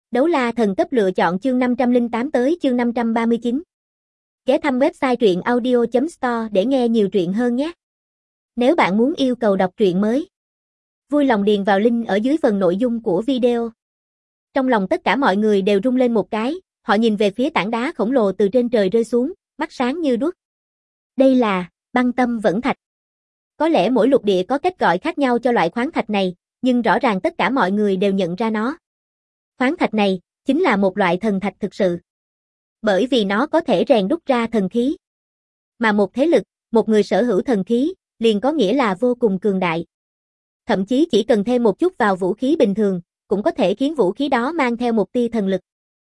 Đấu la thần cấp lựa chọn chương 508 tới chương 539. Ghé thăm website truyện audio.store để nghe nhiều truyện hơn nhé. Nếu bạn muốn yêu cầu đọc truyện mới, vui lòng điền vào link ở dưới phần nội dung của video. Trong lòng tất cả mọi người đều rung lên một cái, họ nhìn về phía tảng đá khổng lồ từ trên trời rơi xuống, mắt sáng như đuốc. Đây là băng tâm vẫn thạch. Có lẽ mỗi lục địa có cách gọi khác nhau cho loại khoáng thạch này, nhưng rõ ràng tất cả mọi người đều nhận ra nó. Khoáng thạch này chính là một loại thần thạch thực sự. Bởi vì nó có thể rèn đúc ra thần khí. Mà một thế lực, một người sở hữu thần khí, liền có nghĩa là vô cùng cường đại. Thậm chí chỉ cần thêm một chút vào vũ khí bình thường, cũng có thể khiến vũ khí đó mang theo một tia thần lực.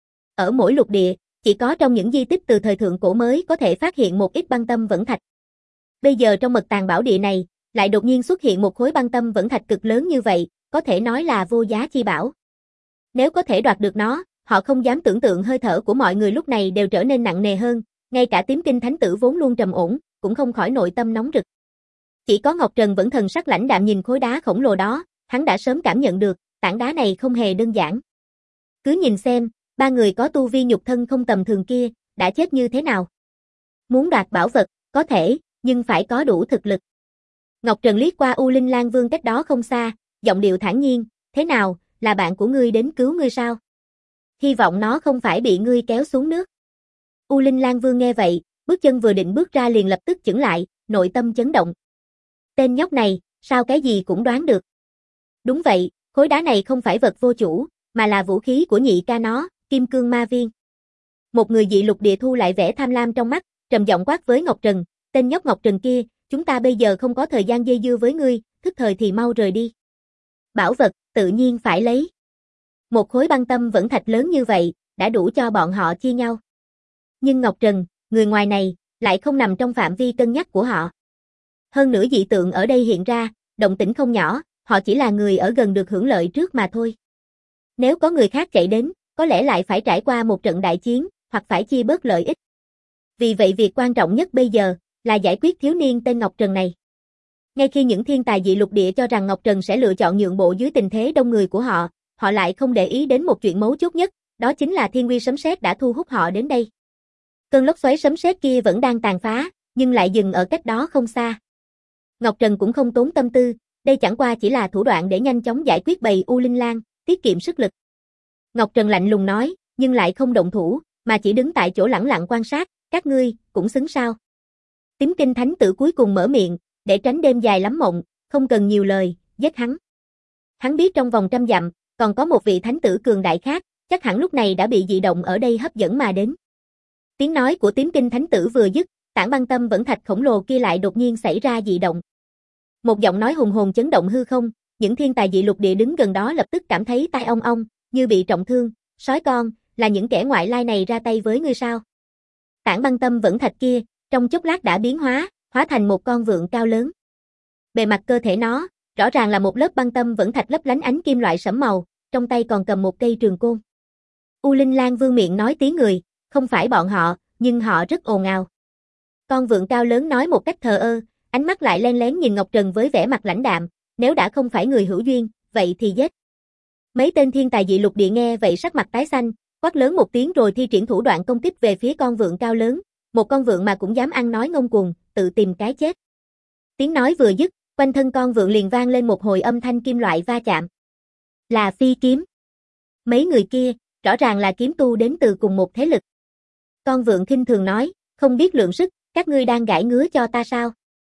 Ở mỗi lục địa, chỉ có trong những di tích từ thời thượng cổ mới có thể phát hiện một ít băng tâm vẫn thạch. Bây giờ trong mật tàng bảo địa này, lại đột nhiên xuất hiện một khối băng tâm vẫn thạch cực lớn như vậy, có thể nói là vô giá chi bảo. Nếu có thể đoạt được nó, họ không dám tưởng tượng hơi thở của mọi người lúc này đều trở nên nặng nề hơn, ngay cả Tím Kinh Thánh Tử vốn luôn trầm ổn, cũng không khỏi nội tâm nóng rực. Chỉ có Ngọc Trần vẫn thần sắc lãnh đạm nhìn khối đá khổng lồ đó, hắn đã sớm cảm nhận được, tảng đá này không hề đơn giản. Cứ nhìn xem, ba người có tu vi nhục thân không tầm thường kia, đã chết như thế nào. Muốn đoạt bảo vật, có thể, nhưng phải có đủ thực lực. Ngọc Trần liếc qua U Linh Lang Vương cách đó không xa, giọng điệu thản nhiên, thế nào, là bạn của ngươi đến cứu ngươi sao? Hy vọng nó không phải bị ngươi kéo xuống nước. U Linh Lang Vương nghe vậy, bước chân vừa định bước ra liền lập tức chững lại, nội tâm chấn động. Tên nhóc này, sao cái gì cũng đoán được. Đúng vậy, khối đá này không phải vật vô chủ, mà là vũ khí của nhị ca nó, Kim Cương Ma Viên. Một người dị lục địa thu lại vẻ tham lam trong mắt, trầm giọng quát với Ngọc Trần, tên nhóc Ngọc Trần kia, chúng ta bây giờ không có thời gian dây dưa với ngươi, thức thời thì mau rời đi. Bảo vật, tự nhiên phải lấy. Một khối băng tâm vẫn thạch lớn như vậy, đã đủ cho bọn họ chia nhau. Nhưng Ngọc Trần, người ngoài này, lại không nằm trong phạm vi cân nhắc của họ. Hơn nữa dị tượng ở đây hiện ra, động tĩnh không nhỏ, họ chỉ là người ở gần được hưởng lợi trước mà thôi. Nếu có người khác chạy đến, có lẽ lại phải trải qua một trận đại chiến, hoặc phải chia bớt lợi ích. Vì vậy việc quan trọng nhất bây giờ, là giải quyết thiếu niên tên Ngọc Trần này. Ngay khi những thiên tài dị lục địa cho rằng Ngọc Trần sẽ lựa chọn nhượng bộ dưới tình thế đông người của họ, họ lại không để ý đến một chuyện mấu chốt nhất, đó chính là thiên uy sấm sét đã thu hút họ đến đây. Cơn lốc xoáy sấm sét kia vẫn đang tàn phá, nhưng lại dừng ở cách đó không xa. Ngọc Trần cũng không tốn tâm tư, đây chẳng qua chỉ là thủ đoạn để nhanh chóng giải quyết bầy U Linh Lang, tiết kiệm sức lực. Ngọc Trần lạnh lùng nói, nhưng lại không động thủ, mà chỉ đứng tại chỗ lẳng lặng quan sát, các ngươi, cũng xứng sao. Tím Kinh Thánh Tử cuối cùng mở miệng, để tránh đêm dài lắm mộng, không cần nhiều lời, giết hắn. Hắn biết trong vòng 100 dặm, còn có một vị thánh tử cường đại khác, chắc hẳn lúc này đã bị dị động ở đây hấp dẫn mà đến. Tiếng nói của Tím Kinh Thánh Tử vừa dứt, tảng băng tâm vẫn thạch khổng lồ kia lại đột nhiên xảy ra dị động. Một giọng nói hùng hồn chấn động hư không, những thiên tài dị lục địa đứng gần đó lập tức cảm thấy tai ong ong, như bị trọng thương, sói con, là những kẻ ngoại lai này ra tay với ngươi sao? Tảng băng tâm vẫn thạch kia, trong chốc lát đã biến hóa thành một con vượn cao lớn. Bề mặt cơ thể nó, rõ ràng là một lớp băng tâm vẫn thạch lấp lánh ánh kim loại sẫm màu, trong tay còn cầm một cây trường côn. U Linh Lang Vương miệng nói tiếng người, không phải bọn họ, nhưng họ rất ồn ào. Con vượn cao lớn nói một cách thờ ơ, ánh mắt lại len lén nhìn Ngọc Trần với vẻ mặt lãnh đạm, nếu đã không phải người hữu duyên, vậy thì giết. Mấy tên thiên tài dị lục địa nghe vậy sắc mặt tái xanh, quát lớn một tiếng rồi thi triển thủ đoạn công kích về phía con vượn cao lớn, một con vượn mà cũng dám ăn nói ngông cuồng, tự tìm cái chết. Tiếng nói vừa dứt, quanh thân con vượn liền vang lên một hồi âm thanh kim loại va chạm. Là phi kiếm. Mấy người kia, rõ ràng là kiếm tu đến từ cùng một thế lực. Con vượn khinh thường nói, không biết lượng sức, các ngươi đang gãi ngứa cho ta sao?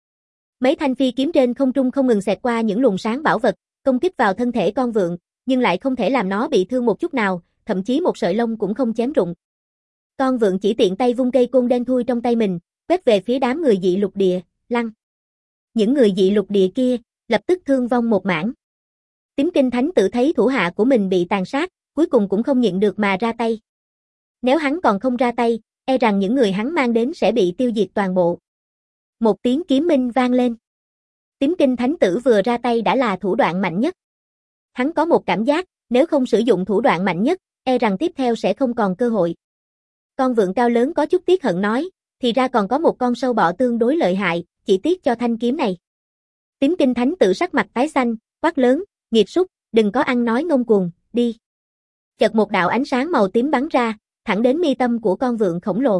Mấy thanh phi kiếm trên không trung không ngừng xẹt qua những luồng sáng bảo vật, công kích vào thân thể con vượn, nhưng lại không thể làm nó bị thương một chút nào, thậm chí một sợi lông cũng không chém rụng. Con vượn chỉ tiện tay vung cây côn đen thui trong tay mình, quét về phía đám người dị lục địa, lăng. Những người dị lục địa kia, lập tức thương vong một mảng. Tím Kinh Thánh Tử thấy thủ hạ của mình bị tàn sát, cuối cùng cũng không nhịn được mà ra tay. Nếu hắn còn không ra tay, e rằng những người hắn mang đến sẽ bị tiêu diệt toàn bộ. Một tiếng kiếm minh vang lên. Tím Kinh Thánh Tử vừa ra tay đã là thủ đoạn mạnh nhất. Hắn có một cảm giác, nếu không sử dụng thủ đoạn mạnh nhất, e rằng tiếp theo sẽ không còn cơ hội. Con vượn cao lớn có chút tiếc hận nói, thì ra còn có một con sâu bọ tương đối lợi hại, chỉ tiếc cho thanh kiếm này. Tím Kinh Thánh Tử sắc mặt tái xanh, quát lớn, nghiệt súc, đừng có ăn nói ngông cuồng, đi. Chợt một đạo ánh sáng màu tím bắn ra, thẳng đến mi tâm của con vượn khổng lồ.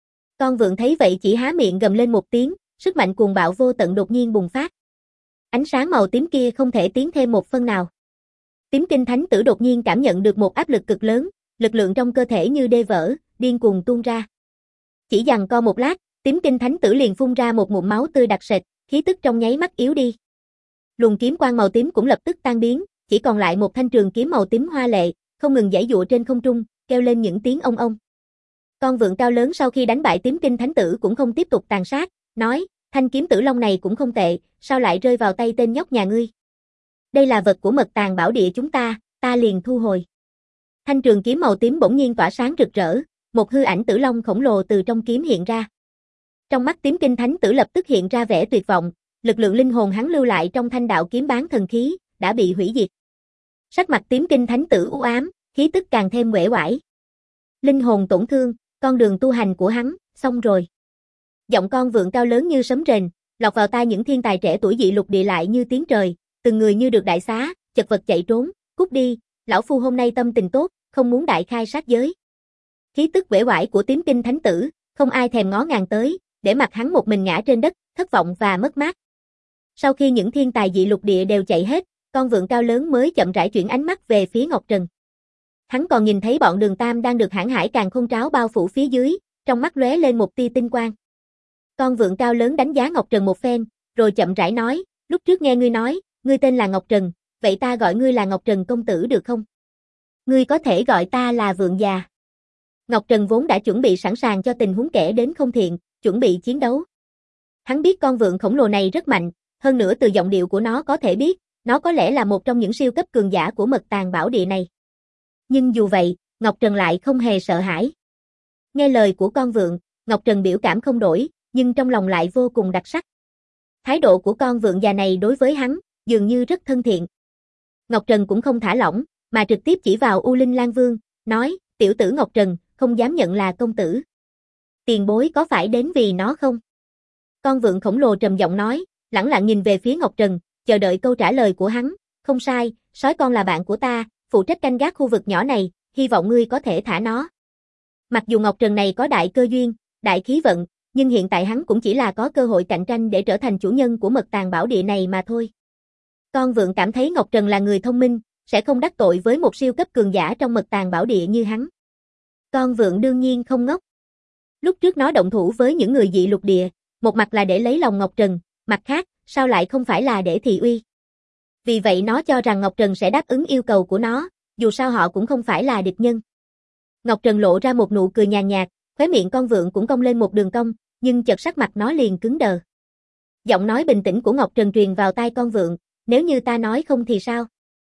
Con vượn thấy vậy chỉ há miệng gầm lên một tiếng, sức mạnh cuồng bạo vô tận đột nhiên bùng phát. Ánh sáng màu tím kia không thể tiến thêm một phân nào. Tím Kinh Thánh Tử đột nhiên cảm nhận được một áp lực cực lớn, lực lượng trong cơ thể như đê vỡ, điên cuồng tuôn ra. Chỉ giằng co một lát, Tím Kinh Thánh Tử liền phun ra một ngụm máu tươi đặc sệt, khí tức trong nháy mắt yếu đi. Luồng kiếm quang màu tím cũng lập tức tan biến, chỉ còn lại một thanh trường kiếm màu tím hoa lệ, không ngừng giãy giụa trên không trung, kêu lên những tiếng ong ong. Con vượn cao lớn sau khi đánh bại Tím Kinh Thánh Tử cũng không tiếp tục tàn sát, nói, thanh kiếm tử long này cũng không tệ, sao lại rơi vào tay tên nhóc nhà ngươi? Đây là vật của Mật Tàng Bảo Địa chúng ta liền thu hồi. Thanh trường kiếm màu tím bỗng nhiên tỏa sáng rực rỡ, một hư ảnh tử long khổng lồ từ trong kiếm hiện ra. Trong mắt Tím Kinh Thánh Tử lập tức hiện ra vẻ tuyệt vọng, lực lượng linh hồn hắn lưu lại trong thanh đạo kiếm bán thần khí, đã bị hủy diệt. Sắc mặt Tím Kinh Thánh Tử u ám, khí tức càng thêm uể oải. Linh hồn tổn thương, con đường tu hành của hắn, xong rồi. Giọng con vượn cao lớn như sấm rền, lọt vào tai những thiên tài trẻ tuổi dị lục địa lại như tiếng trời, từng người như được đại xá, chật vật chạy trốn, cút đi, lão phu hôm nay tâm tình tốt, không muốn đại khai sát giới. Khí tức uể oải của Tím Kinh Thánh Tử, không ai thèm ngó ngàng tới, để mặc hắn một mình ngã trên đất, thất vọng và mất mát. Sau khi những thiên tài dị lục địa đều chạy hết, con vượn cao lớn mới chậm rãi chuyển ánh mắt về phía Ngọc Trần. Hắn còn nhìn thấy bọn Đường Tam đang được Hãn Hải Càn Khôn Tráo bao phủ phía dưới, trong mắt lóe lên một tia tinh quang. Con vượn cao lớn đánh giá Ngọc Trần một phen, rồi chậm rãi nói, lúc trước nghe ngươi nói, ngươi tên là Ngọc Trần, vậy ta gọi ngươi là Ngọc Trần công tử được không? Ngươi có thể gọi ta là vượn già. Ngọc Trần vốn đã chuẩn bị sẵn sàng cho tình huống kẻ đến không thiện, chuẩn bị chiến đấu. Hắn biết con vượn khổng lồ này rất mạnh, hơn nữa từ giọng điệu của nó có thể biết, nó có lẽ là một trong những siêu cấp cường giả của Mật Tàng Bảo Địa này. Nhưng dù vậy, Ngọc Trần lại không hề sợ hãi. Nghe lời của con vượn, Ngọc Trần biểu cảm không đổi, nhưng trong lòng lại vô cùng đặc sắc. Thái độ của con vượn già này đối với hắn, dường như rất thân thiện. Ngọc Trần cũng không thả lỏng, mà trực tiếp chỉ vào U Linh Lang Vương, nói, tiểu tử Ngọc Trần, không dám nhận là công tử. Tiền bối có phải đến vì nó không? Con vượn khổng lồ trầm giọng nói, lẳng lặng nhìn về phía Ngọc Trần, chờ đợi câu trả lời của hắn, không sai, sói con là bạn của ta, phụ trách canh gác khu vực nhỏ này, hy vọng ngươi có thể thả nó. Mặc dù Ngọc Trần này có đại cơ duyên, đại khí vận, nhưng hiện tại hắn cũng chỉ là có cơ hội cạnh tranh để trở thành chủ nhân của Mật Tàng Bảo Địa này mà thôi. Con vượn cảm thấy Ngọc Trần là người thông minh, sẽ không đắc tội với một siêu cấp cường giả trong Mật Tàng Bảo Địa như hắn. Con vượn đương nhiên không ngốc. Lúc trước nó động thủ với những người dị lục địa, một mặt là để lấy lòng Ngọc Trần, mặt khác, sao lại không phải là để thị uy. Vì vậy nó cho rằng Ngọc Trần sẽ đáp ứng yêu cầu của nó, dù sao họ cũng không phải là địch nhân. Ngọc Trần lộ ra một nụ cười nhàn nhạt, khóe miệng con vượn cũng cong lên một đường cong, nhưng chợt sắc mặt nó liền cứng đờ. Giọng nói bình tĩnh của Ngọc Trần truyền vào tai con vượn, nếu như ta nói không thì sao?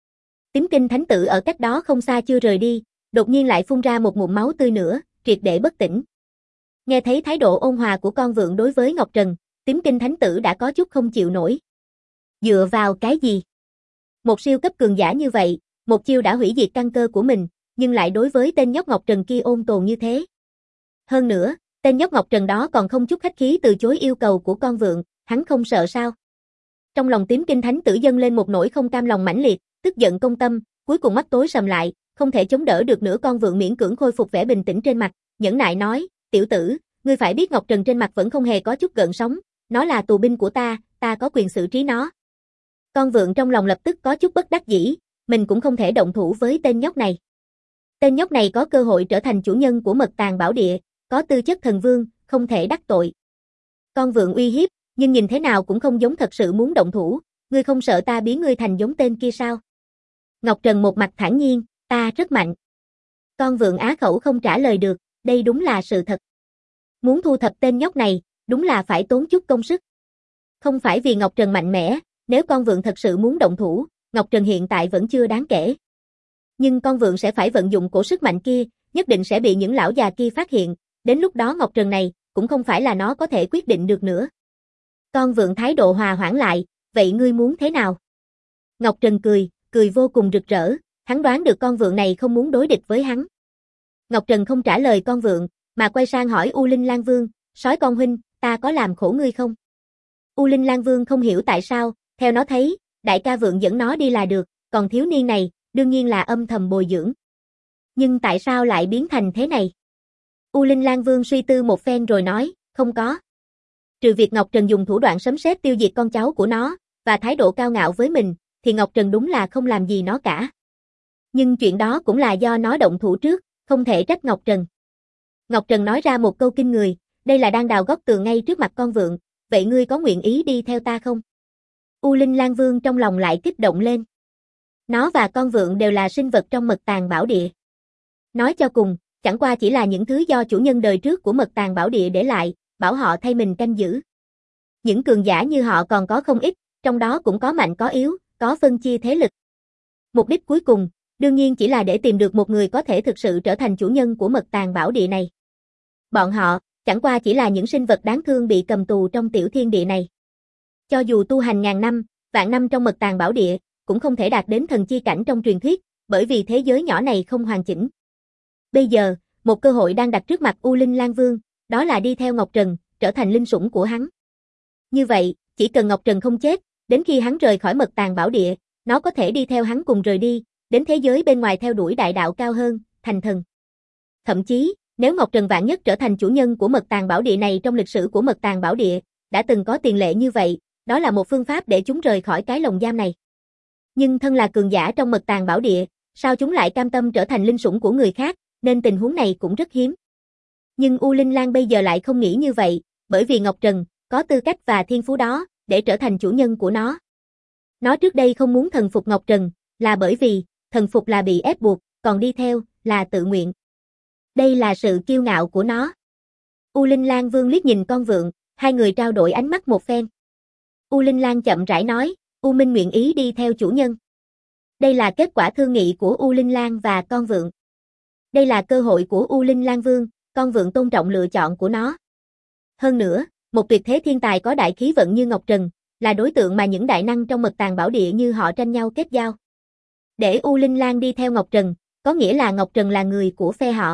Tím Kinh Thánh Tử ở cách đó không xa chưa rời đi, đột nhiên lại phun ra một ngụm máu tươi nữa, triệt để bất tỉnh. Nghe thấy thái độ ôn hòa của con vượn đối với Ngọc Trần, Tím Kinh Thánh Tử đã có chút không chịu nổi. Dựa vào cái gì? Một siêu cấp cường giả như vậy, một chiêu đã hủy diệt căn cơ của mình, nhưng lại đối với tên nhóc Ngọc Trần kia ôn tồn như thế. Hơn nữa, tên nhóc Ngọc Trần đó còn không chút khách khí từ chối yêu cầu của con vượn, hắn không sợ sao? Trong lòng Tím Kinh Thánh Tử dâng lên một nỗi không cam lòng mãnh liệt, tức giận công tâm, cuối cùng mắt tối sầm lại, không thể chống đỡ được nữa. Con vượn miễn cưỡng khôi phục vẻ bình tĩnh trên mặt, nhẫn nại nói, tiểu tử, ngươi phải biết Ngọc Trần trên mặt vẫn không hề có chút gợn sóng, nó là tù binh của ta có quyền xử trí nó. Con vượn trong lòng lập tức có chút bất đắc dĩ, mình cũng không thể động thủ với tên nhóc này. Tên nhóc này có cơ hội trở thành chủ nhân của Mật Tàng Bảo Địa, có tư chất thần vương, không thể đắc tội. Con vượn uy hiếp, nhưng nhìn thế nào cũng không giống thật sự muốn động thủ, ngươi không sợ ta biến ngươi thành giống tên kia sao? Ngọc Trần một mặt thản nhiên, ta rất mạnh. Con vượn á khẩu không trả lời được, đây đúng là sự thật. Muốn thu thập tên nhóc này, đúng là phải tốn chút công sức. Không phải vì Ngọc Trần mạnh mẽ, nếu con vượn thật sự muốn động thủ, Ngọc Trần hiện tại vẫn chưa đáng kể. Nhưng con vượn sẽ phải vận dụng cổ sức mạnh kia, nhất định sẽ bị những lão già kia phát hiện, đến lúc đó Ngọc Trần này, cũng không phải là nó có thể quyết định được nữa. Con vượn thái độ hòa hoãn lại, vậy ngươi muốn thế nào? Ngọc Trần cười vô cùng rực rỡ, hắn đoán được con vượn này không muốn đối địch với hắn. Ngọc Trần không trả lời con vượn, mà quay sang hỏi U Linh Lang Vương, sói con huynh, ta có làm khổ ngươi không? U Linh Lang Vương không hiểu tại sao, theo nó thấy, đại ca vượn dẫn nó đi là được, còn thiếu niên này, đương nhiên là âm thầm bồi dưỡng. Nhưng tại sao lại biến thành thế này? U Linh Lang Vương suy tư một phen rồi nói, không có. Trừ việc Ngọc Trần dùng thủ đoạn sấm sét tiêu diệt con cháu của nó, và thái độ cao ngạo với mình, thì Ngọc Trần đúng là không làm gì nó cả. Nhưng chuyện đó cũng là do nó động thủ trước, không thể trách Ngọc Trần. Ngọc Trần nói ra một câu kinh người, đây là đang đào góc tường ngay trước mặt con vượn, vậy ngươi có nguyện ý đi theo ta không? U Linh Lang Vương trong lòng lại kích động lên. Nó và con vượn đều là sinh vật trong Mật Tàng Bảo Địa. Nói cho cùng, chẳng qua chỉ là những thứ do chủ nhân đời trước của Mật Tàng Bảo Địa để lại, bảo họ thay mình canh giữ. Những cường giả như họ còn có không ít, trong đó cũng có mạnh có yếu, có phân chia thế lực. Mục đích cuối cùng, đương nhiên chỉ là để tìm được một người có thể thực sự trở thành chủ nhân của Mật Tàng Bảo Địa này. Bọn họ, chẳng qua chỉ là những sinh vật đáng thương bị cầm tù trong tiểu thiên địa này. Cho dù tu hành ngàn năm, vạn năm trong Mật Tàng Bảo Địa, cũng không thể đạt đến thần chi cảnh trong truyền thuyết, bởi vì thế giới nhỏ này không hoàn chỉnh. Bây giờ, một cơ hội đang đặt trước mặt U Linh Lang Vương, đó là đi theo Ngọc Trần, trở thành linh sủng của hắn. Như vậy, chỉ cần Ngọc Trần không chết, đến khi hắn rời khỏi Mật Tàng Bảo Địa, nó có thể đi theo hắn cùng rời đi, đến thế giới bên ngoài theo đuổi đại đạo cao hơn, thành thần. Thậm chí, nếu Ngọc Trần vạn nhất trở thành chủ nhân của Mật Tàng Bảo Địa này trong lịch sử của Mật Tàng Bảo Địa, đã từng có tiền lệ như vậy, đó là một phương pháp để chúng rời khỏi cái lồng giam này. Nhưng thân là cường giả trong Mật Tàng Bảo Địa, sao chúng lại cam tâm trở thành linh sủng của người khác, nên tình huống này cũng rất hiếm. Nhưng U Linh Lang bây giờ lại không nghĩ như vậy, bởi vì Ngọc Trần có tư cách và thiên phú đó để trở thành chủ nhân của nó. Nó trước đây không muốn thần phục Ngọc Trần, là bởi vì thần phục là bị ép buộc, còn đi theo là tự nguyện. Đây là sự kiêu ngạo của nó. U Linh Lang Vương liếc nhìn con vượn, hai người trao đổi ánh mắt một phen. U Linh Lang chậm rãi nói, U Minh nguyện ý đi theo chủ nhân. Đây là kết quả thương nghị của U Linh Lang và con vượn. Đây là cơ hội của U Linh Lang Vương, con vượn tôn trọng lựa chọn của nó. Hơn nữa, một tuyệt thế thiên tài có đại khí vận như Ngọc Trần, là đối tượng mà những đại năng trong Mật Tàng Bảo Địa như họ tranh nhau kết giao. Để U Linh Lang đi theo Ngọc Trần, có nghĩa là Ngọc Trần là người của phe họ.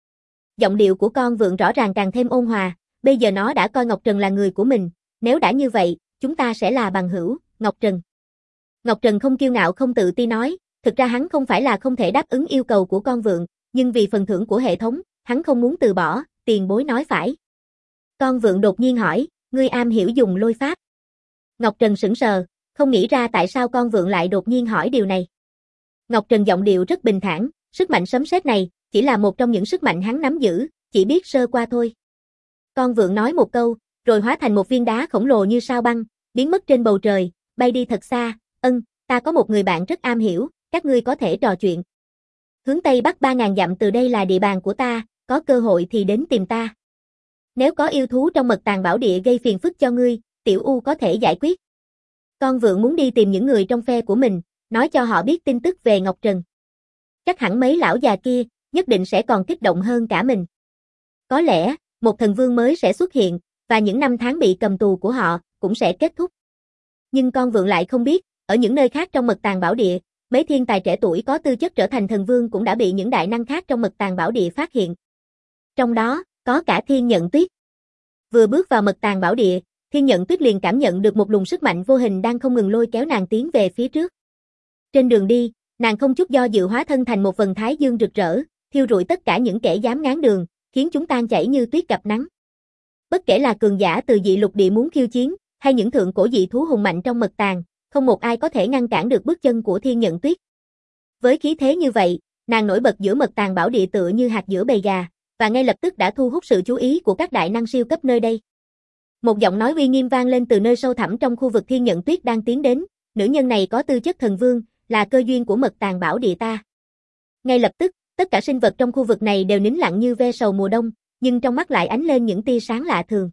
Giọng điệu của con vượn rõ ràng càng thêm ôn hòa, bây giờ nó đã coi Ngọc Trần là người của mình, nếu đã như vậy, chúng ta sẽ là bằng hữu, Ngọc Trần. Ngọc Trần không kiêu ngạo không tự ti nói, thực ra hắn không phải là không thể đáp ứng yêu cầu của con vượn, nhưng vì phần thưởng của hệ thống, hắn không muốn từ bỏ, tiền bối nói phải. Con vượn đột nhiên hỏi, ngươi am hiểu dùng lôi pháp. Ngọc Trần sững sờ, không nghĩ ra tại sao con vượn lại đột nhiên hỏi điều này. Ngọc Trần giọng điệu rất bình thản, sức mạnh sấm sét này, chỉ là một trong những sức mạnh hắn nắm giữ, chỉ biết sơ qua thôi. Con vượn nói một câu, rồi hóa thành một viên đá khổng lồ như sao băng, biến mất trên bầu trời, bay đi thật xa, ta có một người bạn rất am hiểu, các ngươi có thể trò chuyện. Hướng Tây Bắc 3.000 dặm từ đây là địa bàn của ta, có cơ hội thì đến tìm ta. Nếu có yêu thú trong Mật Tàng Bảo Địa gây phiền phức cho ngươi, Tiểu U có thể giải quyết. Con vượn muốn đi tìm những người trong phe của mình, nói cho họ biết tin tức về Ngọc Trần. Chắc hẳn mấy lão già kia, nhất định sẽ còn kích động hơn cả mình. Có lẽ, một thần vương mới sẽ xuất hiện, và những năm tháng bị cầm tù của họ, cũng sẽ kết thúc. Nhưng con vượn lại không biết, ở những nơi khác trong Mật Tàng Bảo Địa, mấy thiên tài trẻ tuổi có tư chất trở thành thần vương cũng đã bị những đại năng khác trong Mật Tàng Bảo Địa phát hiện. Trong đó, có cả Thiên Nhận Tuyết. Vừa bước vào Mật Tàng Bảo Địa, Thiên Nhận Tuyết liền cảm nhận được một luồng sức mạnh vô hình đang không ngừng lôi kéo nàng tiến về phía trước. Trên đường đi, nàng không chút do dự hóa thân thành một vầng thái dương rực rỡ, thiêu rụi tất cả những kẻ dám ngáng đường, khiến chúng tan chảy như tuyết gặp nắng. Bất kể là cường giả từ dị lục địa muốn khiêu chiến, hay những thượng cổ dị thú hùng mạnh trong Mật Tàng, không một ai có thể ngăn cản được bước chân của Thiên Nhận Tuyết. Với khí thế như vậy, nàng nổi bật giữa Mật Tàng Bảo Địa tựa như hạt giữa bầy gà, và ngay lập tức đã thu hút sự chú ý của các đại năng siêu cấp nơi đây. Một giọng nói uy nghiêm vang lên từ nơi sâu thẳm trong khu vực Thiên Nhận Tuyết đang tiến đến, nữ nhân này có tư chất thần vương, là cơ duyên của Mật Tàng Bảo Địa ta. Ngay lập tức, tất cả sinh vật trong khu vực này đều nín lặng như ve sầu mùa đông, nhưng trong mắt lại ánh lên những tia sáng lạ thường.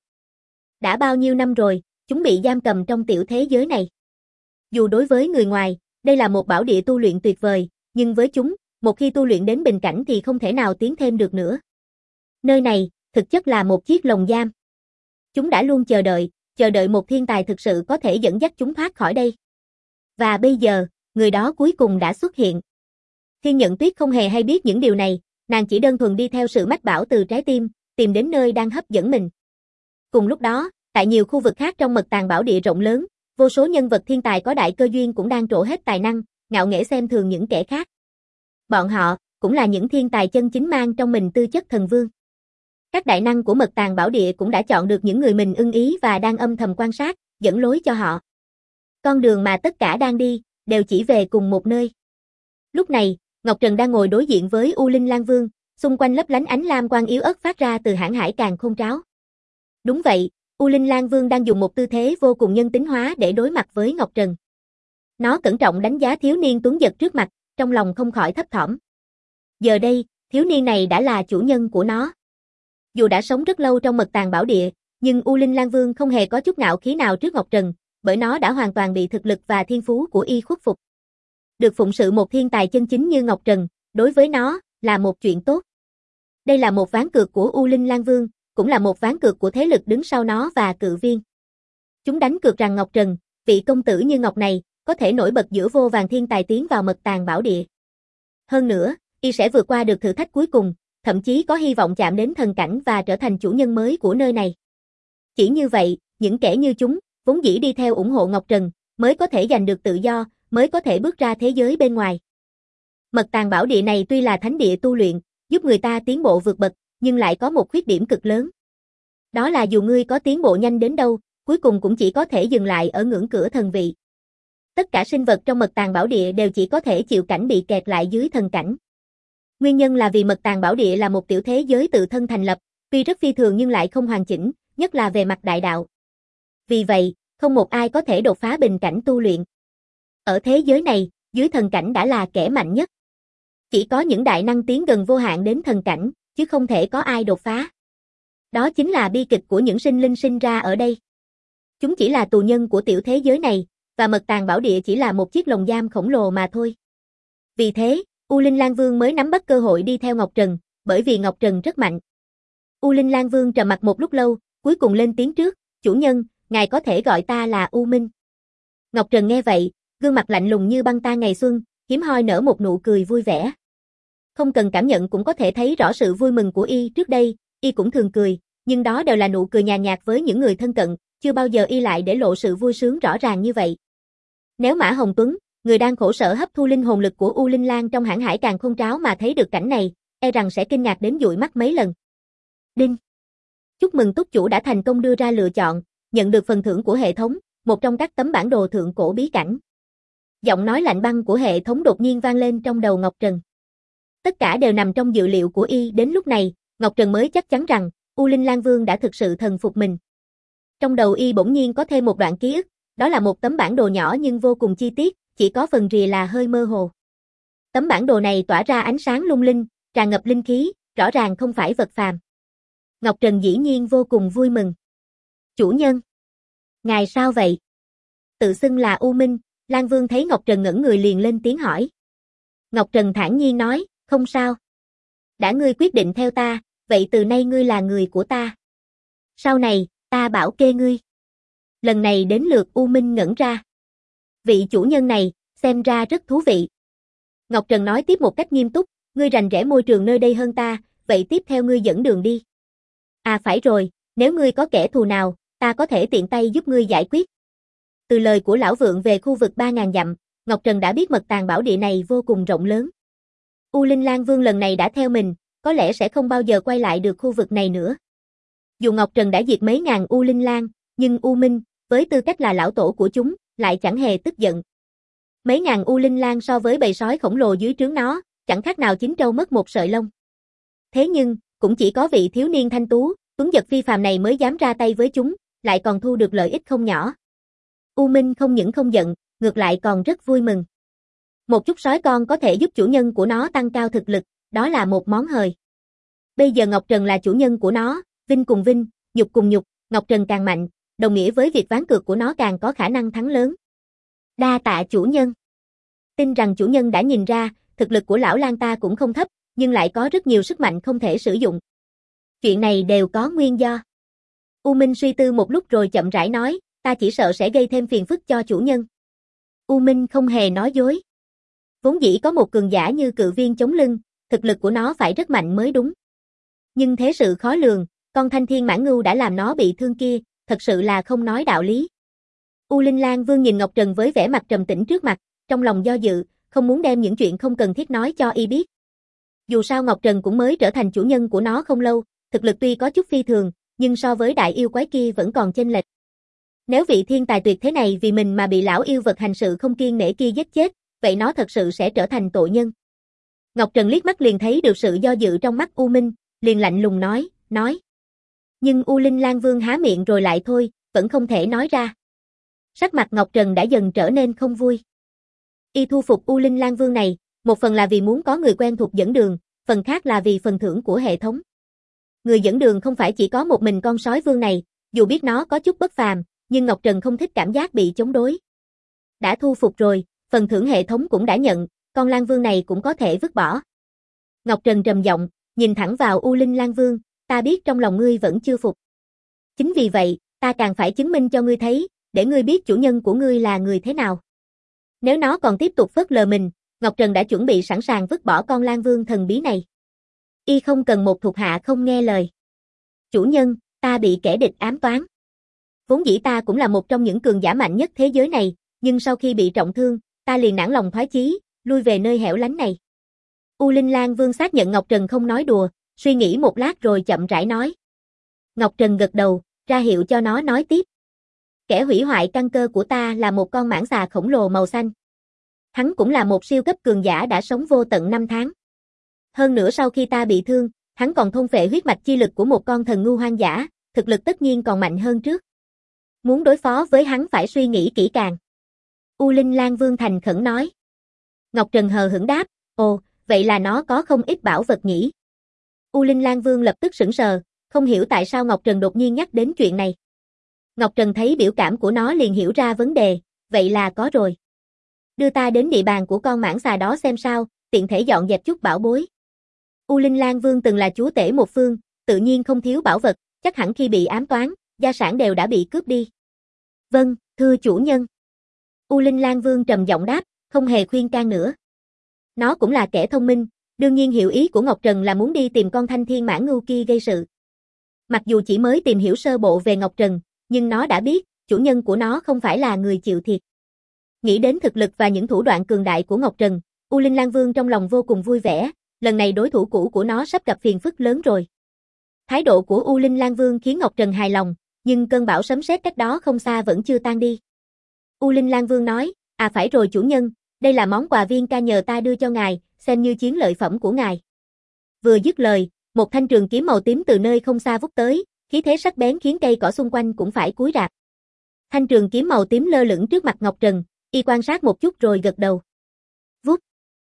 Đã bao nhiêu năm rồi, chúng bị giam cầm trong tiểu thế giới này. Dù đối với người ngoài, đây là một bảo địa tu luyện tuyệt vời, nhưng với chúng, một khi tu luyện đến bình cảnh thì không thể nào tiến thêm được nữa. Nơi này, thực chất là một chiếc lồng giam. Chúng đã luôn chờ đợi một thiên tài thực sự có thể dẫn dắt chúng thoát khỏi đây. Và bây giờ, người đó cuối cùng đã xuất hiện. Thiên Nhận Tuyết không hề hay biết những điều này, nàng chỉ đơn thuần đi theo sự mách bảo từ trái tim, tìm đến nơi đang hấp dẫn mình. Cùng lúc đó, tại nhiều khu vực khác trong Mật Tàng Bảo Địa rộng lớn, vô số nhân vật thiên tài có đại cơ duyên cũng đang trổ hết tài năng, ngạo nghễ xem thường những kẻ khác. Bọn họ, cũng là những thiên tài chân chính mang trong mình tư chất thần vương. Các đại năng của Mật Tàng Bảo Địa cũng đã chọn được những người mình ưng ý và đang âm thầm quan sát, dẫn lối cho họ. Con đường mà tất cả đang đi, đều chỉ về cùng một nơi. Lúc này, Ngọc Trần đang ngồi đối diện với U Linh Lang Vương, xung quanh lấp lánh ánh lam quang yếu ớt phát ra từ hãn hải càn khôn tráo. Đúng vậy, U Linh Lang Vương đang dùng một tư thế vô cùng nhân tính hóa để đối mặt với Ngọc Trần. Nó cẩn trọng đánh giá thiếu niên tuấn giật trước mặt, trong lòng không khỏi thấp thỏm. Giờ đây, thiếu niên này đã là chủ nhân của nó. Dù đã sống rất lâu trong Mật Tàng Bảo Địa, nhưng U Linh Lang Vương không hề có chút ngạo khí nào trước Ngọc Trần, bởi nó đã hoàn toàn bị thực lực và thiên phú của y khuất phục. Được phụng sự một thiên tài chân chính như Ngọc Trần, đối với nó, là một chuyện tốt. Đây là một ván cược của U Linh Lang Vương, cũng là một ván cược của thế lực đứng sau nó và Cự Viên. Chúng đánh cược rằng Ngọc Trần, vị công tử như Ngọc này, có thể nổi bật giữa vô vàn thiên tài tiến vào Mật Tàng Bảo Địa. Hơn nữa, y sẽ vượt qua được thử thách cuối cùng, thậm chí có hy vọng chạm đến thần cảnh và trở thành chủ nhân mới của nơi này. Chỉ như vậy, những kẻ như chúng, vốn dĩ đi theo ủng hộ Ngọc Trần, mới có thể giành được tự do, mới có thể bước ra thế giới bên ngoài. Mật Tàng Bảo Địa này tuy là thánh địa tu luyện, giúp người ta tiến bộ vượt bậc, nhưng lại có một khuyết điểm cực lớn. Đó là dù ngươi có tiến bộ nhanh đến đâu, cuối cùng cũng chỉ có thể dừng lại ở ngưỡng cửa thần vị. Tất cả sinh vật trong Mật Tàng Bảo Địa đều chỉ có thể chịu cảnh bị kẹt lại dưới thần cảnh. Nguyên nhân là vì Mật Tàng Bảo Địa là một tiểu thế giới tự thân thành lập, tuy rất phi thường nhưng lại không hoàn chỉnh, nhất là về mặt đại đạo. Vì vậy, không một ai có thể đột phá bình cảnh tu luyện. Ở thế giới này, dưới thần cảnh đã là kẻ mạnh nhất. Chỉ có những đại năng tiến gần vô hạn đến thần cảnh, chứ không thể có ai đột phá. Đó chính là bi kịch của những sinh linh sinh ra ở đây. Chúng chỉ là tù nhân của tiểu thế giới này, và Mật Tàng Bảo Địa chỉ là một chiếc lồng giam khổng lồ mà thôi. Vì thế, U Linh Lang Vương mới nắm bắt cơ hội đi theo Ngọc Trần, bởi vì Ngọc Trần rất mạnh. U Linh Lang Vương trầm mặc một lúc lâu, cuối cùng lên tiếng trước, chủ nhân, ngài có thể gọi ta là U Minh. Ngọc Trần nghe vậy, gương mặt lạnh lùng như băng ta ngày xuân, hiếm hoi nở một nụ cười vui vẻ. Không cần cảm nhận cũng có thể thấy rõ sự vui mừng của y trước đây, y cũng thường cười, nhưng đó đều là nụ cười nhàn nhạt với những người thân cận, chưa bao giờ y lại để lộ sự vui sướng rõ ràng như vậy. Nếu Mã Hồng Tuấn, người đang khổ sở hấp thu linh hồn lực của U Linh Lang trong hãn hải càn khôn tráo mà thấy được cảnh này, e rằng sẽ kinh ngạc đến dụi mắt mấy lần. Đinh. Chúc mừng túc chủ đã thành công đưa ra lựa chọn, nhận được phần thưởng của hệ thống, một trong các tấm bản đồ thượng cổ bí cảnh. Giọng nói lạnh băng của hệ thống đột nhiên vang lên trong đầu Ngọc Trần. Tất cả đều nằm trong dự liệu của y, đến lúc này, Ngọc Trần mới chắc chắn rằng, U Linh Lang Vương đã thực sự thần phục mình. Trong đầu y bỗng nhiên có thêm một đoạn ký ức, đó là một tấm bản đồ nhỏ nhưng vô cùng chi tiết, chỉ có phần rìa là hơi mơ hồ. Tấm bản đồ này tỏa ra ánh sáng lung linh, tràn ngập linh khí, rõ ràng không phải vật phàm. Ngọc Trần dĩ nhiên vô cùng vui mừng. Chủ nhân, ngài sao vậy? Tự xưng là U Minh, Lang Vương thấy Ngọc Trần ngẩn người liền lên tiếng hỏi. Ngọc Trần thản nhiên nói, không sao. Đã ngươi quyết định theo ta, vậy từ nay ngươi là người của ta. Sau này, ta bảo kê ngươi. Lần này đến lượt U Minh ngẩn ra. Vị chủ nhân này, xem ra rất thú vị. Ngọc Trần nói tiếp một cách nghiêm túc, ngươi rành rẽ môi trường nơi đây hơn ta, vậy tiếp theo ngươi dẫn đường đi. À phải rồi, nếu ngươi có kẻ thù nào, ta có thể tiện tay giúp ngươi giải quyết. Từ lời của lão vượng về khu vực 3.000 dặm, Ngọc Trần đã biết Mật Tàng Bảo Địa này vô cùng rộng lớn. U Linh Lang Vương lần này đã theo mình, có lẽ sẽ không bao giờ quay lại được khu vực này nữa. Dù Ngọc Trần đã diệt mấy ngàn U Linh Lang, nhưng U Minh, với tư cách là lão tổ của chúng, lại chẳng hề tức giận. Mấy ngàn U Linh Lang so với bầy sói khổng lồ dưới trướng nó, chẳng khác nào chín trâu mất một sợi lông. Thế nhưng, cũng chỉ có vị thiếu niên thanh tú, tuấn giật phi phàm này mới dám ra tay với chúng, lại còn thu được lợi ích không nhỏ. U Minh không những không giận, ngược lại còn rất vui mừng. Một chút sói con có thể giúp chủ nhân của nó tăng cao thực lực, đó là một món hời. Bây giờ Ngọc Trần là chủ nhân của nó, vinh cùng vinh, nhục cùng nhục, Ngọc Trần càng mạnh, đồng nghĩa với việc ván cược của nó càng có khả năng thắng lớn. Đa tạ chủ nhân. Tin rằng chủ nhân đã nhìn ra, thực lực của lão lang ta cũng không thấp, nhưng lại có rất nhiều sức mạnh không thể sử dụng. Chuyện này đều có nguyên do. U Minh suy tư một lúc rồi chậm rãi nói, ta chỉ sợ sẽ gây thêm phiền phức cho chủ nhân. U Minh không hề nói dối. Vốn dĩ có một cường giả như Cự Viên chống lưng, thực lực của nó phải rất mạnh mới đúng. Nhưng thế sự khó lường, con Thanh Thiên Mãn Ngưu đã làm nó bị thương kia, thật sự là không nói đạo lý. U Linh Lang Vương nhìn Ngọc Trần với vẻ mặt trầm tĩnh trước mặt, trong lòng do dự, không muốn đem những chuyện không cần thiết nói cho y biết. Dù sao Ngọc Trần cũng mới trở thành chủ nhân của nó không lâu, thực lực tuy có chút phi thường, nhưng so với đại yêu quái kia vẫn còn chênh lệch. Nếu vị thiên tài tuyệt thế này vì mình mà bị lão yêu vật hành sự không kiêng nể kia giết chết, vậy nó thật sự sẽ trở thành tội nhân. Ngọc Trần liếc mắt liền thấy được sự do dự trong mắt U Minh, liền lạnh lùng nói. Nhưng U Linh Lang Vương há miệng rồi lại thôi, vẫn không thể nói ra. Sắc mặt Ngọc Trần đã dần trở nên không vui. Y thu phục U Linh Lang Vương này, một phần là vì muốn có người quen thuộc dẫn đường, phần khác là vì phần thưởng của hệ thống. Người dẫn đường không phải chỉ có một mình con sói vương này, dù biết nó có chút bất phàm, nhưng Ngọc Trần không thích cảm giác bị chống đối. Đã thu phục rồi, phần thưởng hệ thống cũng đã nhận, con Lang Vương này cũng có thể vứt bỏ. Ngọc Trần trầm giọng, nhìn thẳng vào U Linh Lang Vương, ta biết trong lòng ngươi vẫn chưa phục. Chính vì vậy, ta càng phải chứng minh cho ngươi thấy, để ngươi biết chủ nhân của ngươi là người thế nào. Nếu nó còn tiếp tục phớt lờ mình, Ngọc Trần đã chuẩn bị sẵn sàng vứt bỏ con Lang Vương thần bí này. Y không cần một thuộc hạ không nghe lời. Chủ nhân, ta bị kẻ địch ám toán. Vốn dĩ ta cũng là một trong những cường giả mạnh nhất thế giới này, nhưng sau khi bị trọng thương, ta liền nản lòng thoái chí, lui về nơi hẻo lánh này. U Linh Lang Vương xác nhận Ngọc Trần không nói đùa, suy nghĩ một lát rồi chậm rãi nói. Ngọc Trần gật đầu, ra hiệu cho nó nói tiếp. Kẻ hủy hoại căn cơ của ta là một con mãng xà khổng lồ màu xanh. Hắn cũng là một siêu cấp cường giả đã sống vô tận 5 tháng. Hơn nữa sau khi ta bị thương, hắn còn thôn phệ huyết mạch chi lực của một con thần ngưu hoang dã, thực lực tất nhiên còn mạnh hơn trước. Muốn đối phó với hắn phải suy nghĩ kỹ càng. U Linh Lang Vương thành khẩn nói. Ngọc Trần hờ hững đáp, ồ, vậy là nó có không ít bảo vật nhỉ? U Linh Lang Vương lập tức sững sờ, không hiểu tại sao Ngọc Trần đột nhiên nhắc đến chuyện này. Ngọc Trần thấy biểu cảm của nó liền hiểu ra vấn đề, vậy là có rồi. Đưa ta đến địa bàn của con mãng xà đó xem sao, tiện thể dọn dẹp chút bảo bối. U Linh Lang Vương từng là chúa tể một phương, tự nhiên không thiếu bảo vật, chắc hẳn khi bị ám toán, gia sản đều đã bị cướp đi. Vâng, thưa chủ nhân. U Linh Lang Vương trầm giọng đáp, không hề khuyên can nữa. Nó cũng là kẻ thông minh, đương nhiên hiểu ý của Ngọc Trần là muốn đi tìm con thanh thiên mãng ngưu kia gây sự. Mặc dù chỉ mới tìm hiểu sơ bộ về Ngọc Trần, nhưng nó đã biết, chủ nhân của nó không phải là người chịu thiệt. Nghĩ đến thực lực và những thủ đoạn cường đại của Ngọc Trần, U Linh Lang Vương trong lòng vô cùng vui vẻ, lần này đối thủ cũ của nó sắp gặp phiền phức lớn rồi. Thái độ của U Linh Lang Vương khiến Ngọc Trần hài lòng, nhưng cơn bão sấm sét cách đó không xa vẫn chưa tan đi. U Linh Lang Vương nói, phải rồi chủ nhân, đây là món quà viên ca nhờ ta đưa cho ngài, xem như chiến lợi phẩm của ngài. Vừa dứt lời, một thanh trường kiếm màu tím từ nơi không xa vút tới, khí thế sắc bén khiến cây cỏ xung quanh cũng phải cúi rạp. Thanh trường kiếm màu tím lơ lửng trước mặt Ngọc Trần, y quan sát một chút rồi gật đầu. Vút.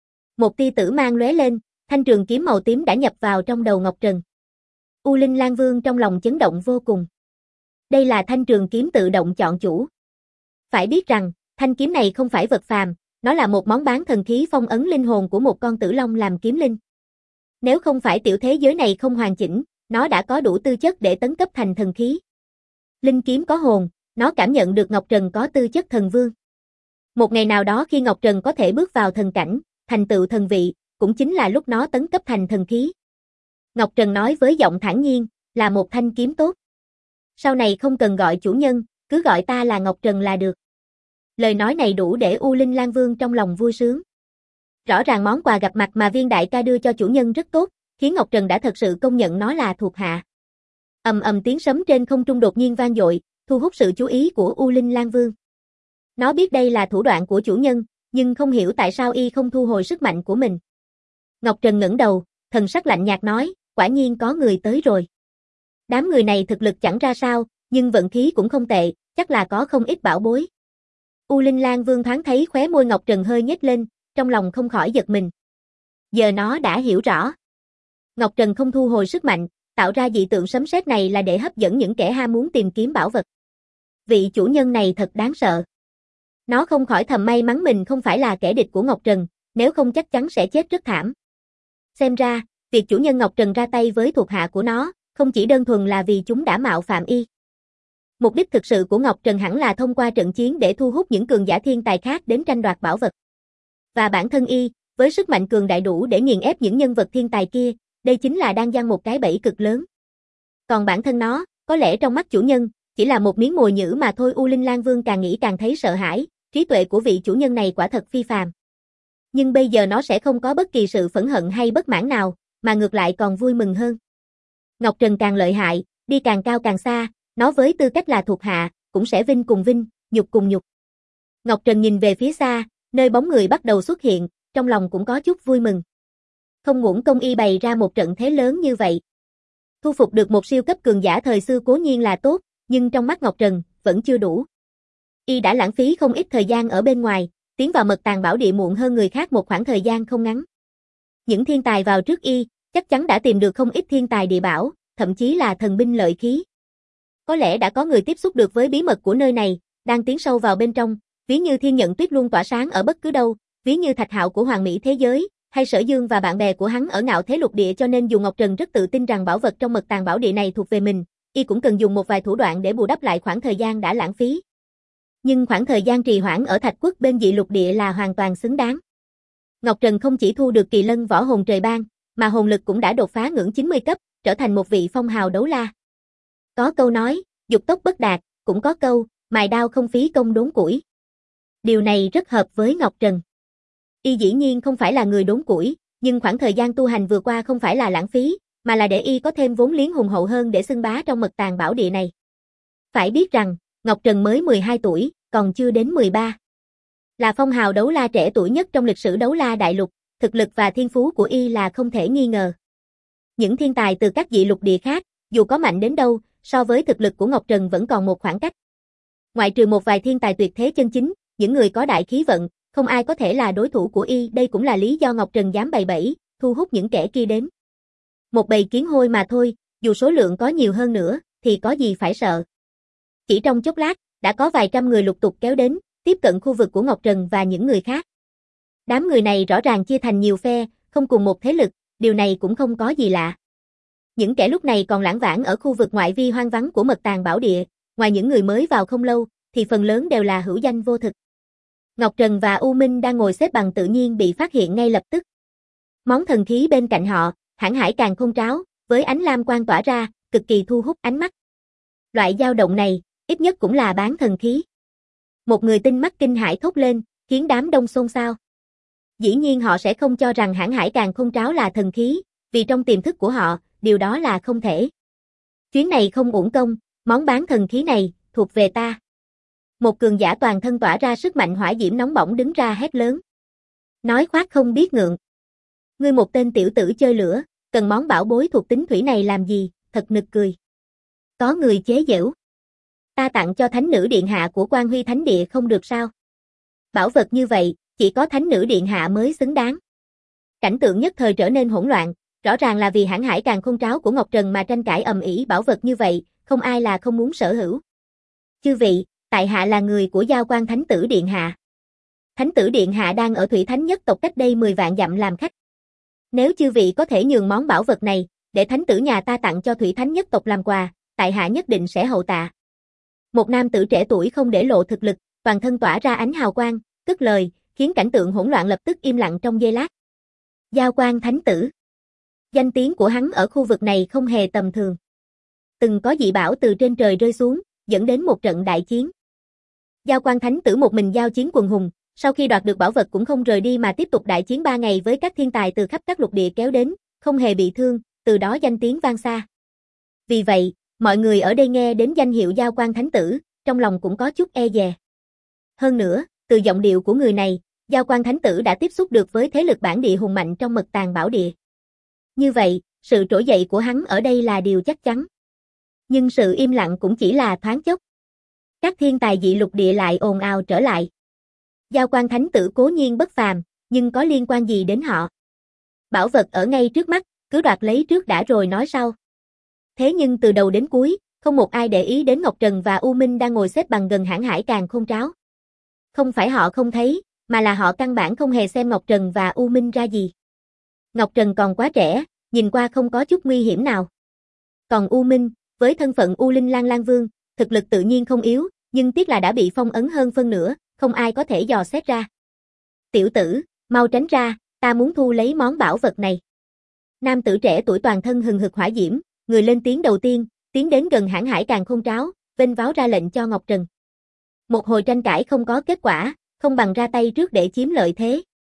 Một tia tử mang lóe lên, thanh trường kiếm màu tím đã nhập vào trong đầu Ngọc Trần. U Linh Lang Vương trong lòng chấn động vô cùng. Đây là thanh trường kiếm tự động chọn chủ. Phải biết rằng, thanh kiếm này không phải vật phàm, nó là một món bán thần khí phong ấn linh hồn của một con tử long làm kiếm linh. Nếu không phải tiểu thế giới này không hoàn chỉnh, nó đã có đủ tư chất để tấn cấp thành thần khí. Linh kiếm có hồn, nó cảm nhận được Ngọc Trần có tư chất thần vương. Một ngày nào đó khi Ngọc Trần có thể bước vào thần cảnh, thành tựu thần vị, cũng chính là lúc nó tấn cấp thành thần khí. Ngọc Trần nói với giọng thản nhiên, là một thanh kiếm tốt. Sau này không cần gọi chủ nhân, cứ gọi ta là Ngọc Trần là được. Lời nói này đủ để U Linh Lang Vương trong lòng vui sướng. Rõ ràng món quà gặp mặt mà viên đại ca đưa cho chủ nhân rất tốt, khiến Ngọc Trần đã thật sự công nhận nó là thuộc hạ. Ầm ầm tiếng sấm trên không trung đột nhiên vang dội, thu hút sự chú ý của U Linh Lang Vương. Nó biết đây là thủ đoạn của chủ nhân, nhưng không hiểu tại sao y không thu hồi sức mạnh của mình. Ngọc Trần ngẩng đầu, thần sắc lạnh nhạt nói, quả nhiên có người tới rồi. Đám người này thực lực chẳng ra sao, nhưng vận khí cũng không tệ, chắc là có không ít bảo bối. U Linh Lang Vương thoáng thấy khóe môi Ngọc Trần hơi nhếch lên, trong lòng không khỏi giật mình. Giờ nó đã hiểu rõ. Ngọc Trần không thu hồi sức mạnh, tạo ra dị tượng sấm sét này là để hấp dẫn những kẻ ham muốn tìm kiếm bảo vật. Vị chủ nhân này thật đáng sợ. Nó không khỏi thầm may mắn mình không phải là kẻ địch của Ngọc Trần, nếu không chắc chắn sẽ chết rất thảm. Xem ra, việc chủ nhân Ngọc Trần ra tay với thuộc hạ của nó, không chỉ đơn thuần là vì chúng đã mạo phạm y. Mục đích thực sự của Ngọc Trần hẳn là thông qua trận chiến để thu hút những cường giả thiên tài khác đến tranh đoạt bảo vật. Và bản thân y, với sức mạnh cường đại đủ để nghiền ép những nhân vật thiên tài kia, đây chính là đang giăng một cái bẫy cực lớn. Còn bản thân nó, có lẽ trong mắt chủ nhân, chỉ là một miếng mồi nhử mà thôi. U Linh Lang Vương càng nghĩ càng thấy sợ hãi, trí tuệ của vị chủ nhân này quả thật phi phàm. Nhưng bây giờ nó sẽ không có bất kỳ sự phẫn hận hay bất mãn nào, mà ngược lại còn vui mừng hơn. Ngọc Trần càng lợi hại, đi càng cao càng xa, nó với tư cách là thuộc hạ, cũng sẽ vinh cùng vinh, nhục cùng nhục. Ngọc Trần nhìn về phía xa, nơi bóng người bắt đầu xuất hiện, trong lòng cũng có chút vui mừng. Không uổng công y bày ra một trận thế lớn như vậy. Thu phục được một siêu cấp cường giả thời xưa cố nhiên là tốt, nhưng trong mắt Ngọc Trần, vẫn chưa đủ. Y đã lãng phí không ít thời gian ở bên ngoài, tiến vào mật tàng bảo địa muộn hơn người khác một khoảng thời gian không ngắn. Những thiên tài vào trước y, chắc chắn đã tìm được không ít thiên tài địa bảo, thậm chí là thần binh lợi khí. Có lẽ đã có người tiếp xúc được với bí mật của nơi này, đang tiến sâu vào bên trong, ví như Thiên Nhận Tuyết luôn tỏa sáng ở bất cứ đâu, ví như Thạch Hạo của Hoàng Mỹ thế giới, hay Sở Dương và bạn bè của hắn ở Ngạo Thế Lục Địa, cho nên dù Ngọc Trần rất tự tin rằng bảo vật trong mật tàng bảo địa này thuộc về mình, y cũng cần dùng một vài thủ đoạn để bù đắp lại khoảng thời gian đã lãng phí. Nhưng khoảng thời gian trì hoãn ở Thạch Quốc bên Dị Lục Địa là hoàn toàn xứng đáng. Ngọc Trần không chỉ thu được kỳ lân võ hồn trời ban, mà hồn lực cũng đã đột phá ngưỡng 90 cấp, trở thành một vị phong hào đấu la. Có câu nói, dục tốc bất đạt, cũng có câu, mài đao không phí công đốn củi. Điều này rất hợp với Ngọc Trần. Y dĩ nhiên không phải là người đốn củi, nhưng khoảng thời gian tu hành vừa qua không phải là lãng phí, mà là để y có thêm vốn liếng hùng hậu hơn để xưng bá trong mật tàng bảo địa này. Phải biết rằng, Ngọc Trần mới 12 tuổi, còn chưa đến 13. Là phong hào đấu la trẻ tuổi nhất trong lịch sử đấu la đại lục, thực lực và thiên phú của y là không thể nghi ngờ. Những thiên tài từ các dị lục địa khác, dù có mạnh đến đâu, so với thực lực của Ngọc Trần vẫn còn một khoảng cách. Ngoại trừ một vài thiên tài tuyệt thế chân chính, những người có đại khí vận, không ai có thể là đối thủ của y, đây cũng là lý do Ngọc Trần dám bày bẫy, thu hút những kẻ kia đến. Một bầy kiến hôi mà thôi, dù số lượng có nhiều hơn nữa, thì có gì phải sợ. Chỉ trong chốc lát, đã có vài trăm người lục tục kéo đến, tiếp cận khu vực của Ngọc Trần và những người khác. Đám người này rõ ràng chia thành nhiều phe, không cùng một thế lực, điều này cũng không có gì lạ. Những kẻ lúc này còn lảng vảng ở khu vực ngoại vi hoang vắng của mật tàng bảo địa, ngoài những người mới vào không lâu, thì phần lớn đều là hữu danh vô thực. Ngọc Trần và U Minh đang ngồi xếp bằng tự nhiên bị phát hiện ngay lập tức. Món thần khí bên cạnh họ, Hãn Hải Càn Khôn Tráo, với ánh lam quang tỏa ra, cực kỳ thu hút ánh mắt. Loại dao động này, ít nhất cũng là bán thần khí. Một người tinh mắt kinh hãi thốt lên, khiến đám đông xôn xao. Dĩ nhiên họ sẽ không cho rằng Hãn Hải Càn Khôn Tráo là thần khí, vì trong tiềm thức của họ, điều đó là không thể. Chuyến này không uổng công, món bán thần khí này, thuộc về ta. Một cường giả toàn thân tỏa ra sức mạnh hỏa diễm nóng bỏng đứng ra hét lớn. Nói khoác không biết ngượng. Ngươi một tên tiểu tử chơi lửa, cần món bảo bối thuộc tính thủy này làm gì, thật nực cười. Có người chế giễu. Ta tặng cho thánh nữ điện hạ của Quan Huy Thánh Địa không được sao? Bảo vật như vậy, chỉ có thánh nữ điện hạ mới xứng đáng. Cảnh tượng nhất thời trở nên hỗn loạn, rõ ràng là vì Hãn Hải Càn Khôn Tráo của Ngọc Trần mà tranh cãi ầm ĩ. Bảo vật như vậy, không ai là không muốn sở hữu. Chư vị, tại hạ là người của Giao Quan Thánh tử điện hạ. Thánh tử điện hạ đang ở Thủy Thánh nhất tộc cách đây 10 vạn dặm làm khách. Nếu chư vị có thể nhường món bảo vật này, để thánh tử nhà ta tặng cho Thủy Thánh nhất tộc làm quà, tại hạ nhất định sẽ hậu tạ. Một nam tử trẻ tuổi không để lộ thực lực, toàn thân tỏa ra ánh hào quang, cất lời, khiến cảnh tượng hỗn loạn lập tức im lặng trong giây lát. Giao Quan Thánh tử. Danh tiếng của hắn ở khu vực này không hề tầm thường. Từng có dị bảo từ trên trời rơi xuống, dẫn đến một trận đại chiến. Giao Quan Thánh tử một mình giao chiến quần hùng, sau khi đoạt được bảo vật cũng không rời đi mà tiếp tục đại chiến 3 ngày với các thiên tài từ khắp các lục địa kéo đến, không hề bị thương, từ đó danh tiếng vang xa. Vì vậy, mọi người ở đây nghe đến danh hiệu Giao Quan Thánh tử, trong lòng cũng có chút e dè. Hơn nữa, từ giọng điệu của người này, Giao Quan Thánh tử đã tiếp xúc được với thế lực bản địa hùng mạnh trong mật tàng bảo địa. Như vậy, sự trỗi dậy của hắn ở đây là điều chắc chắn. Nhưng sự im lặng cũng chỉ là thoáng chốc. Các thiên tài dị lục địa lại ồn ào trở lại. Giao Quan Thánh tử cố nhiên bất phàm, nhưng có liên quan gì đến họ? Bảo vật ở ngay trước mắt, cứ đoạt lấy trước đã rồi nói sau. Thế nhưng từ đầu đến cuối, không một ai để ý đến Ngọc Trần và U Minh đang ngồi xếp bằng gần Hãn Hải Càn Khôn Tráo. Không phải họ không thấy, mà là họ căn bản không hề xem Ngọc Trần và U Minh ra gì. Ngọc Trần còn quá trẻ, nhìn qua không có chút nguy hiểm nào. Còn U Minh, với thân phận U Linh Lang Lang Vương, thực lực tự nhiên không yếu, nhưng tiếc là đã bị phong ấn hơn phân nửa, không ai có thể dò xét ra. Tiểu tử, mau tránh ra, ta muốn thu lấy món bảo vật này. Nam tử trẻ tuổi toàn thân hừng hực hỏa diễm, người lên tiếng đầu tiên, tiến đến gần Hãn Hải Càn Khôn Tráo, vênh váo ra lệnh cho Ngọc Trần. Một hồi tranh cãi không có kết quả, không bằng ra tay trước để chiếm lợi thế.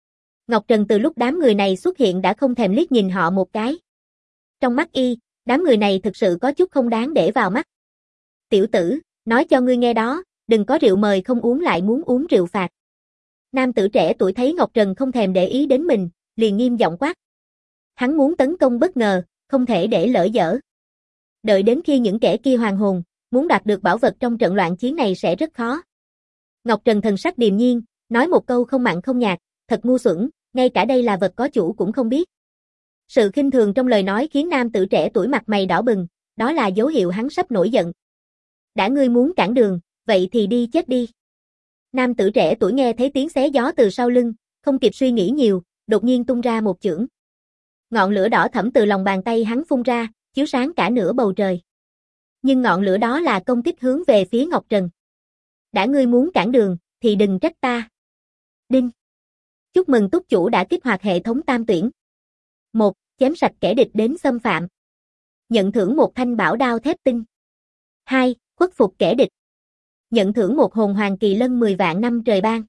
Ngọc Trần từ lúc đám người này xuất hiện đã không thèm liếc nhìn họ một cái. Trong mắt y, đám người này thực sự có chút không đáng để vào mắt. Tiểu tử, nói cho ngươi nghe đó, đừng có rượu mời không uống lại muốn uống rượu phạt. Nam tử trẻ tuổi thấy Ngọc Trần không thèm để ý đến mình, liền nghiêm giọng quát. Hắn muốn tấn công bất ngờ, không thể để lỡ dở. Đợi đến khi những kẻ kia hoàn hồn, muốn đạt được bảo vật trong trận loạn chiến này sẽ rất khó. Ngọc Trần thần sắc điềm nhiên, nói một câu không mặn không nhạt, thật ngu xuẩn, ngay cả đây là vật có chủ cũng không biết. Sự khinh thường trong lời nói khiến nam tử trẻ tuổi mặt mày đỏ bừng, đó là dấu hiệu hắn sắp nổi giận. Đã ngươi muốn cản đường, vậy thì đi chết đi. Nam tử trẻ tuổi nghe thấy tiếng xé gió từ sau lưng, không kịp suy nghĩ nhiều, đột nhiên tung ra một chưởng. Ngọn lửa đỏ thẫm từ lòng bàn tay hắn phun ra, chiếu sáng cả nửa bầu trời. Nhưng ngọn lửa đó là công kích hướng về phía Ngọc Trần. Đã ngươi muốn cản đường, thì đừng trách ta. Đinh. Chúc mừng túc chủ đã kích hoạt hệ thống tam tuyển. 1. Chém sạch kẻ địch đến xâm phạm. Nhận thưởng một thanh bảo đao thép tinh. 2. Khuất phục kẻ địch. Nhận thưởng một hồn hoàng kỳ lân 10 vạn năm trời ban.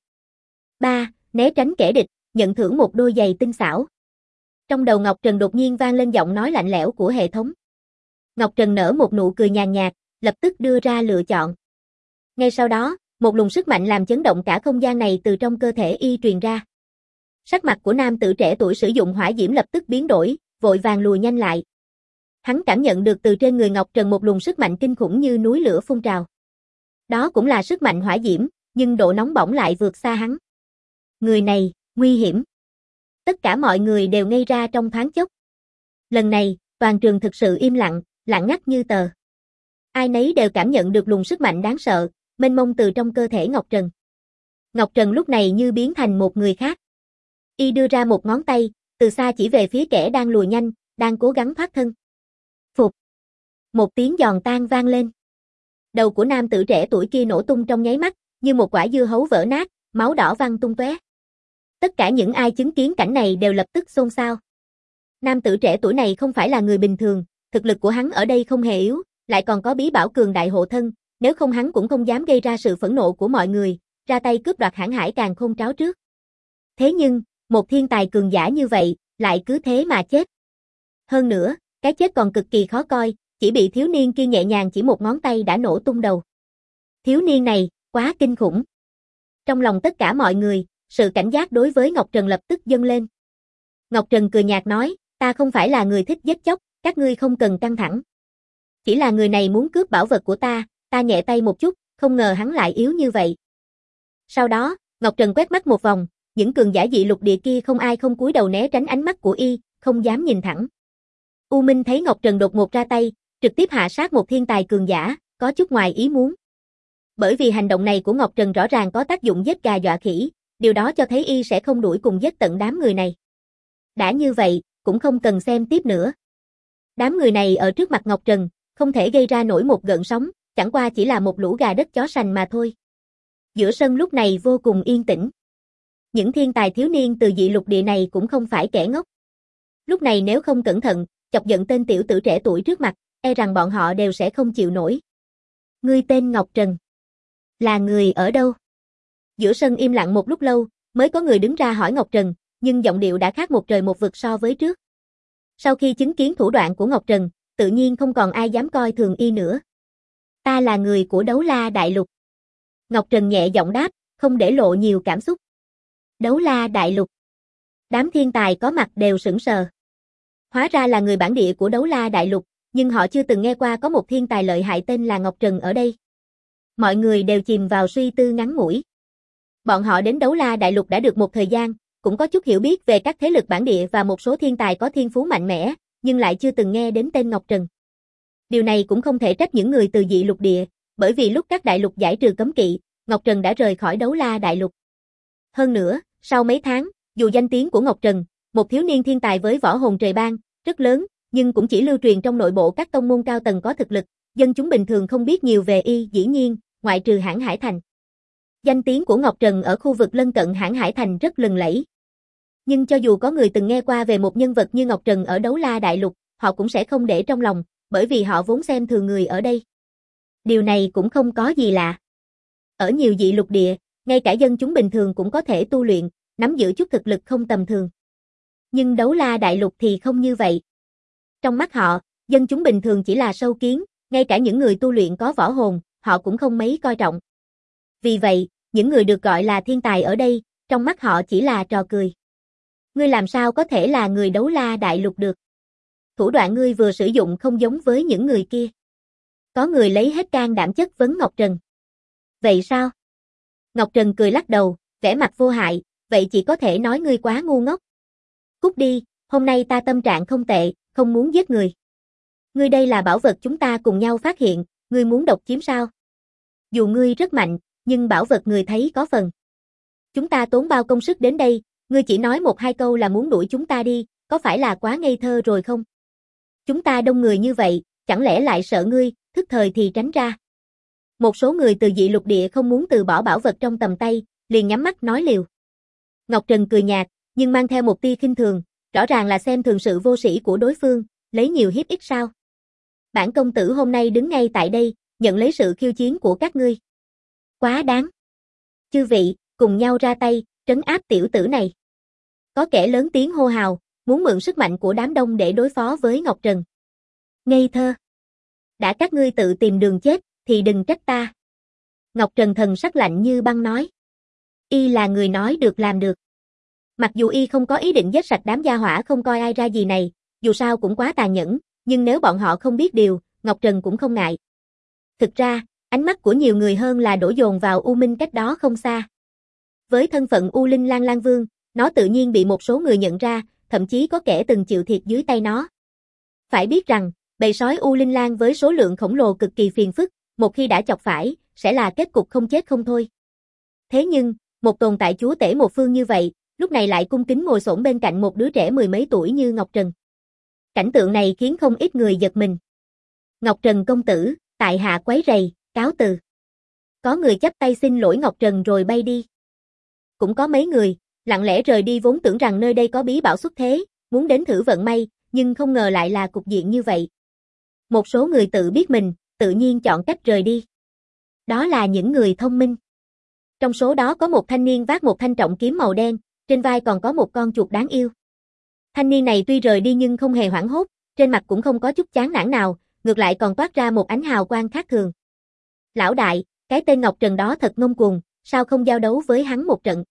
3. Né tránh kẻ địch, nhận thưởng một đôi giày tinh xảo. Trong đầu Ngọc Trần đột nhiên vang lên giọng nói lạnh lẽo của hệ thống. Ngọc Trần nở một nụ cười nhàn nhạt, lập tức đưa ra lựa chọn. Ngay sau đó, một luồng sức mạnh làm chấn động cả không gian này từ trong cơ thể y truyền ra. Sắc mặt của nam tử trẻ tuổi sử dụng hỏa diễm lập tức biến đổi, vội vàng lùi nhanh lại. Hắn cảm nhận được từ trên người Ngọc Trần một luồng sức mạnh kinh khủng như núi lửa phun trào. Đó cũng là sức mạnh hỏa diễm, nhưng độ nóng bỏng lại vượt xa hắn. Người này, nguy hiểm. Tất cả mọi người đều ngây ra trong thoáng chốc. Lần này, toàn trường thực sự im lặng, lặng ngắt như tờ. Ai nấy đều cảm nhận được luồng sức mạnh đáng sợ, mênh mông từ trong cơ thể Ngọc Trần. Ngọc Trần lúc này như biến thành một người khác. Y đưa ra một ngón tay, từ xa chỉ về phía kẻ đang lùi nhanh, đang cố gắng thoát thân. Phục. Một tiếng giòn tan vang lên. Đầu của nam tử trẻ tuổi kia nổ tung trong nháy mắt, như một quả dưa hấu vỡ nát, máu đỏ văng tung tóe. Tất cả những ai chứng kiến cảnh này đều lập tức xôn xao. Nam tử trẻ tuổi này không phải là người bình thường, thực lực của hắn ở đây không hề yếu, lại còn có bí bảo cường đại hộ thân, nếu không hắn cũng không dám gây ra sự phẫn nộ của mọi người, ra tay cướp đoạt Hãn Hải Càn Khôn Tráo trước. Thế nhưng, một thiên tài cường giả như vậy, lại cứ thế mà chết. Hơn nữa, cái chết còn cực kỳ khó coi, chỉ bị thiếu niên kia nhẹ nhàng chỉ một ngón tay đã nổ tung đầu. Thiếu niên này, quá kinh khủng. Trong lòng tất cả mọi người, sự cảnh giác đối với Ngọc Trần lập tức dâng lên. Ngọc Trần cười nhạt nói, ta không phải là người thích giết chóc, các ngươi không cần căng thẳng. Chỉ là người này muốn cướp bảo vật của ta nhẹ tay một chút, không ngờ hắn lại yếu như vậy. Sau đó, Ngọc Trần quét mắt một vòng, những cường giả dị lục địa kia không ai không cúi đầu né tránh ánh mắt của y, không dám nhìn thẳng. U Minh thấy Ngọc Trần đột ngột ra tay, trực tiếp hạ sát một thiên tài cường giả, có chút ngoài ý muốn. Bởi vì hành động này của Ngọc Trần rõ ràng có tác dụng giết gà dọa khỉ, điều đó cho thấy y sẽ không đuổi cùng giết tận đám người này. Đã như vậy, cũng không cần xem tiếp nữa. Đám người này ở trước mặt Ngọc Trần, không thể gây ra nổi một gợn sóng, chẳng qua chỉ là một lũ gà đất chó sành mà thôi. Giữa sân lúc này vô cùng yên tĩnh. Những thiên tài thiếu niên từ dị lục địa này cũng không phải kẻ ngốc. Lúc này nếu không cẩn thận, chọc giận tên tiểu tử trẻ tuổi trước mặt, e rằng bọn họ đều sẽ không chịu nổi. Ngươi tên Ngọc Trần. Là người ở đâu? Giữa sân im lặng một lúc lâu, mới có người đứng ra hỏi Ngọc Trần, nhưng giọng điệu đã khác một trời một vực so với trước. Sau khi chứng kiến thủ đoạn của Ngọc Trần, tự nhiên không còn ai dám coi thường y nữa. Ta là người của Đấu La Đại Lục. Ngọc Trần nhẹ giọng đáp, không để lộ nhiều cảm xúc. Đấu La Đại Lục. Đám thiên tài có mặt đều sững sờ. Hóa ra là người bản địa của Đấu La Đại Lục, nhưng họ chưa từng nghe qua có một thiên tài lợi hại tên là Ngọc Trần ở đây. Mọi người đều chìm vào suy tư ngắn ngủi. Bọn họ đến Đấu La Đại Lục đã được một thời gian, cũng có chút hiểu biết về các thế lực bản địa và một số thiên tài có thiên phú mạnh mẽ, nhưng lại chưa từng nghe đến tên Ngọc Trần. Điều này cũng không thể trách những người từ dị lục địa, bởi vì lúc các đại lục giải trừ cấm kỵ, Ngọc Trần đã rời khỏi Đấu La Đại Lục. Hơn nữa, sau mấy tháng, dù danh tiếng của Ngọc Trần, một thiếu niên thiên tài với võ hồn trời ban, rất lớn, nhưng cũng chỉ lưu truyền trong nội bộ các tông môn cao tầng có thực lực, dân chúng bình thường không biết nhiều về y, dĩ nhiên, ngoại trừ Hãn Hải Thành. Danh tiếng của Ngọc Trần ở khu vực lân cận Hãn Hải Thành rất lừng lẫy. Nhưng cho dù có người từng nghe qua về một nhân vật như Ngọc Trần ở Đấu La Đại Lục, họ cũng sẽ không để trong lòng, bởi vì họ vốn xem thường người ở đây. Điều này cũng không có gì lạ. Ở nhiều dị lục địa, ngay cả dân chúng bình thường cũng có thể tu luyện, nắm giữ chút thực lực không tầm thường. Nhưng Đấu La Đại Lục thì không như vậy. Trong mắt họ, dân chúng bình thường chỉ là sâu kiến, ngay cả những người tu luyện có võ hồn, họ cũng không mấy coi trọng. Vì vậy, những người được gọi là thiên tài ở đây, trong mắt họ chỉ là trò cười. Ngươi làm sao có thể là người Đấu La Đại Lục được? Thủ đoạn ngươi vừa sử dụng không giống với những người kia. Có người lấy hết can đảm chất vấn Ngọc Trần. Vậy sao? Ngọc Trần cười lắc đầu, vẻ mặt vô hại, vậy chỉ có thể nói ngươi quá ngu ngốc. Cút đi, hôm nay ta tâm trạng không tệ, không muốn giết người. Ngươi đây là bảo vật chúng ta cùng nhau phát hiện, ngươi muốn độc chiếm sao? Dù ngươi rất mạnh, nhưng bảo vật người thấy có phần. Chúng ta tốn bao công sức đến đây, ngươi chỉ nói một hai câu là muốn đuổi chúng ta đi, có phải là quá ngây thơ rồi không? Chúng ta đông người như vậy, chẳng lẽ lại sợ ngươi, thức thời thì tránh ra. Một số người từ dị lục địa không muốn từ bỏ bảo vật trong tầm tay, liền nhắm mắt nói liều. Ngọc Trần cười nhạt, nhưng mang theo một tia khinh thường, rõ ràng là xem thường sự vô sĩ của đối phương, lấy nhiều hiếp ít sao. Bản công tử hôm nay đứng ngay tại đây, nhận lấy sự khiêu chiến của các ngươi. Quá đáng. Chư vị, cùng nhau ra tay, trấn áp tiểu tử này. Có kẻ lớn tiếng hô hào, muốn mượn sức mạnh của đám đông để đối phó với Ngọc Trần. Ngây thơ. Đã các ngươi tự tìm đường chết, thì đừng trách ta. Ngọc Trần thần sắc lạnh như băng nói. Y là người nói được làm được. Mặc dù y không có ý định giết sạch đám gia hỏa không coi ai ra gì này, dù sao cũng quá tàn nhẫn, nhưng nếu bọn họ không biết điều, Ngọc Trần cũng không ngại. Thực ra, ánh mắt của nhiều người hơn là đổ dồn vào U Minh cách đó không xa. Với thân phận U Linh Lang Lang Vương, nó tự nhiên bị một số người nhận ra, thậm chí có kẻ từng chịu thiệt dưới tay nó. Phải biết rằng, bầy sói U Linh Lang với số lượng khổng lồ cực kỳ phiền phức, một khi đã chọc phải, sẽ là kết cục không chết không thôi. Thế nhưng, một tồn tại chúa tể một phương như vậy, lúc này lại cung kính ngồi xổm bên cạnh một đứa trẻ mười mấy tuổi như Ngọc Trần. Cảnh tượng này khiến không ít người giật mình. Ngọc Trần công tử, tại hạ quấy rầy, cáo từ. Có người chắp tay xin lỗi Ngọc Trần rồi bay đi. Cũng có mấy người, lặng lẽ rời đi vốn tưởng rằng nơi đây có bí bảo xuất thế, muốn đến thử vận may, nhưng không ngờ lại là cục diện như vậy. Một số người tự biết mình, tự nhiên chọn cách rời đi. Đó là những người thông minh. Trong số đó có một thanh niên vác một thanh trọng kiếm màu đen, trên vai còn có một con chuột đáng yêu. Thanh niên này tuy rời đi nhưng không hề hoảng hốt, trên mặt cũng không có chút chán nản nào, ngược lại còn toát ra một ánh hào quang khác thường. Lão đại, cái tên Ngọc Trần đó thật ngông cuồng, sao không giao đấu với hắn một trận?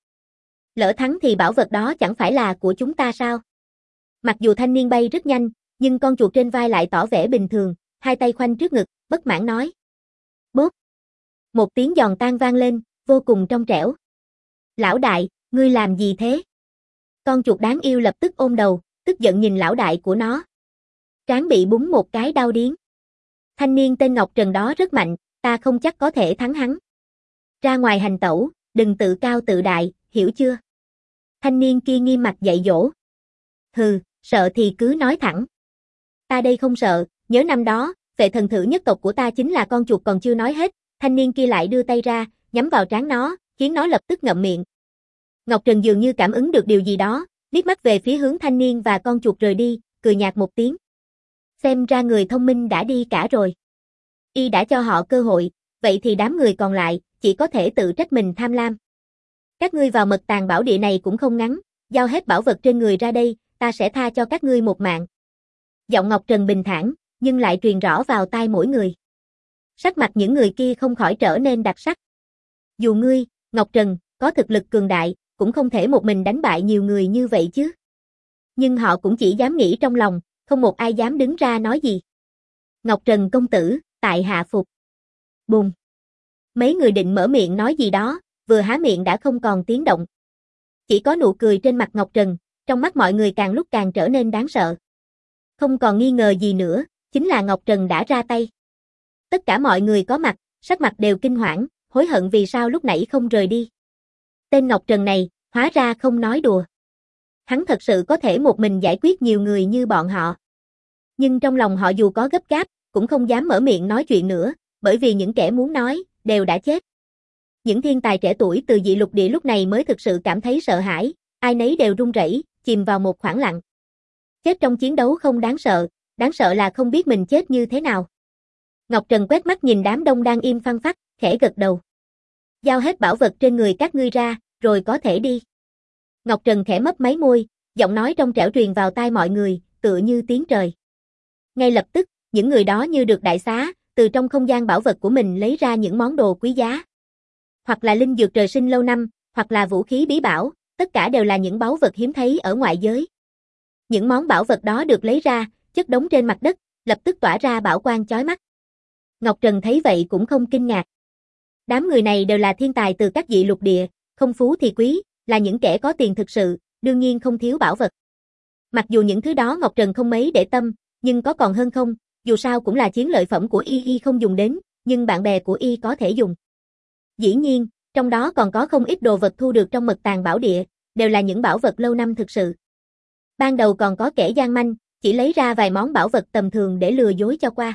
Lỡ thắng thì bảo vật đó chẳng phải là của chúng ta sao? Mặc dù thanh niên bay rất nhanh, nhưng con chuột trên vai lại tỏ vẻ bình thường, hai tay khoanh trước ngực, bất mãn nói. Bốp! Một tiếng giòn tan vang lên, vô cùng trong trẻo. Lão đại, ngươi làm gì thế? Con chuột đáng yêu lập tức ôm đầu, tức giận nhìn lão đại của nó. Trán bị búng một cái đau điếng. Thanh niên tên Ngọc Trần đó rất mạnh, ta không chắc có thể thắng hắn. Ra ngoài hành tẩu, đừng tự cao tự đại, hiểu chưa? Thanh niên kia nghiêm mặt dạy dỗ. Hừ, sợ thì cứ nói thẳng. Ta đây không sợ, nhớ năm đó, vệ thần thử nhất tộc của ta chính là con chuột còn chưa nói hết, thanh niên kia lại đưa tay ra, nhắm vào trán nó, khiến nó lập tức ngậm miệng. Ngọc Trần dường như cảm ứng được điều gì đó, liếc mắt về phía hướng thanh niên và con chuột rời đi, cười nhạt một tiếng. Xem ra người thông minh đã đi cả rồi. Y đã cho họ cơ hội, vậy thì đám người còn lại, chỉ có thể tự trách mình tham lam. Các ngươi vào mật tàng bảo địa này cũng không ngắn, giao hết bảo vật trên người ra đây, ta sẽ tha cho các ngươi một mạng. Giọng Ngọc Trần bình thản, nhưng lại truyền rõ vào tai mỗi người. Sắc mặt những người kia không khỏi trở nên đặc sắc. Dù ngươi, Ngọc Trần, có thực lực cường đại, cũng không thể một mình đánh bại nhiều người như vậy chứ. Nhưng họ cũng chỉ dám nghĩ trong lòng, không một ai dám đứng ra nói gì. Ngọc Trần công tử, tại hạ phục. Bùng. Mấy người định mở miệng nói gì đó, vừa há miệng đã không còn tiếng động. Chỉ có nụ cười trên mặt Ngọc Trần, trong mắt mọi người càng lúc càng trở nên đáng sợ. Không còn nghi ngờ gì nữa, chính là Ngọc Trần đã ra tay. Tất cả mọi người có mặt, sắc mặt đều kinh hoảng, hối hận vì sao lúc nãy không rời đi. Tên Ngọc Trần này, hóa ra không nói đùa. Hắn thật sự có thể một mình giải quyết nhiều người như bọn họ. Nhưng trong lòng họ dù có gấp gáp, cũng không dám mở miệng nói chuyện nữa, bởi vì những kẻ muốn nói, đều đã chết. Những thiên tài trẻ tuổi từ dị lục địa lúc này mới thực sự cảm thấy sợ hãi, ai nấy đều run rẩy, chìm vào một khoảng lặng. Chết trong chiến đấu không đáng sợ là không biết mình chết như thế nào. Ngọc Trần quét mắt nhìn đám đông đang im phăng phắc, khẽ gật đầu. Giao hết bảo vật trên người các ngươi ra, rồi có thể đi. Ngọc Trần khẽ mấp máy môi, giọng nói trong trẻo truyền vào tai mọi người, tựa như tiếng trời. Ngay lập tức, những người đó như được đại xá, từ trong không gian bảo vật của mình lấy ra những món đồ quý giá. Hoặc là linh dược trời sinh lâu năm, hoặc là vũ khí bí bảo, tất cả đều là những báu vật hiếm thấy ở ngoại giới. Những món bảo vật đó được lấy ra, chất đống trên mặt đất, lập tức tỏa ra bảo quang chói mắt. Ngọc Trần thấy vậy cũng không kinh ngạc. Đám người này đều là thiên tài từ các dị lục địa, không phú thì quý, là những kẻ có tiền thực sự, đương nhiên không thiếu bảo vật. Mặc dù những thứ đó Ngọc Trần không mấy để tâm, nhưng có còn hơn không, dù sao cũng là chiến lợi phẩm của y không dùng đến, nhưng bạn bè của y có thể dùng. Dĩ nhiên, trong đó còn có không ít đồ vật thu được trong mật tàng bảo địa, đều là những bảo vật lâu năm thực sự. Ban đầu còn có kẻ gian manh, chỉ lấy ra vài món bảo vật tầm thường để lừa dối cho qua.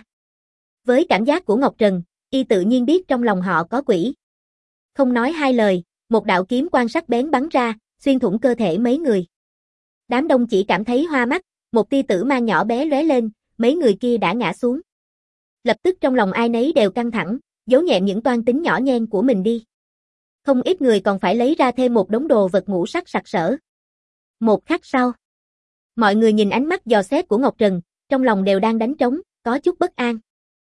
Với cảm giác của Ngọc Trần, y tự nhiên biết trong lòng họ có quỷ. Không nói hai lời, một đạo kiếm quang sắc bén bắn ra, xuyên thủng cơ thể mấy người. Đám đông chỉ cảm thấy hoa mắt, một tia tử mang nhỏ bé lóe lên, mấy người kia đã ngã xuống. Lập tức trong lòng ai nấy đều căng thẳng, giấu nhẹm những toan tính nhỏ nhen của mình đi. Không ít người còn phải lấy ra thêm một đống đồ vật ngũ sắc sặc sỡ. Một khắc sau, mọi người nhìn ánh mắt dò xét của Ngọc Trần, trong lòng đều đang đánh trống, có chút bất an.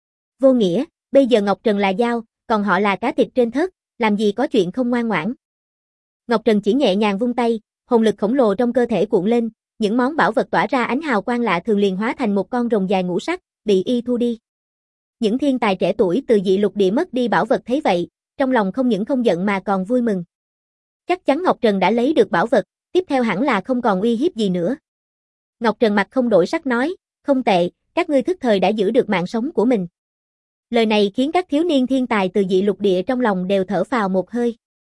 Vô nghĩa, bây giờ Ngọc Trần là dao, còn họ là cá thịt trên thớt, làm gì có chuyện không ngoan ngoãn. Ngọc Trần chỉ nhẹ nhàng vung tay, hồn lực khổng lồ trong cơ thể cuộn lên, những món bảo vật tỏa ra ánh hào quang lạ thường liền hóa thành một con rồng dài ngũ sắc, bị y thu đi. Những thiên tài trẻ tuổi từ dị lục địa mất đi bảo vật thấy vậy, trong lòng không những không giận mà còn vui mừng. Chắc chắn Ngọc Trần đã lấy được bảo vật, tiếp theo hẳn là không còn uy hiếp gì nữa. Ngọc Trần mặt không đổi sắc nói, không tệ, các ngươi thức thời đã giữ được mạng sống của mình. Lời này khiến các thiếu niên thiên tài từ dị lục địa trong lòng đều thở phào một hơi.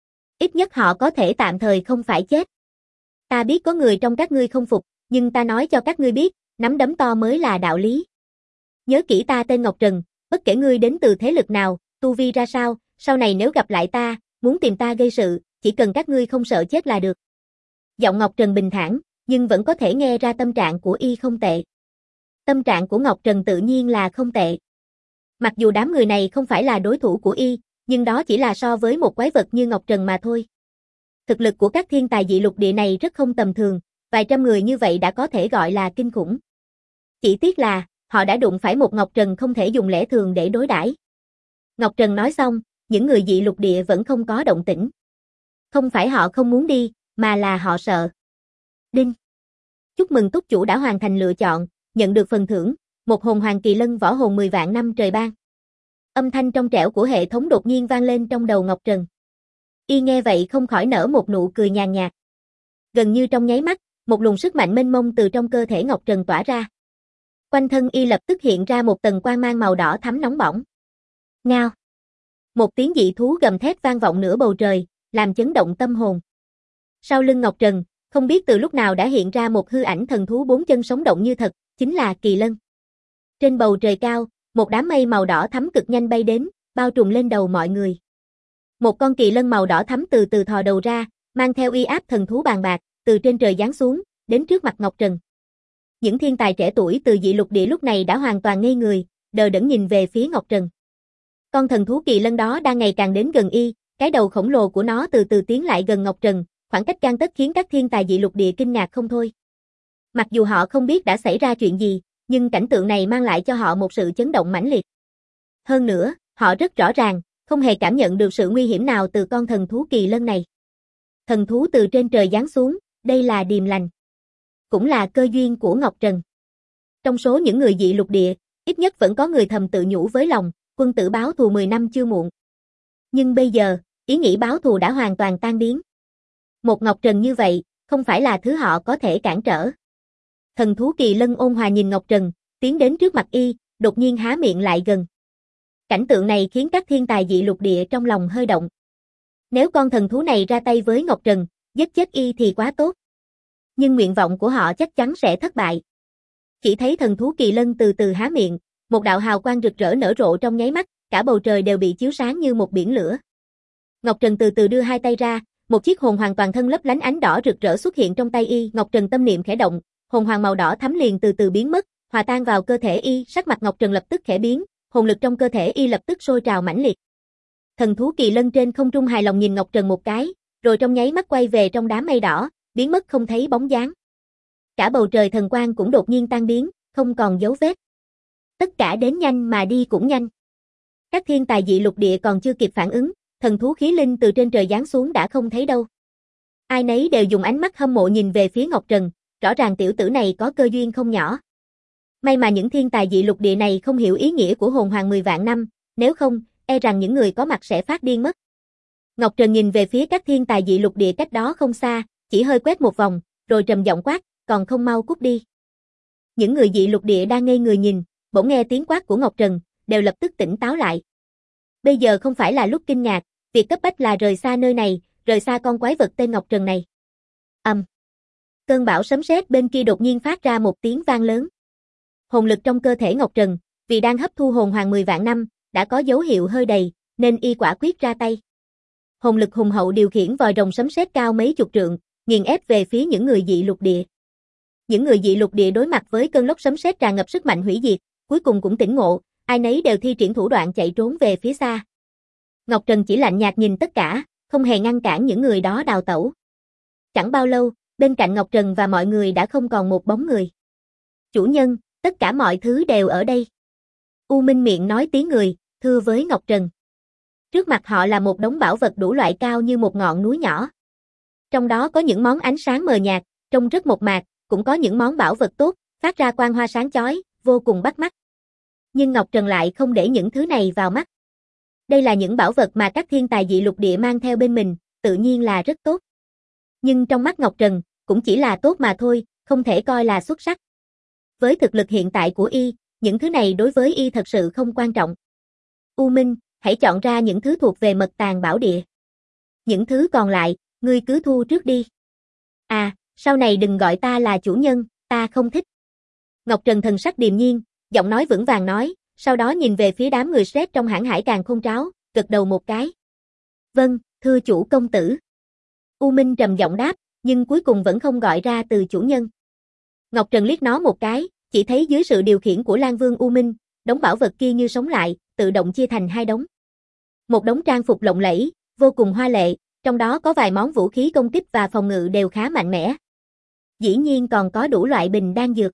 Ít nhất họ có thể tạm thời không phải chết. Ta biết có người trong các ngươi không phục, nhưng ta nói cho các ngươi biết, nắm đấm to mới là đạo lý. Nhớ kỹ ta tên Ngọc Trần, bất kể ngươi đến từ thế lực nào, tu vi ra sao, sau này nếu gặp lại ta, muốn tìm ta gây sự, chỉ cần các ngươi không sợ chết là được. Giọng Ngọc Trần bình thản, nhưng vẫn có thể nghe ra tâm trạng của y không tệ. Tâm trạng của Ngọc Trần tự nhiên là không tệ. Mặc dù đám người này không phải là đối thủ của y, nhưng đó chỉ là so với một quái vật như Ngọc Trần mà thôi. Thực lực của các thiên tài dị lục địa này rất không tầm thường, vài trăm người như vậy đã có thể gọi là kinh khủng. Chỉ tiếc là, họ đã đụng phải một Ngọc Trần không thể dùng lẽ thường để đối đãi. Ngọc Trần nói xong, những người dị lục địa vẫn không có động tĩnh. Không phải họ không muốn đi, mà là họ sợ. Đinh. Chúc mừng túc chủ đã hoàn thành lựa chọn, nhận được phần thưởng, một hồn hoàng kỳ lân võ hồn 10 vạn năm trời ban. Âm thanh trong trẻo của hệ thống đột nhiên vang lên trong đầu Ngọc Trần. Y nghe vậy không khỏi nở một nụ cười nhàn nhạt. Gần như trong nháy mắt, một luồng sức mạnh mênh mông từ trong cơ thể Ngọc Trần tỏa ra. Quanh thân y lập tức hiện ra một tầng quang mang màu đỏ thắm nóng bỏng. Ngao. Một tiếng dị thú gầm thét vang vọng nửa bầu trời, làm chấn động tâm hồn. Sau lưng Ngọc Trần, không biết từ lúc nào đã hiện ra một hư ảnh thần thú 4 chân sống động như thật, chính là kỳ lân. Trên bầu trời cao, một đám mây màu đỏ thắm cực nhanh bay đến, bao trùm lên đầu mọi người. Một con kỳ lân màu đỏ thắm từ từ thò đầu ra, mang theo uy áp thần thú bàn bạc, từ trên trời giáng xuống, đến trước mặt Ngọc Trần. Những thiên tài trẻ tuổi từ dị lục địa lúc này đã hoàn toàn ngây người, đờ đẫn nhìn về phía Ngọc Trần. Con thần thú kỳ lân đó đang ngày càng đến gần y, cái đầu khổng lồ của nó từ từ tiến lại gần Ngọc Trần, khoảng cách gang tấc khiến các thiên tài dị lục địa kinh ngạc không thôi. Mặc dù họ không biết đã xảy ra chuyện gì, nhưng cảnh tượng này mang lại cho họ một sự chấn động mãnh liệt. Hơn nữa, họ rất rõ ràng, không hề cảm nhận được sự nguy hiểm nào từ con thần thú kỳ lân này. Thần thú từ trên trời giáng xuống, đây là điềm lành. Cũng là cơ duyên của Ngọc Trần. Trong số những người dị lục địa, ít nhất vẫn có người thầm tự nhủ với lòng, quân tử báo thù 10 năm chưa muộn. Nhưng bây giờ, ý nghĩ báo thù đã hoàn toàn tan biến. Một Ngọc Trần như vậy, không phải là thứ họ có thể cản trở. Thần thú kỳ lân ôn hòa nhìn Ngọc Trần, tiến đến trước mặt y, đột nhiên há miệng lại gần. Cảnh tượng này khiến các thiên tài dị lục địa trong lòng hơi động. Nếu con thần thú này ra tay với Ngọc Trần, giết chết y thì quá tốt. Nhưng nguyện vọng của họ chắc chắn sẽ thất bại. Chỉ thấy thần thú kỳ lân từ từ há miệng, một đạo hào quang rực rỡ nở rộ trong nháy mắt, cả bầu trời đều bị chiếu sáng như một biển lửa. Ngọc Trần từ từ đưa hai tay ra, một chiếc hồn hoàng toàn thân lấp lánh ánh đỏ rực rỡ xuất hiện trong tay y. Ngọc Trần tâm niệm khẽ động, hồn hoàng màu đỏ thắm liền từ từ biến mất, hòa tan vào cơ thể y. Sắc mặt Ngọc Trần lập tức khẽ biến, hồn lực trong cơ thể y lập tức sôi trào mãnh liệt. Thần thú kỳ lân trên không trung hài lòng nhìn Ngọc Trần một cái, rồi trong nháy mắt quay về trong đám mây đỏ, biến mất không thấy bóng dáng. Cả bầu trời thần quang cũng đột nhiên tan biến, không còn dấu vết. Tất cả đến nhanh mà đi cũng nhanh. Các thiên tài dị lục địa còn chưa kịp phản ứng, thần thú khí linh từ trên trời giáng xuống đã không thấy đâu. Ai nấy đều dùng ánh mắt hâm mộ nhìn về phía Ngọc Trần, rõ ràng tiểu tử này có cơ duyên không nhỏ. May mà những thiên tài dị lục địa này không hiểu ý nghĩa của hồn hoàng 10 vạn năm, nếu không, e rằng những người có mặt sẽ phát điên mất. Ngọc Trần nhìn về phía các thiên tài dị lục địa cách đó không xa, chỉ hơi quét một vòng, rồi trầm giọng quát, còn không mau cút đi. Những người dị lục địa đang ngây người nhìn, bỗng nghe tiếng quát của Ngọc Trần, đều lập tức tỉnh táo lại. Bây giờ không phải là lúc kinh ngạc, việc cấp bách là rời xa nơi này, rời xa con quái vật tên Ngọc Trần này. Cơn bão sấm sét bên kia đột nhiên phát ra một tiếng vang lớn. Hồn lực trong cơ thể Ngọc Trần, vì đang hấp thu hồn hoàng 10 vạn năm, đã có dấu hiệu hơi đầy, nên y quả quyết ra tay. Hồn lực hùng hậu điều khiển vòi rồng sấm sét cao mấy chục trượng, nghiền ép về phía những người dị lục địa. Những người dị lục địa đối mặt với cơn lốc sấm sét tràn ngập sức mạnh hủy diệt, cuối cùng cũng tỉnh ngộ, ai nấy đều thi triển thủ đoạn chạy trốn về phía xa. Ngọc Trần chỉ lạnh nhạt nhìn tất cả, không hề ngăn cản những người đó đào tẩu. Chẳng bao lâu, bên cạnh Ngọc Trần và mọi người đã không còn một bóng người. Chủ nhân, tất cả mọi thứ đều ở đây. U Minh miệng nói tiếng người, thưa với Ngọc Trần. Trước mặt họ là một đống bảo vật đủ loại cao như một ngọn núi nhỏ. Trong đó có những món ánh sáng mờ nhạt, trông rất mộc mạc, cũng có những món bảo vật tốt, phát ra quang hoa sáng chói, vô cùng bắt mắt. Nhưng Ngọc Trần lại không để những thứ này vào mắt. Đây là những bảo vật mà các thiên tài dị lục địa mang theo bên mình, tự nhiên là rất tốt. Nhưng trong mắt Ngọc Trần, cũng chỉ là tốt mà thôi, không thể coi là xuất sắc. Với thực lực hiện tại của y, những thứ này đối với y thật sự không quan trọng. U Minh, hãy chọn ra những thứ thuộc về mật tàng bảo địa. Những thứ còn lại, ngươi cứ thu trước đi. À, sau này đừng gọi ta là chủ nhân, ta không thích. Ngọc Trần thần sắc điềm nhiên, giọng nói vững vàng nói, sau đó nhìn về phía đám người Shrek trong hãn hải càn khôn tráo, gật đầu một cái. Vâng, thưa chủ công tử. U Minh trầm giọng đáp, nhưng cuối cùng vẫn không gọi ra từ chủ nhân. Ngọc Trần liếc nó một cái, chỉ thấy dưới sự điều khiển của Lan Vương U Minh, đống bảo vật kia như sống lại, tự động chia thành hai đống. Một đống trang phục lộng lẫy, vô cùng hoa lệ, trong đó có vài món vũ khí công kích và phòng ngự đều khá mạnh mẽ. Dĩ nhiên còn có đủ loại bình đan dược.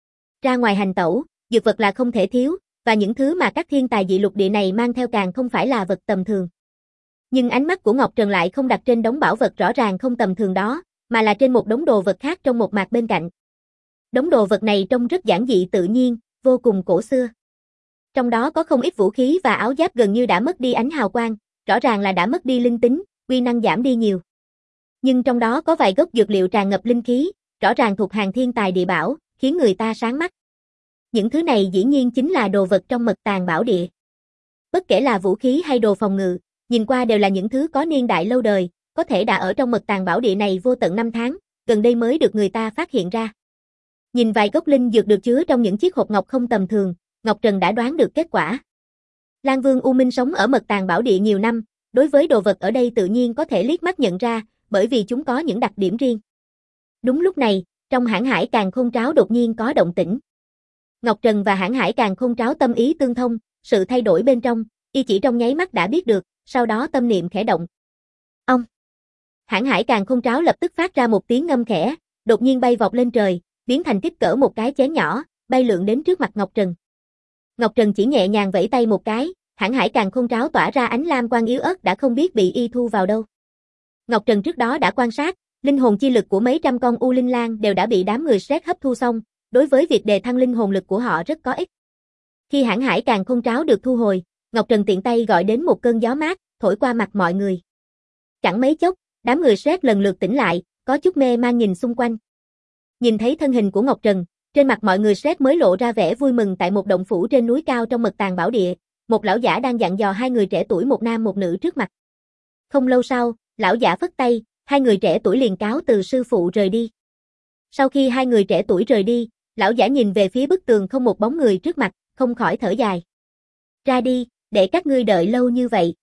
Ra ngoài hành tẩu, dược vật là không thể thiếu, và những thứ mà các thiên tài dị lục địa này mang theo càng không phải là vật tầm thường. Nhưng ánh mắt của Ngọc Trần lại không đặt trên đống bảo vật rõ ràng không tầm thường đó, mà là trên một đống đồ vật khác trong một mạc bên cạnh. Đống đồ vật này trông rất giản dị tự nhiên, vô cùng cổ xưa. Trong đó có không ít vũ khí và áo giáp gần như đã mất đi ánh hào quang, rõ ràng là đã mất đi linh tính, uy năng giảm đi nhiều. Nhưng trong đó có vài gốc dược liệu tràn ngập linh khí, rõ ràng thuộc hàng thiên tài địa bảo, khiến người ta sáng mắt. Những thứ này dĩ nhiên chính là đồ vật trong mật tàng bảo địa. Bất kể là vũ khí hay đồ phòng ngự, nhìn qua đều là những thứ có niên đại lâu đời, có thể đã ở trong mật tàng bảo địa này vô tận năm tháng, gần đây mới được người ta phát hiện ra. Nhìn vài gốc linh dược được chứa trong những chiếc hộp ngọc không tầm thường, Ngọc Trần đã đoán được kết quả. Lan Vương U Minh sống ở mật tàng bảo địa nhiều năm, đối với đồ vật ở đây tự nhiên có thể liếc mắt nhận ra, bởi vì chúng có những đặc điểm riêng. Đúng lúc này, trong hãn hải càn khôn tráo đột nhiên có động tĩnh. Ngọc Trần và hãn hải càn khôn tráo tâm ý tương thông, sự thay đổi bên trong, y chỉ trong nháy mắt đã biết được, sau đó tâm niệm khẽ động. Ông! Hãn hải càn khôn tráo lập tức phát ra một tiếng ngâm khẽ, đột nhiên bay vọt lên trời, biến thành kích cỡ một cái chén nhỏ, bay lượn đến trước mặt Ngọc Trần. Ngọc Trần chỉ nhẹ nhàng vẫy tay một cái, hãn hải càn khôn tráo tỏa ra ánh lam quang yếu ớt đã không biết bị y thu vào đâu. Ngọc Trần trước đó đã quan sát, linh hồn chi lực của mấy trăm con U Linh Lang đều đã bị đám người Shrek hấp thu xong, đối với việc đề thăng linh hồn lực của họ rất có ích. Khi hãn hải càn khôn tráo được thu hồi, Ngọc Trần tiện tay gọi đến một cơn gió mát, thổi qua mặt mọi người. Chẳng mấy chốc, đám người Shrek lần lượt tỉnh lại, có chút mê man nhìn xung quanh. Nhìn thấy thân hình của Ngọc Trần, trên mặt mọi người Shrek mới lộ ra vẻ vui mừng tại một động phủ trên núi cao trong mật tàng bảo địa, một lão giả đang dặn dò hai người trẻ tuổi một nam một nữ trước mặt. Không lâu sau, lão giả phất tay, hai người trẻ tuổi liền cáo từ sư phụ rời đi. Sau khi hai người trẻ tuổi rời đi, lão giả nhìn về phía bức tường không một bóng người trước mặt, không khỏi thở dài. Ra đi, để các ngươi đợi lâu như vậy.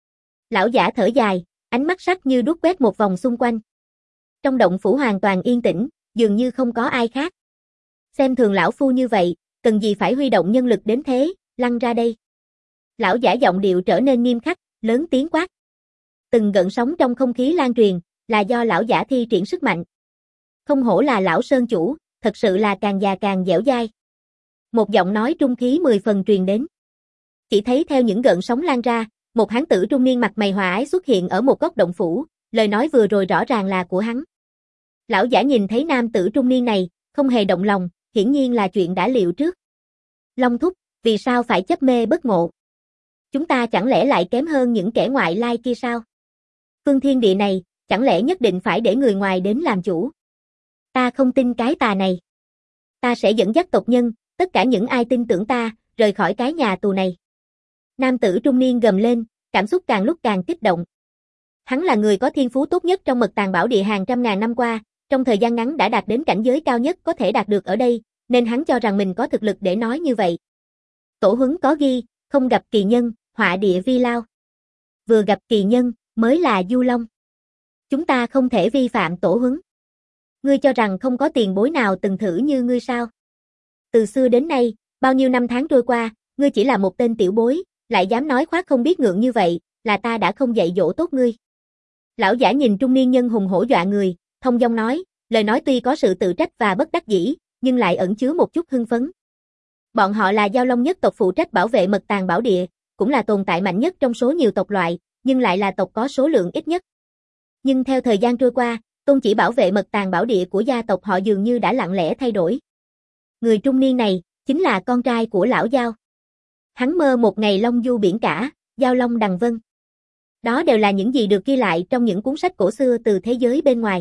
Lão giả thở dài, ánh mắt sắc như đuốc quét một vòng xung quanh. Trong động phủ hoàn toàn yên tĩnh, dường như không có ai khác. Xem thường lão phu như vậy, cần gì phải huy động nhân lực đến thế, lăn ra đây. Lão giả giọng điệu trở nên nghiêm khắc, lớn tiếng quát. Từng gợn sóng trong không khí lan truyền, là do lão giả thi triển sức mạnh. Không hổ là lão Sơn chủ, thật sự là càng già càng dẻo dai. Một giọng nói trung khí 10 phần truyền đến. Chỉ thấy theo những gợn sóng lan ra, một hán tử trung niên mặt mày hòa ái xuất hiện ở một góc động phủ, lời nói vừa rồi rõ ràng là của hắn. Lão giả nhìn thấy nam tử trung niên này, không hề động lòng, hiển nhiên là chuyện đã liệu trước. Long thúc, vì sao phải chấp mê bất ngộ? Chúng ta chẳng lẽ lại kém hơn những kẻ ngoại lai kia sao? Phương thiên địa này, chẳng lẽ nhất định phải để người ngoài đến làm chủ? Ta không tin cái tà này. Ta sẽ dẫn dắt tộc nhân, tất cả những ai tin tưởng ta, rời khỏi cái nhà tù này. Nam tử trung niên gầm lên, cảm xúc càng lúc càng kích động. Hắn là người có thiên phú tốt nhất trong mật tàng bảo địa hàng trăm ngàn năm qua, trong thời gian ngắn đã đạt đến cảnh giới cao nhất có thể đạt được ở đây, nên hắn cho rằng mình có thực lực để nói như vậy. Tổ huấn có ghi, không gặp kỳ nhân, họa địa vi lao. Vừa gặp kỳ nhân, mới là du long. Chúng ta không thể vi phạm tổ huấn. Ngươi cho rằng không có tiền bối nào từng thử như ngươi sao? Từ xưa đến nay, bao nhiêu năm tháng trôi qua, ngươi chỉ là một tên tiểu bối, lại dám nói khoác không biết ngượng như vậy, là ta đã không dạy dỗ tốt ngươi. Lão giả nhìn trung niên nhân hùng hổ dọa người, thông dong nói, lời nói tuy có sự tự trách và bất đắc dĩ, nhưng lại ẩn chứa một chút hưng phấn. Bọn họ là Giao Long nhất tộc phụ trách bảo vệ mật tàng bảo địa, cũng là tồn tại mạnh nhất trong số nhiều tộc loại, nhưng lại là tộc có số lượng ít nhất. Nhưng theo thời gian trôi qua, tôn chỉ bảo vệ mật tàng bảo địa của gia tộc họ dường như đã lặng lẽ thay đổi. Người trung niên này, chính là con trai của lão Giao. Hắn mơ một ngày long du biển cả, Giao Long đằng vân. Đó đều là những gì được ghi lại trong những cuốn sách cổ xưa từ thế giới bên ngoài.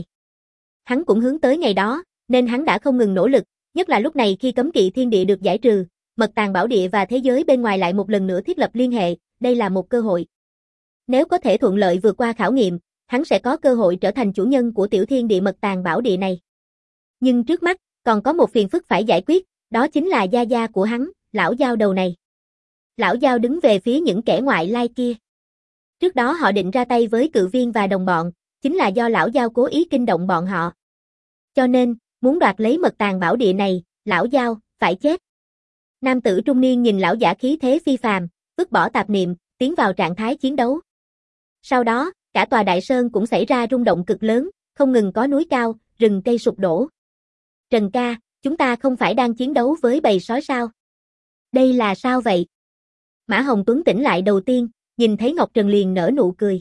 Hắn cũng hướng tới ngày đó, nên hắn đã không ngừng nỗ lực, nhất là lúc này khi cấm kỵ thiên địa được giải trừ, mật tàng bảo địa và thế giới bên ngoài lại một lần nữa thiết lập liên hệ, đây là một cơ hội. Nếu có thể thuận lợi vượt qua khảo nghiệm, hắn sẽ có cơ hội trở thành chủ nhân của tiểu thiên địa mật tàng bảo địa này. Nhưng trước mắt, còn có một phiền phức phải giải quyết, đó chính là gia gia của hắn, lão Giao đầu này. Lão Giao đứng về phía những kẻ ngoại lai kia. Trước đó họ định ra tay với Cự Viên và đồng bọn, chính là do lão Giao cố ý kinh động bọn họ. Cho nên, muốn đoạt lấy mật tàng bảo địa này, lão Giao, phải chết. Nam tử trung niên nhìn lão giả khí thế phi phàm, vứt bỏ tạp niệm, tiến vào trạng thái chiến đấu. Sau đó, cả tòa đại sơn cũng xảy ra rung động cực lớn, không ngừng có núi cao, rừng cây sụp đổ. Trần ca, chúng ta không phải đang chiến đấu với bầy sói sao? Đây là sao vậy? Mã Hồng Tuấn tỉnh lại đầu tiên, nhìn thấy Ngọc Trần liền nở nụ cười.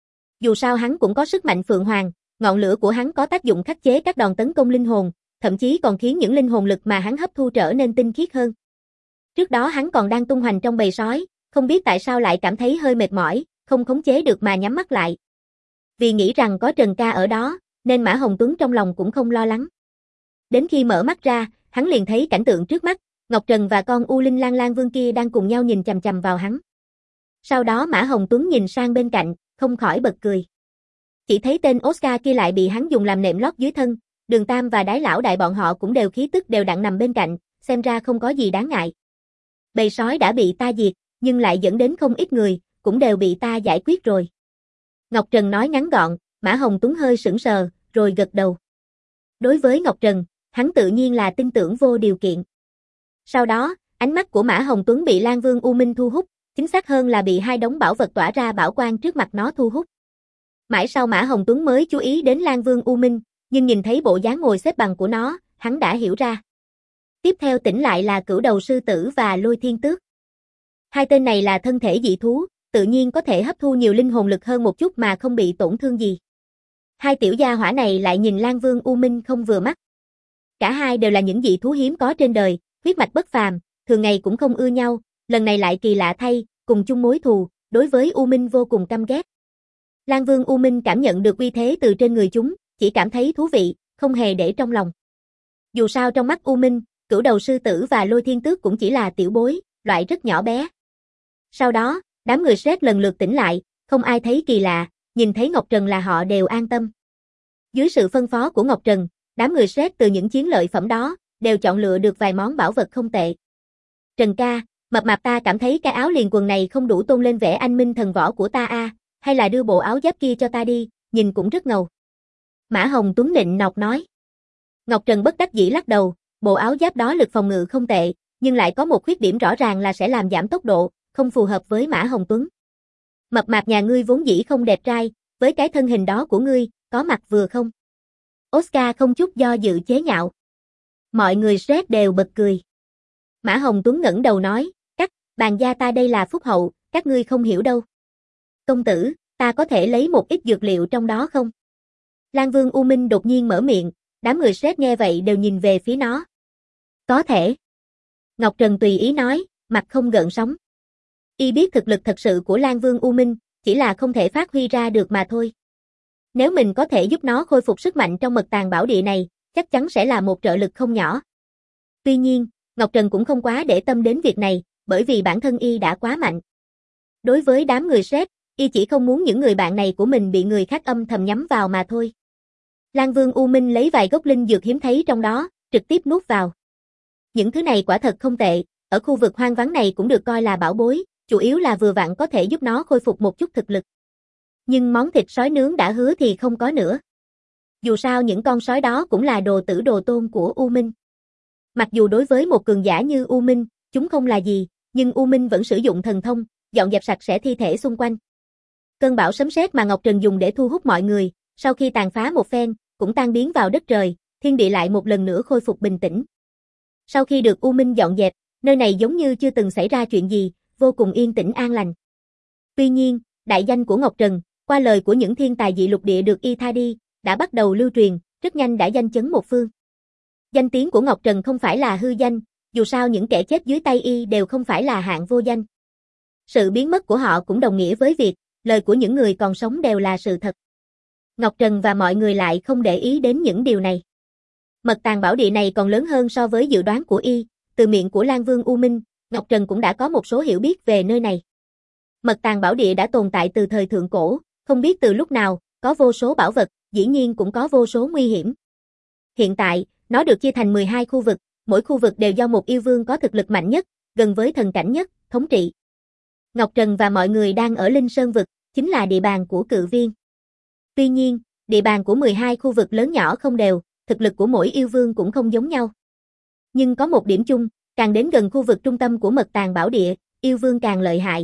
Dù sao hắn cũng có sức mạnh Phượng Hoàng, ngọn lửa của hắn có tác dụng khắc chế các đòn tấn công linh hồn, thậm chí còn khiến những linh hồn lực mà hắn hấp thu trở nên tinh khiết hơn. Trước đó hắn còn đang tung hoành trong bầy sói, không biết tại sao lại cảm thấy hơi mệt mỏi, không khống chế được mà nhắm mắt lại. Vì nghĩ rằng có Trần ca ở đó, nên Mã Hồng Tuấn trong lòng cũng không lo lắng. Đến khi mở mắt ra, hắn liền thấy cảnh tượng trước mắt, Ngọc Trần và con U Linh Lang Lang Vương kia đang cùng nhau nhìn chằm chằm vào hắn. Sau đó Mã Hồng Tuấn nhìn sang bên cạnh, không khỏi bật cười. Chỉ thấy tên Oscar kia lại bị hắn dùng làm nệm lót dưới thân, Đường Tam và Đái Lão Đại bọn họ cũng đều khí tức đều đặn nằm bên cạnh, xem ra không có gì đáng ngại. Bầy sói đã bị ta diệt, nhưng lại dẫn đến không ít người, cũng đều bị ta giải quyết rồi. Ngọc Trần nói ngắn gọn, Mã Hồng Tuấn hơi sững sờ, rồi gật đầu. Đối với Ngọc Trần, hắn tự nhiên là tin tưởng vô điều kiện. Sau đó, ánh mắt của Mã Hồng Tuấn bị Lang Vương U Minh thu hút, chính xác hơn là bị hai đống bảo vật tỏa ra bảo quang trước mặt nó thu hút. Mãi sau Mã Hồng Tuấn mới chú ý đến Lang Vương U Minh, nhưng nhìn thấy bộ dáng ngồi xếp bằng của nó, hắn đã hiểu ra. Tiếp theo tỉnh lại là Cửu Đầu Sư Tử và Lôi Thiên Tước. Hai tên này là thân thể dị thú, tự nhiên có thể hấp thu nhiều linh hồn lực hơn một chút mà không bị tổn thương gì. Hai tiểu gia hỏa này lại nhìn Lang Vương U Minh không vừa mắt. Cả hai đều là những dị thú hiếm có trên đời, huyết mạch bất phàm, thường ngày cũng không ưa nhau, lần này lại kỳ lạ thay, cùng chung mối thù, đối với U Minh vô cùng căm ghét. Lang Vương U Minh cảm nhận được uy thế từ trên người chúng, chỉ cảm thấy thú vị, không hề để trong lòng. Dù sao trong mắt U Minh, Cửu Đầu Sư Tử và Lôi Thiên Tước cũng chỉ là tiểu bối, loại rất nhỏ bé. Sau đó, đám người Sét lần lượt tỉnh lại, không ai thấy kỳ lạ, nhìn thấy Ngọc Trần là họ đều an tâm. Dưới sự phân phó của Ngọc Trần, đám người Sét từ những chiến lợi phẩm đó, đều chọn lựa được vài món bảo vật không tệ. Trần ca, mập mạp ta cảm thấy cái áo liền quần này không đủ tôn lên vẻ anh minh thần võ của ta a, hay là đưa bộ áo giáp kia cho ta đi, nhìn cũng rất ngầu. Mã Hồng Tuấn nịnh nọt nói. Ngọc Trần bất đắc dĩ lắc đầu, bộ áo giáp đó lực phòng ngự không tệ, nhưng lại có một khuyết điểm rõ ràng là sẽ làm giảm tốc độ, không phù hợp với Mã Hồng Tuấn. Mập mạp nhà ngươi vốn dĩ không đẹp trai, với cái thân hình đó của ngươi, có mặt vừa không? Oscar không chút do dự chế nhạo. Mọi người stress đều bật cười. Mã Hồng Tuấn ngẩng đầu nói, bàn gia ta đây là phúc hậu, các ngươi không hiểu đâu. Công tử, ta có thể lấy một ít dược liệu trong đó không? Lan Vương U Minh đột nhiên mở miệng, đám người stress nghe vậy đều nhìn về phía nó. Có thể. Ngọc Trần tùy ý nói, mặt không gợn sóng. Y biết thực lực thật sự của Lan Vương U Minh, chỉ là không thể phát huy ra được mà thôi. Nếu mình có thể giúp nó khôi phục sức mạnh trong mật tàng bảo địa này, chắc chắn sẽ là một trợ lực không nhỏ. Tuy nhiên, Ngọc Trần cũng không quá để tâm đến việc này, bởi vì bản thân y đã quá mạnh. Đối với đám người stress, y chỉ không muốn những người bạn này của mình bị người khác âm thầm nhắm vào mà thôi. Lan Vương U Minh lấy vài gốc linh dược hiếm thấy trong đó, trực tiếp nuốt vào. Những thứ này quả thật không tệ, ở khu vực hoang vắng này cũng được coi là bảo bối, chủ yếu là vừa vặn có thể giúp nó khôi phục một chút thực lực. Nhưng món thịt sói nướng đã hứa thì không có nữa. Dù sao những con sói đó cũng là đồ tử đồ tôn của U Minh. Mặc dù đối với một cường giả như U Minh, chúng không là gì, nhưng U Minh vẫn sử dụng thần thông, dọn dẹp sạch sẽ thi thể xung quanh. Cơn bão sấm sét mà Ngọc Trần dùng để thu hút mọi người, sau khi tàn phá một phen, cũng tan biến vào đất trời, thiên địa lại một lần nữa khôi phục bình tĩnh. Sau khi được U Minh dọn dẹp, nơi này giống như chưa từng xảy ra chuyện gì, vô cùng yên tĩnh an lành. Tuy nhiên, đại danh của Ngọc Trần, qua lời của những thiên tài dị lục địa được y tha đi, đã bắt đầu lưu truyền, rất nhanh đã danh chấn một phương. Danh tiếng của Ngọc Trần không phải là hư danh, dù sao những kẻ chết dưới tay y đều không phải là hạng vô danh. Sự biến mất của họ cũng đồng nghĩa với việc, lời của những người còn sống đều là sự thật. Ngọc Trần và mọi người lại không để ý đến những điều này. Mật tàng bảo địa này còn lớn hơn so với dự đoán của y, từ miệng của Lan Vương U Minh, Ngọc Trần cũng đã có một số hiểu biết về nơi này. Mật tàng bảo địa đã tồn tại từ thời thượng cổ, không biết từ lúc nào, có vô số bảo vật, dĩ nhiên cũng có vô số nguy hiểm. Hiện tại, nó được chia thành 12 khu vực, mỗi khu vực đều do một yêu vương có thực lực mạnh nhất, gần với thần cảnh nhất, thống trị. Ngọc Trần và mọi người đang ở Linh Sơn vực, chính là địa bàn của Cự Viên. Tuy nhiên, địa bàn của 12 khu vực lớn nhỏ không đều, thực lực của mỗi yêu vương cũng không giống nhau. Nhưng có một điểm chung, càng đến gần khu vực trung tâm của mật tàng bảo địa, yêu vương càng lợi hại.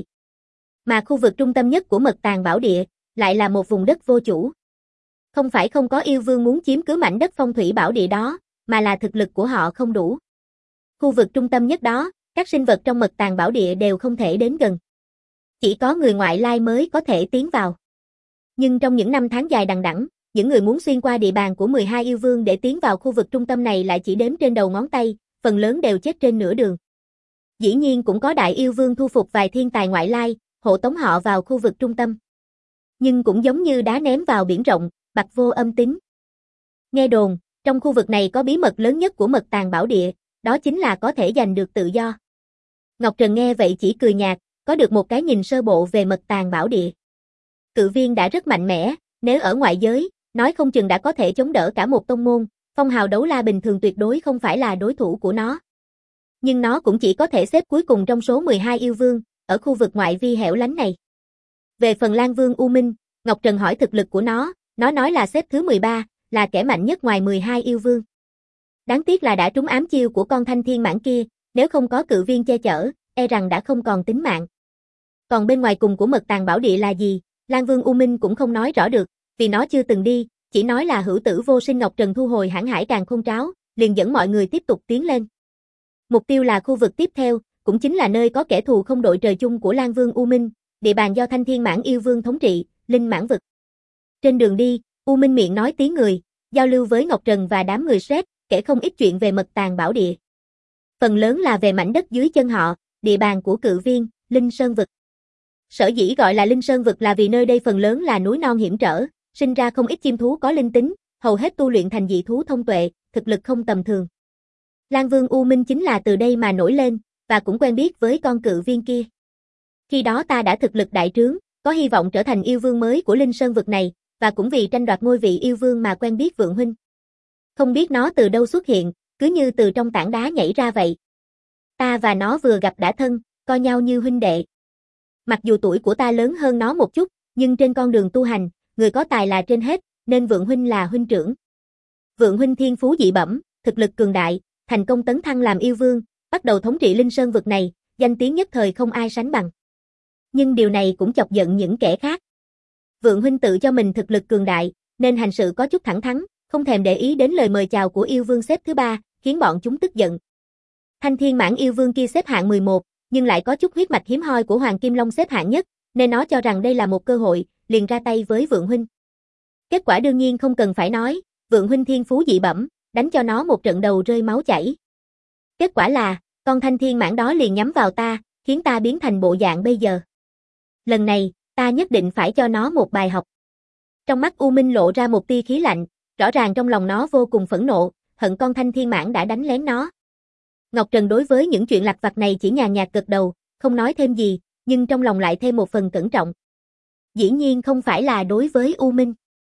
Mà khu vực trung tâm nhất của mật tàng bảo địa, lại là một vùng đất vô chủ. Không phải không có yêu vương muốn chiếm cứ mảnh đất phong thủy bảo địa đó, mà là thực lực của họ không đủ. Khu vực trung tâm nhất đó, các sinh vật trong mật tàng bảo địa đều không thể đến gần. Chỉ có người ngoại lai mới có thể tiến vào. Nhưng trong những năm tháng dài đằng đẵng, những người muốn xuyên qua địa bàn của 12 yêu vương để tiến vào khu vực trung tâm này lại chỉ đếm trên đầu ngón tay, phần lớn đều chết trên nửa đường. Dĩ nhiên cũng có đại yêu vương thu phục vài thiên tài ngoại lai, hộ tống họ vào khu vực trung tâm. Nhưng cũng giống như đá ném vào biển rộng, bạc vô âm tín. Nghe đồn, trong khu vực này có bí mật lớn nhất của mật tàng bảo địa, đó chính là có thể giành được tự do. Ngọc Trần nghe vậy chỉ cười nhạt, có được một cái nhìn sơ bộ về mật tàng bảo địa. Cự Viên đã rất mạnh mẽ, nếu ở ngoại giới, nói không chừng đã có thể chống đỡ cả một tông môn, phong hào đấu la bình thường tuyệt đối không phải là đối thủ của nó. Nhưng nó cũng chỉ có thể xếp cuối cùng trong số 12 yêu vương, ở khu vực ngoại vi hẻo lánh này. Về phần Lan Vương U Minh, Ngọc Trần hỏi thực lực của nó nói là xếp thứ 13, là kẻ mạnh nhất ngoài 12 yêu vương. Đáng tiếc là đã trúng ám chiêu của con thanh thiên mãng kia, nếu không có Cự Viên che chở, e rằng đã không còn tính mạng. Còn bên ngoài cùng của mật tàng bảo địa là gì, Lan Vương U Minh cũng không nói rõ được, vì nó chưa từng đi, chỉ nói là hữu tử vô sinh. Ngọc Trần thu hồi hãn hải càn khôn tráo, liền dẫn mọi người tiếp tục tiến lên. Mục tiêu là khu vực tiếp theo, cũng chính là nơi có kẻ thù không đội trời chung của Lan Vương U Minh, địa bàn do Thanh Thiên Mãng yêu vương thống trị, Linh Mãng vực. Trên đường đi, U Minh miệng nói tiếng người, giao lưu với Ngọc Trần và đám người stress, kể không ít chuyện về mật tàng bảo địa. Phần lớn là về mảnh đất dưới chân họ, địa bàn của Cự Viên, Linh Sơn vực. Sở dĩ gọi là Linh Sơn vực là vì nơi đây phần lớn là núi non hiểm trở, sinh ra không ít chim thú có linh tính, hầu hết tu luyện thành dị thú thông tuệ, thực lực không tầm thường. Lan Vương U Minh chính là từ đây mà nổi lên, và cũng quen biết với con Cự Viên kia. Khi đó ta đã thực lực đại trướng, có hy vọng trở thành yêu vương mới của Linh Sơn vực này, và cũng vì tranh đoạt ngôi vị yêu vương mà quen biết Vượng huynh. Không biết nó từ đâu xuất hiện, cứ như từ trong tảng đá nhảy ra vậy. Ta và nó vừa gặp đã thân, coi nhau như huynh đệ. Mặc dù tuổi của ta lớn hơn nó một chút, nhưng trên con đường tu hành, người có tài là trên hết, nên Vượng huynh là huynh trưởng. Vượng huynh thiên phú dị bẩm, thực lực cường đại, thành công tấn thăng làm yêu vương, bắt đầu thống trị Linh Sơn vực này, danh tiếng nhất thời không ai sánh bằng. Nhưng điều này cũng chọc giận những kẻ khác. Vượng huynh tự cho mình thực lực cường đại, nên hành sự có chút thẳng thắn, không thèm để ý đến lời mời chào của yêu vương xếp thứ 3, khiến bọn chúng tức giận. Thanh thiên mãng yêu vương kia xếp hạng 11, nhưng lại có chút huyết mạch hiếm hoi của Hoàng Kim Long xếp hạng nhất, nên nó cho rằng đây là một cơ hội, liền ra tay với Vượng huynh. Kết quả đương nhiên không cần phải nói, Vượng huynh thiên phú dị bẩm, đánh cho nó một trận đầu rơi máu chảy. Kết quả là, con thanh thiên mãng đó liền nhắm vào ta, khiến ta biến thành bộ dạng bây giờ. Lần này, ta nhất định phải cho nó một bài học. Trong mắt U Minh lộ ra một tia khí lạnh, rõ ràng trong lòng nó vô cùng phẫn nộ, hận con thanh thiên mãng đã đánh lén nó. Ngọc Trần đối với những chuyện lặt vặt này chỉ nhàn nhạt gật đầu, không nói thêm gì, nhưng trong lòng lại thêm một phần cẩn trọng. Dĩ nhiên không phải là đối với U Minh.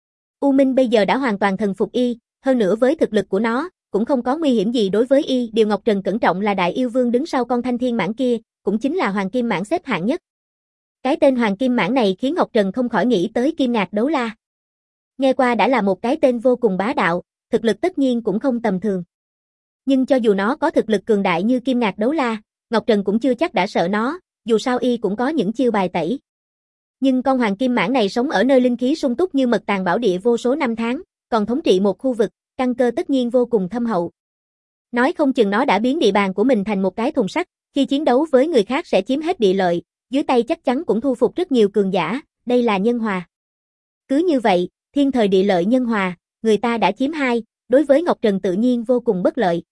U Minh bây giờ đã hoàn toàn thần phục y, hơn nữa với thực lực của nó, cũng không có nguy hiểm gì đối với y. Điều Ngọc Trần cẩn trọng là đại yêu vương đứng sau con thanh thiên mãng kia, cũng chính là Hoàng Kim Mãng xếp hạng nhất. Cái tên Hoàng Kim Mãng này khiến Ngọc Trần không khỏi nghĩ tới Kim Ngạc Đấu La. Nghe qua đã là một cái tên vô cùng bá đạo, thực lực tất nhiên cũng không tầm thường. Nhưng cho dù nó có thực lực cường đại như Kim Ngạc Đấu La, Ngọc Trần cũng chưa chắc đã sợ nó, dù sao y cũng có những chiêu bài tẩy. Nhưng con Hoàng Kim Mãng này sống ở nơi linh khí sung túc như Mật Tàng Bảo Địa vô số năm tháng, còn thống trị một khu vực, căn cơ tất nhiên vô cùng thâm hậu. Nói không chừng nó đã biến địa bàn của mình thành một cái thùng sắt, khi chiến đấu với người khác sẽ chiếm hết địa lợi, dưới tay chắc chắn cũng thu phục rất nhiều cường giả, đây là nhân hòa. Cứ như vậy, thiên thời địa lợi nhân hòa, người ta đã chiếm 2, đối với Ngọc Trần tự nhiên vô cùng bất lợi.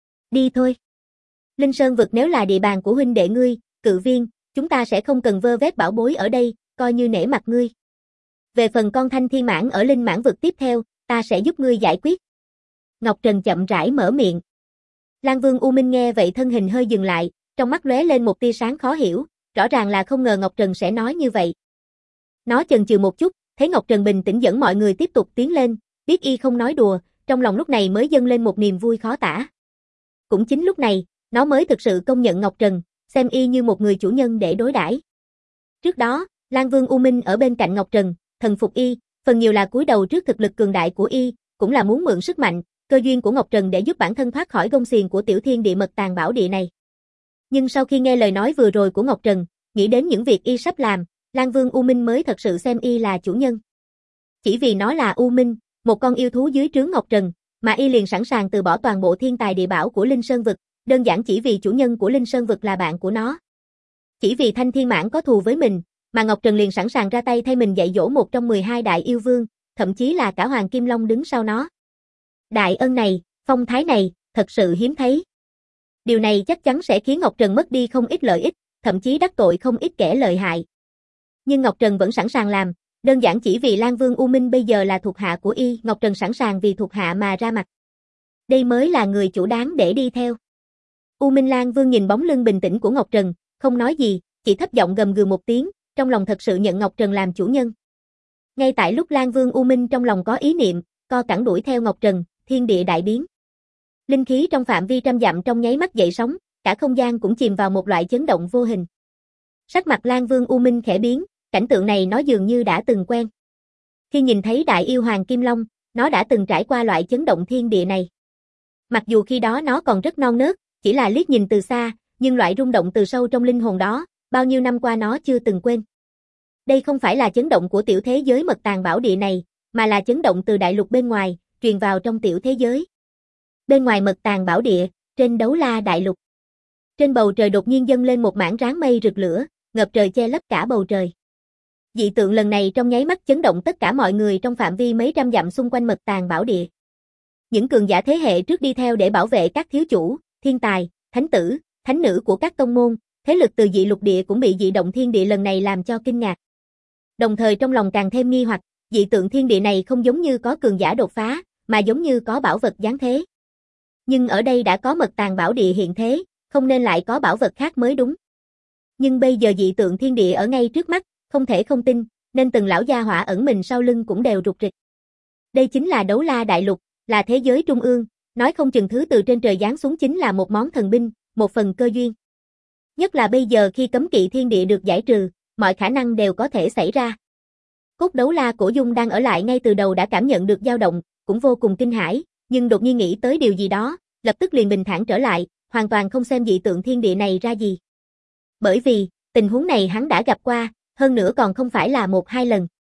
Đi thôi. Linh Sơn vực nếu là địa bàn của huynh đệ ngươi, Cự Viên, chúng ta sẽ không cần vơ vét bảo bối ở đây, coi như nể mặt ngươi. Về phần con thanh thiên mãng ở linh mãng vực tiếp theo, ta sẽ giúp ngươi giải quyết. Ngọc Trần chậm rãi mở miệng. Lang Vương U Minh nghe vậy thân hình hơi dừng lại, trong mắt lóe lên một tia sáng khó hiểu, rõ ràng là không ngờ Ngọc Trần sẽ nói như vậy. Nó chần chừ một chút, thấy Ngọc Trần bình tĩnh dẫn mọi người tiếp tục tiến lên, biết y không nói đùa, trong lòng lúc này mới dâng lên một niềm vui khó tả. Cũng chính lúc này, nó mới thực sự công nhận Ngọc Trần, xem y như một người chủ nhân để đối đãi. Trước đó, Lang Vương U Minh ở bên cạnh Ngọc Trần, thần phục y, phần nhiều là cúi đầu trước thực lực cường đại của y, cũng là muốn mượn sức mạnh, cơ duyên của Ngọc Trần để giúp bản thân thoát khỏi gông xiềng của tiểu thiên địa Mật Tàng Bảo Địa này. Nhưng sau khi nghe lời nói vừa rồi của Ngọc Trần, nghĩ đến những việc y sắp làm, Lang Vương U Minh mới thật sự xem y là chủ nhân. Chỉ vì nó là U Minh, một con yêu thú dưới trướng Ngọc Trần, mà y liền sẵn sàng từ bỏ toàn bộ thiên tài địa bảo của Linh Sơn vực, đơn giản chỉ vì chủ nhân của Linh Sơn vực là bạn của nó. Chỉ vì Thanh Thiên Mãng có thù với mình, mà Ngọc Trần liền sẵn sàng ra tay thay mình dạy dỗ một trong 12 đại yêu vương, thậm chí là cả Hoàng Kim Long đứng sau nó. Đại ân này, phong thái này, thật sự hiếm thấy. Điều này chắc chắn sẽ khiến Ngọc Trần mất đi không ít lợi ích, thậm chí đắc tội không ít kẻ lợi hại. Nhưng Ngọc Trần vẫn sẵn sàng làm, đơn giản chỉ vì Lang Vương U Minh bây giờ là thuộc hạ của y, Ngọc Trần sẵn sàng vì thuộc hạ mà ra mặt. Đây mới là người chủ đáng để đi theo. U Minh Lang Vương nhìn bóng lưng bình tĩnh của Ngọc Trần, không nói gì, chỉ thấp giọng gầm gừ một tiếng, trong lòng thật sự nhận Ngọc Trần làm chủ nhân. Ngay tại lúc Lang Vương U Minh trong lòng có ý niệm, co cẳng đuổi theo Ngọc Trần, thiên địa đại biến. Linh khí trong phạm vi trăm dặm trong nháy mắt dậy sóng, cả không gian cũng chìm vào một loại chấn động vô hình. Sắc mặt Lang Vương U Minh khẽ biến, cảnh tượng này nó dường như đã từng quen. Khi nhìn thấy đại yêu Hoàng Kim Long, nó đã từng trải qua loại chấn động thiên địa này. Mặc dù khi đó nó còn rất non nớt, chỉ là liếc nhìn từ xa, nhưng loại rung động từ sâu trong linh hồn đó, bao nhiêu năm qua nó chưa từng quên. Đây không phải là chấn động của tiểu thế giới Mật Tàng Bảo Địa này, mà là chấn động từ đại lục bên ngoài, truyền vào trong tiểu thế giới. Bên ngoài Mật Tàng Bảo Địa, trên Đấu La Đại Lục. Trên bầu trời đột nhiên dâng lên một mảng ráng mây rực lửa, ngập trời che lấp cả bầu trời. Dị tượng lần này trong nháy mắt chấn động tất cả mọi người trong phạm vi mấy trăm dặm xung quanh Mật Tàng Bảo Địa. Những cường giả thế hệ trước đi theo để bảo vệ các thiếu chủ, thiên tài, thánh tử, thánh nữ của các tông môn, thế lực từ dị lục địa cũng bị dị động thiên địa lần này làm cho kinh ngạc. Đồng thời trong lòng càng thêm nghi hoặc, dị tượng thiên địa này không giống như có cường giả đột phá, mà giống như có bảo vật giáng thế. Nhưng ở đây đã có Mật Tàng Bảo Địa hiện thế, không nên lại có bảo vật khác mới đúng. Nhưng bây giờ dị tượng thiên địa ở ngay trước mắt, không thể không tin, nên từng lão gia hỏa ẩn mình sau lưng cũng đều rụt rịch. Đây chính là Đấu La Đại Lục, là thế giới trung ương, nói không chừng thứ từ trên trời giáng xuống chính là một món thần binh, một phần cơ duyên. Nhất là bây giờ khi cấm kỵ thiên địa được giải trừ, mọi khả năng đều có thể xảy ra. Cốt Đấu La Cổ Dung đang ở lại ngay từ đầu đã cảm nhận được dao động, cũng vô cùng kinh hãi, nhưng đột nhiên nghĩ tới điều gì đó, lập tức liền bình thản trở lại, hoàn toàn không xem dị tượng thiên địa này ra gì. Bởi vì, tình huống này hắn đã gặp qua, hơn nữa còn không phải là một hai lần.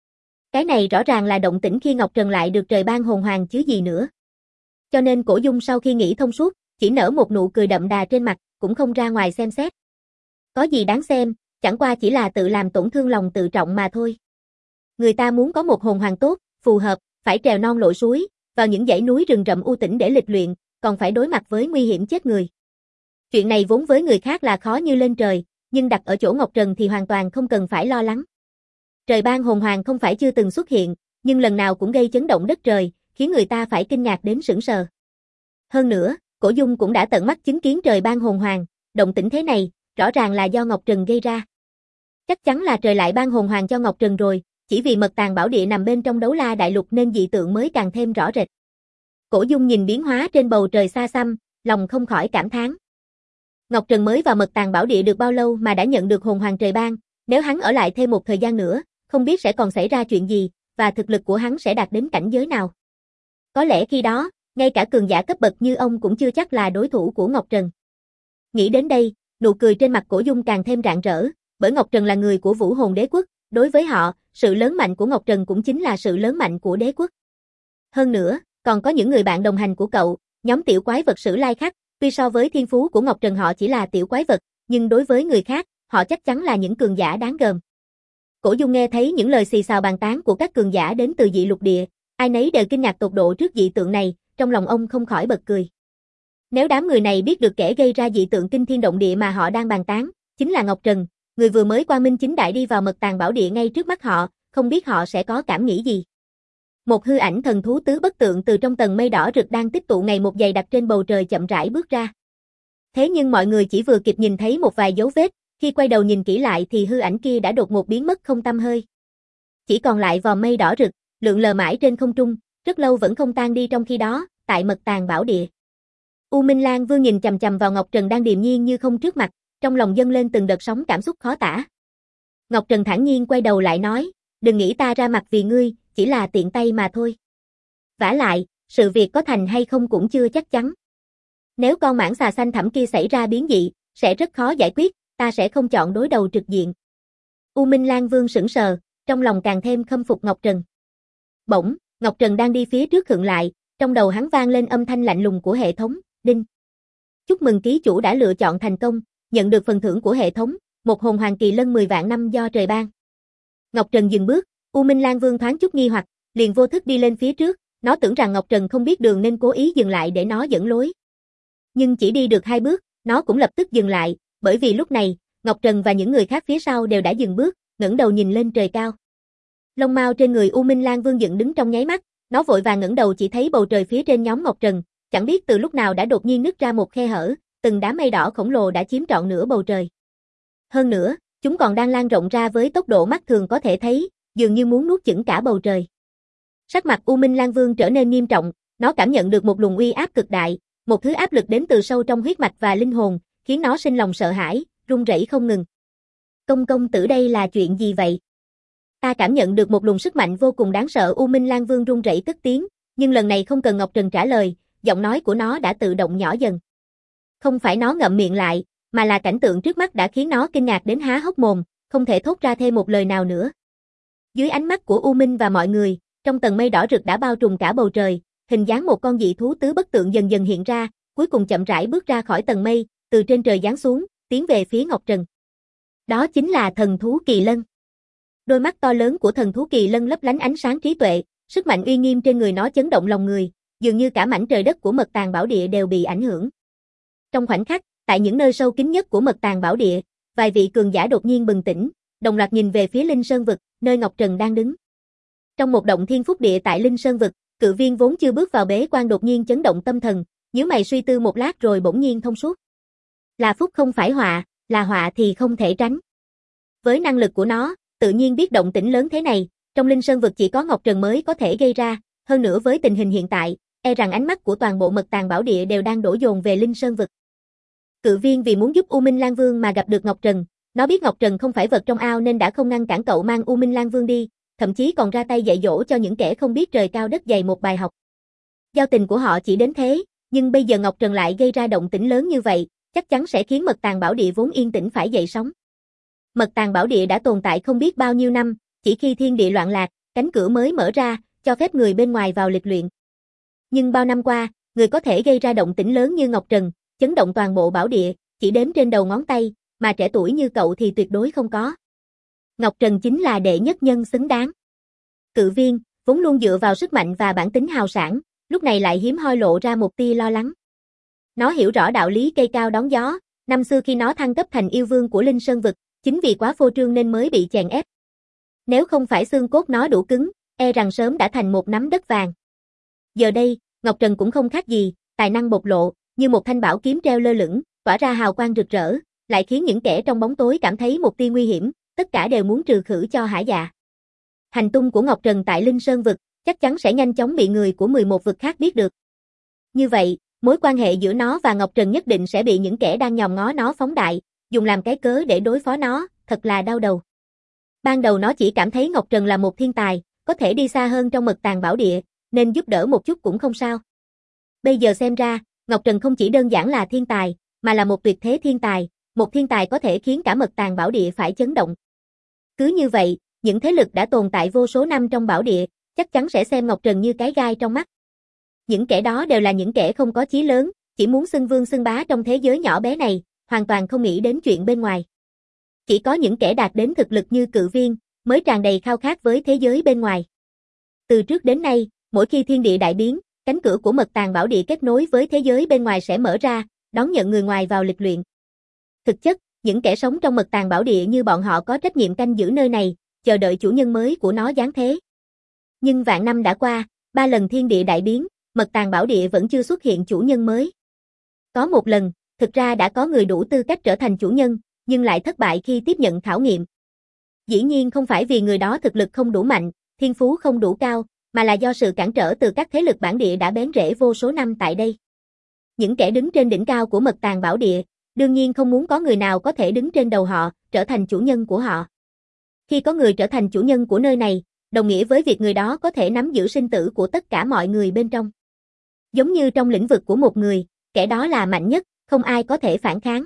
Cái này rõ ràng là động tĩnh khi Ngọc Trần lại được trời ban hồn hoàng chứ gì nữa. Cho nên Cổ Dung sau khi nghĩ thông suốt, chỉ nở một nụ cười đậm đà trên mặt, cũng không ra ngoài xem xét. Có gì đáng xem, chẳng qua chỉ là tự làm tổn thương lòng tự trọng mà thôi. Người ta muốn có một hồn hoàng tốt, phù hợp, phải trèo non lội suối, vào những dãy núi rừng rậm u tĩnh để lịch luyện, còn phải đối mặt với nguy hiểm chết người. Chuyện này vốn với người khác là khó như lên trời, nhưng đặt ở chỗ Ngọc Trần thì hoàn toàn không cần phải lo lắng. Trời ban hồn hoàng không phải chưa từng xuất hiện, nhưng lần nào cũng gây chấn động đất trời, khiến người ta phải kinh ngạc đến sững sờ. Hơn nữa, Cổ Dung cũng đã tận mắt chứng kiến trời ban hồn hoàng, động tĩnh thế này, rõ ràng là do Ngọc Trần gây ra. Chắc chắn là trời lại ban hồn hoàng cho Ngọc Trần rồi, chỉ vì mật tàng bảo địa nằm bên trong Đấu La Đại Lục nên dị tượng mới càng thêm rõ rệt. Cổ Dung nhìn biến hóa trên bầu trời xa xăm, lòng không khỏi cảm thán. Ngọc Trần mới vào mật tàng bảo địa được bao lâu mà đã nhận được hồn hoàng trời ban, nếu hắn ở lại thêm một thời gian nữa, không biết sẽ còn xảy ra chuyện gì, và thực lực của hắn sẽ đạt đến cảnh giới nào. Có lẽ khi đó, ngay cả cường giả cấp bậc như ông cũng chưa chắc là đối thủ của Ngọc Trần. Nghĩ đến đây, nụ cười trên mặt Cổ Dung càng thêm rạng rỡ, bởi Ngọc Trần là người của Vũ Hồn Đế Quốc, đối với họ, sự lớn mạnh của Ngọc Trần cũng chính là sự lớn mạnh của đế quốc. Hơn nữa, còn có những người bạn đồng hành của cậu, nhóm tiểu quái vật Sử Lai Khắc, tuy so với thiên phú của Ngọc Trần họ chỉ là tiểu quái vật, nhưng đối với người khác, họ chắc chắn là những cường giả đáng gờm. Cổ Dung nghe thấy những lời xì xào bàn tán của các cường giả đến từ dị lục địa, ai nấy đều kinh ngạc tột độ trước dị tượng này, trong lòng ông không khỏi bật cười. Nếu đám người này biết được kẻ gây ra dị tượng kinh thiên động địa mà họ đang bàn tán, chính là Ngọc Trần, người vừa mới quang minh chính đại đi vào mật tàng bảo địa ngay trước mắt họ, không biết họ sẽ có cảm nghĩ gì. Một hư ảnh thần thú tứ bất tượng từ trong tầng mây đỏ rực đang tích tụ ngày một dày đặc trên bầu trời chậm rãi bước ra. Thế nhưng mọi người chỉ vừa kịp nhìn thấy một vài dấu vết, khi quay đầu nhìn kỹ lại thì hư ảnh kia đã đột ngột biến mất không tăm hơi. Chỉ còn lại vòm mây đỏ rực, lượn lờ mãi trên không trung, rất lâu vẫn không tan đi. Trong khi đó, tại mật tàng bảo địa, U Minh Lang Vương nhìn chằm chằm vào Ngọc Trần đang điềm nhiên như không trước mặt, trong lòng dâng lên từng đợt sóng cảm xúc khó tả. Ngọc Trần thản nhiên quay đầu lại nói, đừng nghĩ ta ra mặt vì ngươi, chỉ là tiện tay mà thôi. Vả lại, sự việc có thành hay không cũng chưa chắc chắn. Nếu con mãng xà xanh thẳm kia xảy ra biến dị, sẽ rất khó giải quyết, ta sẽ không chọn đối đầu trực diện. U Minh Lang Vương sững sờ, trong lòng càng thêm khâm phục Ngọc Trần. Bỗng, Ngọc Trần đang đi phía trước khựng lại, trong đầu hắn vang lên âm thanh lạnh lùng của hệ thống, đinh. Chúc mừng ký chủ đã lựa chọn thành công, nhận được phần thưởng của hệ thống, một hồn hoàng kỳ lân 10 vạn năm do trời ban. Ngọc Trần dừng bước, U Minh Lang Vương thoáng chút nghi hoặc, liền vô thức đi lên phía trước, nó tưởng rằng Ngọc Trần không biết đường nên cố ý dừng lại để nó dẫn lối. Nhưng chỉ đi được 2 bước, nó cũng lập tức dừng lại, bởi vì lúc này, Ngọc Trần và những người khác phía sau đều đã dừng bước, ngẩng đầu nhìn lên trời cao. Lông mao trên người U Minh Lang Vương dựng đứng trong nháy mắt, nó vội vàng ngẩng đầu chỉ thấy bầu trời phía trên nhóm Ngọc Trần, chẳng biết từ lúc nào đã đột nhiên nứt ra một khe hở, từng đám mây đỏ khổng lồ đã chiếm trọn nửa bầu trời. Hơn nữa, chúng còn đang lan rộng ra với tốc độ mắt thường có thể thấy, dường như muốn nuốt chửng cả bầu trời. Sắc mặt U Minh Lang Vương trở nên nghiêm trọng, nó cảm nhận được một luồng uy áp cực đại, một thứ áp lực đến từ sâu trong huyết mạch và linh hồn, khiến nó sinh lòng sợ hãi, run rẩy không ngừng. Công tử đây là chuyện gì vậy? Ta cảm nhận được một luồng sức mạnh vô cùng đáng sợ. U Minh Lang Vương run rẩy cất tiếng, nhưng lần này không cần Ngọc Trần trả lời, giọng nói của nó đã tự động nhỏ dần. Không phải nó ngậm miệng lại, mà là cảnh tượng trước mắt đã khiến nó kinh ngạc đến há hốc mồm, không thể thốt ra thêm một lời nào nữa. Dưới ánh mắt của U Minh và mọi người, trong tầng mây đỏ rực đã bao trùm cả bầu trời, hình dáng một con dị thú tứ bất tượng dần dần hiện ra, cuối cùng chậm rãi bước ra khỏi tầng mây, từ trên trời giáng xuống, tiến về phía Ngọc Trần. Đó chính là thần thú kỳ lân. Đôi mắt to lớn của thần thú kỳ lân lấp lánh ánh sáng trí tuệ, sức mạnh uy nghiêm trên người nó chấn động lòng người, dường như cả mảnh trời đất của mật tàng bảo địa đều bị ảnh hưởng. Trong khoảnh khắc, tại những nơi sâu kín nhất của mật tàng bảo địa, vài vị cường giả đột nhiên bừng tỉnh, đồng loạt nhìn về phía Linh Sơn vực, nơi Ngọc Trần đang đứng. Trong một động thiên phúc địa tại Linh Sơn vực, Cự Viên vốn chưa bước vào bế quan đột nhiên chấn động tâm thần, nhíu mày suy tư một lát rồi bỗng nhiên thông suốt. Là phúc không phải họa, là họa thì không thể tránh. Với năng lực của nó, tự nhiên biết động tĩnh lớn thế này, trong Linh Sơn vực chỉ có Ngọc Trần mới có thể gây ra, hơn nữa với tình hình hiện tại, e rằng ánh mắt của toàn bộ mật tàng bảo địa đều đang đổ dồn về Linh Sơn vực. Cự Viên vì muốn giúp U Minh Lang Vương mà gặp được Ngọc Trần, nó biết Ngọc Trần không phải vật trong ao nên đã không ngăn cản cậu mang U Minh Lang Vương đi, thậm chí còn ra tay dạy dỗ cho những kẻ không biết trời cao đất dày một bài học. Giao tình của họ chỉ đến thế, nhưng bây giờ Ngọc Trần lại gây ra động tĩnh lớn như vậy, chắc chắn sẽ khiến mật tàng bảo địa vốn yên tĩnh phải dậy sóng. Mật tàng bảo địa đã tồn tại không biết bao nhiêu năm, chỉ khi thiên địa loạn lạc, Cánh cửa mới mở ra, cho phép người bên ngoài vào lịch luyện. Nhưng bao năm qua, người có thể gây ra động tĩnh lớn như Ngọc Trần, chấn động toàn bộ bảo địa, chỉ đếm trên đầu ngón tay, mà trẻ tuổi như cậu thì tuyệt đối không có. Ngọc Trần chính là đệ nhất nhân xứng đáng. Cự viên, vốn luôn dựa vào sức mạnh và bản tính hào sảng, lúc này lại hiếm hoi lộ ra một tia lo lắng. Nó hiểu rõ đạo lý cây cao đón gió, năm xưa khi nó thăng cấp thành yêu vương của Linh Sơn Vực, chính vì quá phô trương nên mới bị chèn ép. Nếu không phải xương cốt nó đủ cứng, e rằng sớm đã thành một nắm đất vàng. Giờ đây, Ngọc Trần cũng không khác gì, tài năng bộc lộ, như một thanh bảo kiếm treo lơ lửng, tỏa ra hào quang rực rỡ, lại khiến những kẻ trong bóng tối cảm thấy một tia nguy hiểm, tất cả đều muốn trừ khử cho hả dạ. Hành tung của Ngọc Trần tại Linh Sơn Vực, chắc chắn sẽ nhanh chóng bị người của 11 vực khác biết được. Như vậy, mối quan hệ giữa nó và Ngọc Trần nhất định sẽ bị những kẻ đang nhòm ngó nó phóng đại, dùng làm cái cớ để đối phó nó, thật là đau đầu. Ban đầu nó chỉ cảm thấy Ngọc Trần là một thiên tài, có thể đi xa hơn trong mật tàng bảo địa, nên giúp đỡ một chút cũng không sao. Bây giờ xem ra, Ngọc Trần không chỉ đơn giản là thiên tài, mà là một tuyệt thế thiên tài, một thiên tài có thể khiến cả mật tàng bảo địa phải chấn động. Cứ như vậy, những thế lực đã tồn tại vô số năm trong bảo địa, chắc chắn sẽ xem Ngọc Trần như cái gai trong mắt. Những kẻ đó đều là những kẻ không có chí lớn, chỉ muốn xưng vương xưng bá trong thế giới nhỏ bé này, hoàn toàn không nghĩ đến chuyện bên ngoài. Chỉ có những kẻ đạt đến thực lực như Cự Viên, mới tràn đầy khao khát với thế giới bên ngoài. Từ trước đến nay, mỗi khi thiên địa đại biến, cánh cửa của mật tàng bảo địa kết nối với thế giới bên ngoài sẽ mở ra, đón nhận người ngoài vào lịch luyện. Thực chất, những kẻ sống trong mật tàng bảo địa như bọn họ có trách nhiệm canh giữ nơi này, chờ đợi chủ nhân mới của nó giáng thế. Nhưng vạn năm đã qua, 3 lần thiên địa đại biến, mật tàng bảo địa vẫn chưa xuất hiện chủ nhân mới. Có một lần, thực ra đã có người đủ tư cách trở thành chủ nhân, nhưng lại thất bại khi tiếp nhận khảo nghiệm. Dĩ nhiên không phải vì người đó thực lực không đủ mạnh, thiên phú không đủ cao, mà là do sự cản trở từ các thế lực bản địa đã bén rễ vô số năm tại đây. Những kẻ đứng trên đỉnh cao của mật tàng bảo địa, đương nhiên không muốn có người nào có thể đứng trên đầu họ, trở thành chủ nhân của họ. Khi có người trở thành chủ nhân của nơi này, đồng nghĩa với việc người đó có thể nắm giữ sinh tử của tất cả mọi người bên trong. Giống như trong lĩnh vực của một người, kẻ đó là mạnh nhất, không ai có thể phản kháng.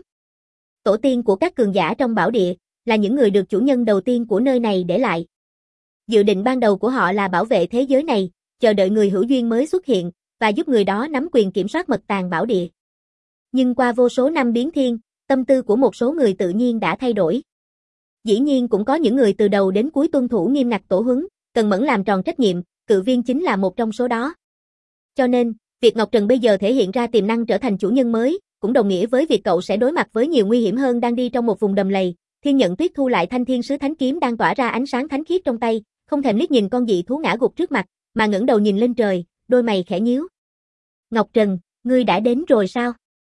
Tổ tiên của các cường giả trong bảo địa, là những người được chủ nhân đầu tiên của nơi này để lại. Dự định ban đầu của họ là bảo vệ thế giới này, chờ đợi người hữu duyên mới xuất hiện, và giúp người đó nắm quyền kiểm soát mật tàng bảo địa. Nhưng qua vô số năm biến thiên, tâm tư của một số người tự nhiên đã thay đổi. Dĩ nhiên cũng có những người từ đầu đến cuối tuân thủ nghiêm ngặt tổ huấn, cần mẫn làm tròn trách nhiệm, Cự Viên chính là một trong số đó. Cho nên, việc Ngọc Trần bây giờ thể hiện ra tiềm năng trở thành chủ nhân mới, cũng đồng nghĩa với việc cậu sẽ đối mặt với nhiều nguy hiểm hơn đang đi trong một vùng đầm lầy. Thiên Nhận Tuyết thu lại thanh thiên sứ thánh kiếm đang tỏa ra ánh sáng thánh khiết trong tay, không thèm liếc nhìn con dị thú ngã gục trước mặt, mà ngẩng đầu nhìn lên trời, đôi mày khẽ nhíu. Ngọc Trần, ngươi đã đến rồi sao?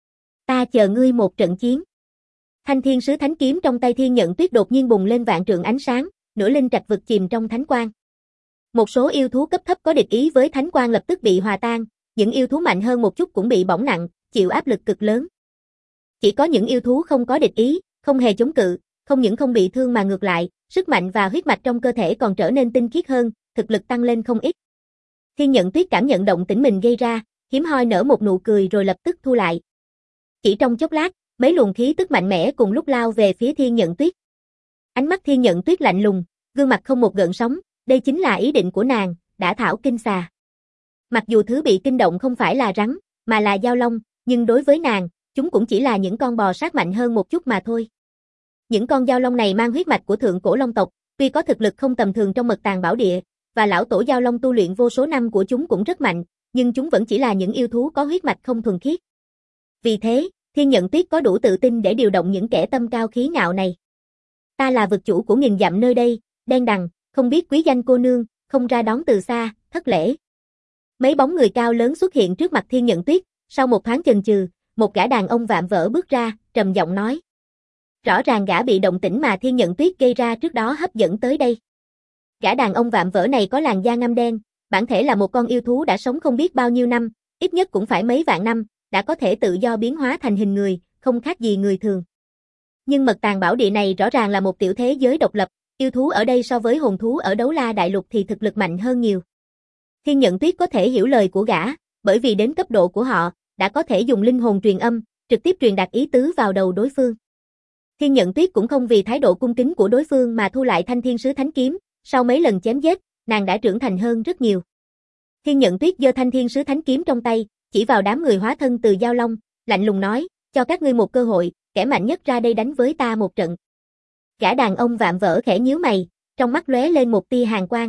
Ta chờ ngươi một trận chiến. Thanh thiên sứ thánh kiếm trong tay Thiên Nhận Tuyết đột nhiên bùng lên vạn trượng ánh sáng, nửa linh trạch vực chìm trong thánh quang. Một số yêu thú cấp thấp có địch ý với thánh quang lập tức bị hòa tan, những yêu thú mạnh hơn một chút cũng bị bỏng nặng, chịu áp lực cực lớn. Chỉ có những yêu thú không có địch ý, không hề chống cự, không những không bị thương mà ngược lại, sức mạnh và huyết mạch trong cơ thể còn trở nên tinh khiết hơn, thực lực tăng lên không ít. Thiên Nhận Tuyết cảm nhận động tĩnh mình gây ra, hiếm hoi nở một nụ cười rồi lập tức thu lại. Chỉ trong chốc lát, mấy luồng khí tức mạnh mẽ cùng lúc lao về phía Thiên Nhận Tuyết. Ánh mắt Thiên Nhận Tuyết lạnh lùng, gương mặt không một gợn sóng, đây chính là ý định của nàng, đã thảo kinh xà. Mặc dù thứ bị kinh động không phải là rắn, mà là dao long, nhưng đối với nàng, chúng cũng chỉ là những con bò sát mạnh hơn một chút mà thôi. Những con dao long này mang huyết mạch của thượng cổ long tộc, tuy có thực lực không tầm thường trong mật tàng bảo địa, và lão tổ dao long tu luyện vô số năm của chúng cũng rất mạnh, nhưng chúng vẫn chỉ là những yêu thú có huyết mạch không thuần khiết. Vì thế, Thiên Nhận Tuyết có đủ tự tin để điều động những kẻ tâm cao khí ngạo này. Ta là vực chủ của nghìn dặm nơi đây, đen đằng, không biết quý danh cô nương, không ra đón từ xa, thất lễ. Mấy bóng người cao lớn xuất hiện trước mặt Thiên Nhận Tuyết, sau một thoáng chần chừ, một gã đàn ông vạm vỡ bước ra, trầm giọng nói. Rõ ràng gã bị động tĩnh mà Thiên Nhận Tuyết gây ra trước đó hấp dẫn tới đây. Gã đàn ông vạm vỡ này có làn da ngăm đen, bản thể là một con yêu thú đã sống không biết bao nhiêu năm, ít nhất cũng phải mấy vạn năm, đã có thể tự do biến hóa thành hình người, không khác gì người thường. Nhưng mật tàng bảo địa này rõ ràng là một tiểu thế giới độc lập, yêu thú ở đây so với hồn thú ở Đấu La Đại Lục thì thực lực mạnh hơn nhiều. Thiên Nhận Tuyết có thể hiểu lời của gã, bởi vì đến cấp độ của họ, đã có thể dùng linh hồn truyền âm, trực tiếp truyền đạt ý tứ vào đầu đối phương. Thiên Nhận Tuyết cũng không vì thái độ cung kính của đối phương mà thu lại thanh thiên sứ thánh kiếm, sau mấy lần chém giết, nàng đã trưởng thành hơn rất nhiều. Thiên Nhận Tuyết giơ thanh thiên sứ thánh kiếm trong tay, chỉ vào đám người hóa thân từ Giao Long, lạnh lùng nói, cho các ngươi một cơ hội, kẻ mạnh nhất ra đây đánh với ta một trận. Gã đàn ông Vạm Vỡ khẽ nhíu mày, trong mắt lóe lên một tia hàn quang.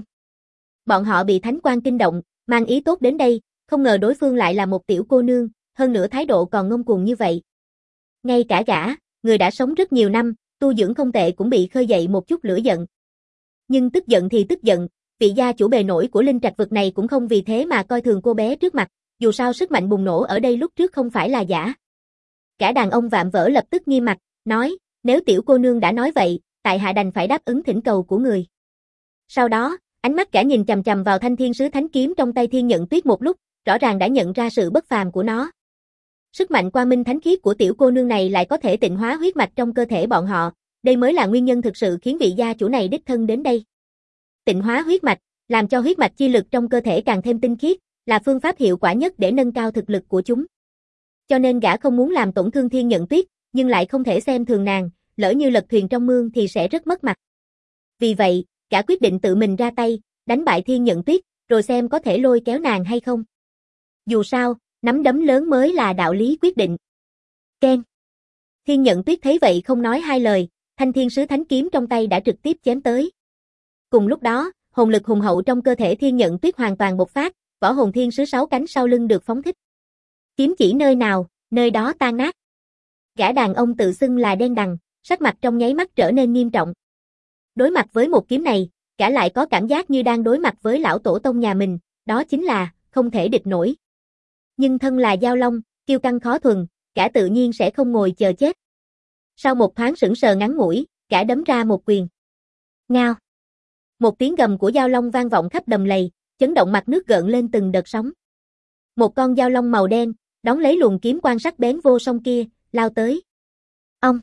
Bọn họ bị thánh quang kinh động, mang ý tốt đến đây, không ngờ đối phương lại là một tiểu cô nương, hơn nữa thái độ còn ngông cuồng như vậy. Ngay cả gã, người đã sống rất nhiều năm, tu dưỡng không tệ cũng bị khơi dậy một chút lửa giận. Nhưng tức giận thì tức giận, vị gia chủ bề nổi của linh trạch vực này cũng không vì thế mà coi thường cô bé trước mặt, dù sao sức mạnh bùng nổ ở đây lúc trước không phải là giả. Cả đàn ông Vạm Vỡ lập tức nghiêm mặt, nói, nếu tiểu cô nương đã nói vậy, tại hạ đành phải đáp ứng thỉnh cầu của người. Sau đó, ánh mắt cả nhìn chằm chằm vào thanh thiên sứ thánh kiếm trong tay Thiên Nhận Tuyết một lúc, rõ ràng đã nhận ra sự bất phàm của nó. Sức mạnh quang minh thánh khiết của tiểu cô nương này lại có thể tịnh hóa huyết mạch trong cơ thể bọn họ, đây mới là nguyên nhân thực sự khiến vị gia chủ này đích thân đến đây. Tịnh hóa huyết mạch, làm cho huyết mạch chi lực trong cơ thể càng thêm tinh khiết, là phương pháp hiệu quả nhất để nâng cao thực lực của chúng. Cho nên gã không muốn làm tổn thương Thiên Nhận Tuyết, nhưng lại không thể xem thường nàng, lỡ như lật thuyền trong mương thì sẽ rất mất mặt. Vì vậy, gã quyết định tự mình ra tay, đánh bại Thiên Nhận Tuyết, rồi xem có thể lôi kéo nàng hay không. Dù sao, nắm đấm lớn mới là đạo lý quyết định. Keng. Thiên Nhận Tuyết thấy vậy không nói hai lời, thanh thiên sứ thánh kiếm trong tay đã trực tiếp chém tới. Cùng lúc đó, hồn lực hùng hậu trong cơ thể Thiên Nhận Tuyết hoàn toàn bộc phát, võ hồn thiên sứ 6 cánh sau lưng được phóng thích. Kiếm chỉ nơi nào, nơi đó tan nát. Gã đàn ông tự xưng là Đen Đằng, sắc mặt trong nháy mắt trở nên nghiêm trọng. Đối mặt với một kiếm này, gã lại có cảm giác như đang đối mặt với lão tổ tông nhà mình, đó chính là không thể địch nổi. Nhưng thân là Giao Long, kiêu căng khó thuần, gã tự nhiên sẽ không ngồi chờ chết. Sau một thoáng sững sờ ngắn ngủi, gã đấm ra một quyền. Ngao. Một tiếng gầm của Giao Long vang vọng khắp đầm lầy, chấn động mặt nước gợn lên từng đợt sóng. Một con Giao Long màu đen, đón lấy luồng kiếm quang sắc bén vô song kia, lao tới. Ông.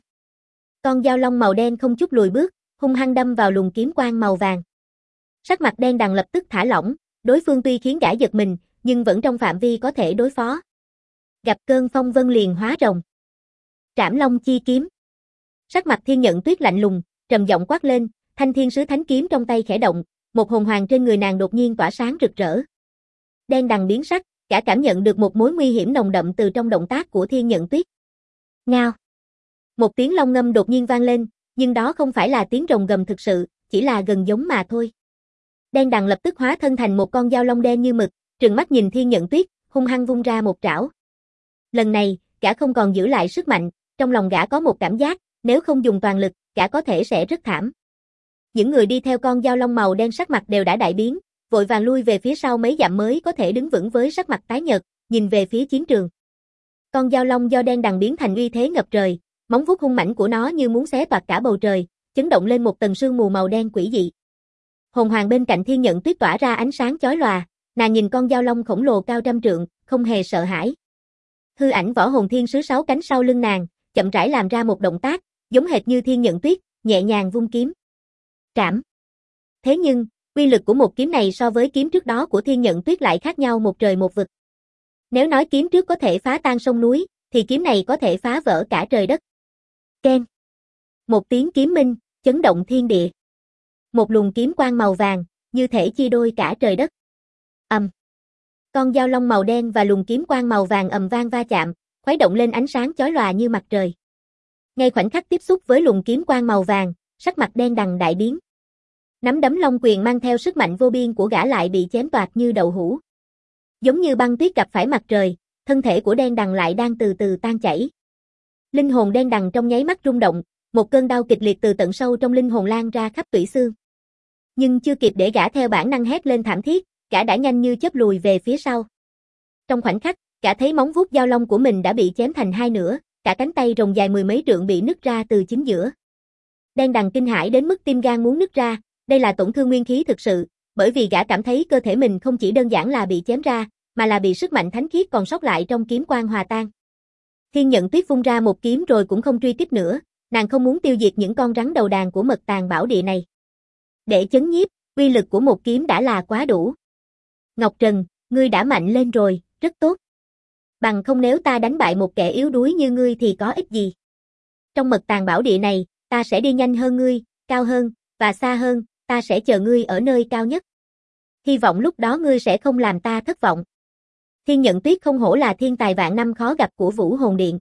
Con Giao Long màu đen không chút lùi bước, hung hăng đâm vào luồng kiếm quang màu vàng. Sắc mặt Đen Đằng lập tức thả lỏng, đối phương tuy khiến gã giật mình, nhưng vẫn trong phạm vi có thể đối phó. Gặp cơn phong vân liền hóa rồng. Trảm Long chi kiếm. Sắc mặt Thiên Nhận Tuyết lạnh lùng, trầm giọng quát lên, thanh thiên sứ thánh kiếm trong tay khẽ động, một hồn hoàng trên người nàng đột nhiên tỏa sáng rực rỡ. Đen Đằng biến sắc, cả cảm nhận được một mối nguy hiểm nồng đậm từ trong động tác của Thiên Nhận Tuyết. Ngao. Một tiếng long ngâm đột nhiên vang lên, nhưng đó không phải là tiếng rồng gầm thực sự, chỉ là gần giống mà thôi. Đen Đằng lập tức hóa thân thành một con dao long đen như mực, trừng mắt nhìn Thiên Nhận Tuyết, hung hăng vung ra một trảo. Lần này, gã không còn giữ lại sức mạnh, trong lòng gã có một cảm giác, nếu không dùng toàn lực, gã có thể sẽ rất thảm. Những người đi theo con dao long màu đen sắc mặt đều đã đại biến, vội vàng lui về phía sau mấy dặm mới có thể đứng vững với sắc mặt tái nhợt, nhìn về phía chiến trường. Con dao long do Đen Đằng biến thành uy thế ngập trời, móng vuốt hung mãnh của nó như muốn xé toạc cả bầu trời, chấn động lên một tầng sương mù màu đen quỷ dị. Hồn hoàng bên cạnh Thiên Nhận Tuyết tỏa ra ánh sáng chói lòa, nàng nhìn con dao long khổng lồ cao trăm trượng, không hề sợ hãi. Hư ảnh võ hồn thiên sứ 6 cánh sau lưng nàng, chậm rãi làm ra một động tác, giống hệt như Thiên Nhận Tuyết, nhẹ nhàng vung kiếm. Trảm. Thế nhưng, uy lực của một kiếm này so với kiếm trước đó của Thiên Nhận Tuyết lại khác nhau một trời một vực. Nếu nói kiếm trước có thể phá tan sông núi, thì kiếm này có thể phá vỡ cả trời đất. Keng. Một tiếng kiếm minh, chấn động thiên địa. Một luồng kiếm quang màu vàng, như thể chia đôi cả trời đất. Con dao long màu đen và luồng kiếm quang màu vàng ầm vang va chạm, khuấy động lên ánh sáng chói lòa như mặt trời. Ngay khoảnh khắc tiếp xúc với luồng kiếm quang màu vàng, sắc mặt Đen Đằng đại biến. Nắm đấm long quyền mang theo sức mạnh vô biên của gã lại bị chém toạc như đậu hũ. Giống như băng tuyết gặp phải mặt trời, thân thể của Đen Đằng lại đang từ từ tan chảy. Linh hồn Đen Đằng trong nháy mắt rung động, một cơn đau kịch liệt từ tận sâu trong linh hồn lan ra khắp tủy xương. Nhưng chưa kịp để gã theo bản năng hét lên thảm thiết, gã đã nhanh như chớp lùi về phía sau. Trong khoảnh khắc, gã thấy móng vuốt dao long của mình đã bị chém thành hai nửa, cả cánh tay rồng dài mười mấy trượng bị nứt ra từ chính giữa. Đen Đằng kinh hãi đến mức tim gan muốn nứt ra, đây là tổn thương nguyên khí thực sự, bởi vì gã cảm thấy cơ thể mình không chỉ đơn giản là bị chém ra, mà là bị sức mạnh thánh khiết còn sót lại trong kiếm quang hòa tan. Thiên Nhận Tuyết vung ra một kiếm rồi cũng không truy kích nữa, nàng không muốn tiêu diệt những con rắn đầu đàn của Mật Tàng Bảo Địa này. Để chấn nhiếp, uy lực của một kiếm đã là quá đủ. Ngọc Trần, ngươi đã mạnh lên rồi, rất tốt. Bằng không nếu ta đánh bại một kẻ yếu đuối như ngươi thì có ích gì. Trong Mật Tàng Bảo Địa này, ta sẽ đi nhanh hơn ngươi, cao hơn, và xa hơn, ta sẽ chờ ngươi ở nơi cao nhất. Hy vọng lúc đó ngươi sẽ không làm ta thất vọng. Thiên Nhận Tuyết không hổ là thiên tài vạn năm khó gặp của Vũ Hồn Điện.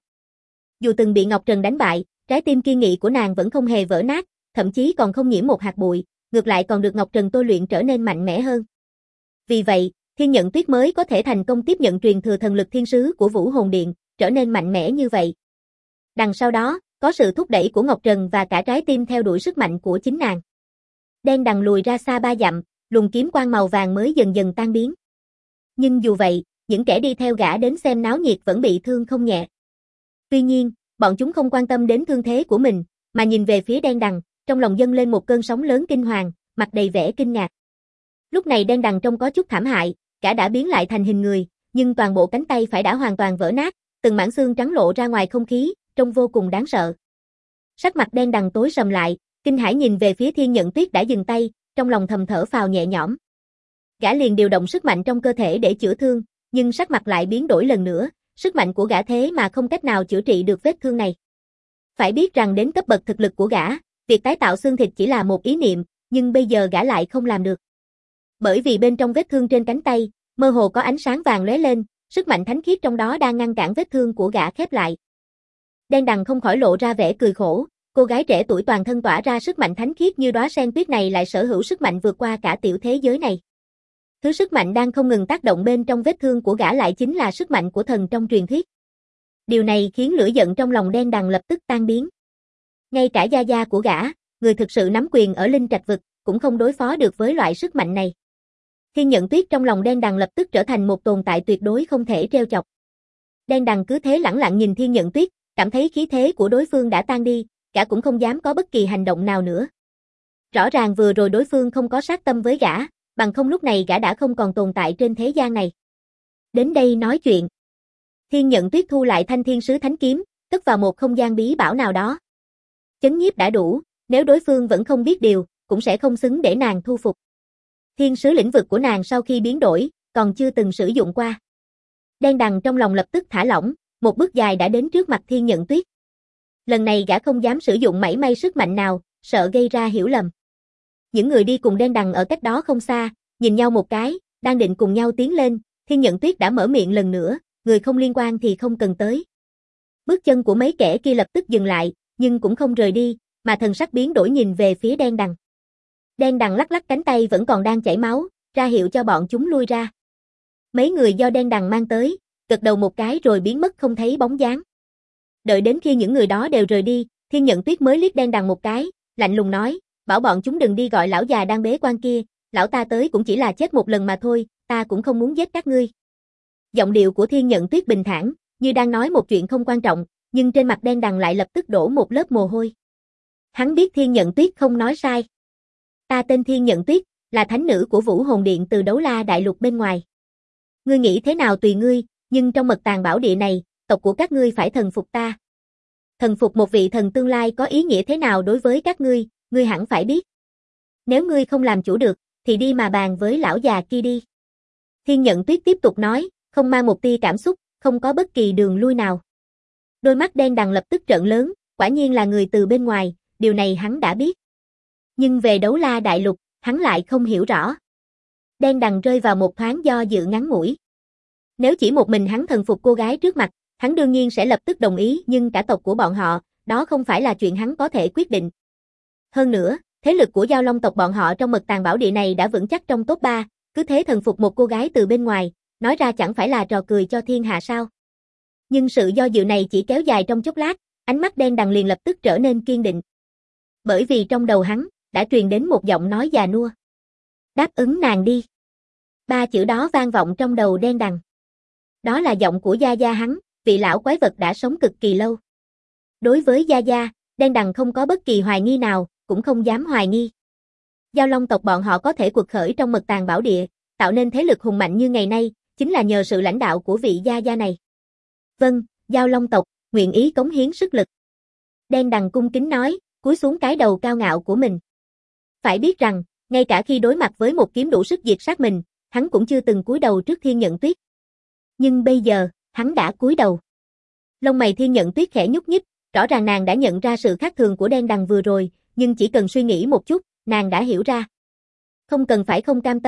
Dù từng bị Ngọc Trần đánh bại, trái tim kiên nghị của nàng vẫn không hề vỡ nát, thậm chí còn không nhiễm một hạt bụi, ngược lại còn được Ngọc Trần tôi luyện trở nên mạnh mẽ hơn. Vì vậy, Thiên Nhận Tuyết mới có thể thành công tiếp nhận truyền thừa thần lực thiên sứ của Vũ Hồn Điện, trở nên mạnh mẽ như vậy. Đằng sau đó, có sự thúc đẩy của Ngọc Trần và cả trái tim theo đuổi sức mạnh của chính nàng. Đen Đằng lùi ra xa 3 dặm, luồng kiếm quang màu vàng mới dần dần tan biến. Nhưng dù vậy, những kẻ đi theo gã đến xem náo nhiệt vẫn bị thương không nhẹ. Tuy nhiên, bọn chúng không quan tâm đến thương thế của mình, mà nhìn về phía Đen Đằng, trong lòng dâng lên một cơn sóng lớn kinh hoàng, mặt đầy vẻ kinh ngạc. Lúc này Đen Đằng trông có chút thảm hại, gã đã biến lại thành hình người, nhưng toàn bộ cánh tay phải đã hoàn toàn vỡ nát, từng mảng xương trắng lộ ra ngoài không khí, trông vô cùng đáng sợ. Sắc mặt Đen Đằng tối sầm lại, kinh hãi nhìn về phía Thiên Nhận Tuyết đã dừng tay, trong lòng thầm thở phào nhẹ nhõm. Gã liền điều động sức mạnh trong cơ thể để chữa thương, nhưng sắc mặt lại biến đổi lần nữa, sức mạnh của gã thế mà không cách nào chữa trị được vết thương này. Phải biết rằng đến cấp bậc thực lực của gã, việc tái tạo xương thịt chỉ là một ý niệm, nhưng bây giờ gã lại không làm được. Bởi vì bên trong vết thương trên cánh tay, mơ hồ có ánh sáng vàng lóe lên, sức mạnh thánh khiết trong đó đang ngăn cản vết thương của gã khép lại. Đen Đằng không khỏi lộ ra vẻ cười khổ, cô gái trẻ tuổi toàn thân tỏa ra sức mạnh thánh khiết như đóa sen tuyết này lại sở hữu sức mạnh vượt qua cả tiểu thế giới này. Thứ sức mạnh đang không ngừng tác động bên trong vết thương của gã lại chính là sức mạnh của thần trong truyền thuyết. Điều này khiến lửa giận trong lòng Đen Đằng lập tức tan biến. Ngay cả gia gia của gã, người thực sự nắm quyền ở Linh Trạch vực, cũng không đối phó được với loại sức mạnh này. Thiên Nhận Tuyết trong lòng Đen Đằng lập tức trở thành một tồn tại tuyệt đối không thể trêu chọc. Đen Đằng cứ thế lẳng lặng nhìn Thiên Nhận Tuyết, cảm thấy khí thế của đối phương đã tan đi, gã cũng không dám có bất kỳ hành động nào nữa. Rõ ràng vừa rồi đối phương không có sát tâm với gã, bằng không lúc này gã đã không còn tồn tại trên thế gian này. Đến đây nói chuyện. Thiên Nhận Tuyết thu lại Thanh Thiên Sứ Thánh Kiếm, cất vào một không gian bí bảo nào đó. Chấn nhiếp đã đủ, nếu đối phương vẫn không biết điều, cũng sẽ không xứng để nàng thu phục. Thiên sứ lĩnh vực của nàng sau khi biến đổi, còn chưa từng sử dụng qua. Đen Đằng trong lòng lập tức thả lỏng, một bước dài đã đến trước mặt Thiên Nhận Tuyết. Lần này gã không dám sử dụng mảy may sức mạnh nào, sợ gây ra hiểu lầm. Những người đi cùng Đen Đằng ở cách đó không xa, nhìn nhau một cái, đang định cùng nhau tiến lên, Thiên Nhận Tuyết đã mở miệng lần nữa, người không liên quan thì không cần tới. Bước chân của mấy kẻ kia lập tức dừng lại, nhưng cũng không rời đi, mà thần sắc biến đổi nhìn về phía Đen Đằng. Đen Đằng lắc lắc cánh tay vẫn còn đang chảy máu, ra hiệu cho bọn chúng lui ra. Mấy người do Đen Đằng mang tới, gật đầu một cái rồi biến mất không thấy bóng dáng. Đợi đến khi những người đó đều rời đi, Thiên Nhận Tuyết mới liếc Đen Đằng một cái, lạnh lùng nói, bảo bọn chúng đừng đi gọi lão già đang bế quan kia, lão ta tới cũng chỉ là chết một lần mà thôi, ta cũng không muốn giết các ngươi. Giọng điệu của Thiên Nhận Tuyết bình thản, như đang nói một chuyện không quan trọng, nhưng trên mặt Đen Đằng lại lập tức đổ một lớp mồ hôi. Hắn biết Thiên Nhận Tuyết không nói sai. Ta tên Thiên Nhận Tuyết, là thánh nữ của Vũ Hồn Điện từ Đấu La Đại Lục bên ngoài. Ngươi nghĩ thế nào tùy ngươi, nhưng trong mật tàng bảo địa này, tộc của các ngươi phải thần phục ta. Thần phục một vị thần tương lai có ý nghĩa thế nào đối với các ngươi hẳn phải biết. Nếu ngươi không làm chủ được, thì đi mà bàn với lão già kia đi. Thiên Nhận Tuyết tiếp tục nói, không mang một tia cảm xúc, không có bất kỳ đường lui nào. Đôi mắt Đen Đằng lập tức trợn lớn, quả nhiên là người từ bên ngoài, điều này hắn đã biết. Nhưng về Đấu La Đại Lục, hắn lại không hiểu rõ. Đen Đằng rơi vào một thoáng do dự ngắn ngủi. Nếu chỉ một mình hắn thần phục cô gái trước mặt, hắn đương nhiên sẽ lập tức đồng ý, nhưng cả tộc của bọn họ, đó không phải là chuyện hắn có thể quyết định. Hơn nữa, thế lực của Giao Long tộc bọn họ trong mật tàng bảo địa này đã vững chắc trong top 3, cứ thế thần phục một cô gái từ bên ngoài, nói ra chẳng phải là trò cười cho thiên hạ sao. Nhưng sự do dự này chỉ kéo dài trong chốc lát, ánh mắt Đen Đằng liền lập tức trở nên kiên định. Bởi vì trong đầu hắn, đã truyền đến một giọng nói già nua. Đáp ứng nàng đi. 3 chữ đó vang vọng trong đầu Đen Đằng. Đó là giọng của Gia Gia hắn, vị lão quái vật đã sống cực kỳ lâu. Đối với Gia Gia, Đen Đằng không có bất kỳ hoài nghi nào, cũng không dám hoài nghi. Giao Long tộc bọn họ có thể quật khởi trong mật tàng bảo địa, tạo nên thế lực hùng mạnh như ngày nay, chính là nhờ sự lãnh đạo của vị Gia Gia này. Vâng, Giao Long tộc, nguyện ý cống hiến sức lực. Đen Đằng cung kính nói, cúi xuống cái đầu cao ngạo của mình. Phải biết rằng, ngay cả khi đối mặt với một kiếm đủ sức diệt sát mình, hắn cũng chưa từng cúi đầu trước Thiên Nhận Tuyết. Nhưng bây giờ, hắn đã cúi đầu. Lông mày Thiên Nhận Tuyết khẽ nhúc nhích, rõ ràng nàng đã nhận ra sự khác thường của Đen Đằng vừa rồi, nhưng chỉ cần suy nghĩ một chút, nàng đã hiểu ra. Không cần phải không cam tâm,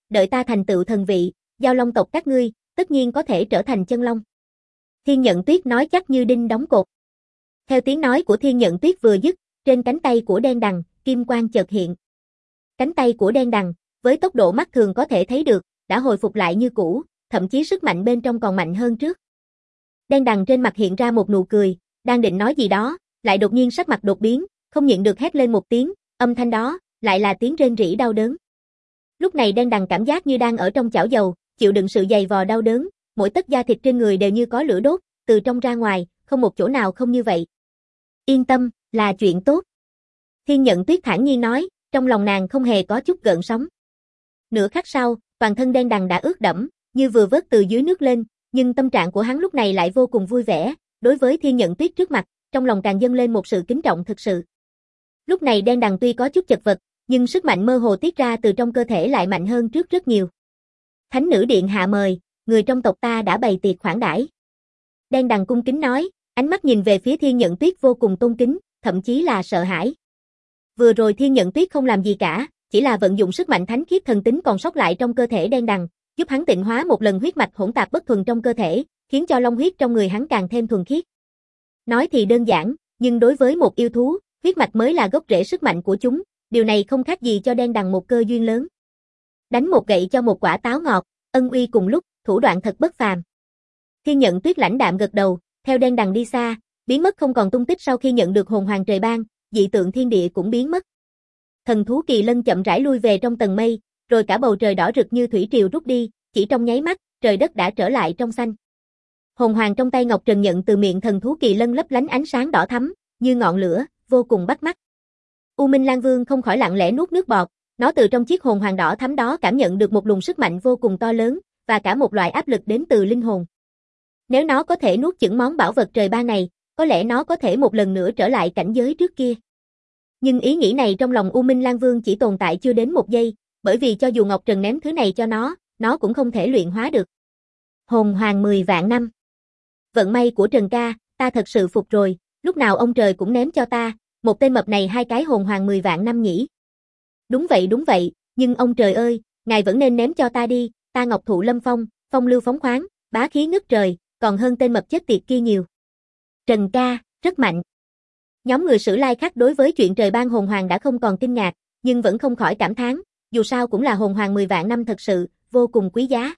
đợi ta thành tựu thần vị, giao long tộc các ngươi, tất nhiên có thể trở thành chân long. Thiên Nhận Tuyết nói chắc như đinh đóng cột. Theo tiếng nói của Thiên Nhận Tuyết vừa dứt, trên cánh tay của đen đằng, kim quang chợt hiện. Cánh tay của đen đằng, với tốc độ mắt thường có thể thấy được, đã hồi phục lại như cũ, thậm chí sức mạnh bên trong còn mạnh hơn trước. Đen đằng trên mặt hiện ra một nụ cười, đang định nói gì đó, lại đột nhiên sắc mặt đột biến, không nhịn được hét lên một tiếng, âm thanh đó, lại là tiếng rên rỉ đau đớn. Lúc này đen đằng cảm giác như đang ở trong chảo dầu, chịu đựng sự dày vò đau đớn, mỗi tấc da thịt trên người đều như có lửa đốt, từ trong ra ngoài, không một chỗ nào không như vậy. Yên tâm, là chuyện tốt. Thiên Nhận Tuyết thản nhiên nói, trong lòng nàng không hề có chút gợn sóng. Nửa khắc sau, toàn thân đen đằng đã ướt đẫm, như vừa vớt từ dưới nước lên, nhưng tâm trạng của hắn lúc này lại vô cùng vui vẻ, đối với Thiên Nhận Tuyết trước mặt, trong lòng càng dâng lên một sự kính trọng thực sự. Lúc này đen đằng tuy có chút chật vật, nhưng sức mạnh mơ hồ tiết ra từ trong cơ thể lại mạnh hơn trước rất nhiều. Thánh nữ điện hạ mời, người trong tộc ta đã bày tiệc khoản đãi. Đen đằng cung kính nói, ánh mắt nhìn về phía Thiên Nhận Tuyết vô cùng tôn kính, thậm chí là sợ hãi. Vừa rồi Thiên Nhận Tuyết không làm gì cả, chỉ là vận dụng sức mạnh thánh khiết thần tính còn sót lại trong cơ thể đen đằng, giúp hắn tịnh hóa một lần huyết mạch hỗn tạp bất thuần trong cơ thể, khiến cho long huyết trong người hắn càng thêm thuần khiết. Nói thì đơn giản, nhưng đối với một yêu thú, huyết mạch mới là gốc rễ sức mạnh của chúng, điều này không khác gì cho đen đằng một cơ duyên lớn. Đánh một gậy cho một quả táo ngọt, ân uy cùng lúc, thủ đoạn thật bất phàm. Thiên Nhận Tuyết lãnh đạm gật đầu, theo đen đằng đi xa, biến mất không còn tung tích. Sau khi nhận được hồn hoàng trời ban, dị tượng thiên địa cũng biến mất. Thần thú kỳ lân chậm rãi lui về trong tầng mây, rồi cả bầu trời đỏ rực như thủy triều rút đi, chỉ trong nháy mắt, trời đất đã trở lại trong xanh. Hồn hoàng trong tay Ngọc Trần nhận từ miệng thần thú kỳ lân lấp lánh ánh sáng đỏ thắm, như ngọn lửa, vô cùng bắt mắt. U Minh Lang Vương không khỏi lặng lẽ nuốt nước bọt, nó từ trong chiếc hồn hoàng đỏ thắm đó cảm nhận được một luồng sức mạnh vô cùng to lớn, và cả một loại áp lực đến từ linh hồn. Nếu nó có thể nuốt chửng món bảo vật trời ban này, có lẽ nó có thể một lần nữa trở lại cảnh giới trước kia. Nhưng ý nghĩ này trong lòng U Minh Lang Vương chỉ tồn tại chưa đến một giây, bởi vì cho dù Ngọc Trần ném thứ này cho nó cũng không thể luyện hóa được. Hồn hoàng 10 vạn năm. Vận may của Trần ca, ta thật sự phục rồi, lúc nào ông trời cũng ném cho ta, một tên mập này 2 cái hồn hoàng 10 vạn năm nhỉ. Đúng vậy, nhưng ông trời ơi, ngài vẫn nên ném cho ta đi, ta ngọc thụ lâm phong, phong lưu phóng khoáng, bá khí ngất trời, còn hơn tên mập chết tiệt kia nhiều. Trần ca, rất mạnh. Nhóm người Sử Lai Khắc đối với chuyện trời ban hồn hoàng đã không còn kinh ngạc, nhưng vẫn không khỏi cảm thán, dù sao cũng là hồn hoàng 10 vạn năm thật sự, vô cùng quý giá.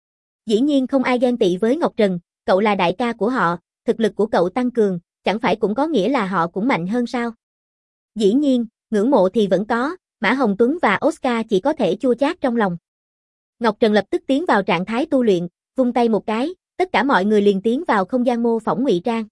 Dĩ nhiên không ai ghen tị với Ngọc Trần, cậu là đại ca của họ, thực lực của cậu tăng cường, chẳng phải cũng có nghĩa là họ cũng mạnh hơn sao? Dĩ nhiên, ngưỡng mộ thì vẫn có, Mã Hồng Tuấn và Oscar chỉ có thể chua chát trong lòng. Ngọc Trần lập tức tiến vào trạng thái tu luyện, vung tay một cái, tất cả mọi người liền tiến vào không gian mô phỏng ngụy trang.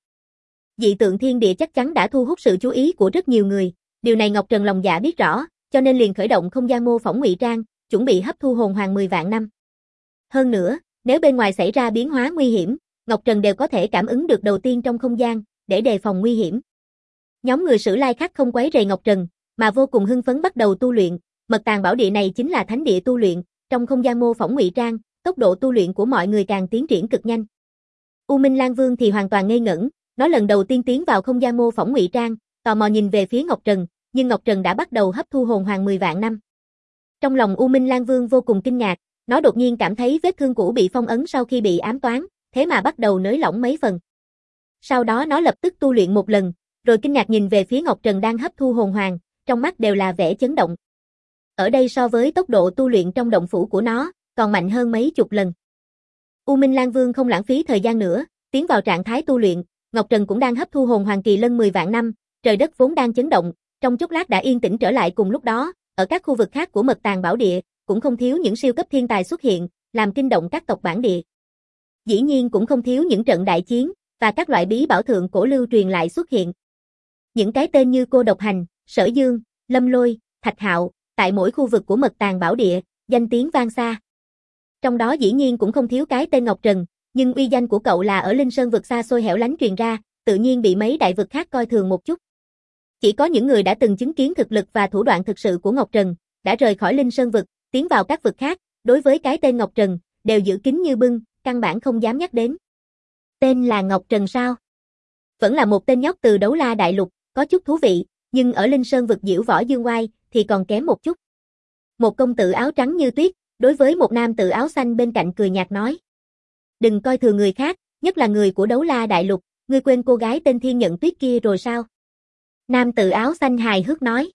Dị tượng thiên địa chắc chắn đã thu hút sự chú ý của rất nhiều người, điều này Ngọc Trần lòng dạ biết rõ, cho nên liền khởi động không gian mô phỏng ngụy trang, chuẩn bị hấp thu hồn hoàng 10 vạn năm. Hơn nữa, nếu bên ngoài xảy ra biến hóa nguy hiểm, Ngọc Trần đều có thể cảm ứng được đầu tiên trong không gian, để đề phòng nguy hiểm. Nhóm người Sử Lai Khắc không quấy rầy Ngọc Trần, mà vô cùng hưng phấn bắt đầu tu luyện, Mật Tàng Bảo Địa này chính là thánh địa tu luyện, trong không gian mô phỏng ngụy trang, tốc độ tu luyện của mọi người càng tiến triển cực nhanh. U Minh Lang Vương thì hoàn toàn ngây ngẩn, nó lần đầu tiên tiến vào không gian mô phỏng ngụy trang, tò mò nhìn về phía Ngọc Trần, nhưng Ngọc Trần đã bắt đầu hấp thu hồn hoàng 10 vạn năm. Trong lòng U Minh Lang Vương vô cùng kinh ngạc, nó đột nhiên cảm thấy vết thương cũ bị phong ấn sau khi bị ám toán, thế mà bắt đầu nới lỏng mấy phần. Sau đó nó lập tức tu luyện một lần, rồi kinh ngạc nhìn về phía Ngọc Trần đang hấp thu hồn hoàng, trong mắt đều là vẻ chấn động. Ở đây so với tốc độ tu luyện trong động phủ của nó, còn mạnh hơn mấy chục lần. U Minh Lang Vương không lãng phí thời gian nữa, tiến vào trạng thái tu luyện, Ngọc Trần cũng đang hấp thu hồn hoàng kỳ lân 10 vạn năm, trời đất vốn đang chấn động, trong chốc lát đã yên tĩnh trở lại. Cùng lúc đó, ở các khu vực khác của Mật Tàng Bảo Địa, cũng không thiếu những siêu cấp thiên tài xuất hiện, làm kinh động các tộc bản địa. Dĩ nhiên cũng không thiếu những trận đại chiến, và các loại bí bảo thượng cổ lưu truyền lại xuất hiện. Những cái tên như Cô Độc Hành, Sở Dương, Lâm Lôi, Thạch Hạo, tại mỗi khu vực của Mật Tàng Bảo Địa, danh tiếng vang xa. Trong đó dĩ nhiên cũng không thiếu cái tên Ngọc Trần, nhưng uy danh của cậu là ở Linh Sơn vực xa xôi hẻo lánh truyền ra, tự nhiên bị mấy đại vực khác coi thường một chút. Chỉ có những người đã từng chứng kiến thực lực và thủ đoạn thực sự của Ngọc Trần, đã rời khỏi Linh Sơn vực, tiến vào các vực khác, đối với cái tên Ngọc Trần, đều giữ kín như bưng, căn bản không dám nhắc đến. Tên là Ngọc Trần sao? Vẫn là một tên nhóc từ Đấu La Đại Lục, có chút thú vị, nhưng ở Linh Sơn vực diễu võ dương oai thì còn kém một chút. Một công tử áo trắng như tuyết, Đối với một nam tử áo xanh bên cạnh cười nhạt nói. Đừng coi thường người khác, nhất là người của Đấu La Đại Lục, ngươi quên cô gái tên Thiên Nhận Tuyết kia rồi sao? Nam tử áo xanh hài hước nói.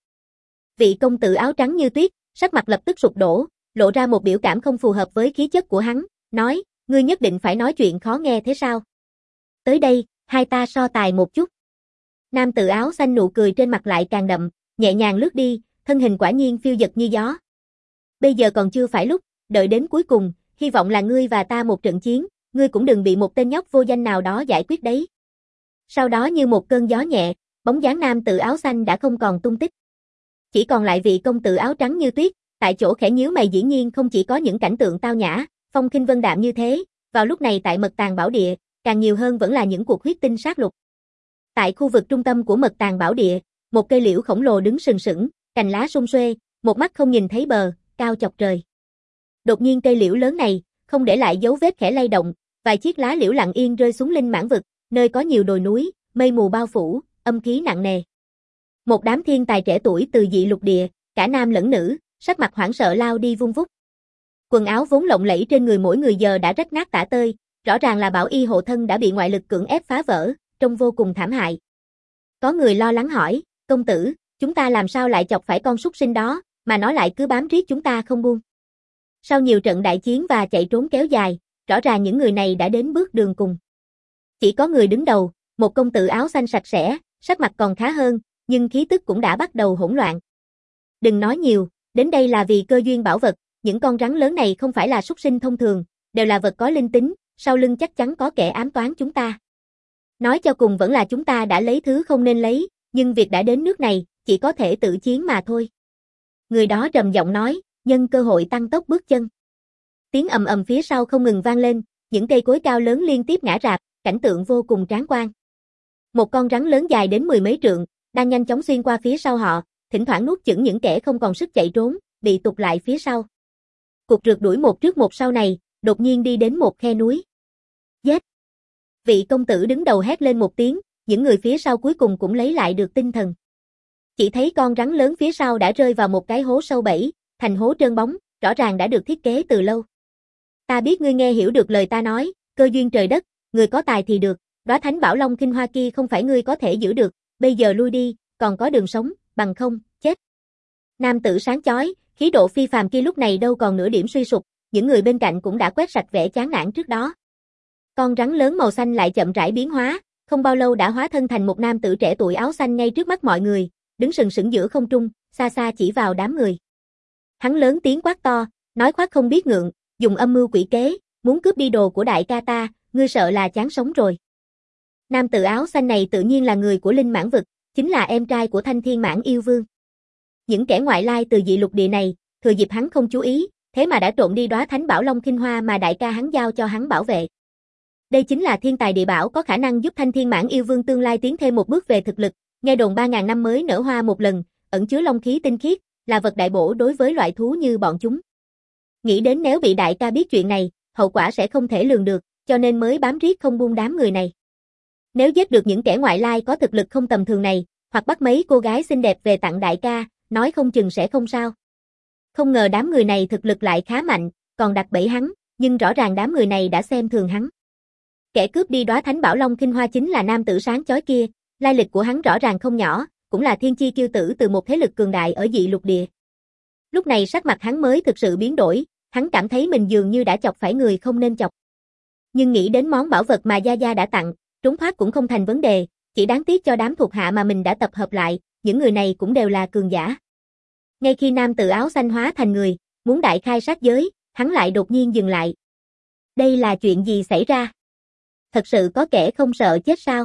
Vị công tử áo trắng như tuyết, sắc mặt lập tức sụp đổ, lộ ra một biểu cảm không phù hợp với khí chất của hắn, nói, ngươi nhất định phải nói chuyện khó nghe thế sao? Tới đây, hai ta so tài một chút. Nam tử áo xanh nụ cười trên mặt lại càng đậm, nhẹ nhàng lướt đi, thân hình quả nhiên phiêu dật như gió. Bây giờ còn chưa phải lúc, đợi đến cuối cùng, hy vọng là ngươi và ta một trận chiến, ngươi cũng đừng bị một tên nhóc vô danh nào đó giải quyết đấy. Sau đó như một cơn gió nhẹ, bóng dáng nam tử áo xanh đã không còn tung tích. Chỉ còn lại vị công tử áo trắng như tuyết, tại chỗ khẽ nhíu mày dĩ nhiên không chỉ có những cảnh tượng tao nhã, phong khinh vân đạm như thế, vào lúc này tại Mật Tàng Bảo Địa, càng nhiều hơn vẫn là những cuộc huyết tinh sát lục. Tại khu vực trung tâm của Mật Tàng Bảo Địa, một cây liễu khổng lồ đứng sừng sững, cành lá sum xuê, một mắt không nhìn thấy bờ, cao chọc trời. Đột nhiên cây liễu lớn này, không để lại dấu vết khẽ lay động, vài chiếc lá liễu lặng yên rơi xuống linh mãn vực, nơi có nhiều đồi núi, mây mù bao phủ, âm khí nặng nề. Một đám thiên tài trẻ tuổi từ dị lục địa, cả nam lẫn nữ, sắc mặt hoảng sợ lao đi vung vút. Quần áo vốn lộng lẫy trên người mỗi người giờ đã rách nát tả tơi, rõ ràng là bảo y hộ thân đã bị ngoại lực cưỡng ép phá vỡ, trông vô cùng thảm hại. Có người lo lắng hỏi, công tử, chúng ta làm sao lại chọc phải con súc sinh đó, mà nó lại cứ bám riết chúng ta không buông. Sau nhiều trận đại chiến và chạy trốn kéo dài, rõ ràng những người này đã đến bước đường cùng. Chỉ có người đứng đầu, một công tử áo xanh sạch sẽ, sắc mặt còn khá hơn, nhưng khí tức cũng đã bắt đầu hỗn loạn. Đừng nói nhiều, đến đây là vì cơ duyên bảo vật, những con rắn lớn này không phải là súc sinh thông thường, đều là vật có linh tính, sau lưng chắc chắn có kẻ ám toán chúng ta. Nói cho cùng vẫn là chúng ta đã lấy thứ không nên lấy, nhưng việc đã đến nước này, chỉ có thể tự chiến mà thôi. Người đó trầm giọng nói, nhân cơ hội tăng tốc bước chân. Tiếng ầm ầm phía sau không ngừng vang lên, những cây cối cao lớn liên tiếp ngã rạp, cảnh tượng vô cùng tráng quan. Một con rắn lớn dài đến mười mấy trượng, đang nhanh chóng xuyên qua phía sau họ, thỉnh thoảng nuốt chửng những kẻ không còn sức chạy trốn, bị tụt lại phía sau. Cuộc rượt đuổi một trước một sau này, đột nhiên đi đến một khe núi. Giết! Vị công tử đứng đầu hét lên một tiếng, những người phía sau cuối cùng cũng lấy lại được tinh thần. Chỉ thấy con rắn lớn phía sau đã rơi vào một cái hố sâu bẫy, thành hố trơn bóng, rõ ràng đã được thiết kế từ lâu. Ta biết ngươi nghe hiểu được lời ta nói, cơ duyên trời đất, người có tài thì được, đóa thánh bảo long kinh hoa kia không phải ngươi có thể giữ được, bây giờ lui đi, còn có đường sống, bằng không, chết. Nam tử sáng chói, khí độ phi phàm kia lúc này đâu còn nửa điểm suy sụp, những người bên cạnh cũng đã quét sạch vẻ chán nản trước đó. Con rắn lớn màu xanh lại chậm rãi biến hóa, không bao lâu đã hóa thân thành một nam tử trẻ tuổi áo xanh ngay trước mắt mọi người, đứng sừng sững giữa không trung, xa xa chỉ vào đám người. Hắn lớn tiếng quát to, nói khoác không biết ngượng, dùng âm mưu quỷ kế, muốn cướp đi đồ của đại ca ta, ngươi sợ là chán sống rồi. Nam tử áo xanh này tự nhiên là người của Linh Mãn vực, chính là em trai của Thanh Thiên Mãn Yêu Vương. Những kẻ ngoại lai từ dị lục địa này, thừa dịp hắn không chú ý, thế mà đã trộm đi đóa thánh bảo long kinh hoa mà đại ca hắn giao cho hắn bảo vệ. Đây chính là thiên tài địa bảo có khả năng giúp Thanh Thiên Mãn Yêu Vương tương lai tiến thêm một bước về thực lực, nghe đồn 3.000 năm mới nở hoa một lần, ẩn chứa long khí tinh khiết, là vật đại bổ đối với loại thú như bọn chúng. Nghĩ đến nếu bị đại ca biết chuyện này, hậu quả sẽ không thể lường được, cho nên mới bám riết không buông đám người này. Nếu giết được những kẻ ngoại lai có thực lực không tầm thường này, hoặc bắt mấy cô gái xinh đẹp về tặng đại ca, nói không chừng sẽ không sao. Không ngờ đám người này thực lực lại khá mạnh, còn đặt bẫy hắn, nhưng rõ ràng đám người này đã xem thường hắn. Kẻ cướp đi đóa thánh bảo long kinh hoa chính là nam tử sáng chói kia, lai lịch của hắn rõ ràng không nhỏ, cũng là thiên chi kiêu tử từ một thế lực cường đại ở dị lục địa. Lúc này sắc mặt hắn mới thực sự biến đổi, hắn cảm thấy mình dường như đã chọc phải người không nên chọc. Nhưng nghĩ đến món bảo vật mà Gia Gia đã tặng, trốn thoát cũng không thành vấn đề, chỉ đáng tiếc cho đám thuộc hạ mà mình đã tập hợp lại, những người này cũng đều là cường giả. Ngay khi nam tử áo xanh hóa thành người, muốn đại khai sát giới, hắn lại đột nhiên dừng lại. Đây là chuyện gì xảy ra? Thật sự có kẻ không sợ chết sao?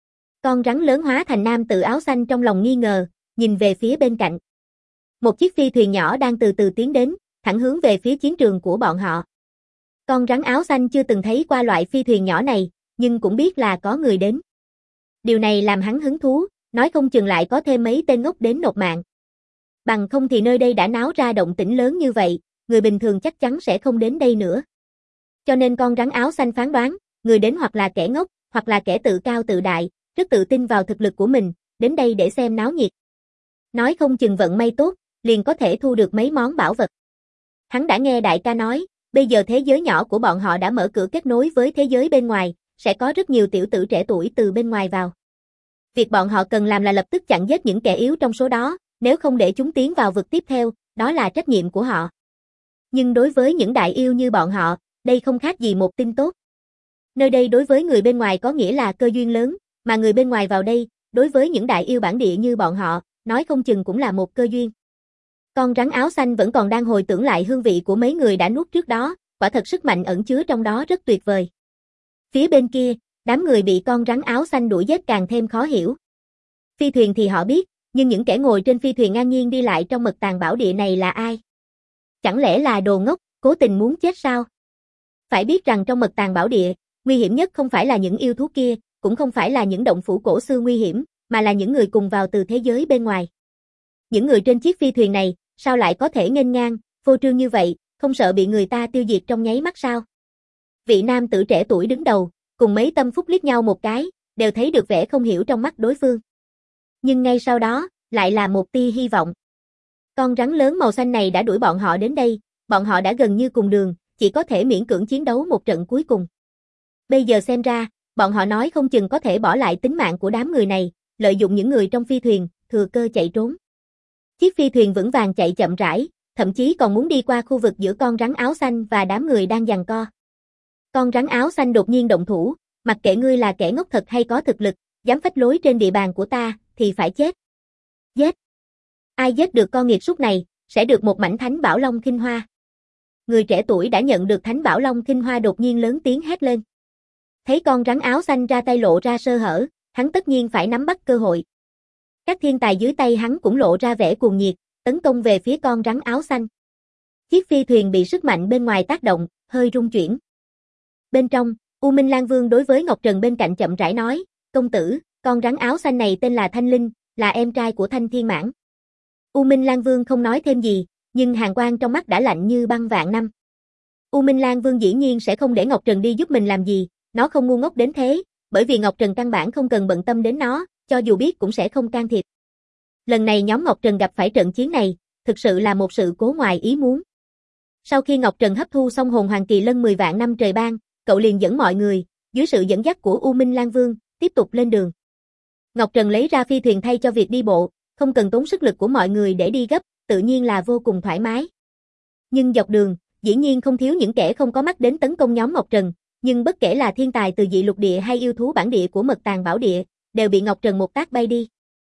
Con rắn lớn hóa thành nam tử áo xanh trong lòng nghi ngờ, nhìn về phía bên cạnh. Một chiếc phi thuyền nhỏ đang từ từ tiến đến, thẳng hướng về phía chiến trường của bọn họ. Con rắn áo xanh chưa từng thấy qua loại phi thuyền nhỏ này, nhưng cũng biết là có người đến. Điều này làm hắn hứng thú, nói không chừng lại có thêm mấy tên ngốc đến nộp mạng. Bằng không thì nơi đây đã náo ra động tĩnh lớn như vậy, người bình thường chắc chắn sẽ không đến đây nữa. Cho nên con rắn áo xanh phán đoán, người đến hoặc là kẻ ngốc, hoặc là kẻ tự cao tự đại, rất tự tin vào thực lực của mình, đến đây để xem náo nhiệt. Nói không chừng vận may tốt, liền có thể thu được mấy món bảo vật. Hắn đã nghe đại ca nói, bây giờ thế giới nhỏ của bọn họ đã mở cửa kết nối với thế giới bên ngoài, sẽ có rất nhiều tiểu tử trẻ tuổi từ bên ngoài vào. Việc bọn họ cần làm là lập tức chặn giết những kẻ yếu trong số đó, nếu không để chúng tiến vào vực tiếp theo, đó là trách nhiệm của họ. Nhưng đối với những đại yêu như bọn họ, đây không khác gì một tin tốt. Nơi đây đối với người bên ngoài có nghĩa là cơ duyên lớn, mà người bên ngoài vào đây, đối với những đại yêu bản địa như bọn họ, nói không chừng cũng là một cơ duyên. Con rắn áo xanh vẫn còn đang hồi tưởng lại hương vị của mấy người đã nuốt trước đó, quả thật sức mạnh ẩn chứa trong đó rất tuyệt vời. Phía bên kia, đám người bị con rắn áo xanh đuổi giết càng thêm khó hiểu. Phi thuyền thì họ biết, nhưng những kẻ ngồi trên phi thuyền ngang nhiên đi lại trong mật tàng bảo địa này là ai? Chẳng lẽ là đồ ngốc, cố tình muốn chết sao? Phải biết rằng trong mật tàng bảo địa, nguy hiểm nhất không phải là những yêu thú kia, cũng không phải là những động phủ cổ xưa nguy hiểm, mà là những người cùng vào từ thế giới bên ngoài. Những người trên chiếc phi thuyền này, sao lại có thể nghênh ngang, phô trương như vậy, không sợ bị người ta tiêu diệt trong nháy mắt sao? Vị nam tử trẻ tuổi đứng đầu, cùng mấy tâm phúc liếc nhau một cái, đều thấy được vẻ không hiểu trong mắt đối phương. Nhưng ngay sau đó, lại là một tia hy vọng. Con rắn lớn màu xanh này đã đuổi bọn họ đến đây, bọn họ đã gần như cùng đường, chỉ có thể miễn cưỡng chiến đấu một trận cuối cùng. Bây giờ xem ra, bọn họ nói không chừng có thể bỏ lại tính mạng của đám người này, lợi dụng những người trong phi thuyền, thừa cơ chạy trốn. Chiếc phi thuyền vững vàng chạy chậm rãi, thậm chí còn muốn đi qua khu vực giữa con rắn áo xanh và đám người đang giằng co. Con rắn áo xanh đột nhiên động thủ, mặc kệ ngươi là kẻ ngốc thật hay có thực lực, dám phách lối trên địa bàn của ta, thì phải chết. Giết! Ai giết được con nghiệt súc này, sẽ được một mảnh thánh bảo long kinh hoa. Người trẻ tuổi đã nhận được thánh bảo long kinh hoa đột nhiên lớn tiếng hét lên. Thấy con rắn áo xanh ra tay lộ ra sơ hở, hắn tất nhiên phải nắm bắt cơ hội. Các thiên tài dưới tay hắn cũng lộ ra vẻ cuồng nhiệt, tấn công về phía con rắn áo xanh. Chiếc phi thuyền bị sức mạnh bên ngoài tác động, hơi rung chuyển. Bên trong, U Minh Lan Vương đối với Ngọc Trần bên cạnh chậm rãi nói, công tử, con rắn áo xanh này tên là Thanh Linh, là em trai của Thanh Thiên Mãn. U Minh Lan Vương không nói thêm gì, nhưng hàn quang trong mắt đã lạnh như băng vạn năm. U Minh Lan Vương dĩ nhiên sẽ không để Ngọc Trần đi giúp mình làm gì, nó không ngu ngốc đến thế, bởi vì Ngọc Trần căn bản không cần bận tâm đến nó, cho dù biết cũng sẽ không can thiệp. Lần này nhóm Ngọc Trần gặp phải trận chiến này, thực sự là một sự cố ngoài ý muốn. Sau khi Ngọc Trần hấp thu xong hồn hoàng kỳ lân 10 vạn năm trời ban, cậu liền dẫn mọi người, dưới sự dẫn dắt của U Minh Lan Vương, tiếp tục lên đường. Ngọc Trần lấy ra phi thuyền thay cho việc đi bộ, không cần tốn sức lực của mọi người để đi gấp, tự nhiên là vô cùng thoải mái. Nhưng dọc đường, dĩ nhiên không thiếu những kẻ không có mắt đến tấn công nhóm Ngọc Trần, nhưng bất kể là thiên tài từ dị lục địa hay yêu thú bản địa của mật tàng bảo địa, đều bị Ngọc Trần một tát bay đi.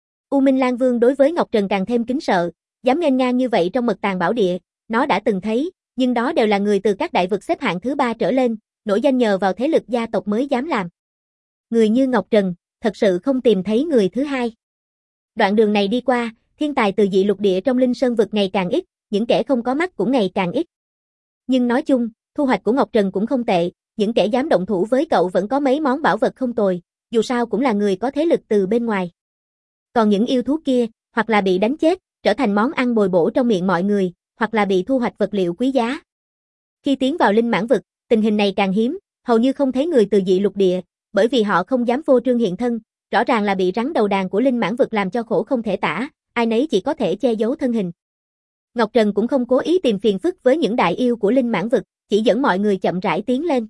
U Minh Lan Vương đối với Ngọc Trần càng thêm kính sợ, dám nghênh ngang như vậy trong mật tàng bảo địa, nó đã từng thấy, nhưng đó đều là người từ các đại vực xếp hạng thứ 3 trở lên, nổi danh nhờ vào thế lực gia tộc mới dám làm. Người như Ngọc Trần, thật sự không tìm thấy người thứ hai. Đoạn đường này đi qua, thiên tài từ dị lục địa trong Linh Sơn vực ngày càng ít, những kẻ không có mắt cũng ngày càng ít. Nhưng nói chung, thu hoạch của Ngọc Trần cũng không tệ, những kẻ dám động thủ với cậu vẫn có mấy món bảo vật không tồi, dù sao cũng là người có thế lực từ bên ngoài. Còn những yêu thú kia, hoặc là bị đánh chết, trở thành món ăn bồi bổ trong miệng mọi người, hoặc là bị thu hoạch vật liệu quý giá. Khi tiến vào Linh Mãn vực, tình hình này càng hiếm, hầu như không thấy người từ dị lục địa, bởi vì họ không dám phô trương hiện thân, rõ ràng là bị rắn đầu đàn của Linh Mãn vực làm cho khổ không thể tả, ai nấy chỉ có thể che giấu thân hình. Ngọc Trần cũng không cố ý tìm phiền phức với những đại yêu của Linh Mãn vực, chỉ dẫn mọi người chậm rãi tiến lên.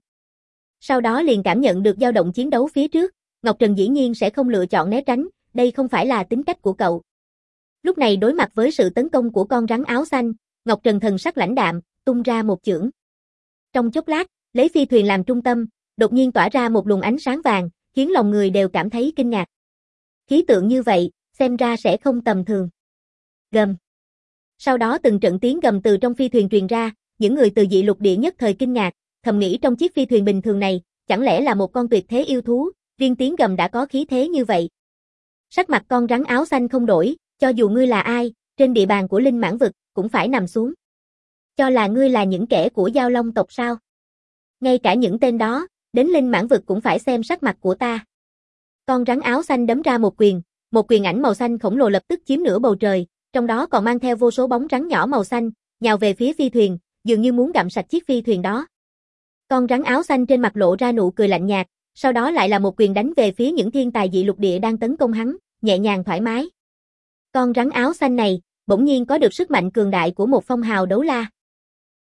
Sau đó liền cảm nhận được dao động chiến đấu phía trước, Ngọc Trần dĩ nhiên sẽ không lựa chọn né tránh, đây không phải là tính cách của cậu. Lúc này đối mặt với sự tấn công của con rắn áo xanh, Ngọc Trần thần sắc lãnh đạm, tung ra một chưởng. Trong chốc lát, lấy phi thuyền làm trung tâm, đột nhiên tỏa ra một luồng ánh sáng vàng, khiến lòng người đều cảm thấy kinh ngạc. Khí tượng như vậy, xem ra sẽ không tầm thường. Gầm. Sau đó từng trận tiếng gầm từ trong phi thuyền truyền ra, những người từ dị lục địa nhất thời kinh ngạc, thầm nghĩ trong chiếc phi thuyền bình thường này, chẳng lẽ là một con tuyệt thế yêu thú, riêng tiếng gầm đã có khí thế như vậy. Sắc mặt con rắn áo xanh không đổi, cho dù ngươi là ai, trên địa bàn của Linh Mãn vực, cũng phải nằm xuống. Cho là ngươi là những kẻ của Giao Long tộc sao? Ngay cả những tên đó, đến Linh Mãn vực cũng phải xem sắc mặt của ta. Con rắn áo xanh đấm ra một quyền ảnh màu xanh khổng lồ lập tức chiếm nửa bầu trời, trong đó còn mang theo vô số bóng rắn nhỏ màu xanh, nhào về phía phi thuyền, dường như muốn gặm sạch chiếc phi thuyền đó. Con rắn áo xanh trên mặt lộ ra nụ cười lạnh nhạt, sau đó lại là một quyền đánh về phía những thiên tài dị lục địa đang tấn công hắn, nhẹ nhàng thoải mái. Con rắn áo xanh này, bỗng nhiên có được sức mạnh cường đại của một phong hào đấu la.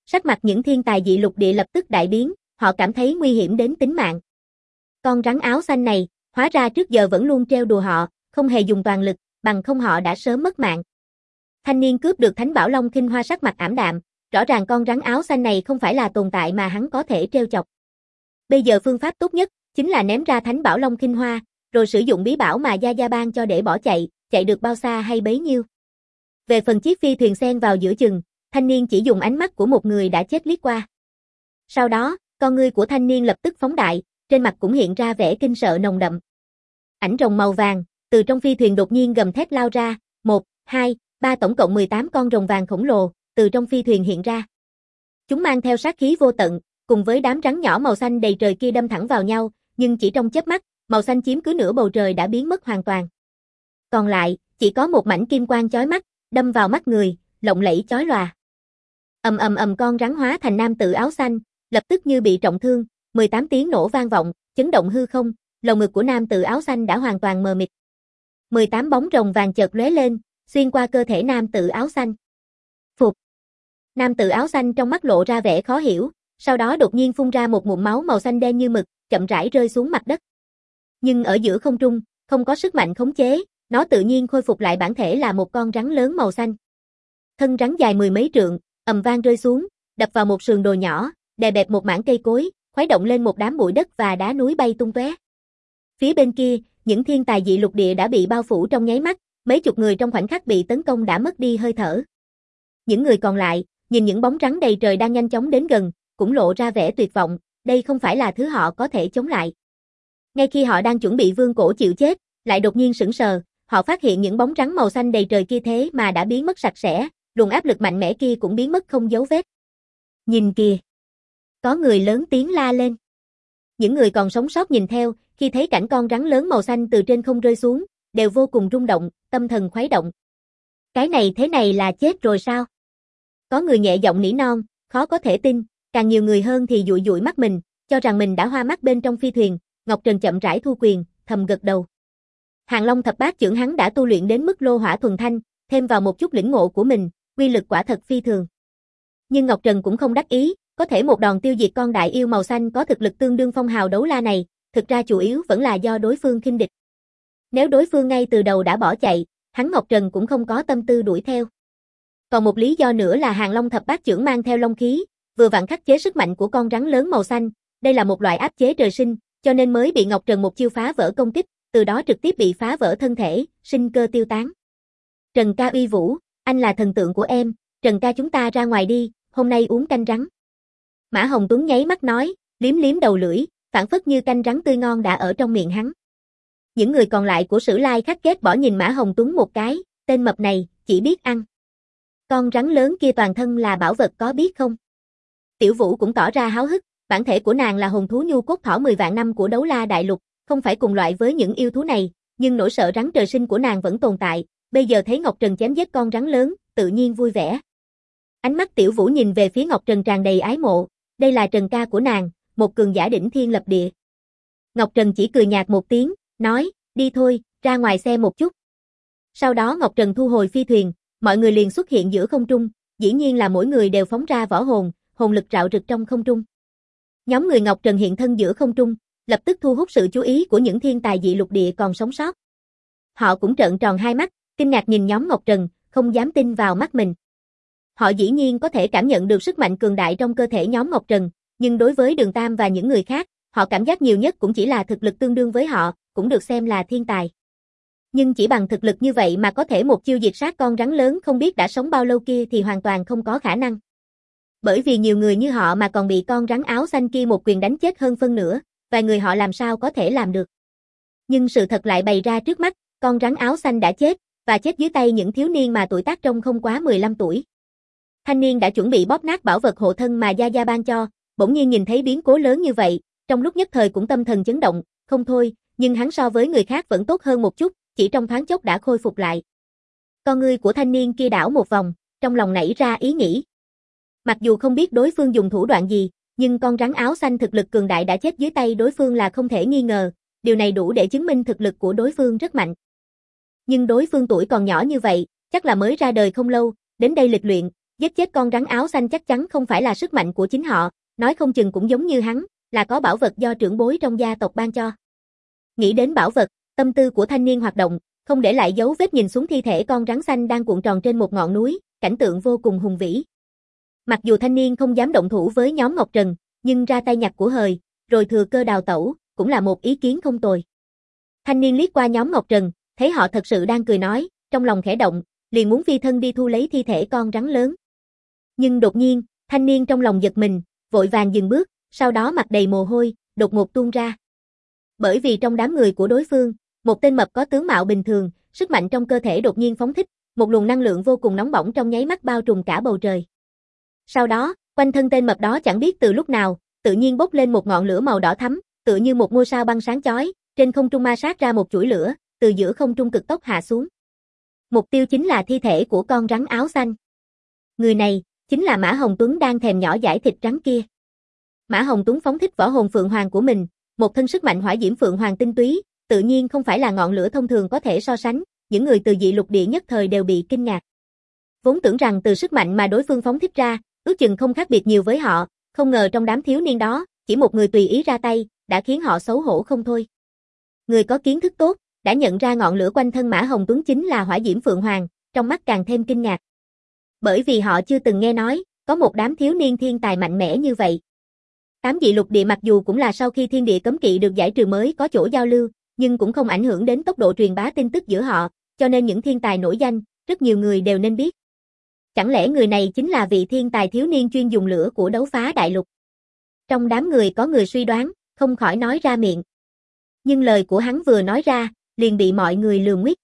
Sắc mặt những thiên tài dị lục địa lập tức đại biến, họ cảm thấy nguy hiểm đến tính mạng. Con rắn áo xanh này, hóa ra trước giờ vẫn luôn trêu đùa họ, không hề dùng toàn lực, bằng không họ đã sớm mất mạng. Thanh niên cướp được Thánh Bảo Long Kinh Hoa sắc mặt ảm đạm, rõ ràng con rắn áo xanh này không phải là tồn tại mà hắn có thể trêu chọc. Bây giờ phương pháp tốt nhất chính là ném ra Thánh Bảo Long Kinh Hoa, rồi sử dụng bí bảo mà Gia Gia ban cho để bỏ chạy, chạy được bao xa hay bấy nhiêu. Về phần chiếc phi thuyền xen vào giữa chừng, thanh niên chỉ dùng ánh mắt của một người đã chết liếc qua. Sau đó, con ngươi của thanh niên lập tức phóng đại, trên mặt cũng hiện ra vẻ kinh sợ nồng đậm. Ảnh rồng màu vàng, từ trong phi thuyền đột nhiên gầm thét lao ra, 1, 2, 3 tổng cộng 18 con rồng vàng khổng lồ, từ trong phi thuyền hiện ra. Chúng mang theo sát khí vô tận, cùng với đám rắn nhỏ màu xanh đầy trời kia đâm thẳng vào nhau, nhưng chỉ trong chớp mắt, màu xanh chiếm cứ nửa bầu trời đã biến mất hoàn toàn. Còn lại, chỉ có một mảnh kim quang chói mắt, đâm vào mắt người, lộng lẫy chói lòa. Ầm ầm ầm, con rắn hóa thành nam tử áo xanh, lập tức như bị trọng thương, 18 tiếng nổ vang vọng, chấn động hư không, lồng ngực của nam tử áo xanh đã hoàn toàn mờ mịt. 18 bóng rồng vàng chợt lóe lên, xuyên qua cơ thể nam tử áo xanh. Phục. Nam tử áo xanh trong mắt lộ ra vẻ khó hiểu, sau đó đột nhiên phun ra một ngụm máu màu xanh đen như mực, chậm rãi rơi xuống mặt đất. Nhưng ở giữa không trung, không có sức mạnh khống chế, nó tự nhiên khôi phục lại bản thể là một con rắn lớn màu xanh. Thân rắn dài mười mấy trượng, ầm vang rơi xuống, đập vào một sườn đồi nhỏ, đè bẹp một mảng cây cối, khuấy động lên một đám bụi đất và đá núi bay tung tóe. Phía bên kia, những thiên tài dị lục địa đã bị bao phủ trong nháy mắt, mấy chục người trong khoảnh khắc bị tấn công đã mất đi hơi thở. Những người còn lại, nhìn những bóng rắn đầy trời đang nhanh chóng đến gần, cũng lộ ra vẻ tuyệt vọng, đây không phải là thứ họ có thể chống lại. Ngay khi họ đang chuẩn bị vươn cổ chịu chết, lại đột nhiên sững sờ, họ phát hiện những bóng rắn màu xanh đầy trời kia thế mà đã biến mất sạch sẽ, luồng áp lực mạnh mẽ kia cũng biến mất không dấu vết. Nhìn kìa! Có người lớn tiếng la lên. Những người còn sống sót nhìn theo, khi thấy cảnh con rắn lớn màu xanh từ trên không rơi xuống, đều vô cùng rung động, tâm thần khuấy động. Cái này thế này là chết rồi sao? Có người nhẹ giọng nỉ non, khó có thể tin, càng nhiều người hơn thì dụi dụi mắt mình, cho rằng mình đã hoa mắt bên trong phi thuyền. Ngọc Trần chậm rãi thu quyền, thầm gật đầu. Hàng Long thập bát chưởng hắn đã tu luyện đến mức lô hỏa thuần thanh, thêm vào một chút lĩnh ngộ của mình, uy lực quả thật phi thường. Nhưng Ngọc Trần cũng không đắc ý, có thể một đòn tiêu diệt con đại yêu màu xanh có thực lực tương đương phong hào đấu la này, thực ra chủ yếu vẫn là do đối phương khinh địch. Nếu đối phương ngay từ đầu đã bỏ chạy, hắn Ngọc Trần cũng không có tâm tư đuổi theo. Còn một lý do nữa là Hàng Long thập bát chưởng mang theo long khí, vừa vặn khắc chế sức mạnh của con rắn lớn màu xanh, đây là một loại áp chế trời sinh, cho nên mới bị Ngọc Trần một chiêu phá vỡ công kích, từ đó trực tiếp bị phá vỡ thân thể, sinh cơ tiêu tán. Trần ca uy vũ, anh là thần tượng của em, Trần ca chúng ta ra ngoài đi, hôm nay uống canh rắn. Mã Hồng Tuấn nháy mắt nói, liếm liếm đầu lưỡi, phảng phất như canh rắn tươi ngon đã ở trong miệng hắn. Những người còn lại của Sử Lai Khắc ghét bỏ nhìn Mã Hồng Tuấn một cái, tên mập này, chỉ biết ăn. Con rắn lớn kia toàn thân là bảo vật có biết không? Tiểu Vũ cũng tỏ ra háo hức, bản thể của nàng là hồn thú nhu cốt thỏ 10 vạn năm của Đấu La Đại Lục, không phải cùng loại với những yêu thú này, nhưng nỗi sợ rắn trời sinh của nàng vẫn tồn tại, bây giờ thấy Ngọc Trần chém giết con rắn lớn, tự nhiên vui vẻ. Ánh mắt Tiểu Vũ nhìn về phía Ngọc Trần tràn đầy ái mộ, đây là Trần ca của nàng, một cường giả đỉnh thiên lập địa. Ngọc Trần chỉ cười nhạt một tiếng, nói, đi thôi, ra ngoài xe một chút. Sau đó Ngọc Trần thu hồi phi thuyền, mọi người liền xuất hiện giữa không trung, dĩ nhiên là mỗi người đều phóng ra võ hồn, hồn lực rạo rực trong không trung. Nhóm người Ngọc Trần hiện thân giữa không trung, lập tức thu hút sự chú ý của những thiên tài dị lục địa còn sống sót. Họ cũng trợn tròn hai mắt, kinh ngạc nhìn nhóm Ngọc Trần, không dám tin vào mắt mình. Họ dĩ nhiên có thể cảm nhận được sức mạnh cường đại trong cơ thể nhóm Ngọc Trần, nhưng đối với Đường Tam và những người khác, họ cảm giác nhiều nhất cũng chỉ là thực lực tương đương với họ, cũng được xem là thiên tài. Nhưng chỉ bằng thực lực như vậy mà có thể một chiêu diệt sát con rắn lớn không biết đã sống bao lâu kia thì hoàn toàn không có khả năng. Bởi vì nhiều người như họ mà còn bị con rắn áo xanh kia một quyền đánh chết hơn phân nửa, vài người họ làm sao có thể làm được. Nhưng sự thật lại bày ra trước mắt, con rắn áo xanh đã chết, và chết dưới tay những thiếu niên mà tuổi tác trông không quá 15 tuổi. Thanh niên đã chuẩn bị bóp nát bảo vật hộ thân mà Gia Gia ban cho, bỗng nhiên nhìn thấy biến cố lớn như vậy, trong lúc nhất thời cũng tâm thần chấn động, không thôi, nhưng hắn so với người khác vẫn tốt hơn một chút, chỉ trong thoáng chốc đã khôi phục lại. Con ngươi của thanh niên kia đảo một vòng, trong lòng nảy ra ý nghĩ. Mặc dù không biết đối phương dùng thủ đoạn gì, nhưng con rắn áo xanh thực lực cường đại đã chết dưới tay đối phương là không thể nghi ngờ, điều này đủ để chứng minh thực lực của đối phương rất mạnh. Nhưng đối phương tuổi còn nhỏ như vậy, chắc là mới ra đời không lâu, đến đây lịch luyện, Giết chết con rắn áo xanh chắc chắn không phải là sức mạnh của chính họ, nói không chừng cũng giống như hắn, là có bảo vật do trưởng bối trong gia tộc ban cho. Nghĩ đến bảo vật, tâm tư của thanh niên hoạt động, không để lại dấu vết nhìn xuống thi thể con rắn xanh đang cuộn tròn trên một ngọn núi, cảnh tượng vô cùng hùng vĩ. Mặc dù thanh niên không dám động thủ với nhóm Ngọc Trần, nhưng ra tay nhặt của hời, rồi thừa cơ đào tẩu, cũng là một ý kiến không tồi. Thanh niên liếc qua nhóm Ngọc Trần, thấy họ thật sự đang cười nói, trong lòng khẽ động, liền muốn phi thân đi thu lấy thi thể con rắn lớn. Nhưng đột nhiên, thanh niên trong lòng giật mình, vội vàng dừng bước, sau đó mặt đầy mồ hôi, đột ngột tuôn ra. Bởi vì trong đám người của đối phương, một tên mập có tướng mạo bình thường, sức mạnh trong cơ thể đột nhiên phóng thích, một luồng năng lượng vô cùng nóng bỏng trong nháy mắt bao trùm cả bầu trời. Sau đó, quanh thân tên mập đó chẳng biết từ lúc nào, tự nhiên bốc lên một ngọn lửa màu đỏ thắm, tựa như một ngôi sao băng sáng chói, trên không trung ma sát ra một chuỗi lửa, từ giữa không trung cực tốc hạ xuống. Mục tiêu chính là thi thể của con rắn áo xanh. Người này, chính là Mã Hồng Tuấn đang thèm nhỏ dãi thịt rắn kia. Mã Hồng Tuấn phóng thích võ hồn Phượng Hoàng của mình, một thân sức mạnh hỏa diễm Phượng Hoàng tinh túy, tự nhiên không phải là ngọn lửa thông thường có thể so sánh, những người từ dị lục địa nhất thời đều bị kinh ngạc. Vốn tưởng rằng từ sức mạnh mà đối phương phóng thích ra, ước chừng không khác biệt nhiều với họ, không ngờ trong đám thiếu niên đó, chỉ một người tùy ý ra tay, đã khiến họ xấu hổ không thôi. Người có kiến thức tốt, đã nhận ra ngọn lửa quanh thân Mã Hồng Tuấn chính là hỏa diễm Phượng Hoàng, trong mắt càng thêm kinh ngạc. Bởi vì họ chưa từng nghe nói, có một đám thiếu niên thiên tài mạnh mẽ như vậy. Tám dị lục địa mặc dù cũng là sau khi thiên địa cấm kỵ được giải trừ mới có chỗ giao lưu, nhưng cũng không ảnh hưởng đến tốc độ truyền bá tin tức giữa họ, cho nên những thiên tài nổi danh, rất nhiều người đều nên biết. Chẳng lẽ người này chính là vị thiên tài thiếu niên chuyên dùng lửa của đấu phá đại lục? Trong đám người có người suy đoán, không khỏi nói ra miệng. Nhưng lời của hắn vừa nói ra, liền bị mọi người lườm nguýt.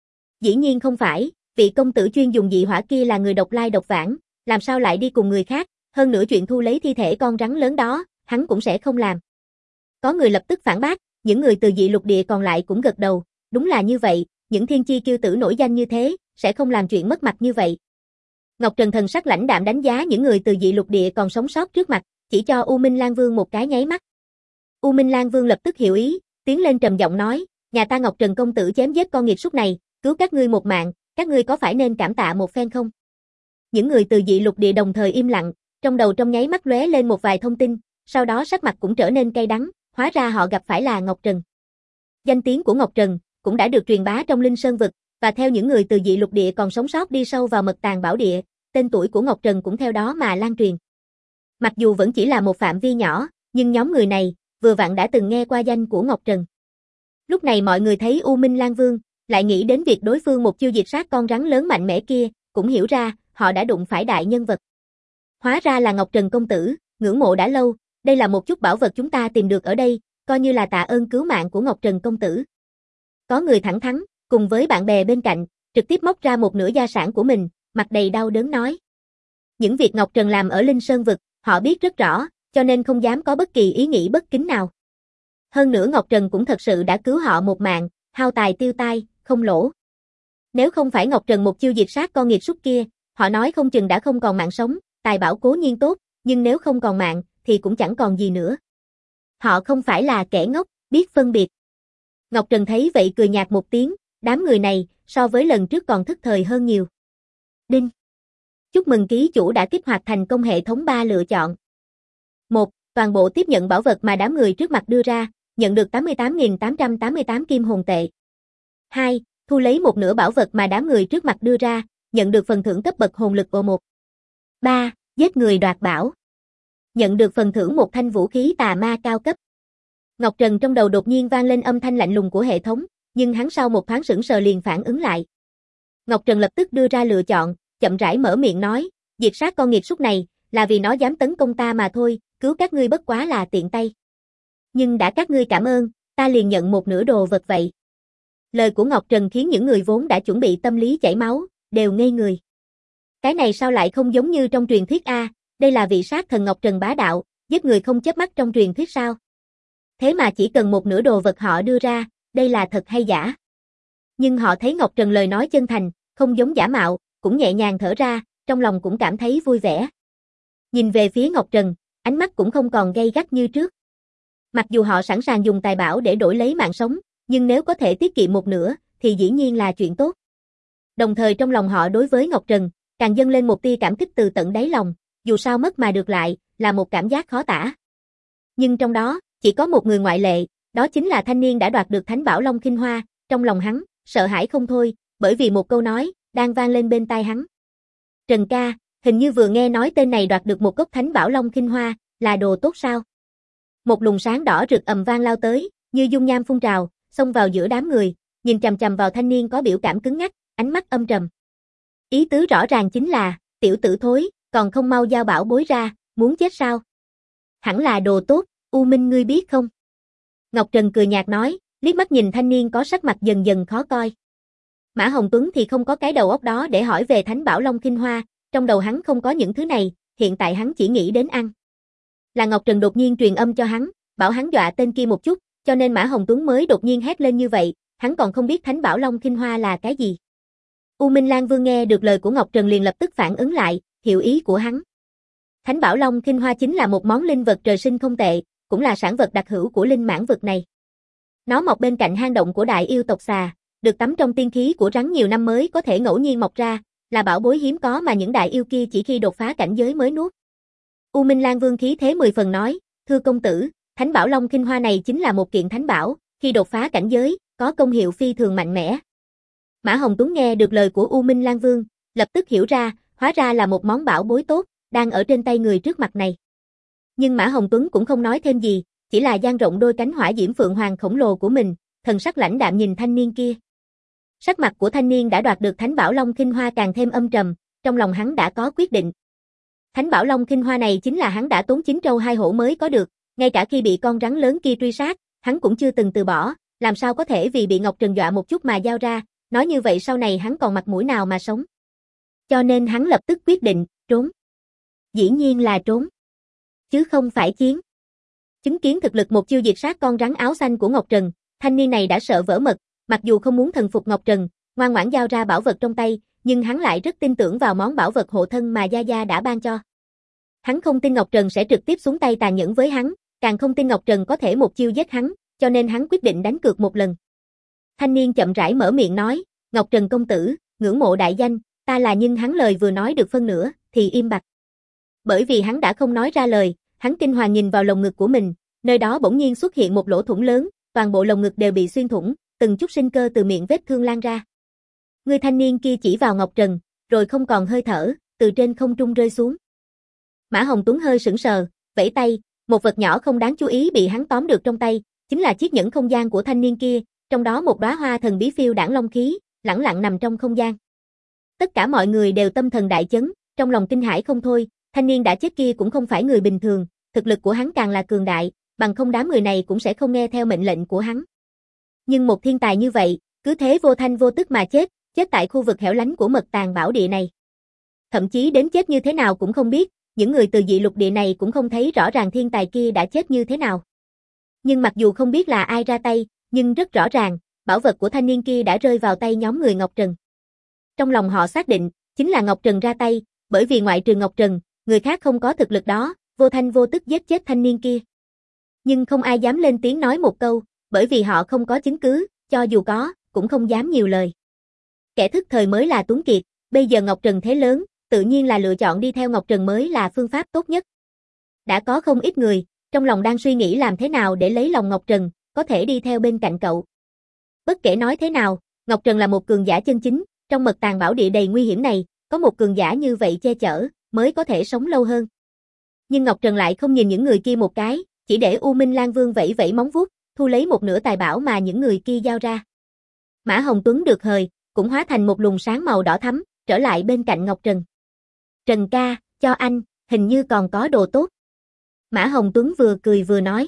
Dĩ nhiên không phải, vị công tử chuyên dùng dị hỏa kia là người độc lai độc vãng, làm sao lại đi cùng người khác, hơn nữa chuyện thu lấy thi thể con rắn lớn đó, hắn cũng sẽ không làm. Có người lập tức phản bác, những người từ dị lục địa còn lại cũng gật đầu, đúng là như vậy, những thiên chi kiêu tử nổi danh như thế, sẽ không làm chuyện mất mặt như vậy. Ngọc Trần thần sắc lãnh đạm đánh giá những người từ dị lục địa còn sống sót trước mặt, chỉ cho U Minh Lan Vương một cái nháy mắt. U Minh Lan Vương lập tức hiểu ý, tiến lên trầm giọng nói, nhà ta Ngọc Trần công tử chém giết con nghiệt súc này, cứu các ngươi một mạng, các ngươi có phải nên cảm tạ một phen không? Những người từ dị lục địa đồng thời im lặng, trong đầu trong nháy mắt lóe lên một vài thông tin, sau đó sắc mặt cũng trở nên cay đắng, hóa ra họ gặp phải là Ngọc Trần. Danh tiếng của Ngọc Trần cũng đã được truyền bá trong Linh Sơn vực, và theo những người từ dị lục địa còn sống sót đi sâu vào mật tàng bảo địa, tên tuổi của Ngọc Trần cũng theo đó mà lan truyền. Mặc dù vẫn chỉ là một phạm vi nhỏ, nhưng nhóm người này vừa vặn đã từng nghe qua danh của Ngọc Trần. Lúc này mọi người thấy U Minh Lan Vương, lại nghĩ đến việc đối phương một chiêu diệt sát con rắn lớn mạnh mẽ kia, cũng hiểu ra, họ đã đụng phải đại nhân vật. Hóa ra là Ngọc Trần công tử, ngưỡng mộ đã lâu, đây là một chút bảo vật chúng ta tìm được ở đây, coi như là tạ ơn cứu mạng của Ngọc Trần công tử. Có người thẳng thắn, cùng với bạn bè bên cạnh, trực tiếp móc ra một nửa gia sản của mình, mặt đầy đau đớn nói. Những việc Ngọc Trần làm ở Linh Sơn vực, họ biết rất rõ, cho nên không dám có bất kỳ ý nghĩ bất kính nào. Hơn nữa Ngọc Trần cũng thật sự đã cứu họ một mạng, hao tài tiêu tai, không lỗ. Nếu không phải Ngọc Trần một chiêu diệt sát con nghiệt súc kia, họ nói không chừng đã không còn mạng sống, tài bảo cố nhiên tốt, nhưng nếu không còn mạng, thì cũng chẳng còn gì nữa. Họ không phải là kẻ ngốc, biết phân biệt. Ngọc Trần thấy vậy cười nhạt một tiếng, đám người này, so với lần trước còn thức thời hơn nhiều. Đinh. Chúc mừng ký chủ đã kích hoạt thành công hệ thống 3 lựa chọn. 1. Toàn bộ tiếp nhận bảo vật mà đám người trước mặt đưa ra, nhận được 88.888 kim hồn tệ. 2. Thu lấy một nửa bảo vật mà đám người trước mặt đưa ra, nhận được phần thưởng cấp bậc hồn lực O1. 3. Giết người đoạt bảo. Nhận được phần thưởng một thanh vũ khí tà ma cao cấp. Ngọc Trần trong đầu đột nhiên vang lên âm thanh lạnh lùng của hệ thống, nhưng hắn sau một thoáng sững sờ liền phản ứng lại. Ngọc Trần lập tức đưa ra lựa chọn, chậm rãi mở miệng nói, diệt sát con nghiệt súc này, là vì nó dám tấn công ta mà thôi, cứu các ngươi bất quá là tiện tay. Nhưng đã các ngươi cảm ơn, ta liền nhận một nửa đồ vật vậy. Lời của Ngọc Trần khiến những người vốn đã chuẩn bị tâm lý chảy máu, đều ngây người. Cái này sao lại không giống như trong truyền thuyết a, đây là vị sát thần Ngọc Trần bá đạo, giết người không chớp mắt trong truyền thuyết sao? Thế mà chỉ cần một nửa đồ vật họ đưa ra, đây là thật hay giả? Nhưng họ thấy Ngọc Trần lời nói chân thành, không giống giả mạo, cũng nhẹ nhàng thở ra, trong lòng cũng cảm thấy vui vẻ. Nhìn về phía Ngọc Trần, ánh mắt cũng không còn gay gắt như trước. Mặc dù họ sẵn sàng dùng tài bảo để đổi lấy mạng sống, nhưng nếu có thể tiết kiệm một nửa, thì dĩ nhiên là chuyện tốt. Đồng thời trong lòng họ đối với Ngọc Trần, càng dâng lên một tia cảm kích từ tận đáy lòng, dù sao mất mà được lại, là một cảm giác khó tả. Nhưng trong đó, chỉ có một người ngoại lệ, đó chính là thanh niên đã đoạt được Thánh Bảo Long Kinh Hoa, trong lòng hắn, sợ hãi không thôi, bởi vì một câu nói, đang vang lên bên tai hắn. Trần ca, hình như vừa nghe nói tên này đoạt được một cốc Thánh Bảo Long Kinh Hoa, là đồ tốt sao? Một luồng sáng đỏ rực ầm vang lao tới, như dung nham phun trào, xông vào giữa đám người, nhìn chằm chằm vào thanh niên có biểu cảm cứng ngắc, ánh mắt âm trầm. Ý tứ rõ ràng chính là, tiểu tử thối, còn không mau giao bảo bối ra, muốn chết sao? Hẳn là đồ tốt, U Minh ngươi biết không? Ngọc Trần cười nhạt nói, liếc mắt nhìn thanh niên có sắc mặt dần dần khó coi. Mã Hồng Tuấn thì không có cái đầu óc đó để hỏi về Thánh Bảo Long Kinh Hoa, trong đầu hắn không có những thứ này, hiện tại hắn chỉ nghĩ đến ăn. Là Ngọc Trần đột nhiên truyền âm cho hắn, bảo hắn dọa tên kia một chút, cho nên Mã Hồng Tuấn mới đột nhiên hét lên như vậy, hắn còn không biết Thánh Bảo Long Kinh Hoa là cái gì. U Minh Lan Vương nghe được lời của Ngọc Trần liền lập tức phản ứng lại, hiểu ý của hắn. Thánh Bảo Long Kinh Hoa chính là một món linh vật trời sinh không tệ, cũng là sản vật đặc hữu của linh mãn vực này. Nó mọc bên cạnh hang động của đại yêu tộc xà, được tắm trong tiên khí của rắn nhiều năm mới có thể ngẫu nhiên mọc ra, là bảo bối hiếm có mà những đại yêu kia chỉ khi đột phá cảnh giới mới nuốt. U Minh Lan Vương khí thế 10 phần nói, thưa công tử, Thánh Bảo Long Kinh Hoa này chính là một kiện thánh bảo, khi đột phá cảnh giới, có công hiệu phi thường mạnh mẽ. Mã Hồng Tuấn nghe được lời của U Minh Lan Vương, lập tức hiểu ra, hóa ra là một món bảo bối tốt, đang ở trên tay người trước mặt này. Nhưng Mã Hồng Tuấn cũng không nói thêm gì, chỉ là dang rộng đôi cánh hỏa diễm phượng hoàng khổng lồ của mình, thần sắc lãnh đạm nhìn thanh niên kia. Sắc mặt của thanh niên đã đoạt được Thánh Bảo Long Kinh Hoa càng thêm âm trầm, trong lòng hắn đã có quyết định. Thánh Bảo Long Kinh Hoa này chính là hắn đã tốn 9 trâu 2 hổ mới có được, ngay cả khi bị con rắn lớn kia truy sát, hắn cũng chưa từng từ bỏ, làm sao có thể vì bị Ngọc Trần dọa một chút mà giao ra, nói như vậy sau này hắn còn mặt mũi nào mà sống. Cho nên hắn lập tức quyết định, trốn. Dĩ nhiên là trốn, chứ không phải chiến. Chứng kiến thực lực một chiêu diệt sát con rắn áo xanh của Ngọc Trần, thanh niên này đã sợ vỡ mật, mặc dù không muốn thần phục Ngọc Trần, ngoan ngoãn giao ra bảo vật trong tay, nhưng hắn lại rất tin tưởng vào món bảo vật hộ thân mà Gia Gia đã ban cho. Hắn không tin Ngọc Trần sẽ trực tiếp xuống tay tàn nhẫn với hắn, càng không tin Ngọc Trần có thể một chiêu giết hắn, cho nên hắn quyết định đánh cược một lần. Thanh niên chậm rãi mở miệng nói, Ngọc Trần công tử, ngưỡng mộ đại danh, ta là, nhưng hắn lời vừa nói được phân nửa, thì im bặt. Bởi vì hắn đã không nói ra lời, hắn kinh hoàng nhìn vào lồng ngực của mình, nơi đó bỗng nhiên xuất hiện một lỗ thủng lớn, toàn bộ lồng ngực đều bị xuyên thủng, từng chút sinh cơ từ miệng vết thương lan ra. Người thanh niên kia chỉ vào Ngọc Trần, rồi không còn hơi thở, từ trên không trung rơi xuống. Mã Hồng Tuấn hơi sững sờ, vẫy tay, một vật nhỏ không đáng chú ý bị hắn tóm được trong tay, chính là chiếc nhẫn không gian của thanh niên kia, trong đó một đóa hoa thần bí phiêu đãng long khí, lẳng lặng nằm trong không gian. Tất cả mọi người đều tâm thần đại chấn, trong lòng kinh hãi không thôi, thanh niên đã chết kia cũng không phải người bình thường, thực lực của hắn càng là cường đại, bằng không đám người này cũng sẽ không nghe theo mệnh lệnh của hắn. Nhưng một thiên tài như vậy, cứ thế vô thanh vô tức mà chết, chết tại khu vực hẻo lánh của Mật Tàng Bảo Địa này. Thậm chí đến chết như thế nào cũng không biết, những người từ dị lục địa này cũng không thấy rõ ràng thiên tài kia đã chết như thế nào. Nhưng mặc dù không biết là ai ra tay, nhưng rất rõ ràng, bảo vật của thanh niên kia đã rơi vào tay nhóm người Ngọc Trần. Trong lòng họ xác định, chính là Ngọc Trần ra tay, bởi vì ngoại trừ Ngọc Trần, người khác không có thực lực đó, vô thanh vô tức giết chết thanh niên kia. Nhưng không ai dám lên tiếng nói một câu, bởi vì họ không có chứng cứ, cho dù có, cũng không dám nhiều lời. Kẻ thức thời mới là Tuấn Kiệt, bây giờ Ngọc Trần thế lớn, tự nhiên là lựa chọn đi theo Ngọc Trần mới là phương pháp tốt nhất. Đã có không ít người, trong lòng đang suy nghĩ làm thế nào để lấy lòng Ngọc Trần, có thể đi theo bên cạnh cậu. Bất kể nói thế nào, Ngọc Trần là một cường giả chân chính, trong Mật Tàng Bảo Địa đầy nguy hiểm này, có một cường giả như vậy che chở, mới có thể sống lâu hơn. Nhưng Ngọc Trần lại không nhìn những người kia một cái, chỉ để U Minh Lan Vương vẫy vẫy móng vuốt, thu lấy một nửa tài bảo mà những người kia giao ra. Mã Hồng Tuấn được hời, cũng hóa thành một luồng sáng màu đỏ thắm, trở lại bên cạnh Ngọc Trần. Trần ca, cho anh, hình như còn có đồ tốt. Mã Hồng Tuấn vừa cười vừa nói.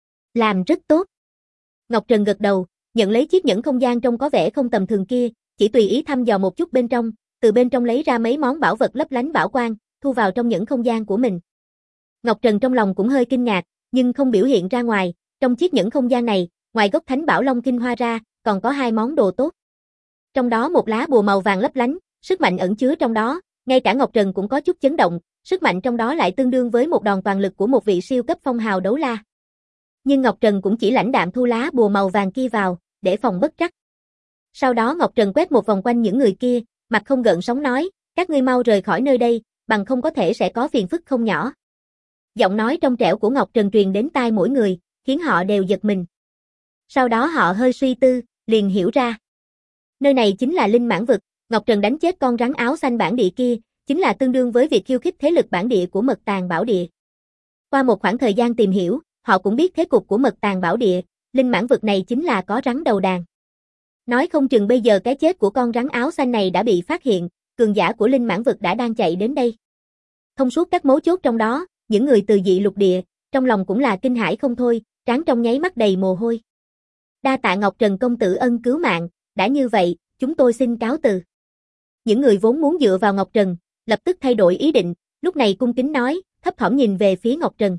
Làm rất tốt. Ngọc Trần gật đầu, nhận lấy chiếc nhẫn không gian trông có vẻ không tầm thường kia, chỉ tùy ý thăm dò một chút bên trong, từ bên trong lấy ra mấy món bảo vật lấp lánh bảo quang, thu vào trong nhẫn không gian của mình. Ngọc Trần trong lòng cũng hơi kinh ngạc, nhưng không biểu hiện ra ngoài, trong chiếc nhẫn không gian này, ngoài gốc Thánh Bảo Long Kinh Hoa ra, còn có 2 món đồ tốt. Trong đó một lá bùa màu vàng lấp lánh, sức mạnh ẩn chứa trong đó, ngay cả Ngọc Trần cũng có chút chấn động, sức mạnh trong đó lại tương đương với một đòn toàn lực của một vị siêu cấp phong hào đấu la. Nhưng Ngọc Trần cũng chỉ lãnh đạm thu lá bùa màu vàng kia vào, để phòng bất trắc. Sau đó Ngọc Trần quét một vòng quanh những người kia, mặt không gợn sóng nói, Các ngươi mau rời khỏi nơi đây, bằng không có thể sẽ có phiền phức không nhỏ. Giọng nói trong trẻo của Ngọc Trần truyền đến tai mỗi người, khiến họ đều giật mình. Sau đó họ hơi suy tư, liền hiểu ra. Nơi này chính là Linh Mãn Vực, Ngọc Trần đánh chết con rắn áo xanh bản địa kia, chính là tương đương với việc khiêu khích thế lực bản địa của Mật Tàng Bảo Địa. Qua một khoảng thời gian tìm hiểu, họ cũng biết thế cục của Mật Tàng Bảo Địa, Linh Mãn Vực này chính là có rắn đầu đàn. Nói không chừng bây giờ cái chết của con rắn áo xanh này đã bị phát hiện, cường giả của Linh Mãn Vực đã đang chạy đến đây. Thông suốt các mấu chốt trong đó, những người từ dị lục địa, trong lòng cũng là kinh hãi không thôi, trán trong nháy mắt đầy mồ hôi. Đa tạ Ngọc Trần công tử ân cứu mạng, đã như vậy, chúng tôi xin cáo từ. Những người vốn muốn dựa vào Ngọc Trần, lập tức thay đổi ý định, lúc này cung kính nói, thấp thỏm nhìn về phía Ngọc Trần.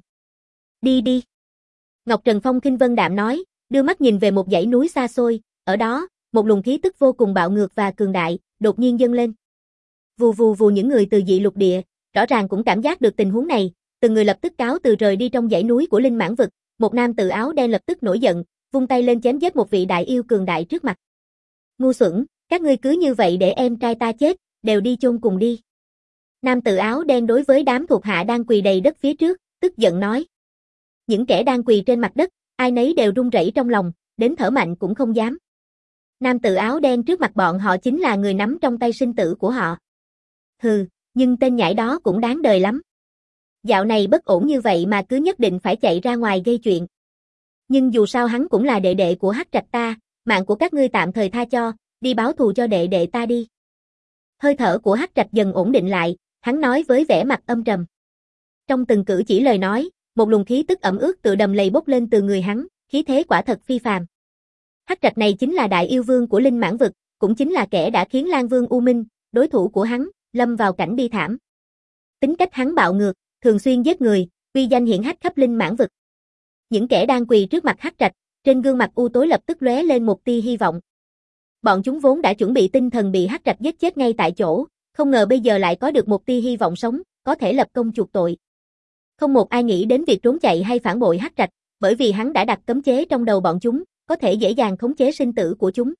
Đi đi. Ngọc Trần phong khinh vân đạm nói, đưa mắt nhìn về một dãy núi xa xôi, ở đó, một luồng khí tức vô cùng bạo ngược và cường đại, đột nhiên dâng lên. Vù vù vù những người từ dị lục địa, rõ ràng cũng cảm giác được tình huống này, từng người lập tức cáo từ rời đi trong dãy núi của Linh Mãn Vực, một nam tử áo đen lập tức nổi giận, vung tay lên chém giết một vị đại yêu cường đại trước mặt. Ngu xuẩn, các ngươi cứ như vậy để em trai ta chết, đều đi chôn cùng đi. Nam tử áo đen đối với đám thuộc hạ đang quỳ đầy đất phía trước, tức giận nói. Những kẻ đang quỳ trên mặt đất, ai nấy đều run rẩy trong lòng, đến thở mạnh cũng không dám. Nam tử áo đen trước mặt bọn họ chính là người nắm trong tay sinh tử của họ. Hừ, nhưng tên nhãi đó cũng đáng đời lắm. Dạo này bất ổn như vậy mà cứ nhất định phải chạy ra ngoài gây chuyện. Nhưng dù sao hắn cũng là đệ đệ của Hắc Trạch ta, mạng của các ngươi tạm thời tha cho, đi báo thù cho đệ đệ ta đi. Hơi thở của Hắc Trạch dần ổn định lại, hắn nói với vẻ mặt âm trầm. Trong từng cử chỉ lời nói, một luồng khí tức ẩm ướt tựa đầm lầy bốc lên từ người hắn, khí thế quả thật phi phàm. Hắc Trạch này chính là đại yêu vương của Linh Mãn Vực, cũng chính là kẻ đã khiến Lang Vương U Minh, đối thủ của hắn, lâm vào cảnh bi thảm. Tính cách hắn bạo ngược, thường xuyên giết người, uy danh hiển hách khắp Linh Mãn Vực. Những kẻ đang quỳ trước mặt Hắc Trạch, trên gương mặt u tối lập tức lóe lên một tia hy vọng. Bọn chúng vốn đã chuẩn bị tinh thần bị Hắc Trạch giết chết ngay tại chỗ, không ngờ bây giờ lại có được một tia hy vọng sống, có thể lập công chuộc tội. Không một ai nghĩ đến việc trốn chạy hay phản bội Hắc Trạch, bởi vì hắn đã đặt cấm chế trong đầu bọn chúng, có thể dễ dàng khống chế sinh tử của chúng.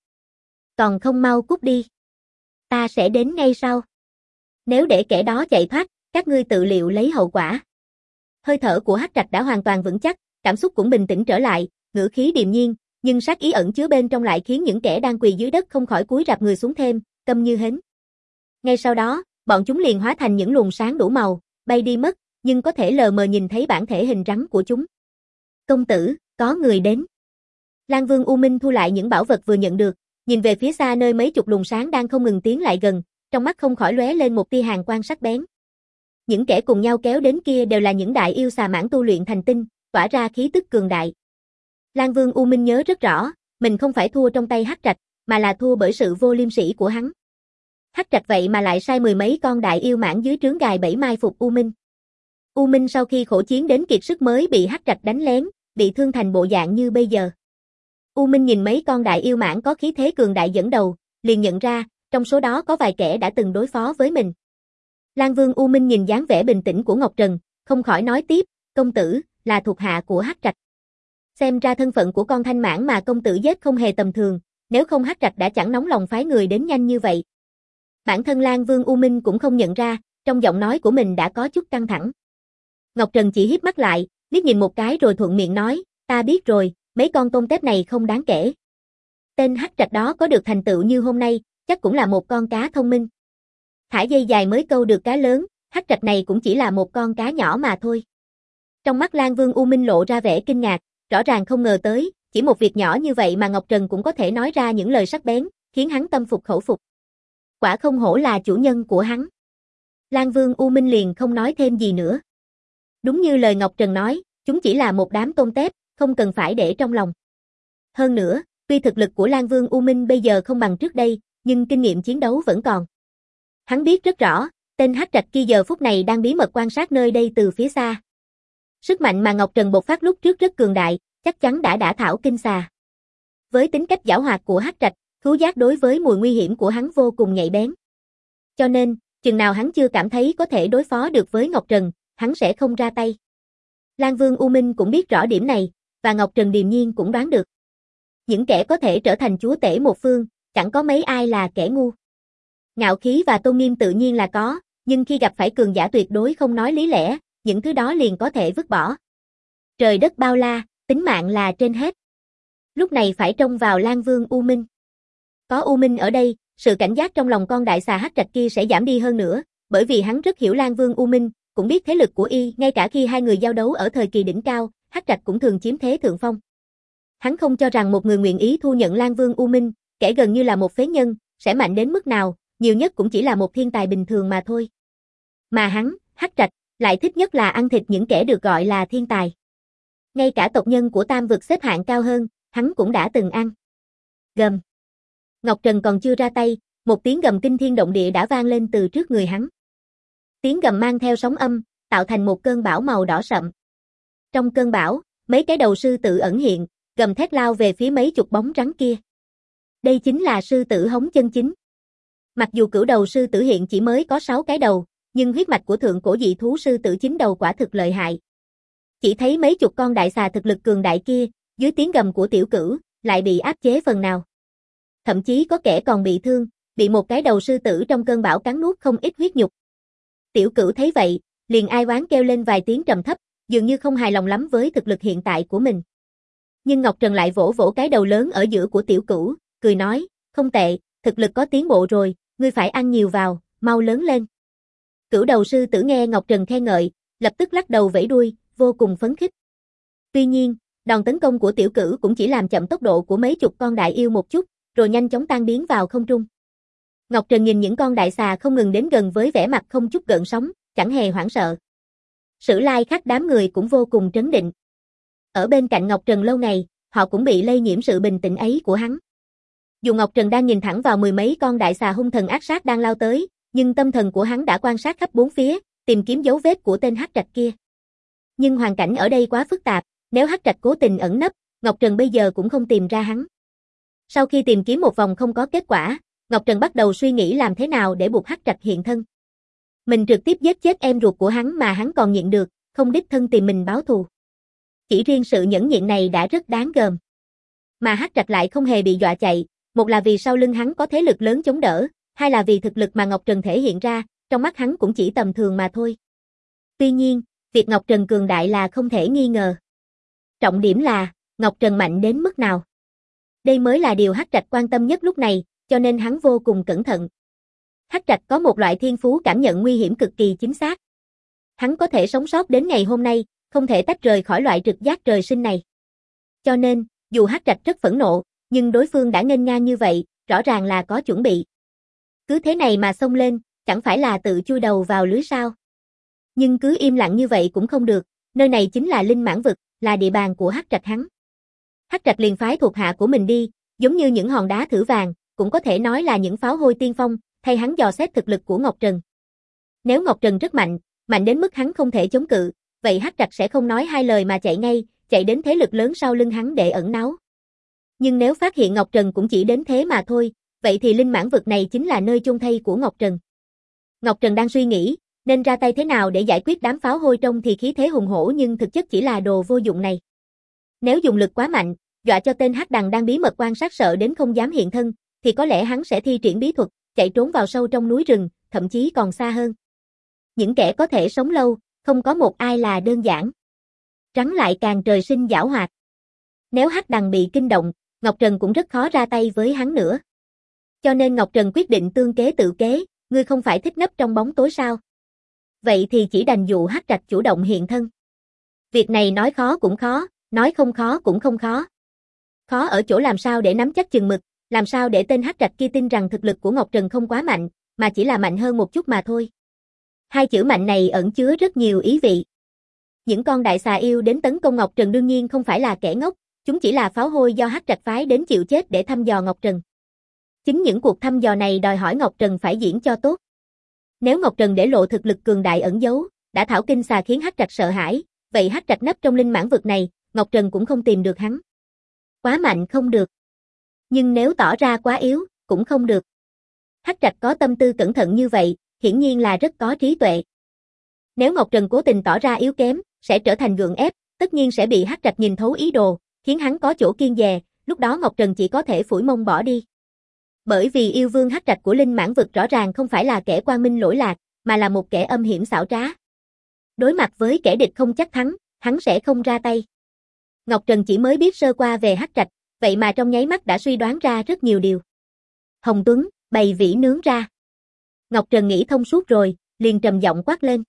Còn không mau cút đi. Ta sẽ đến ngay sau. Nếu để kẻ đó chạy thoát, các ngươi tự liệu lấy hậu quả. Hơi thở của Hắc Trạch đã hoàn toàn vững chắc, cảm xúc cũng bình tĩnh trở lại, ngữ khí điềm nhiên, nhưng sát ý ẩn chứa bên trong lại khiến những kẻ đang quỳ dưới đất không khỏi cúi rạp người xuống thêm, câm như hến. Ngay sau đó, bọn chúng liền hóa thành những luồng sáng đủ màu, bay đi mất, nhưng có thể lờ mờ nhìn thấy bản thể hình rắn của chúng. Công tử, có người đến. Lang Vương U Minh thu lại những bảo vật vừa nhận được, nhìn về phía xa nơi mấy chục luồng sáng đang không ngừng tiến lại gần, trong mắt không khỏi lóe lên một tia hàn quang sắc bén. Những kẻ cùng nhau kéo đến kia đều là những đại yêu xà mãng tu luyện thành tinh, tỏa ra khí tức cường đại. Lang Vương U Minh nhớ rất rõ, mình không phải thua trong tay Hắc Trạch, mà là thua bởi sự vô liêm sỉ của hắn. Hắc Trạch vậy mà lại sai mười mấy con đại yêu mãng dưới trướng gài bẫy mai phục U Minh. U Minh sau khi khổ chiến đến kiệt sức mới bị Hắc Trạch đánh lén, bị thương thành bộ dạng như bây giờ. U Minh nhìn mấy con đại yêu mãng có khí thế cường đại dẫn đầu, liền nhận ra, trong số đó có vài kẻ đã từng đối phó với mình. Lang Vương U Minh nhìn dáng vẻ bình tĩnh của Ngọc Trần, không khỏi nói tiếp, công tử, là thuộc hạ của Hắc Trạch. Xem ra thân phận của con thanh mãng mà công tử giết không hề tầm thường, nếu không Hắc Trạch đã chẳng nóng lòng phái người đến nhanh như vậy. Bản thân Lang Vương U Minh cũng không nhận ra, trong giọng nói của mình đã có chút căng thẳng. Ngọc Trần chỉ híp mắt lại, liếc nhìn một cái rồi thuận miệng nói, ta biết rồi, mấy con tôm tép này không đáng kể. Tên Hắc Trạch đó có được thành tựu như hôm nay, chắc cũng là một con cá thông minh. Thả dây dài mới câu được cá lớn, Hắc Trạch này cũng chỉ là một con cá nhỏ mà thôi. Trong mắt Lang Vương U Minh lộ ra vẻ kinh ngạc, rõ ràng không ngờ tới, chỉ một việc nhỏ như vậy mà Ngọc Trần cũng có thể nói ra những lời sắc bén, khiến hắn tâm phục khẩu phục. Quả không hổ là chủ nhân của hắn. Lang Vương U Minh liền không nói thêm gì nữa. Đúng như lời Ngọc Trần nói, chúng chỉ là một đám tôm tép, không cần phải để trong lòng. Hơn nữa, tuy thực lực của Lang Vương U Minh bây giờ không bằng trước đây, nhưng kinh nghiệm chiến đấu vẫn còn. Hắn biết rất rõ, tên Hắc Trạch kia giờ phút này đang bí mật quan sát nơi đây từ phía xa. Sức mạnh mà Ngọc Trần bộc phát lúc trước rất cường đại, chắc chắn đã đả thảo kinh xà. Với tính cách giảo hoạt của Hắc Trạch, khứu giác đối với mùi nguy hiểm của hắn vô cùng nhạy bén. Cho nên, chừng nào hắn chưa cảm thấy có thể đối phó được với Ngọc Trần, hắn sẽ không ra tay. Lang Vương U Minh cũng biết rõ điểm này, và Ngọc Trần điềm nhiên cũng đoán được. Những kẻ có thể trở thành chúa tể một phương, chẳng có mấy ai là kẻ ngu. Ngạo khí và tôn nghiêm tự nhiên là có, nhưng khi gặp phải cường giả tuyệt đối không nói lý lẽ, những thứ đó liền có thể vứt bỏ. Trời đất bao la, tính mạng là trên hết. Lúc này phải trông vào Lang Vương U Minh. Có U Minh ở đây, sự cảnh giác trong lòng con đại xà hắc trạch kia sẽ giảm đi hơn nữa, bởi vì hắn rất hiểu Lang Vương U Minh, cũng biết thế lực của y, ngay cả khi hai người giao đấu ở thời kỳ đỉnh cao, hắc trạch cũng thường chiếm thế thượng phong. Hắn không cho rằng một người nguyện ý thu nhận Lang Vương U Minh, kẻ gần như là một phế nhân, sẽ mạnh đến mức nào, nhiều nhất cũng chỉ là một thiên tài bình thường mà thôi. Mà hắn, hắc trạch, lại thích nhất là ăn thịt những kẻ được gọi là thiên tài. Ngay cả tộc nhân của Tam vực xếp hạng cao hơn, hắn cũng đã từng ăn. Gầm. Ngọc Trần còn chưa ra tay, một tiếng gầm kinh thiên động địa đã vang lên từ trước người hắn. Tiếng gầm mang theo sóng âm, tạo thành một cơn bão màu đỏ sậm. Trong cơn bão, mấy cái đầu sư tử ẩn hiện, gầm thét lao về phía mấy chục bóng trắng kia. Đây chính là sư tử hống chân chính. Mặc dù cửu đầu sư tử hiện chỉ mới có 6 cái đầu, nhưng huyết mạch của thượng cổ dị thú sư tử 9 đầu quả thực lợi hại. Chỉ thấy mấy chục con đại xà thực lực cường đại kia, dưới tiếng gầm của tiểu cửu, lại bị áp chế phần nào. Thậm chí có kẻ còn bị thương, bị một cái đầu sư tử trong cơn bão cắn nuốt không ít huyết nhục. Tiểu cửu thấy vậy, liền ai oán kêu lên vài tiếng trầm thấp, dường như không hài lòng lắm với thực lực hiện tại của mình. Nhưng Ngọc Trần lại vỗ vỗ cái đầu lớn ở giữa của tiểu cửu, cười nói, không tệ, thực lực có tiến bộ rồi, ngươi phải ăn nhiều vào, mau lớn lên. Cửu đầu sư tử nghe Ngọc Trần khen ngợi, lập tức lắc đầu vẫy đuôi, vô cùng phấn khích. Tuy nhiên, đòn tấn công của tiểu cửu cũng chỉ làm chậm tốc độ của mấy chục con đại yêu một chút, rồi nhanh chóng tan biến vào không trung. Ngọc Trần nhìn những con đại xà không ngừng đến gần với vẻ mặt không chút gợn sóng, chẳng hề hoảng sợ. Sử Lai Khắc đám người cũng vô cùng trấn định. Ở bên cạnh Ngọc Trần lâu ngày, họ cũng bị lây nhiễm sự bình tĩnh ấy của hắn. Dù Ngọc Trần đang nhìn thẳng vào mười mấy con đại xà hung thần ác sát đang lao tới, nhưng tâm thần của hắn đã quan sát khắp bốn phía, tìm kiếm dấu vết của tên hắc trạch kia. Nhưng hoàn cảnh ở đây quá phức tạp, nếu hắc trạch cố tình ẩn nấp, Ngọc Trần bây giờ cũng không tìm ra hắn. Sau khi tìm kiếm một vòng không có kết quả, Ngọc Trần bắt đầu suy nghĩ làm thế nào để buộc hắc trạch hiện thân. Mình trực tiếp giết chết em ruột của hắn mà hắn còn nhịn được, không đích thân tìm mình báo thù. Chỉ riêng sự nhẫn nhịn này đã rất đáng gờm. Mà hắc trạch lại không hề bị dọa chạy, một là vì sau lưng hắn có thế lực lớn chống đỡ, hai là vì thực lực mà Ngọc Trần thể hiện ra, trong mắt hắn cũng chỉ tầm thường mà thôi. Tuy nhiên, việc Ngọc Trần cường đại là không thể nghi ngờ. Trọng điểm là, Ngọc Trần mạnh đến mức nào. Đây mới là điều hắc trạch quan tâm nhất lúc này, cho nên hắn vô cùng cẩn thận. Hắc trạch có một loại thiên phú cảm nhận nguy hiểm cực kỳ chính xác. Hắn có thể sống sót đến ngày hôm nay, không thể tách rời khỏi loại trực giác trời sinh này. Cho nên, dù hắc trạch rất phẫn nộ, nhưng đối phương đã nghênh ngang như vậy, rõ ràng là có chuẩn bị. Cứ thế này mà xông lên, chẳng phải là tự chui đầu vào lưới sao? Nhưng cứ im lặng như vậy cũng không được, nơi này chính là Linh Mãn vực, là địa bàn của hắc trạch hắn. Hắc trạch liền phái thuộc hạ của mình đi, giống như những hòn đá thử vàng, cũng có thể nói là những pháo hôi tiên phong, thay hắn dò xét thực lực của Ngọc Trần. Nếu Ngọc Trần rất mạnh, mạnh đến mức hắn không thể chống cự, vậy hắc trạch sẽ không nói hai lời mà chạy ngay, chạy đến thế lực lớn sau lưng hắn để ẩn náu. Nhưng nếu phát hiện Ngọc Trần cũng chỉ đến thế mà thôi, vậy thì Linh Mãn vực này chính là nơi chôn thây của Ngọc Trần. Ngọc Trần đang suy nghĩ, nên ra tay thế nào để giải quyết đám pháo hôi trông thì khí thế hùng hổ nhưng thực chất chỉ là đồ vô dụng này. Nếu dùng lực quá mạnh, dọa cho tên hắc đằng đang bí mật quan sát sợ đến không dám hiện thân, thì có lẽ hắn sẽ thi triển bí thuật, chạy trốn vào sâu trong núi rừng, thậm chí còn xa hơn. Những kẻ có thể sống lâu, không có một ai là đơn giản. Rắn lại càng trời sinh giảo hoạt. Nếu hắc đằng bị kinh động, Ngọc Trần cũng rất khó ra tay với hắn nữa. Cho nên Ngọc Trần quyết định tương kế tự kế, ngươi không phải thích nấp trong bóng tối sao? Vậy thì chỉ đành dụ hắc trạch chủ động hiện thân. Việc này nói khó cũng khó, nói không khó cũng không khó. Khó ở chỗ làm sao để nắm chắc chừng mực, làm sao để tên hắc trạch kia tin rằng thực lực của Ngọc Trần không quá mạnh, mà chỉ là mạnh hơn một chút mà thôi. Hai chữ mạnh này ẩn chứa rất nhiều ý vị. Những con đại xà yêu đến tấn công Ngọc Trần đương nhiên không phải là kẻ ngốc, chúng chỉ là pháo hôi do hắc trạch phái đến chịu chết để thăm dò Ngọc Trần. Chính những cuộc thăm dò này đòi hỏi Ngọc Trần phải diễn cho tốt. Nếu Ngọc Trần để lộ thực lực cường đại ẩn giấu, đã thảo kinh xà khiến hắc trạch sợ hãi, vậy hắc trạch nấp trong Linh Mãn vực này, Ngọc Trần cũng không tìm được hắn. Quá mạnh không được. Nhưng nếu tỏ ra quá yếu, cũng không được. Hắc trạch có tâm tư cẩn thận như vậy, hiển nhiên là rất có trí tuệ. Nếu Ngọc Trần cố tình tỏ ra yếu kém, sẽ trở thành gượng ép, tất nhiên sẽ bị hắc trạch nhìn thấu ý đồ, khiến hắn có chỗ kiêng dè, lúc đó Ngọc Trần chỉ có thể phủi mông bỏ đi. Bởi vì yêu vương hắc trạch của linh mãn vực rõ ràng không phải là kẻ quang minh lỗi lạc, mà là một kẻ âm hiểm xảo trá. Đối mặt với kẻ địch không chắc thắng, hắn sẽ không ra tay. Ngọc Trần chỉ mới biết sơ qua về hắc trạch, vậy mà trong nháy mắt đã suy đoán ra rất nhiều điều. Hồng Tuấn, bày vĩ nướng ra. Ngọc Trần nghĩ thông suốt rồi, liền trầm giọng quát lên.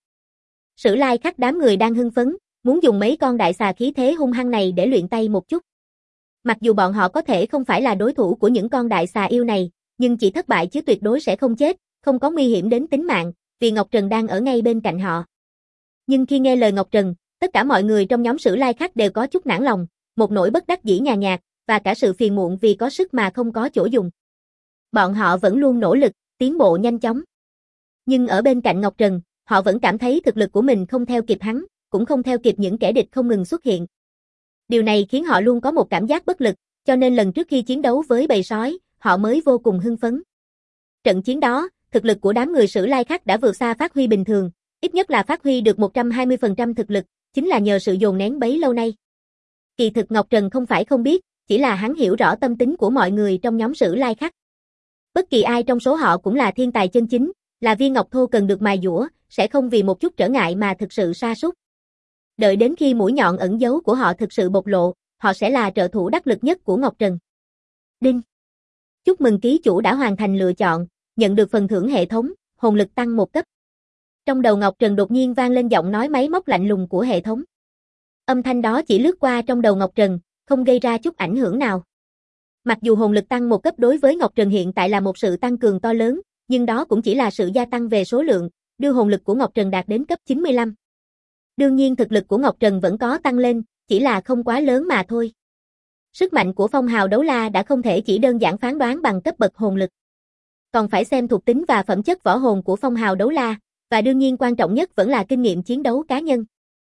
Sử Lai Khắc đám người đang hưng phấn, muốn dùng mấy con đại xà khí thế hung hăng này để luyện tay một chút. Mặc dù bọn họ có thể không phải là đối thủ của những con đại xà yêu này, nhưng chỉ thất bại chứ tuyệt đối sẽ không chết, không có nguy hiểm đến tính mạng, vì Ngọc Trần đang ở ngay bên cạnh họ. Nhưng khi nghe lời Ngọc Trần, tất cả mọi người trong nhóm Sử Lai Khắc đều có chút nản lòng, một nỗi bất đắc dĩ nhàn nhạt, và cả sự phiền muộn vì có sức mà không có chỗ dùng. Bọn họ vẫn luôn nỗ lực, tiến bộ nhanh chóng. Nhưng ở bên cạnh Ngọc Trần, họ vẫn cảm thấy thực lực của mình không theo kịp hắn, cũng không theo kịp những kẻ địch không ngừng xuất hiện. Điều này khiến họ luôn có một cảm giác bất lực, cho nên lần trước khi chiến đấu với bầy sói, họ mới vô cùng hưng phấn. Trận chiến đó, thực lực của đám người Sử Lai Khắc đã vượt xa phát huy bình thường, ít nhất là phát huy được 120% thực lực, chính là nhờ sự dồn nén bấy lâu nay. Kỳ thực Ngọc Trần không phải không biết, chỉ là hắn hiểu rõ tâm tính của mọi người trong nhóm Sử Lai Khắc. Bất kỳ ai trong số họ cũng là thiên tài chân chính, là viên ngọc thô cần được mài dũa, sẽ không vì một chút trở ngại mà thực sự sa sút. Đợi đến khi mũi nhọn ẩn giấu của họ thực sự bộc lộ, họ sẽ là trợ thủ đắc lực nhất của Ngọc Trần. Đinh. Chúc mừng ký chủ đã hoàn thành lựa chọn, nhận được phần thưởng hệ thống, hồn lực tăng 1 cấp. Trong đầu Ngọc Trần đột nhiên vang lên giọng nói máy móc lạnh lùng của hệ thống. Âm thanh đó chỉ lướt qua trong đầu Ngọc Trần, không gây ra chút ảnh hưởng nào. Mặc dù hồn lực tăng 1 cấp đối với Ngọc Trần hiện tại là một sự tăng cường to lớn, nhưng đó cũng chỉ là sự gia tăng về số lượng, đưa hồn lực của Ngọc Trần đạt đến cấp 95. Đương nhiên thực lực của Ngọc Trần vẫn có tăng lên, chỉ là không quá lớn mà thôi. Sức mạnh của phong hào đấu la đã không thể chỉ đơn giản phán đoán bằng cấp bậc hồn lực. Còn phải xem thuộc tính và phẩm chất võ hồn của phong hào đấu la, và đương nhiên quan trọng nhất vẫn là kinh nghiệm chiến đấu cá nhân.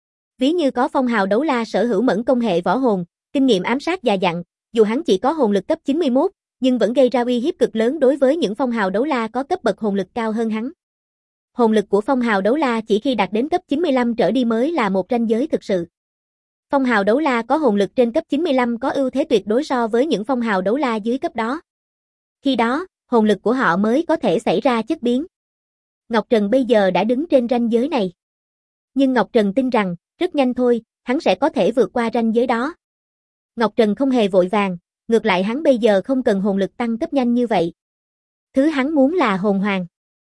Ví như có phong hào đấu la sở hữu mẫn công hệ võ hồn, kinh nghiệm ám sát già dặn, dù hắn chỉ có hồn lực cấp 91, nhưng vẫn gây ra uy hiếp cực lớn đối với những phong hào đấu la có cấp bậc hồn lực cao hơn hắn. Hồn lực của phong hào đấu la chỉ khi đạt đến cấp 95 trở đi mới là một ranh giới thực sự. Phong hào đấu la có hồn lực trên cấp 95 có ưu thế tuyệt đối so với những phong hào đấu la dưới cấp đó. Khi đó, hồn lực của họ mới có thể xảy ra chất biến. Ngọc Trần bây giờ đã đứng trên ranh giới này. Nhưng Ngọc Trần tin rằng, rất nhanh thôi, hắn sẽ có thể vượt qua ranh giới đó. Ngọc Trần không hề vội vàng, ngược lại hắn bây giờ không cần hồn lực tăng cấp nhanh như vậy. Thứ hắn muốn là hồn hoàng.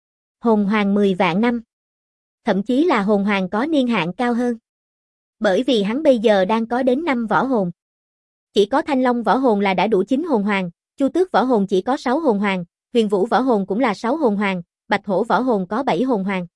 Hồn hoàng 10 vạn năm. Thậm chí là hồn hoàng có niên hạn cao hơn. Bởi vì hắn bây giờ đang có đến 5 võ hồn. Chỉ có Thanh Long võ hồn là đã đủ 9 hồn hoàng, Chu Tước võ hồn chỉ có 6 hồn hoàng, Huyền Vũ võ hồn cũng là 6 hồn hoàng, Bạch Hổ võ hồn có 7 hồn hoàng.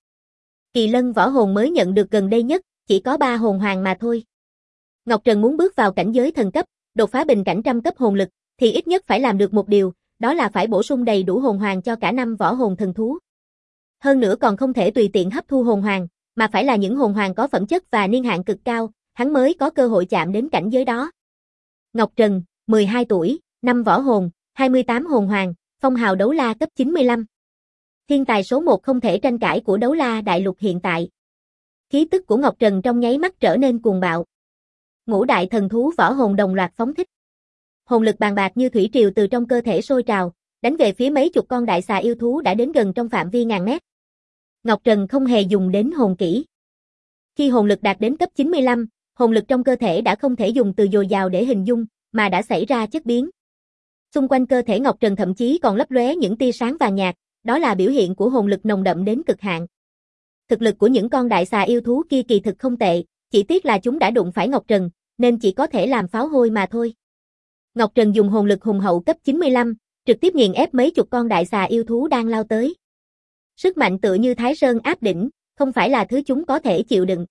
Kỳ Lân võ hồn mới nhận được gần đây nhất, chỉ có 3 hồn hoàng mà thôi. Ngọc Trần muốn bước vào cảnh giới thần cấp, đột phá bình cảnh trăm cấp hồn lực, thì ít nhất phải làm được một điều, đó là phải bổ sung đầy đủ hồn hoàng cho cả 5 võ hồn thần thú. Hơn nữa còn không thể tùy tiện hấp thu hồn hoàng, mà phải là những hồn hoàng có phẩm chất và niên hạn cực cao, hắn mới có cơ hội chạm đến cảnh giới đó. Ngọc Trần, 12 tuổi, 5 võ hồn, 28 hồn hoàng, phong hào đấu la cấp 95. Thiên tài số 1 không thể tranh cãi của đấu la đại lục hiện tại. Khí tức của Ngọc Trần trong nháy mắt trở nên cuồng bạo. Ngũ đại thần thú võ hồn đồng loạt phóng thích. Hồn lực bàn bạc như thủy triều từ trong cơ thể sôi trào, đánh về phía mấy chục con đại xà yêu thú đã đến gần trong phạm vi ngàn mét. Ngọc Trần không hề dùng đến hồn kỹ. Khi hồn lực đạt đến cấp 95, hồn lực trong cơ thể đã không thể dùng từ dồi dào để hình dung, mà đã xảy ra chất biến. Xung quanh cơ thể Ngọc Trần thậm chí còn lấp lóe những tia sáng vàng nhạt, đó là biểu hiện của hồn lực nồng đậm đến cực hạn. Thực lực của những con đại xà yêu thú kia kỳ thực không tệ, chỉ tiếc là chúng đã đụng phải Ngọc Trần, nên chỉ có thể làm pháo hôi mà thôi. Ngọc Trần dùng hồn lực hùng hậu cấp 95, trực tiếp nghiền ép mấy chục con đại xà yêu thú đang lao tới. Sức mạnh tựa như Thái Sơn áp đỉnh, không phải là thứ chúng có thể chịu đựng.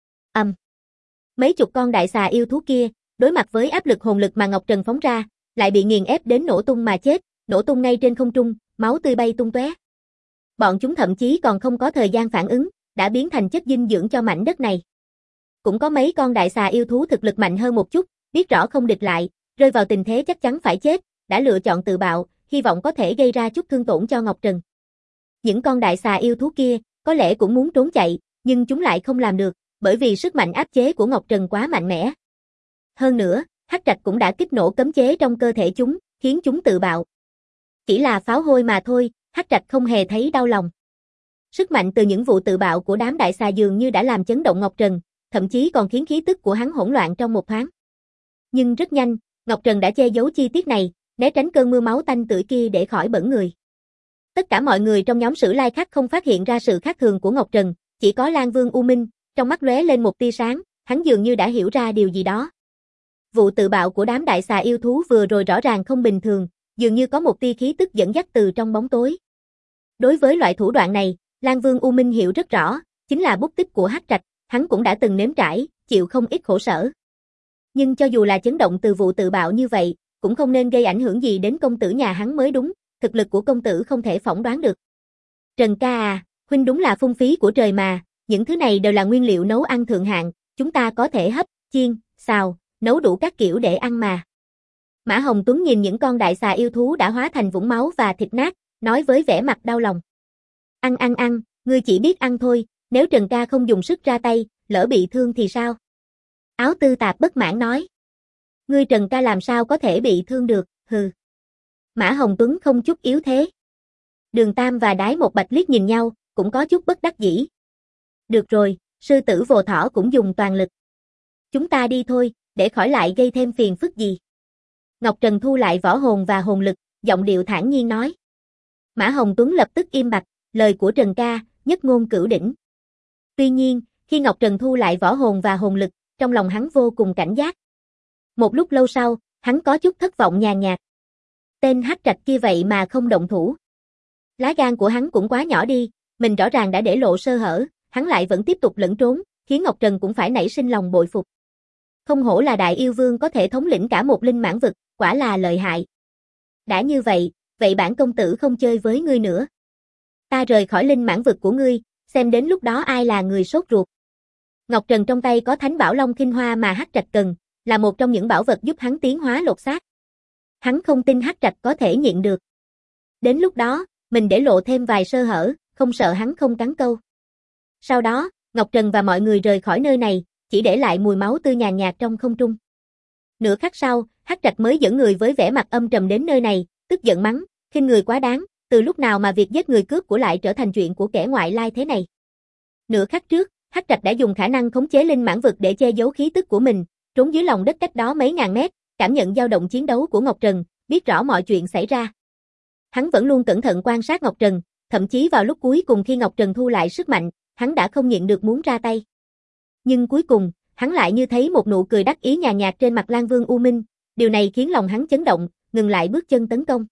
Mấy chục con đại xà yêu thú kia, đối mặt với áp lực hồn lực mà Ngọc Trần phóng ra, lại bị nghiền ép đến nổ tung mà chết, nổ tung ngay trên không trung, máu tươi bay tung tóe. Bọn chúng thậm chí còn không có thời gian phản ứng, đã biến thành chất dinh dưỡng cho mảnh đất này. Cũng có mấy con đại xà yêu thú thực lực mạnh hơn một chút, biết rõ không địch lại, rơi vào tình thế chắc chắn phải chết, đã lựa chọn tự bạo, hy vọng có thể gây ra chút thương tổn cho Ngọc Trần. Những con đại xà yêu thú kia, có lẽ cũng muốn trốn chạy, nhưng chúng lại không làm được, bởi vì sức mạnh áp chế của Ngọc Trần quá mạnh mẽ. Hơn nữa, Hắc Trạch cũng đã kích nổ cấm chế trong cơ thể chúng, khiến chúng tự bạo. Chỉ là pháo hôi mà thôi, Hắc Trạch không hề thấy đau lòng. Sức mạnh từ những vụ tự bạo của đám đại xà dường như đã làm chấn động Ngọc Trần, thậm chí còn khiến khí tức của hắn hỗn loạn trong một thoáng. Nhưng rất nhanh, Ngọc Trần đã che giấu chi tiết này, né tránh cơn mưa máu tanh tưởi kia để khỏi bẩn người. Tất cả mọi người trong nhóm Sử Lai Khắc không phát hiện ra sự khác thường của Ngọc Trần, chỉ có Lang Vương U Minh, trong mắt lóe lên một tia sáng, hắn dường như đã hiểu ra điều gì đó. Vụ tự bạo của đám đại xà yêu thú vừa rồi rõ ràng không bình thường, dường như có một tia khí tức dẫn dắt từ trong bóng tối. Đối với loại thủ đoạn này, Lang Vương U Minh hiểu rất rõ, chính là bút tích của Hắc Trạch, hắn cũng đã từng nếm trải, chịu không ít khổ sở. Nhưng cho dù là chấn động từ vụ tự bạo như vậy, cũng không nên gây ảnh hưởng gì đến công tử nhà hắn mới đúng, thực lực của công tử không thể phỏng đoán được. Trần ca à, huynh đúng là phung phí của trời mà, những thứ này đều là nguyên liệu nấu ăn thượng hạng, chúng ta có thể hấp, chiên, xào, nấu đủ các kiểu để ăn mà. Mã Hồng Tuấn nhìn những con đại xà yêu thú đã hóa thành vũng máu và thịt nát, nói với vẻ mặt đau lòng. Ăn, ngươi chỉ biết ăn thôi, nếu Trần ca không dùng sức ra tay, lỡ bị thương thì sao? Áo Tư Tạp bất mãn nói. Ngươi Trần ca làm sao có thể bị thương được, hừ. Mã Hồng Tuấn không chút yếu thế. Đường Tam và Đái Một Bạch liếc nhìn nhau, cũng có chút bất đắc dĩ. Được rồi, sư tử Vồ Thỏ cũng dùng toàn lực. Chúng ta đi thôi, để khỏi lại gây thêm phiền phức gì. Ngọc Trần thu lại võ hồn và hồn lực, giọng điệu thản nhiên nói. Mã Hồng Tuấn lập tức im bặt, lời của Trần ca, nhất ngôn cửu đỉnh. Tuy nhiên, khi Ngọc Trần thu lại võ hồn và hồn lực, trong lòng hắn vô cùng cảnh giác. Một lúc lâu sau, hắn có chút thất vọng nhàn nhạt. Tên Hắc Trạch kia vậy mà không động thủ. Lá gan của hắn cũng quá nhỏ đi, mình rõ ràng đã để lộ sơ hở, hắn lại vẫn tiếp tục lẫn trốn, khiến Ngọc Trần cũng phải nảy sinh lòng bội phục. Không hổ là đại yêu vương có thể thống lĩnh cả một linh mãn vực, quả là lợi hại. Đã như vậy, vậy bản công tử không chơi với ngươi nữa. Ta rời khỏi linh mãn vực của ngươi, xem đến lúc đó ai là người sốt ruột. Ngọc Trần trong tay có Thánh Bảo Long Kinh Hoa mà Hắc Trạch cần, là một trong những bảo vật giúp hắn tiến hóa lột xác. Hắn không tin Hắc Trạch có thể nhịn được. Đến lúc đó, mình để lộ thêm vài sơ hở, không sợ hắn không cắn câu. Sau đó, Ngọc Trần và mọi người rời khỏi nơi này, chỉ để lại mùi máu tươi nhàn nhạt trong không trung. Nửa khắc sau, Hắc Trạch mới dẫn người với vẻ mặt âm trầm đến nơi này, tức giận mắng, khinh người quá đáng, từ lúc nào mà việc giết người cướp của lại trở thành chuyện của kẻ ngoại lai thế này. Nửa khắc trước, Hắc Trạch đã dùng khả năng khống chế linh mãn vực để che giấu khí tức của mình, trốn dưới lòng đất cách đó mấy ngàn mét, cảm nhận dao động chiến đấu của Ngọc Trần, biết rõ mọi chuyện xảy ra. Hắn vẫn luôn cẩn thận quan sát Ngọc Trần, thậm chí vào lúc cuối cùng khi Ngọc Trần thu lại sức mạnh, hắn đã không nhịn được muốn ra tay. Nhưng cuối cùng, hắn lại như thấy một nụ cười đắc ý nhàn nhạt trên mặt Lang Vương U Minh, điều này khiến lòng hắn chấn động, ngừng lại bước chân tấn công.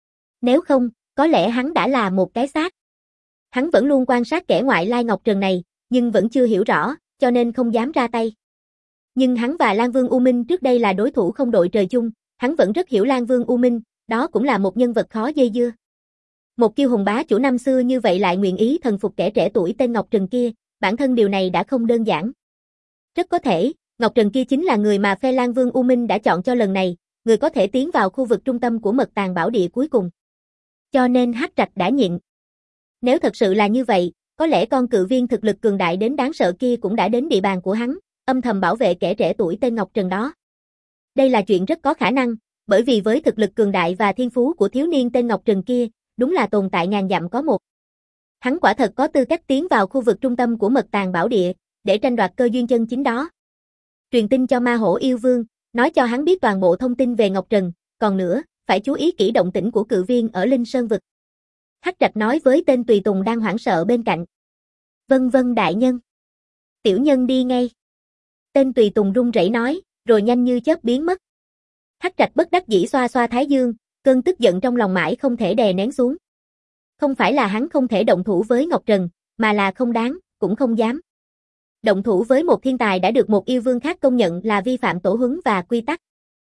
Nếu không, có lẽ hắn đã là một cái xác. Hắn vẫn luôn quan sát kẻ ngoại lai Ngọc Trần này, nhưng vẫn chưa hiểu rõ, cho nên không dám ra tay. Nhưng hắn và Lang Vương U Minh trước đây là đối thủ không đội trời chung, hắn vẫn rất hiểu Lang Vương U Minh, đó cũng là một nhân vật khó dây dưa. Một kiêu hùng bá chủ năm xưa như vậy lại nguyện ý thần phục kẻ trẻ tuổi tên Ngọc Trần kia, bản thân điều này đã không đơn giản. Rất có thể, Ngọc Trần kia chính là người mà phe Lang Vương U Minh đã chọn cho lần này, người có thể tiến vào khu vực trung tâm của Mật Tàng Bảo Địa cuối cùng. Cho nên Hắc Trạch đã nhịn. Nếu thật sự là như vậy, có lẽ con cự viên thực lực cường đại đến đáng sợ kia cũng đã đến địa bàn của hắn, âm thầm bảo vệ kẻ trẻ tuổi tên Ngọc Trần đó. Đây là chuyện rất có khả năng, bởi vì với thực lực cường đại và thiên phú của thiếu niên tên Ngọc Trần kia, đúng là tồn tại ngàn dặm có một. Hắn quả thật có tư cách tiến vào khu vực trung tâm của Mật Tàng Bảo Địa, để tranh đoạt cơ duyên chân chính đó. Truyền tin cho Ma Hổ Yêu Vương, nói cho hắn biết toàn bộ thông tin về Ngọc Trần, còn nữa, phải chú ý kỹ động tĩnh của cự viên ở Linh Sơn Vực. Hắc Trạch nói với tên tùy tùng đang hoảng sợ bên cạnh. Vâng vâng đại nhân. Tiểu nhân đi ngay. Tên tùy tùng run rẩy nói, rồi nhanh như chớp biến mất. Hắc Trạch bất đắc dĩ xoa xoa thái dương, cơn tức giận trong lòng mãi không thể đè nén xuống. Không phải là hắn không thể động thủ với Ngọc Trần, mà là không đáng, cũng không dám. Động thủ với một thiên tài đã được một yêu vương khác công nhận là vi phạm tổ huấn và quy tắc.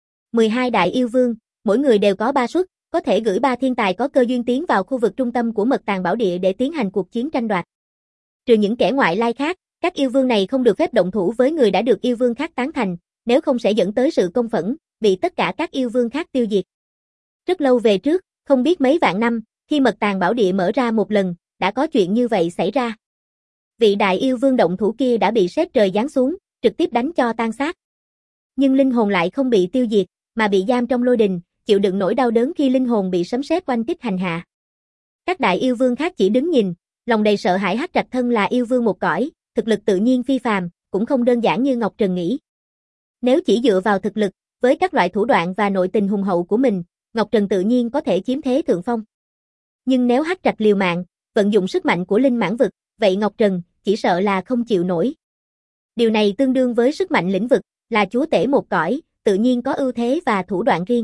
12 đại yêu vương, mỗi người đều có 3 suất, có thể gửi 3 thiên tài có cơ duyên tiến vào khu vực trung tâm của Mật Tàng Bảo Địa để tiến hành cuộc chiến tranh đoạt. Trừ những kẻ ngoại lai khác, các yêu vương này không được phép động thủ với người đã được yêu vương khác tán thành, nếu không sẽ dẫn tới sự công phẫn, bị tất cả các yêu vương khác tiêu diệt. Rất lâu về trước, không biết mấy vạn năm, khi Mật Tàng Bảo Địa mở ra một lần, đã có chuyện như vậy xảy ra. Vị đại yêu vương động thủ kia đã bị sét trời giáng xuống, trực tiếp đánh cho tan xác. Nhưng linh hồn lại không bị tiêu diệt, mà bị giam trong lôi đình, chịu đựng nỗi đau đớn khi linh hồn bị sấm sét oanh kích hành hạ. Các đại yêu vương khác chỉ đứng nhìn, lòng đầy sợ hãi. Hắc Trạch thân là yêu vương một cõi, thực lực tự nhiên phi phàm, cũng không đơn giản như Ngọc Trần nghĩ. Nếu chỉ dựa vào thực lực, với các loại thủ đoạn và nội tình hùng hậu của mình, Ngọc Trần tự nhiên có thể chiếm thế thượng phong. Nhưng nếu Hắc Trạch liều mạng, vận dụng sức mạnh của linh mãn vực, vậy Ngọc Trần chỉ sợ là không chịu nổi. Điều này tương đương với sức mạnh lĩnh vực, là chúa tể một cõi, tự nhiên có ưu thế và thủ đoạn riêng.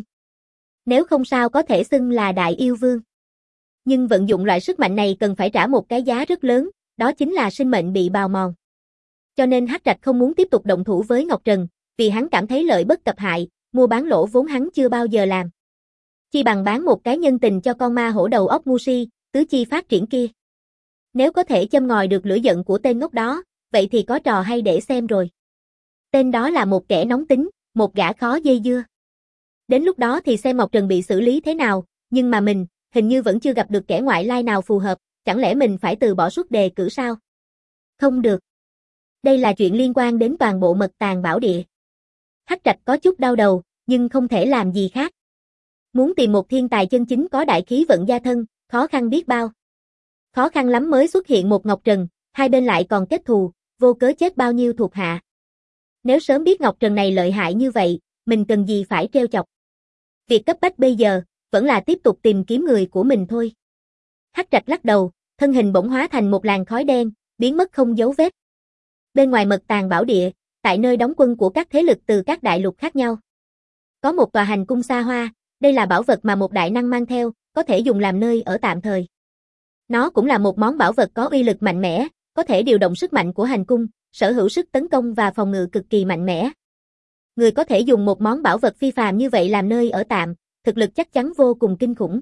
Nếu không sao có thể xưng là đại yêu vương. Nhưng vận dụng loại sức mạnh này cần phải trả một cái giá rất lớn, đó chính là sinh mệnh bị bào mòn. Cho nên Hắc Trạch không muốn tiếp tục động thủ với Ngọc Trần, vì hắn cảm thấy lợi bất cập hại, mua bán lỗ vốn hắn chưa bao giờ làm. Chi bằng bán một cái nhân tình cho con ma hổ đầu óc ngu si, tứ chi phát triển kia. Nếu có thể châm ngòi được lửa giận của tên ngốc đó, vậy thì có trò hay để xem rồi. Tên đó là một kẻ nóng tính, một gã khó dây dưa. Đến lúc đó thì xem Ngọc Trần bị xử lý thế nào, nhưng mà mình, hình như vẫn chưa gặp được kẻ ngoại lai nào phù hợp, chẳng lẽ mình phải từ bỏ suất đề cử sao? Không được. Đây là chuyện liên quan đến toàn bộ mật tàng bảo địa. Hắc Trạch có chút đau đầu, nhưng không thể làm gì khác. Muốn tìm một thiên tài chân chính có đại khí vận gia thân, khó khăn biết bao. Khó khăn lắm mới xuất hiện một Ngọc Trần, hai bên lại còn kết thù, vô cớ chết bao nhiêu thuộc hạ. Nếu sớm biết Ngọc Trần này lợi hại như vậy, mình cần gì phải trêu chọc. Việc cấp bách bây giờ, vẫn là tiếp tục tìm kiếm người của mình thôi. Hắc Trạch lắc đầu, thân hình bỗng hóa thành một làn khói đen, biến mất không dấu vết. Bên ngoài mật tàng bảo địa, tại nơi đóng quân của các thế lực từ các đại lục khác nhau. Có một tòa hành cung xa hoa, đây là bảo vật mà một đại năng mang theo, có thể dùng làm nơi ở tạm thời. Nó cũng là một món bảo vật có uy lực mạnh mẽ, có thể điều động sức mạnh của hành cung, sở hữu sức tấn công và phòng ngự cực kỳ mạnh mẽ. Người có thể dùng một món bảo vật phi phàm như vậy làm nơi ở tạm, thực lực chắc chắn vô cùng kinh khủng.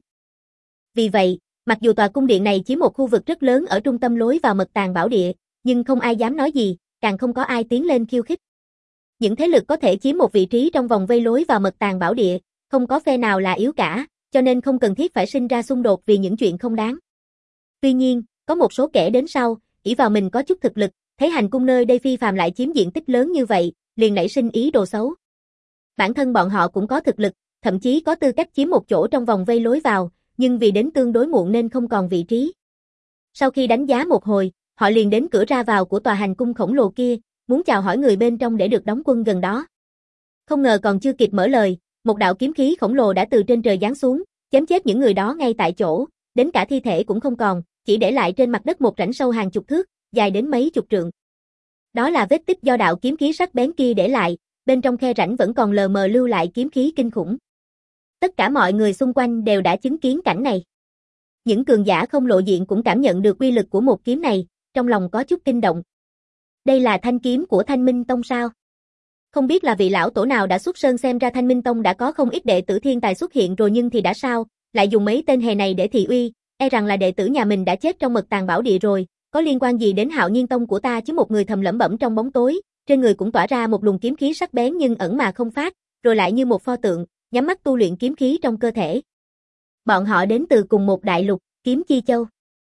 Vì vậy, mặc dù tòa cung điện này chiếm một khu vực rất lớn ở trung tâm lối vào mật tàng bảo địa, nhưng không ai dám nói gì, càng không có ai tiến lên khiêu khích. Những thế lực có thể chiếm một vị trí trong vòng vây lối vào mật tàng bảo địa, không có phe nào là yếu cả, cho nên không cần thiết phải sinh ra xung đột vì những chuyện không đáng. Tuy nhiên, có một số kẻ đến sau, ỷ vào mình có chút thực lực, thấy hành cung nơi đây phi phàm lại chiếm diện tích lớn như vậy, liền nảy sinh ý đồ xấu. Bản thân bọn họ cũng có thực lực, thậm chí có tư cách chiếm một chỗ trong vòng vây lối vào, nhưng vì đến tương đối muộn nên không còn vị trí. Sau khi đánh giá một hồi, họ liền đến cửa ra vào của tòa hành cung khổng lồ kia, muốn chào hỏi người bên trong để được đóng quân gần đó. Không ngờ còn chưa kịp mở lời, một đạo kiếm khí khổng lồ đã từ trên trời giáng xuống, chém chết những người đó ngay tại chỗ, đến cả thi thể cũng không còn, chỉ để lại trên mặt đất một rãnh sâu hàng chục thước, dài đến mấy chục trượng. Đó là vết tích do đạo kiếm khí sắc bén kia để lại, bên trong khe rãnh vẫn còn lờ mờ lưu lại kiếm khí kinh khủng. Tất cả mọi người xung quanh đều đã chứng kiến cảnh này. Những cường giả không lộ diện cũng cảm nhận được uy lực của một kiếm này, trong lòng có chút kinh động. Đây là thanh kiếm của Thanh Minh Tông sao? Không biết là vị lão tổ nào đã xuất sơn, xem ra Thanh Minh Tông đã có không ít đệ tử thiên tài xuất hiện rồi, nhưng thì đã sao, lại dùng mấy tên hề này để thị uy, e rằng là đệ tử nhà mình đã chết trong mật tàng bảo địa rồi, có liên quan gì đến Hạo Nhiên Tông của ta chứ? Một người thầm lẩm bẩm trong bóng tối, trên người cũng tỏa ra một luồng kiếm khí sắc bén nhưng ẩn mà không phát, rồi lại như một pho tượng, nhắm mắt tu luyện kiếm khí trong cơ thể. Bọn họ đến từ cùng một đại lục, Kiếm Chi Châu.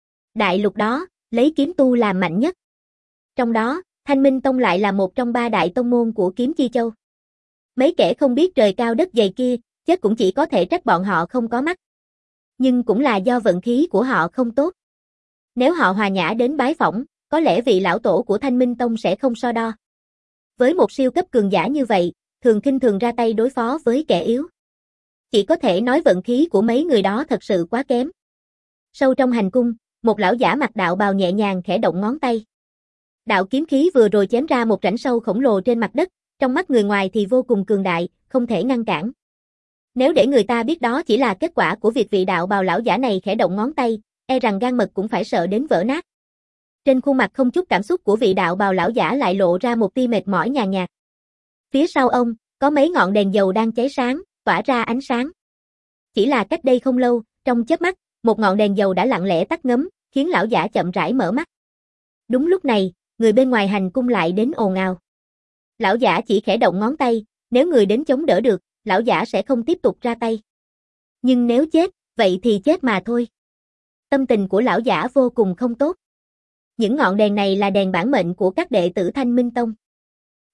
Đại lục đó, lấy kiếm tu làm mạnh nhất. Trong đó, Thanh Minh Tông lại là một trong 3 đại tông môn của Kiếm Chi Châu. Mấy kẻ không biết trời cao đất dày kia, chết cũng chỉ có thể trách bọn họ không có mắt. Nhưng cũng là do vận khí của họ không tốt. Nếu họ hòa nhã đến bái phỏng, có lẽ vị lão tổ của Thanh Minh Tông sẽ không so đo. Với một siêu cấp cường giả như vậy, thường khinh thường ra tay đối phó với kẻ yếu. Chỉ có thể nói vận khí của mấy người đó thật sự quá kém. Sâu trong hành cung, một lão giả mặc đạo bào nhẹ nhàng khẽ động ngón tay. Đạo kiếm khí vừa rồi chém ra một rãnh sâu khổng lồ trên mặt đất, trong mắt người ngoài thì vô cùng cường đại, không thể ngăn cản. Nếu để người ta biết đó chỉ là kết quả của việc vị đạo bào lão giả này khẽ động ngón tay, e rằng gan mật cũng phải sợ đến vỡ nát. Trên khuôn mặt không chút cảm xúc của vị đạo bào lão giả lại lộ ra một tia mệt mỏi nhàn nhạt. Phía sau ông, có mấy ngọn đèn dầu đang cháy sáng, tỏa ra ánh sáng. Chỉ là cách đây không lâu, trong chớp mắt, một ngọn đèn dầu đã lặng lẽ tắt ngấm, khiến lão giả chậm rãi mở mắt. Đúng lúc này, người bên ngoài hành cung lại đến ồn ào. Lão giả chỉ khẽ động ngón tay, nếu người đến chống đỡ được, lão giả sẽ không tiếp tục ra tay. Nhưng nếu chết, vậy thì chết mà thôi. Tâm tình của lão giả vô cùng không tốt. Những ngọn đèn này là đèn bản mệnh của các đệ tử Thanh Minh Tông.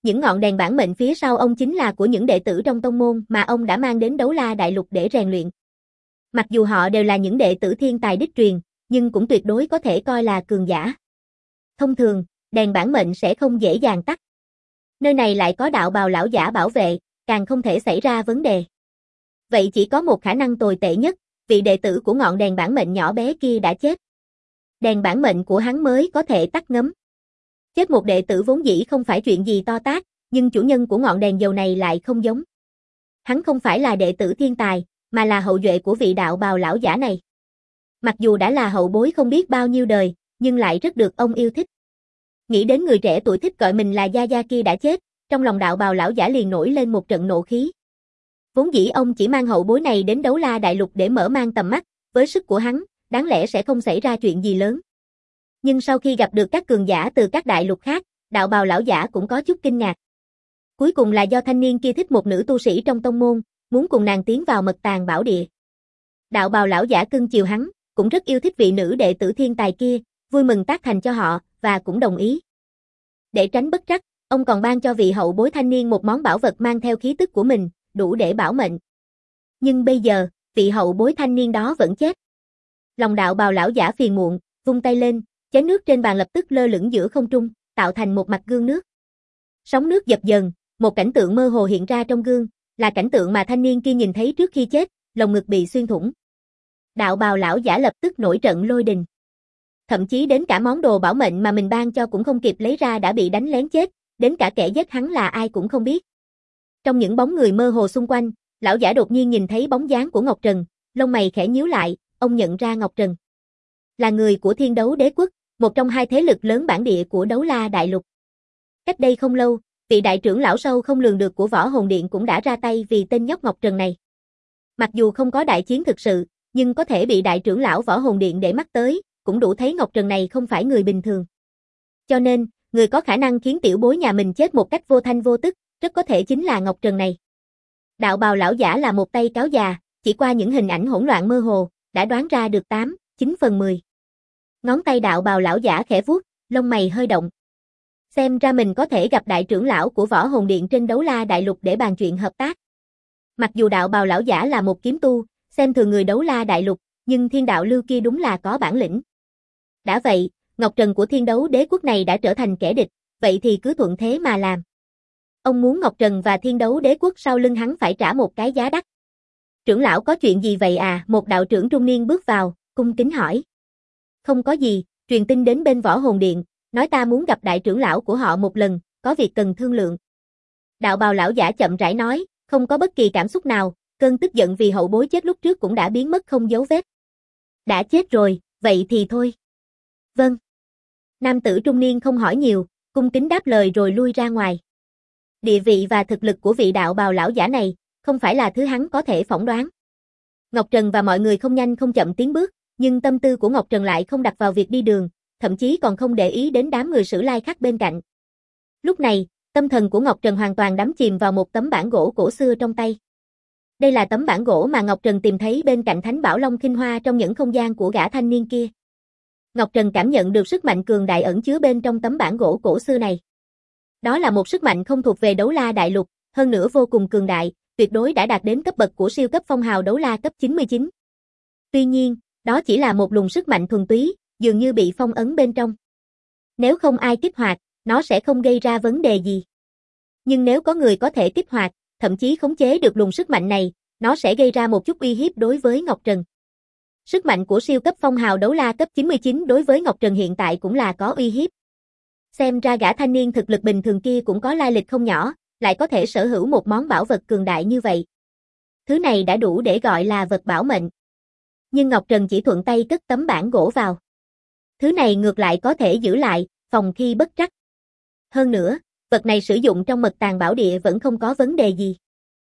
Những ngọn đèn bản mệnh phía sau ông chính là của những đệ tử trong tông môn mà ông đã mang đến Đấu La Đại Lục để rèn luyện. Mặc dù họ đều là những đệ tử thiên tài đích truyền, nhưng cũng tuyệt đối có thể coi là cường giả. Thông thường, đèn bản mệnh sẽ không dễ dàng tắt. Nơi này lại có đạo bào lão giả bảo vệ, càng không thể xảy ra vấn đề. Vậy chỉ có một khả năng tồi tệ nhất, vị đệ tử của ngọn đèn bản mệnh nhỏ bé kia đã chết. Đèn bản mệnh của hắn mới có thể tắt ngấm. Chết một đệ tử vốn dĩ không phải chuyện gì to tát, nhưng chủ nhân của ngọn đèn dầu này lại không giống. Hắn không phải là đệ tử thiên tài, mà là hậu duệ của vị đạo bào lão giả này. Mặc dù đã là hậu bối không biết bao nhiêu đời, nhưng lại rất được ông yêu thích. Nghĩ đến người trẻ tuổi thích gọi mình là Gia Gia kia đã chết, trong lòng đạo bào lão giả liền nổi lên một trận nộ khí. Vốn dĩ ông chỉ mang hậu bối này đến Đấu La Đại Lục để mở mang tầm mắt, với sức của hắn, đáng lẽ sẽ không xảy ra chuyện gì lớn. Nhưng sau khi gặp được các cường giả từ các đại lục khác, đạo bào lão giả cũng có chút kinh ngạc. Cuối cùng là do thanh niên kia thích một nữ tu sĩ trong tông môn, muốn cùng nàng tiến vào mật tàng bảo địa. Đạo bào lão giả cưng chiều hắn, cũng rất yêu thích vị nữ đệ tử thiên tài kia, vui mừng tác thành cho họ, và cũng đồng ý. Để tránh bất trắc, ông còn ban cho vị hậu bối thanh niên một món bảo vật mang theo khí tức của mình, đủ để bảo mệnh. Nhưng bây giờ, vị hậu bối thanh niên đó vẫn chết. Lòng đạo bào lão giả phiền muộn, vung tay lên, chén nước trên bàn lập tức lơ lửng giữa không trung, tạo thành một mặt gương nước. Sóng nước dập dờn, một cảnh tượng mơ hồ hiện ra trong gương, là cảnh tượng mà thanh niên kia nhìn thấy trước khi chết, lồng ngực bị xuyên thủng. Đạo bào lão giả lập tức nổi trận lôi đình. Thậm chí đến cả món đồ bảo mệnh mà mình ban cho cũng không kịp lấy ra đã bị đánh lén chết, đến cả kẻ giết hắn là ai cũng không biết. Trong những bóng người mơ hồ xung quanh, lão giả đột nhiên nhìn thấy bóng dáng của Ngọc Trần, lông mày khẽ nhíu lại, ông nhận ra Ngọc Trần là người của Thiên Đấu Đế Quốc, một trong hai thế lực lớn bản địa của Đấu La Đại Lục. Cách đây không lâu, vị đại trưởng lão sâu không lường được của Võ Hồn Điện cũng đã ra tay vì tên nhóc Ngọc Trần này. Mặc dù không có đại chiến thực sự, nhưng có thể bị đại trưởng lão Võ Hồn Điện để mắt tới, cũng đủ thấy Ngọc Trần này không phải người bình thường. Cho nên, người có khả năng khiến tiểu bối nhà mình chết một cách vô thanh vô tức, rất có thể chính là Ngọc Trần này. Đạo bào lão giả là một tay cáo già, chỉ qua những hình ảnh hỗn loạn mơ hồ, đã đoán ra được 8-9 phần 10. Ngón tay đạo bào lão giả khẽ vuốt, lông mày hơi động. Xem ra mình có thể gặp đại trưởng lão của Võ Hồn Điện trên Đấu La Đại Lục để bàn chuyện hợp tác. Mặc dù đạo bào lão giả là một kiếm tu, xem thường người Đấu La Đại Lục, nhưng thiên đạo lưu kia đúng là có bản lĩnh. Đã vậy, Ngọc Trần của Thiên Đấu Đế Quốc này đã trở thành kẻ địch, vậy thì cứ thuận thế mà làm. Ông muốn Ngọc Trần và Thiên Đấu Đế Quốc sau lưng hắn phải trả một cái giá đắt. Trưởng lão có chuyện gì vậy à? Một đạo trưởng trung niên bước vào, cung kính hỏi. Không có gì, truyền tin đến bên Võ Hồn Điện, nói ta muốn gặp đại trưởng lão của họ một lần, có việc cần thương lượng. Đạo bào lão giả chậm rãi nói, không có bất kỳ cảm xúc nào, cơn tức giận vì hậu bối chết lúc trước cũng đã biến mất không dấu vết. Đã chết rồi, vậy thì thôi. Vâng. Nam tử trung niên không hỏi nhiều, cung kính đáp lời rồi lui ra ngoài. Địa vị và thực lực của vị đạo bào lão giả này, không phải là thứ hắn có thể phỏng đoán. Ngọc Trần và mọi người không nhanh không chậm tiến bước, nhưng tâm tư của Ngọc Trần lại không đặt vào việc đi đường, thậm chí còn không để ý đến đám người Sử Lai khác bên cạnh. Lúc này, tâm thần của Ngọc Trần hoàn toàn đắm chìm vào một tấm bản gỗ cổ xưa trong tay. Đây là tấm bản gỗ mà Ngọc Trần tìm thấy bên cạnh Thánh Bảo Long Kinh Hoa trong những không gian của gã thanh niên kia. Ngọc Trần cảm nhận được sức mạnh cường đại ẩn chứa bên trong tấm bản gỗ cổ xưa này. Đó là một sức mạnh không thuộc về Đấu La Đại Lục, hơn nữa vô cùng cường đại, tuyệt đối đã đạt đến cấp bậc của siêu cấp phong hào Đấu La cấp 99. Tuy nhiên, đó chỉ là một luồng sức mạnh thuần túy, dường như bị phong ấn bên trong. Nếu không ai kích hoạt, nó sẽ không gây ra vấn đề gì. Nhưng nếu có người có thể kích hoạt, thậm chí khống chế được luồng sức mạnh này, nó sẽ gây ra một chút uy hiếp đối với Ngọc Trần. Sức mạnh của siêu cấp phong hào Đấu La cấp 99 đối với Ngọc Trần hiện tại cũng là có uy hiếp. Xem ra gã thanh niên thực lực bình thường kia cũng có lai lịch không nhỏ, lại có thể sở hữu một món bảo vật cường đại như vậy. Thứ này đã đủ để gọi là vật bảo mệnh. Nhưng Ngọc Trần chỉ thuận tay cất tấm bản gỗ vào. Thứ này ngược lại có thể giữ lại, phòng khi bất trắc. Hơn nữa, vật này sử dụng trong mật tàng bảo địa vẫn không có vấn đề gì.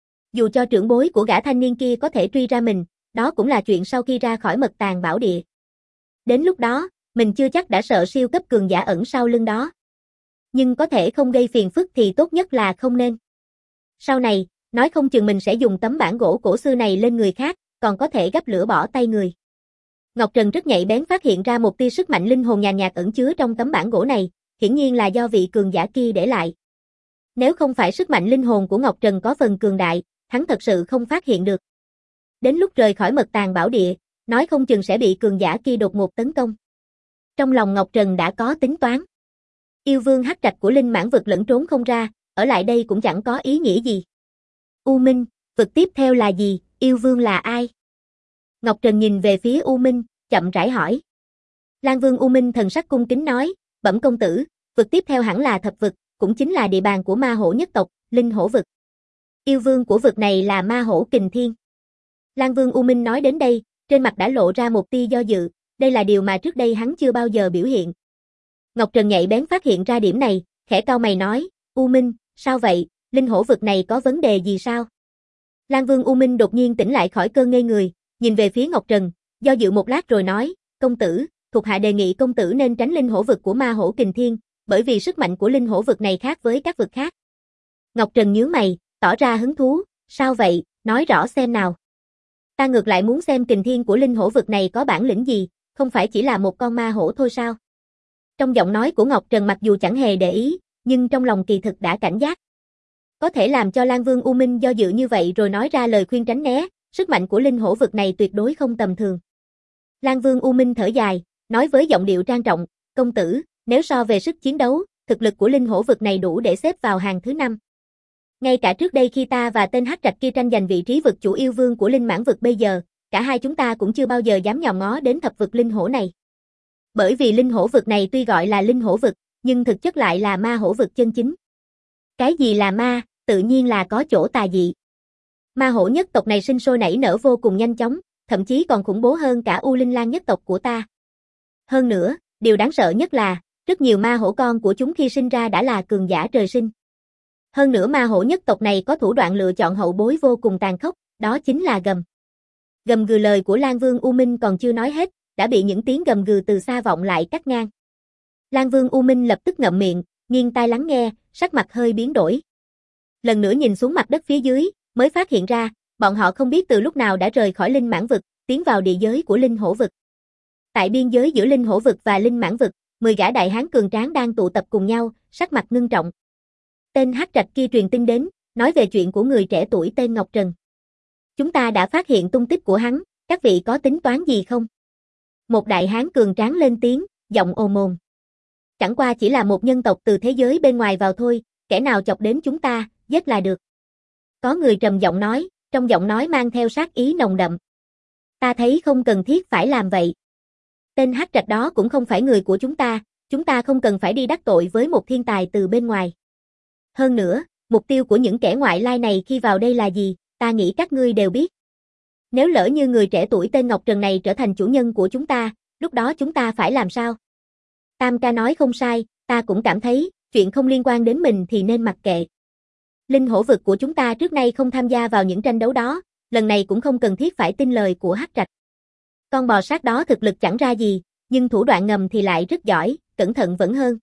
Dù cho trưởng bối của gã thanh niên kia có thể truy ra mình, đó cũng là chuyện sau khi ra khỏi mật tàng bảo địa. Đến lúc đó, mình chưa chắc đã sợ siêu cấp cường giả ẩn sau lưng đó. Nhưng có thể không gây phiền phức thì tốt nhất là không nên. Sau này, nói không chừng mình sẽ dùng tấm bản gỗ cổ xưa này lên người khác, còn có thể gắp lửa bỏ tay người. Ngọc Trần rất nhạy bén phát hiện ra một tia sức mạnh linh hồn nhàn nhạt ẩn chứa trong tấm bản gỗ này, hiển nhiên là do vị cường giả kia để lại. Nếu không phải sức mạnh linh hồn của Ngọc Trần có phần cường đại, hắn thật sự không phát hiện được. Đến lúc rời khỏi Mật Tàng Bảo Địa, nói không chừng sẽ bị cường giả kia đột ngột tấn công. Trong lòng Ngọc Trần đã có tính toán. Yêu vương hắc trạch của linh mãn vực lẫn trốn không ra, ở lại đây cũng chẳng có ý nghĩa gì. U Minh, vực tiếp theo là gì, yêu vương là ai? Ngọc Trần nhìn về phía U Minh, chậm rãi hỏi. Lan Vương U Minh thần sắc cung kính nói, bẩm công tử, vực tiếp theo hẳn là thập vực, cũng chính là địa bàn của ma hổ nhất tộc, linh hổ vực. Yêu vương của vực này là ma hổ Kình Thiên. Lan Vương U Minh nói đến đây, trên mặt đã lộ ra một tia do dự, đây là điều mà trước đây hắn chưa bao giờ biểu hiện. Ngọc Trần nhạy bén phát hiện ra điểm này, khẽ cau mày nói, U Minh, sao vậy, linh hổ vực này có vấn đề gì sao? Lan Vương U Minh đột nhiên tỉnh lại khỏi cơn ngây người, nhìn về phía Ngọc Trần, do dự một lát rồi nói, công tử, thuộc hạ đề nghị công tử nên tránh linh hổ vực của ma hổ Kình Thiên, bởi vì sức mạnh của linh hổ vực này khác với các vực khác. Ngọc Trần nhướng mày, tỏ ra hứng thú, sao vậy, nói rõ xem nào. Ta ngược lại muốn xem Kình Thiên của linh hổ vực này có bản lĩnh gì, không phải chỉ là một con ma hổ thôi sao? Trong giọng nói của Ngọc Trần mặc dù chẳng hề để ý, nhưng trong lòng kỳ thực đã cảnh giác. Có thể làm cho Lan Vương U Minh do dự như vậy rồi nói ra lời khuyên tránh né, sức mạnh của linh hổ vực này tuyệt đối không tầm thường. Lan Vương U Minh thở dài, nói với giọng điệu trang trọng, công tử, nếu so về sức chiến đấu, thực lực của linh hổ vực này đủ để xếp vào hàng thứ 5. Ngay cả trước đây khi ta và tên hắc trạch kia tranh giành vị trí vực chủ yêu vương của linh mãn vực bây giờ, cả hai chúng ta cũng chưa bao giờ dám nhòm ngó đến thập vực linh hổ này. Bởi vì linh hổ vực này tuy gọi là linh hổ vực, nhưng thực chất lại là ma hổ vực chân chính. Cái gì là ma, tự nhiên là có chỗ tà dị. Ma hổ nhất tộc này sinh sôi nảy nở vô cùng nhanh chóng, thậm chí còn khủng bố hơn cả U Linh Lang nhất tộc của ta. Hơn nữa, điều đáng sợ nhất là, rất nhiều ma hổ con của chúng khi sinh ra đã là cường giả trời sinh. Hơn nữa ma hổ nhất tộc này có thủ đoạn lựa chọn hậu bối vô cùng tàn khốc, đó chính là gầm. Gầm gừ lời của Lan Vương U Minh còn chưa nói hết, đã bị những tiếng gầm gừ từ xa vọng lại cắt ngang. Lan Vương U Minh lập tức ngậm miệng, nghiêng tai lắng nghe, sắc mặt hơi biến đổi. Lần nữa nhìn xuống mặt đất phía dưới, mới phát hiện ra, bọn họ không biết từ lúc nào đã rời khỏi linh mãn vực, tiến vào địa giới của linh hổ vực. Tại biên giới giữa linh hổ vực và linh mãn vực, 10 gã đại hán cường tráng đang tụ tập cùng nhau, sắc mặt ngưng trọng. Tên hắc trạch kia truyền tin đến, nói về chuyện của người trẻ tuổi tên Ngọc Trần. Chúng ta đã phát hiện tung tích của hắn, các vị có tính toán gì không? Một đại hán cường tráng lên tiếng, giọng ồm ồm. Chẳng qua chỉ là một nhân tộc từ thế giới bên ngoài vào thôi, kẻ nào chọc đến chúng ta, giết là được. Có người trầm giọng nói, trong giọng nói mang theo sát ý nồng đậm. Ta thấy không cần thiết phải làm vậy. Tên hắc trạch đó cũng không phải người của chúng ta không cần phải đi đắc tội với một thiên tài từ bên ngoài. Hơn nữa, mục tiêu của những kẻ ngoại lai này khi vào đây là gì, ta nghĩ các ngươi đều biết. Nếu lỡ như người trẻ tuổi tên Ngọc Trần này trở thành chủ nhân của chúng ta, lúc đó chúng ta phải làm sao? Tam ca nói không sai, ta cũng cảm thấy, chuyện không liên quan đến mình thì nên mặc kệ. Linh hổ vực của chúng ta trước nay không tham gia vào những tranh đấu đó, lần này cũng không cần thiết phải tin lời của hắc trạch. Con bò sát đó thực lực chẳng ra gì, nhưng thủ đoạn ngầm thì lại rất giỏi, cẩn thận vẫn hơn.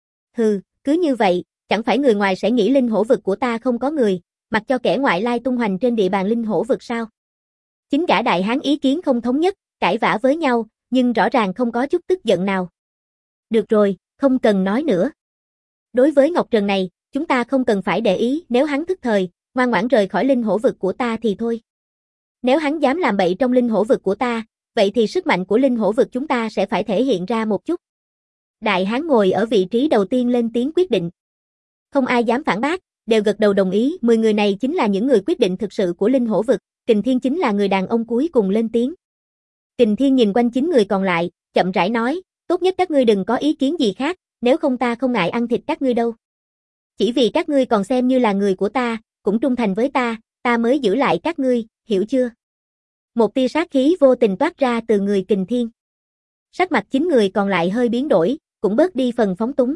Hừ, cứ như vậy, chẳng phải người ngoài sẽ nghĩ linh hổ vực của ta không có người, mặc cho kẻ ngoại lai tung hoành trên địa bàn linh hổ vực sao? Chính gã đại hán ý kiến không thống nhất, cãi vã với nhau, nhưng rõ ràng không có chút tức giận nào. Được rồi, không cần nói nữa. Đối với Ngọc Trần này, chúng ta không cần phải để ý, nếu hắn thức thời, ngoan ngoãn rời khỏi linh hổ vực của ta thì thôi. Nếu hắn dám làm bậy trong linh hổ vực của ta, vậy thì sức mạnh của linh hổ vực chúng ta sẽ phải thể hiện ra một chút. Đại hán ngồi ở vị trí đầu tiên lên tiếng quyết định. Không ai dám phản bác, đều gật đầu đồng ý, 10 người này chính là những người quyết định thực sự của linh hổ vực, Kình Thiên chính là người đàn ông cuối cùng lên tiếng. Kình Thiên nhìn quanh 9 người còn lại, chậm rãi nói, tốt nhất các ngươi đừng có ý kiến gì khác, nếu không ta không ngại ăn thịt các ngươi đâu. Chỉ vì các ngươi còn xem như là người của ta, cũng trung thành với ta mới giữ lại các ngươi, hiểu chưa? Một tia sát khí vô tình toát ra từ người Kình Thiên. Sắc mặt 9 người còn lại hơi biến đổi, cũng bớt đi phần phóng túng.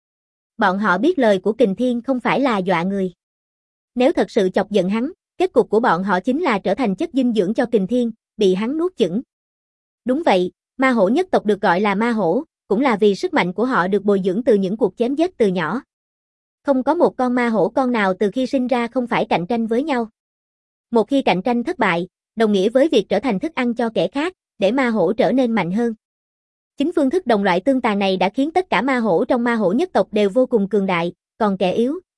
Bọn họ biết lời của Kình Thiên không phải là dọa người. Nếu thật sự chọc giận hắn, kết cục của bọn họ chính là trở thành chất dinh dưỡng cho Kình Thiên, bị hắn nuốt chửng. Đúng vậy, ma hổ nhất tộc được gọi là ma hổ, cũng là vì sức mạnh của họ được bồi dưỡng từ những cuộc chém giết từ nhỏ. Không có một con ma hổ con nào từ khi sinh ra không phải cạnh tranh với nhau. Một khi cạnh tranh thất bại, đồng nghĩa với việc trở thành thức ăn cho kẻ khác, để ma hổ trở nên mạnh hơn. Chính phương thức đồng loại tương tàn này đã khiến tất cả ma hổ trong ma hổ nhất tộc đều vô cùng cường đại, còn kẻ yếu,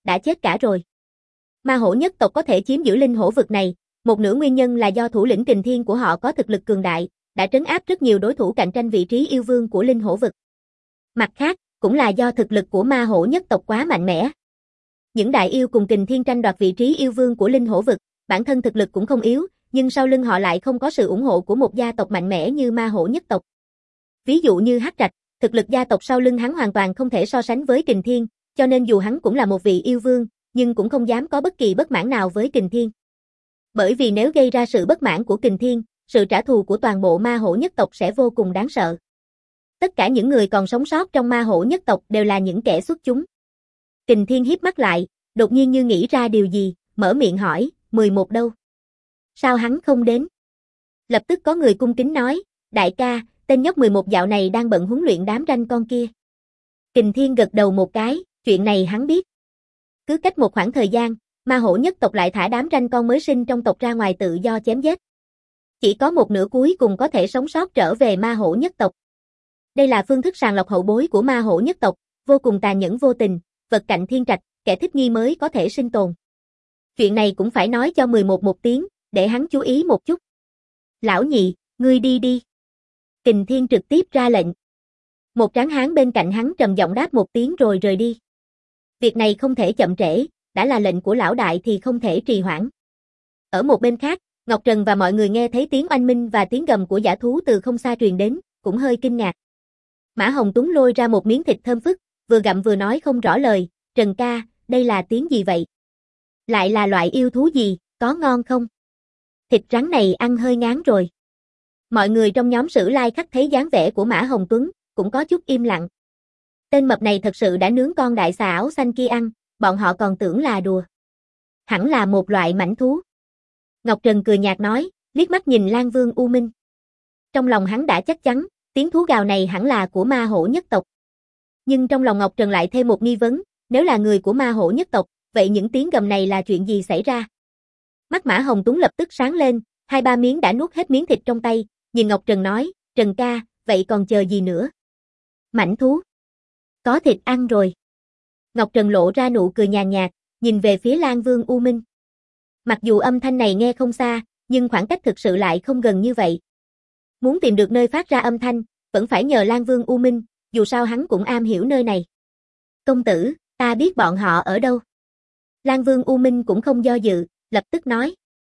đã chết cả rồi. Ma hổ nhất tộc có thể chiếm giữ linh hổ vực này, một nửa nguyên nhân là do thủ lĩnh Kình Thiên của họ có thực lực cường đại, đã trấn áp rất nhiều đối thủ cạnh tranh vị trí yêu vương của linh hổ vực. Mặt khác, cũng là do thực lực của ma hổ nhất tộc quá mạnh mẽ. Những đại yêu cùng Kình Thiên tranh đoạt vị trí yêu vương của linh hổ vực, bản thân thực lực cũng không yếu, nhưng sau lưng họ lại không có sự ủng hộ của một gia tộc mạnh mẽ như ma hổ nhất tộc. Ví dụ như Hắc Trạch, thực lực gia tộc sau lưng hắn hoàn toàn không thể so sánh với Kình Thiên, cho nên dù hắn cũng là một vị yêu vương, nhưng cũng không dám có bất kỳ bất mãn nào với Kình Thiên. Bởi vì nếu gây ra sự bất mãn của Kình Thiên, sự trả thù của toàn bộ ma hổ nhất tộc sẽ vô cùng đáng sợ. Tất cả những người còn sống sót trong ma hổ nhất tộc đều là những kẻ xuất chúng. Kình Thiên híp mắt lại, đột nhiên như nghĩ ra điều gì, mở miệng hỏi, 11 đâu? Sao hắn không đến? Lập tức có người cung kính nói, đại ca, tên nhóc 11 dạo này đang bận huấn luyện đám ranh con kia. Kình Thiên gật đầu một cái, chuyện này hắn biết. Cứ cách một khoảng thời gian, ma hổ nhất tộc lại thả đám ranh con mới sinh trong tộc ra ngoài tự do chém giết. Chỉ có một nửa cuối cùng có thể sống sót trở về ma hổ nhất tộc. Đây là phương thức sàng lọc hậu bối của ma hổ nhất tộc, vô cùng tàn nhẫn vô tình, vật cạnh thiên trạch, kẻ thích nghi mới có thể sinh tồn. Chuyện này cũng phải nói cho 11 một tiếng, để hắn chú ý một chút. Lão nhị, ngươi đi đi. Kình Thiên trực tiếp ra lệnh. Một tráng hán bên cạnh hắn trầm giọng đáp một tiếng rồi rời đi. Việc này không thể chậm trễ, đã là lệnh của lão đại thì không thể trì hoãn. Ở một bên khác, Ngọc Trần và mọi người nghe thấy tiếng oanh minh và tiếng gầm của dã thú từ không xa truyền đến, cũng hơi kinh ngạc. Mã Hồng Tuấn lôi ra một miếng thịt thơm phức, vừa gặm vừa nói không rõ lời, Trần ca, đây là tiếng gì vậy? Lại là loại yêu thú gì, có ngon không? Thịt rắn này ăn hơi ngán rồi. Mọi người trong nhóm Sử Lai Khắc thấy dáng vẻ của Mã Hồng Tuấn, cũng có chút im lặng. Tên mập này thật sự đã nướng con đại xà áo xanh kia ăn, bọn họ còn tưởng là đùa. Hẳn là một loại mãnh thú. Ngọc Trần cười nhạt nói, liếc mắt nhìn Lang Vương U Minh. Trong lòng hắn đã chắc chắn, tiếng thú gào này hẳn là của ma hổ nhất tộc. Nhưng trong lòng Ngọc Trần lại thêm một nghi vấn, nếu là người của ma hổ nhất tộc, vậy những tiếng gầm này là chuyện gì xảy ra? Mắt Mã Hồng Tuấn lập tức sáng lên, 2-3 miếng đã nuốt hết miếng thịt trong tay, nhìn Ngọc Trần nói, Trần ca, vậy còn chờ gì nữa? Mãnh thú. Có thịt ăn rồi. Ngọc Trần lộ ra nụ cười nhàn nhạt, nhìn về phía Lang Vương U Minh. Mặc dù âm thanh này nghe không xa, nhưng khoảng cách thực sự lại không gần như vậy. Muốn tìm được nơi phát ra âm thanh, vẫn phải nhờ Lang Vương U Minh, dù sao hắn cũng am hiểu nơi này. Công tử, ta biết bọn họ ở đâu. Lang Vương U Minh cũng không do dự, lập tức nói.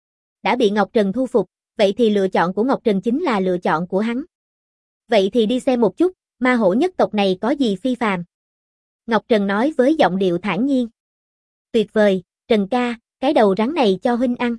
Đã bị Ngọc Trần thu phục, vậy thì lựa chọn của Ngọc Trần chính là lựa chọn của hắn. Vậy thì đi xem một chút, ma hổ nhất tộc này có gì phi phàm. Ngọc Trần nói với giọng điệu thản nhiên. Tuyệt vời, Trần ca, cái đầu rắn này cho huynh ăn.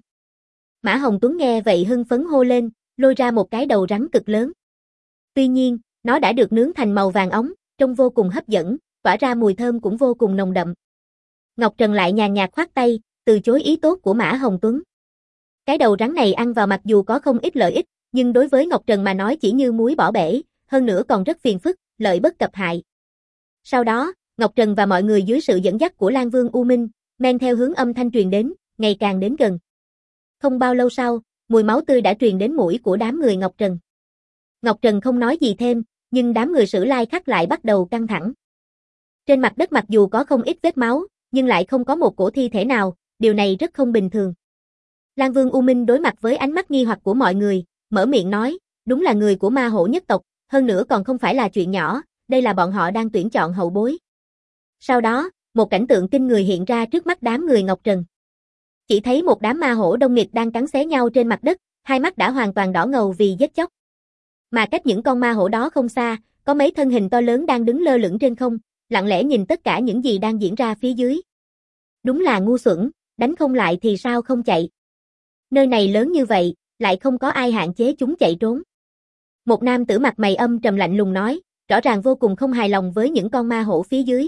Mã Hồng Tuấn nghe vậy hưng phấn hô lên, lôi ra một cái đầu rắn cực lớn. Tuy nhiên, nó đã được nướng thành màu vàng óng, trông vô cùng hấp dẫn, tỏa ra mùi thơm cũng vô cùng nồng đậm. Ngọc Trần lại nhàn nhạt khoát tay, từ chối ý tốt của Mã Hồng Tuấn. Cái đầu rắn này ăn vào mặc dù có không ít lợi ích, nhưng đối với Ngọc Trần mà nói chỉ như muối bỏ bể, hơn nữa còn rất phiền phức, lợi bất cập hại. Sau đó, Ngọc Trần và mọi người dưới sự dẫn dắt của Lang Vương U Minh, men theo hướng âm thanh truyền đến, ngày càng đến gần. Không bao lâu sau, mùi máu tươi đã truyền đến mũi của đám người Ngọc Trần. Ngọc Trần không nói gì thêm, nhưng đám người Sử Lai Khắc lại bắt đầu căng thẳng. Trên mặt đất mặc dù có không ít vết máu, nhưng lại không có một cổ thi thể nào, điều này rất không bình thường. Lang Vương U Minh đối mặt với ánh mắt nghi hoặc của mọi người, mở miệng nói, đúng là người của ma hổ nhất tộc, hơn nữa còn không phải là chuyện nhỏ, đây là bọn họ đang tuyển chọn hậu bối. Sau đó, một cảnh tượng kinh người hiện ra trước mắt đám người Ngọc Trần. Chỉ thấy một đám ma hổ đông nghịt đang cắn xé nhau trên mặt đất, hai mắt đã hoàn toàn đỏ ngầu vì giết chóc. Mà cách những con ma hổ đó không xa, có mấy thân hình to lớn đang đứng lơ lửng trên không, lặng lẽ nhìn tất cả những gì đang diễn ra phía dưới. Đúng là ngu xuẩn, đánh không lại thì sao không chạy. Nơi này lớn như vậy, lại không có ai hạn chế chúng chạy trốn. Một nam tử mặt mày âm trầm lạnh lùng nói, rõ ràng vô cùng không hài lòng với những con ma hổ phía dưới.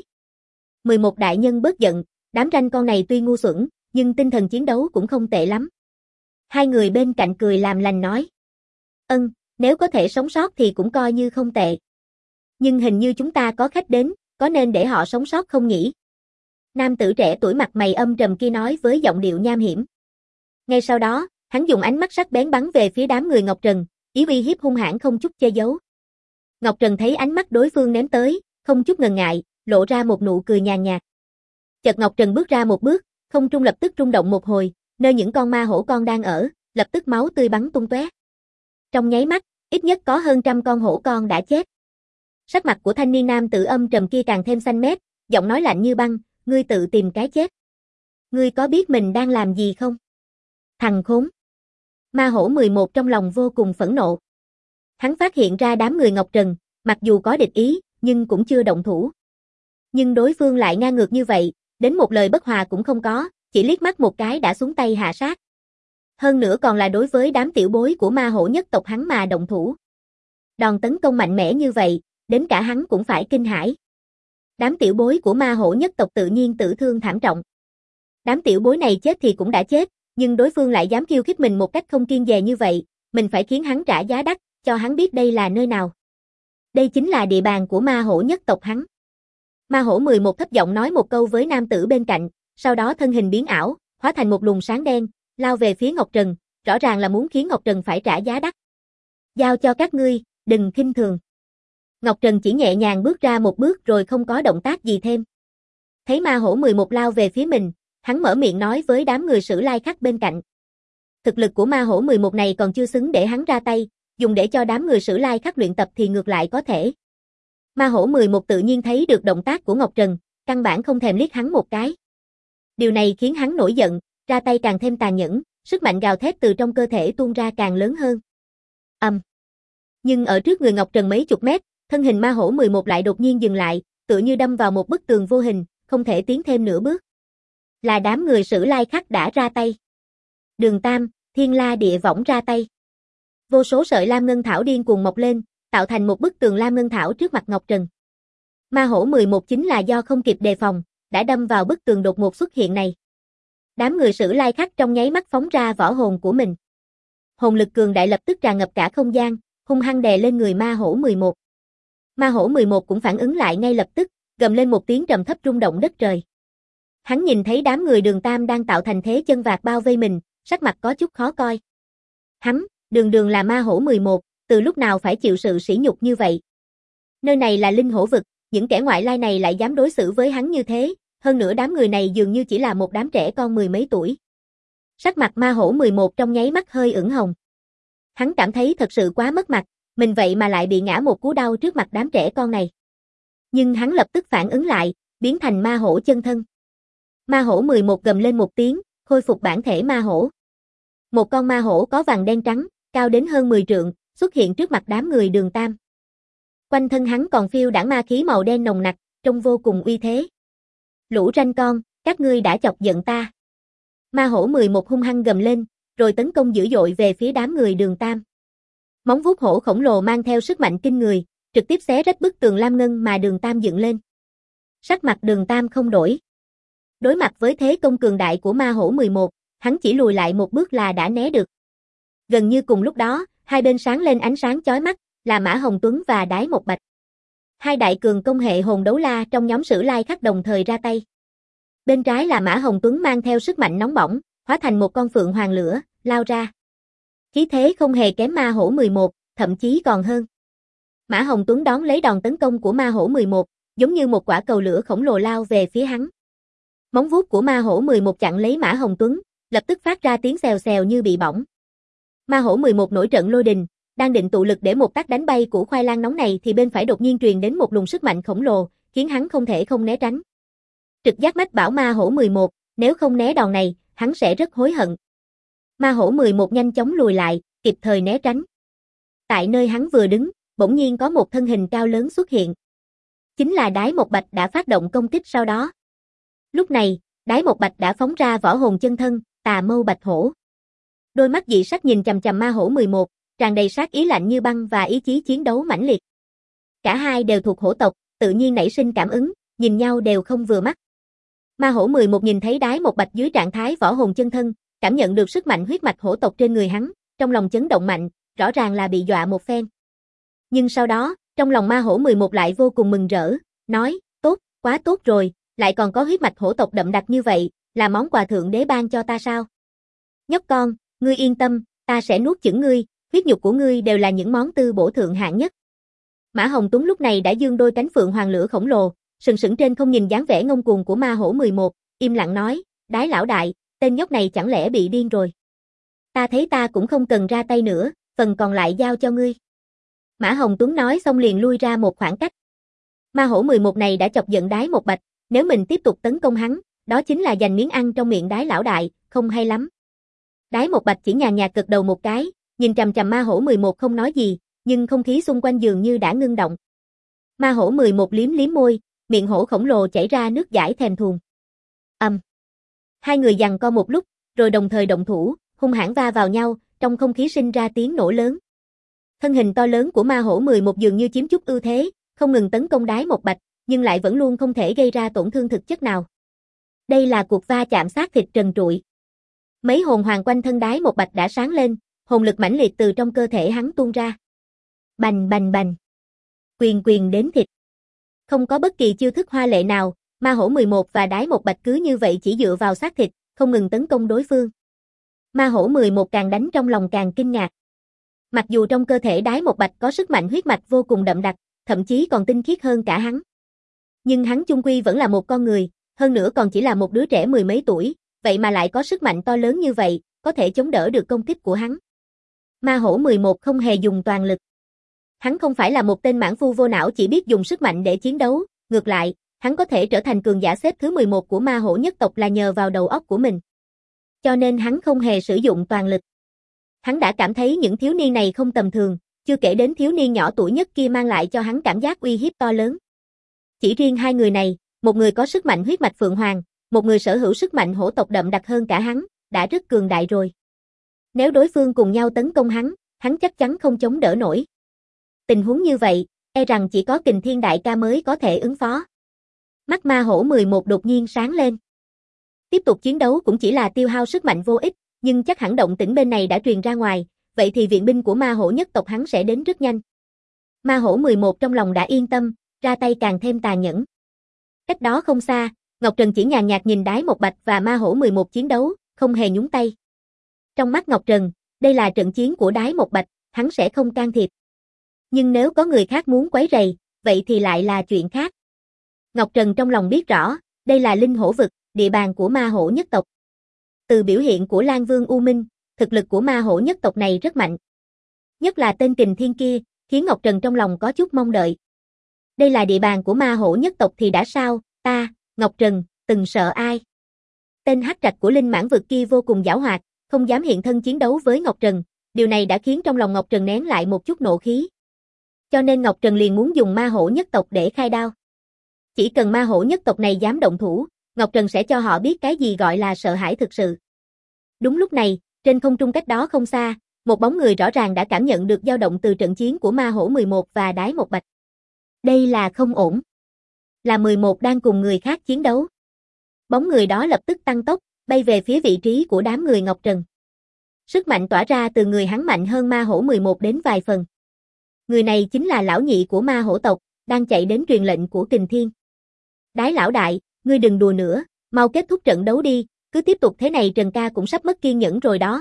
11 đại nhân bớt giận, đám ranh con này tuy ngu xuẩn, nhưng tinh thần chiến đấu cũng không tệ lắm. Hai người bên cạnh cười làm lành nói. Nếu có thể sống sót thì cũng coi như không tệ. Nhưng hình như chúng ta có khách đến, có nên để họ sống sót không nhỉ? Nam tử trẻ tuổi mặt mày âm trầm kia nói với giọng điệu nham hiểm. Ngay sau đó, hắn dùng ánh mắt sắc bén bắn về phía đám người Ngọc Trần, ý uy hiếp hung hãn không chút che giấu. Ngọc Trần thấy ánh mắt đối phương ném tới, không chút ngần ngại, lộ ra một nụ cười nhàn nhạt. Chợt Ngọc Trần bước ra một bước, không trung lập tức rung động một hồi, nơi những con ma hổ con đang ở, lập tức máu tươi bắn tung tóe. Trong nháy mắt, ít nhất có hơn 100 con hổ con đã chết. Sắc mặt của thanh niên nam tử âm trầm kia càng thêm xanh mét, giọng nói lạnh như băng, ngươi tự tìm cái chết. Ngươi có biết mình đang làm gì không? Thằng khốn. Ma hổ 11 trong lòng vô cùng phẫn nộ. Hắn phát hiện ra đám người Ngọc Trần, mặc dù có địch ý, nhưng cũng chưa động thủ. Nhưng đối phương lại ngang ngược như vậy, đến một lời bất hòa cũng không có, chỉ liếc mắt một cái đã xuống tay hạ sát. Hơn nữa còn là đối với đám tiểu bối của ma hổ nhất tộc hắn mà động thủ. Đòn tấn công mạnh mẽ như vậy, đến cả hắn cũng phải kinh hãi. Đám tiểu bối của ma hổ nhất tộc tự nhiên tử thương thảm trọng. Đám tiểu bối này chết thì cũng đã chết, nhưng đối phương lại dám khiêu khích mình một cách không kiêng dè như vậy, mình phải khiến hắn trả giá đắt, cho hắn biết đây là nơi nào. Đây chính là địa bàn của ma hổ nhất tộc hắn. Ma hổ 11 thấp giọng nói một câu với nam tử bên cạnh, sau đó thân hình biến ảo, hóa thành một luồng sáng đen, lao về phía Ngọc Trần, rõ ràng là muốn khiến Ngọc Trần phải trả giá đắt. Giao cho các ngươi, đừng khinh thường. Ngọc Trần chỉ nhẹ nhàng bước ra một bước rồi không có động tác gì thêm. Thấy ma hổ 11 lao về phía mình, hắn mở miệng nói với đám người Sử Lai Khắc bên cạnh. Thực lực của ma hổ 11 này còn chưa xứng để hắn ra tay, dùng để cho đám người Sử Lai Khắc luyện tập thì ngược lại có thể. Ma hổ 11 tự nhiên thấy được động tác của Ngọc Trần, căn bản không thèm liếc hắn một cái. Điều này khiến hắn nổi giận, ra tay càng thêm tàn nhẫn, sức mạnh gào thét từ trong cơ thể tuôn ra càng lớn hơn. Nhưng ở trước người Ngọc Trần mấy chục mét, thân hình ma hổ 11 lại đột nhiên dừng lại, tựa như đâm vào một bức tường vô hình, không thể tiến thêm nửa bước. Là đám người Sử Lai Khắc đã ra tay. Đường Tam, Thiên La Địa Võng ra tay. Vô số sợi lam ngân thảo điên cuồng mọc lên, tạo thành một bức tường lam ngân thảo trước mặt Ngọc Trần. Ma hổ 11 chính là do không kịp đề phòng, đã đâm vào bức tường đột ngột xuất hiện này. Đám người Sử Lai Khắc trong nháy mắt phóng ra võ hồn của mình. Hồn lực cường đại lập tức tràn ngập cả không gian, hung hăng đè lên người ma hổ 11. Ma hổ 11 cũng phản ứng lại ngay lập tức, gầm lên một tiếng trầm thấp rung động đất trời. Hắn nhìn thấy đám người Đường Tam đang tạo thành thế chân vạc bao vây mình, sắc mặt có chút khó coi. Hắn, đường là ma hổ 11, từ lúc nào phải chịu sự sỉ nhục như vậy? Nơi này là linh hổ vực, những kẻ ngoại lai này lại dám đối xử với hắn như thế, hơn nữa đám người này dường như chỉ là một đám trẻ con mười mấy tuổi. Sắc mặt ma hổ 11 trong nháy mắt hơi ửng hồng. Hắn cảm thấy thật sự quá mất mặt, mình vậy mà lại bị ngã một cú đau trước mặt đám trẻ con này. Nhưng hắn lập tức phản ứng lại, biến thành ma hổ chân thân. Ma hổ 11 gầm lên một tiếng, khôi phục bản thể ma hổ. Một con ma hổ có vàng đen trắng, cao đến hơn 10 trượng, xuất hiện trước mặt đám người Đường Tam. Quanh thân hắn còn phiêu đãng ma khí màu đen nồng nặc, trông vô cùng uy thế. Lũ ranh con, các ngươi đã chọc giận ta. Ma hổ 11 hung hăng gầm lên, rồi tấn công dữ dội về phía đám người Đường Tam. Móng vuốt hổ khổng lồ mang theo sức mạnh kinh người, trực tiếp xé rách bức tường lam ngân mà Đường Tam dựng lên. Sắc mặt Đường Tam không đổi. Đối mặt với thế công cường đại của ma hổ 11, hắn chỉ lùi lại một bước là đã né được. Gần như cùng lúc đó, hai bên sáng lên ánh sáng chói mắt, là Mã Hồng Tuấn và Đái Một Bạch. Hai đại cường công hệ hồn đấu la trong nhóm Sử Lai Khắc đồng thời ra tay. Bên trái là Mã Hồng Tuấn mang theo sức mạnh nóng bỏng, hóa thành một con phượng hoàng lửa, lao ra. Khí thế không hề kém ma hổ 11, thậm chí còn hơn. Mã Hồng Tuấn đón lấy đòn tấn công của ma hổ 11, giống như một quả cầu lửa khổng lồ lao về phía hắn. Móng vuốt của ma hổ 11 chặn lấy Mã Hồng Tuấn, lập tức phát ra tiếng xèo xèo như bị bỏng. Ma hổ 11 nổi trận lôi đình, đang định tụ lực để một tác đánh bay củ khoai lang nóng này thì bên phải đột nhiên truyền đến một luồng sức mạnh khổng lồ, khiến hắn không thể không né tránh. Trực giác mách bảo ma hổ 11, nếu không né đòn này, hắn sẽ rất hối hận. Ma hổ 11 nhanh chóng lùi lại, kịp thời né tránh. Tại nơi hắn vừa đứng, bỗng nhiên có một thân hình cao lớn xuất hiện. Chính là Đái Một Bạch đã phát động công kích sau đó. Lúc này, Đái Một Bạch đã phóng ra võ hồn chân thân, Tà Mâu Bạch Hổ. Đôi mắt dị sắc nhìn chằm chằm ma hổ 11, tràn đầy sát ý lạnh như băng và ý chí chiến đấu mãnh liệt. Cả hai đều thuộc hổ tộc, tự nhiên nảy sinh cảm ứng, nhìn nhau đều không vừa mắt. Ma hổ 11 nhìn thấy Đái Một Bạch dưới trạng thái võ hồn chân thân, cảm nhận được sức mạnh huyết mạch hổ tộc trên người hắn, trong lòng chấn động mạnh, rõ ràng là bị dọa một phen. Nhưng sau đó, trong lòng ma hổ 11 lại vô cùng mừng rỡ, nói, tốt, quá tốt rồi, lại còn có huyết mạch hổ tộc đậm đặc như vậy, là món quà thượng đế ban cho ta sao? Nhóc con, ngươi yên tâm, ta sẽ nuốt chửng ngươi, huyết nhục của ngươi đều là những món tư bổ thượng hạng nhất. Mã Hồng Tuấn lúc này đã giương đôi cánh phượng hoàng lửa khổng lồ, sừng sững trên không nhìn dáng vẻ ngông cuồng của ma hổ 11, im lặng nói, Đái lão đại, tên nhóc này chẳng lẽ bị điên rồi. Ta thấy ta cũng không cần ra tay nữa, phần còn lại giao cho ngươi. Mã Hồng Tuấn nói xong liền lui ra một khoảng cách. Ma hổ 11 này đã chọc giận Đái Một Bạch, nếu mình tiếp tục tấn công hắn, đó chính là giành miếng ăn trong miệng Đái lão đại, không hay lắm. Đái Một Bạch chỉ nhàn nhạt gật đầu một cái, nhìn chằm chằm ma hổ 11 không nói gì, nhưng không khí xung quanh dường như đã ngưng động. Ma hổ 11 liếm liếm môi, miệng hổ khổng lồ chảy ra nước dãi thèm thuồng. Hai người giằng co một lúc, rồi đồng thời động thủ, hung hãn va vào nhau, trong không khí sinh ra tiếng nổ lớn. Thân hình to lớn của ma hổ 11 dường như chiếm chút ưu thế, không ngừng tấn công Đái Một Bạch, nhưng lại vẫn luôn không thể gây ra tổn thương thực chất nào. Đây là cuộc va chạm xác thịt trần trụi. Mấy hồn hoàng quanh thân Đái Một Bạch đã sáng lên, hồn lực mãnh liệt từ trong cơ thể hắn tuôn ra. Bành bành bành. Quyền quyền đến thịt. Không có bất kỳ chiêu thức hoa lệ nào, ma hổ 11 và Đái Một Bạch cứ như vậy chỉ dựa vào xác thịt, không ngừng tấn công đối phương. Ma hổ 11 càng đánh trong lòng càng kinh ngạc. Mặc dù trong cơ thể Đái Một Bạch có sức mạnh huyết mạch vô cùng đậm đặc, thậm chí còn tinh khiết hơn cả hắn. Nhưng hắn chung quy vẫn là một con người, hơn nữa còn chỉ là một đứa trẻ mười mấy tuổi, vậy mà lại có sức mạnh to lớn như vậy, có thể chống đỡ được công kích của hắn. Ma hổ 11 không hề dùng toàn lực. Hắn không phải là một tên mãng phu vô não chỉ biết dùng sức mạnh để chiến đấu, ngược lại, hắn có thể trở thành cường giả xếp thứ 11 của ma hổ nhất tộc là nhờ vào đầu óc của mình. Cho nên hắn không hề sử dụng toàn lực. Hắn đã cảm thấy những thiếu niên này không tầm thường, chưa kể đến thiếu niên nhỏ tuổi nhất kia mang lại cho hắn cảm giác uy hiếp to lớn. Chỉ riêng hai người này, một người có sức mạnh huyết mạch Phượng Hoàng, một người sở hữu sức mạnh hổ tộc đậm đặc hơn cả hắn, đã rất cường đại rồi. Nếu đối phương cùng nhau tấn công hắn chắc chắn không chống đỡ nổi. Tình huống như vậy, e rằng chỉ có Kình Thiên đại ca mới có thể ứng phó. Mắt ma hổ 11 đột nhiên sáng lên. Tiếp tục chiến đấu cũng chỉ là tiêu hao sức mạnh vô ích, nhưng chắc hẳn động tĩnh bên này đã truyền ra ngoài, vậy thì viện binh của ma hổ nhất tộc hắn sẽ đến rất nhanh. Ma hổ 11 trong lòng đã yên tâm, ra tay càng thêm tàn nhẫn. Cách đó không xa, Ngọc Trần chỉ nhàn nhạt nhìn Đái Một Bạch và ma hổ 11 chiến đấu, không hề nhúng tay. Trong mắt Ngọc Trần, đây là trận chiến của Đái Một Bạch, hắn sẽ không can thiệp. Nhưng nếu có người khác muốn quấy rầy, vậy thì lại là chuyện khác. Ngọc Trần trong lòng biết rõ, đây là linh hổ vực, địa bàn của ma hổ nhất tộc. Từ biểu hiện của Lan Vương U Minh, thực lực của ma hổ nhất tộc này rất mạnh. Nhất là tên Kình Thiên kia, khiến Ngọc Trần trong lòng có chút mong đợi. Đây là địa bàn của ma hổ nhất tộc thì đã sao, ta, Ngọc Trần, từng sợ ai. Tên hắc trạch của linh mãn vực kia vô cùng giảo hoạt, không dám hiện thân chiến đấu với Ngọc Trần, điều này đã khiến trong lòng Ngọc Trần nén lại một chút nộ khí. Cho nên Ngọc Trần liền muốn dùng ma hổ nhất tộc để khai đao. Chỉ cần ma hổ nhất tộc này dám động thủ, Ngọc Trần sẽ cho họ biết cái gì gọi là sợ hãi thực sự. Đúng lúc này, trên không trung cách đó không xa, một bóng người rõ ràng đã cảm nhận được dao động từ trận chiến của ma hổ 11 và Đái Một Bạch. Đây là không ổn. Là 11 đang cùng người khác chiến đấu. Bóng người đó lập tức tăng tốc, bay về phía vị trí của đám người Ngọc Trần. Sức mạnh tỏa ra từ người hắn mạnh hơn ma hổ 11 đến vài phần. Người này chính là lão nhị của ma hổ tộc, đang chạy đến truyền lệnh của Kình Thiên. Đái lão đại, ngươi đừng đùa nữa, mau kết thúc trận đấu đi, cứ tiếp tục thế này Trần ca cũng sắp mất kiên nhẫn rồi đó.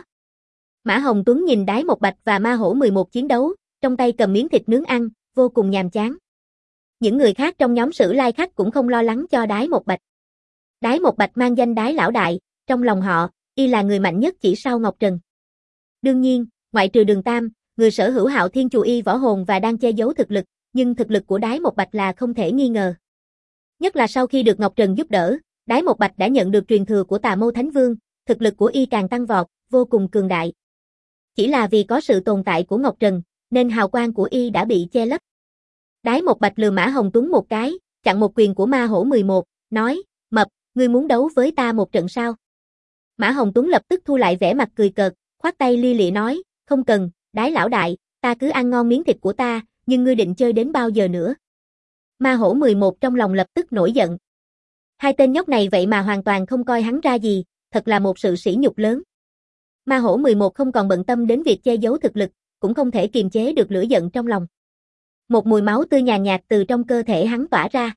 Mã Hồng Tuấn nhìn Đái Một Bạch và ma hổ 11 chiến đấu, trong tay cầm miếng thịt nướng ăn, vô cùng nhàm chán. Những người khác trong nhóm Sử Lai Khách cũng không lo lắng cho Đái Một Bạch. Đái Một Bạch mang danh Đái lão đại, trong lòng họ, y là người mạnh nhất chỉ sau Ngọc Trần. Đương nhiên, ngoại trừ Đường Tam, người sở hữu Hạo Thiên Chù Y võ hồn và đang che giấu thực lực, nhưng thực lực của Đái Một Bạch là không thể nghi ngờ. Nhất là sau khi được Ngọc Trần giúp đỡ, Đái Một Bạch đã nhận được truyền thừa của Tà Mâu Thánh Vương, thực lực của y càng tăng vọt, vô cùng cường đại. Chỉ là vì có sự tồn tại của Ngọc Trần, nên hào quang của y đã bị che lấp. Đái Một Bạch lừa Mã Hồng Tuấn một cái, chặn một quyền của ma hổ 11, nói, Mập, ngươi muốn đấu với ta một trận sao? Mã Hồng Tuấn lập tức thu lại vẻ mặt cười cợt, khoát tay li lịa nói, không cần, Đái lão đại, ta cứ ăn ngon miếng thịt của ta, nhưng ngươi định chơi đến bao giờ nữa? Ma hổ 11 trong lòng lập tức nổi giận. Hai tên nhóc này vậy mà hoàn toàn không coi hắn ra gì, thật là một sự sỉ nhục lớn. Ma hổ 11 không còn bận tâm đến việc che giấu thực lực, cũng không thể kiềm chế được lửa giận trong lòng. Một mùi máu tươi nhàn nhạt từ trong cơ thể hắn tỏa ra.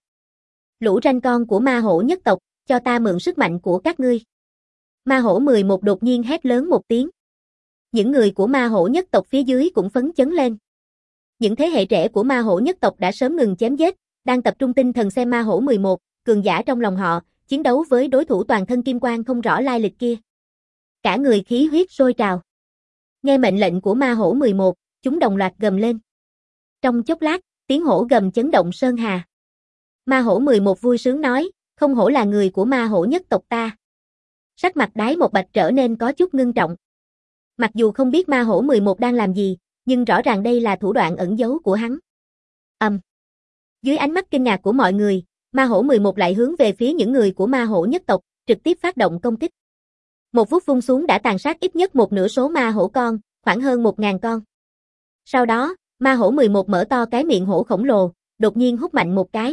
Lũ ranh con của ma hổ nhất tộc, cho ta mượn sức mạnh của các ngươi. Ma hổ 11 đột nhiên hét lớn một tiếng. Những người của ma hổ nhất tộc phía dưới cũng phấn chấn lên. Những thế hệ trẻ của ma hổ nhất tộc đã sớm ngừng chém giết, đang tập trung tinh thần xem ma hổ 11, cường giả trong lòng họ, chiến đấu với đối thủ toàn thân kim quang không rõ lai lịch kia. Cả người khí huyết sôi trào. Nghe mệnh lệnh của ma hổ 11, chúng đồng loạt gầm lên. Trong chốc lát, tiếng hổ gầm chấn động sơn hà. Ma hổ 11 vui sướng nói, không hổ là người của ma hổ nhất tộc ta. Sắc mặt Đái Một Bạch trở nên có chút ngưng trọng. Mặc dù không biết ma hổ 11 đang làm gì, nhưng rõ ràng đây là thủ đoạn ẩn giấu của hắn. Dưới ánh mắt kinh ngạc của mọi người, ma hổ 11 lại hướng về phía những người của ma hổ nhất tộc, trực tiếp phát động công kích. Một vuốt vung xuống đã tàn sát ít nhất một nửa số ma hổ con, khoảng hơn 1000 con. Sau đó, ma hổ 11 mở to cái miệng hổ khổng lồ, đột nhiên hút mạnh một cái.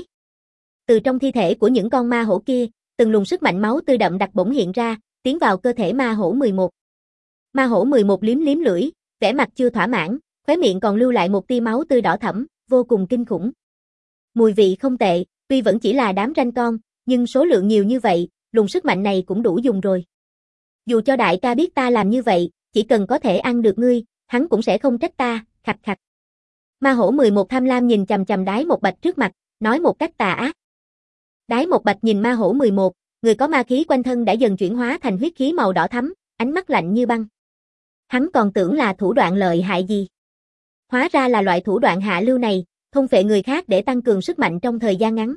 Từ trong thi thể của những con ma hổ kia, từng luồng sức mạnh máu tươi đậm đặc bỗng hiện ra, tiến vào cơ thể ma hổ 11. Ma hổ 11 liếm liếm lưỡi, vẻ mặt chưa thỏa mãn, khóe miệng còn lưu lại một tia máu tươi đỏ thẫm, vô cùng kinh khủng. Mùi vị không tệ, tuy vẫn chỉ là đám ranh con, nhưng số lượng nhiều như vậy, luồng sức mạnh này cũng đủ dùng rồi. Dù cho đại ca biết ta làm như vậy, chỉ cần có thể ăn được ngươi, hắn cũng sẽ không trách ta, khạch khạch. Ma hổ 11 tham lam nhìn chằm chằm Đái Một Bạch trước mặt, nói một cách tà ác. Đái Một Bạch nhìn ma hổ 11, người có ma khí quanh thân đã dần chuyển hóa thành huyết khí màu đỏ thắm, ánh mắt lạnh như băng. Hắn còn tưởng là thủ đoạn lợi hại gì. Hóa ra là loại thủ đoạn hạ lưu này, thôn phệ người khác để tăng cường sức mạnh trong thời gian ngắn.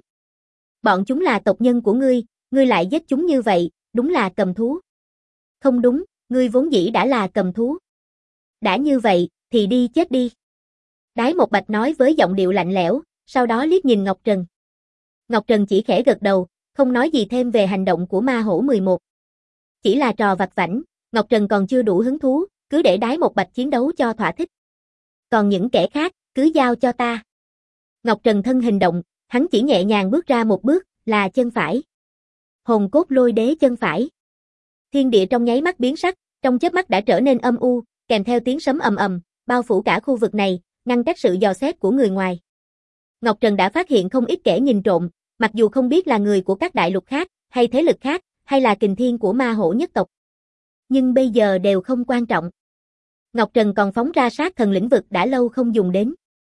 Bọn chúng là tộc nhân của ngươi lại giết chúng như vậy, đúng là cầm thú. Không đúng, ngươi vốn dĩ đã là cầm thú. Đã như vậy, thì đi chết đi. Đái Một Bạch nói với giọng điệu lạnh lẽo, sau đó liếc nhìn Ngọc Trần. Ngọc Trần chỉ khẽ gật đầu, không nói gì thêm về hành động của ma hổ 11. Chỉ là trò vặt vãnh, Ngọc Trần còn chưa đủ hứng thú, cứ để Đái Một Bạch chiến đấu cho thỏa thích. Còn những kẻ khác, cứ giao cho ta. Ngọc Trần thân hình động, hắn chỉ nhẹ nhàng bước ra một bước, là chân phải. Hồn cốt lôi đế chân phải. Thiên địa trong nháy mắt biến sắc, trong chớp mắt đã trở nên âm u, kèm theo tiếng sấm ầm ầm, bao phủ cả khu vực này, ngăn cách sự dò xét của người ngoài. Ngọc Trần đã phát hiện không ít kẻ nhìn trộm, mặc dù không biết là người của các đại lục khác, hay thế lực khác, hay là kình thiên của ma hổ nhất tộc. Nhưng bây giờ đều không quan trọng. Ngọc Trần còn phóng ra sát thần lĩnh vực đã lâu không dùng đến.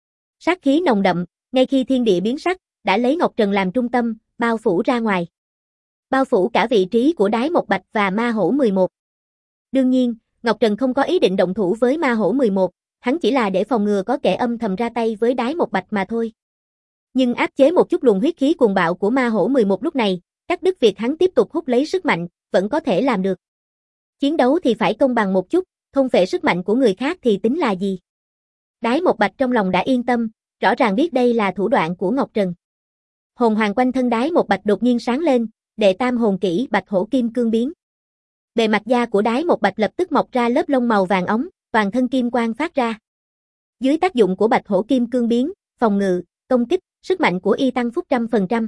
Sát khí nồng đậm, ngay khi thiên địa biến sắc, đã lấy Ngọc Trần làm trung tâm, bao phủ ra ngoài. Bao phủ cả vị trí của Đái Một Bạch và ma hổ 11. Đương nhiên, Ngọc Trần không có ý định động thủ với ma hổ 11, hắn chỉ là để phòng ngừa có kẻ âm thầm ra tay với Đái Một Bạch mà thôi. Nhưng áp chế một chút luồng huyết khí cuồng bạo của ma hổ 11 lúc này, cắt đứt việc hắn tiếp tục hút lấy sức mạnh, vẫn có thể làm được. Chiến đấu thì phải công bằng một chút, thôn phệ sức mạnh của người khác thì tính là gì? Đái Một Bạch trong lòng đã yên tâm, rõ ràng biết đây là thủ đoạn của Ngọc Trần. Hồn hoàng quanh thân Đái Một Bạch đột nhiên sáng lên, đệ tam hồn kỹ Bạch Hổ Kim Cương biến. Bề mặt da của Đái Một Bạch lập tức mọc ra lớp lông màu vàng óng, toàn thân kim quang phát ra. Dưới tác dụng của Bạch Hổ Kim Cương biến, phòng ngự, công kích, sức mạnh của y tăng phúc 100%.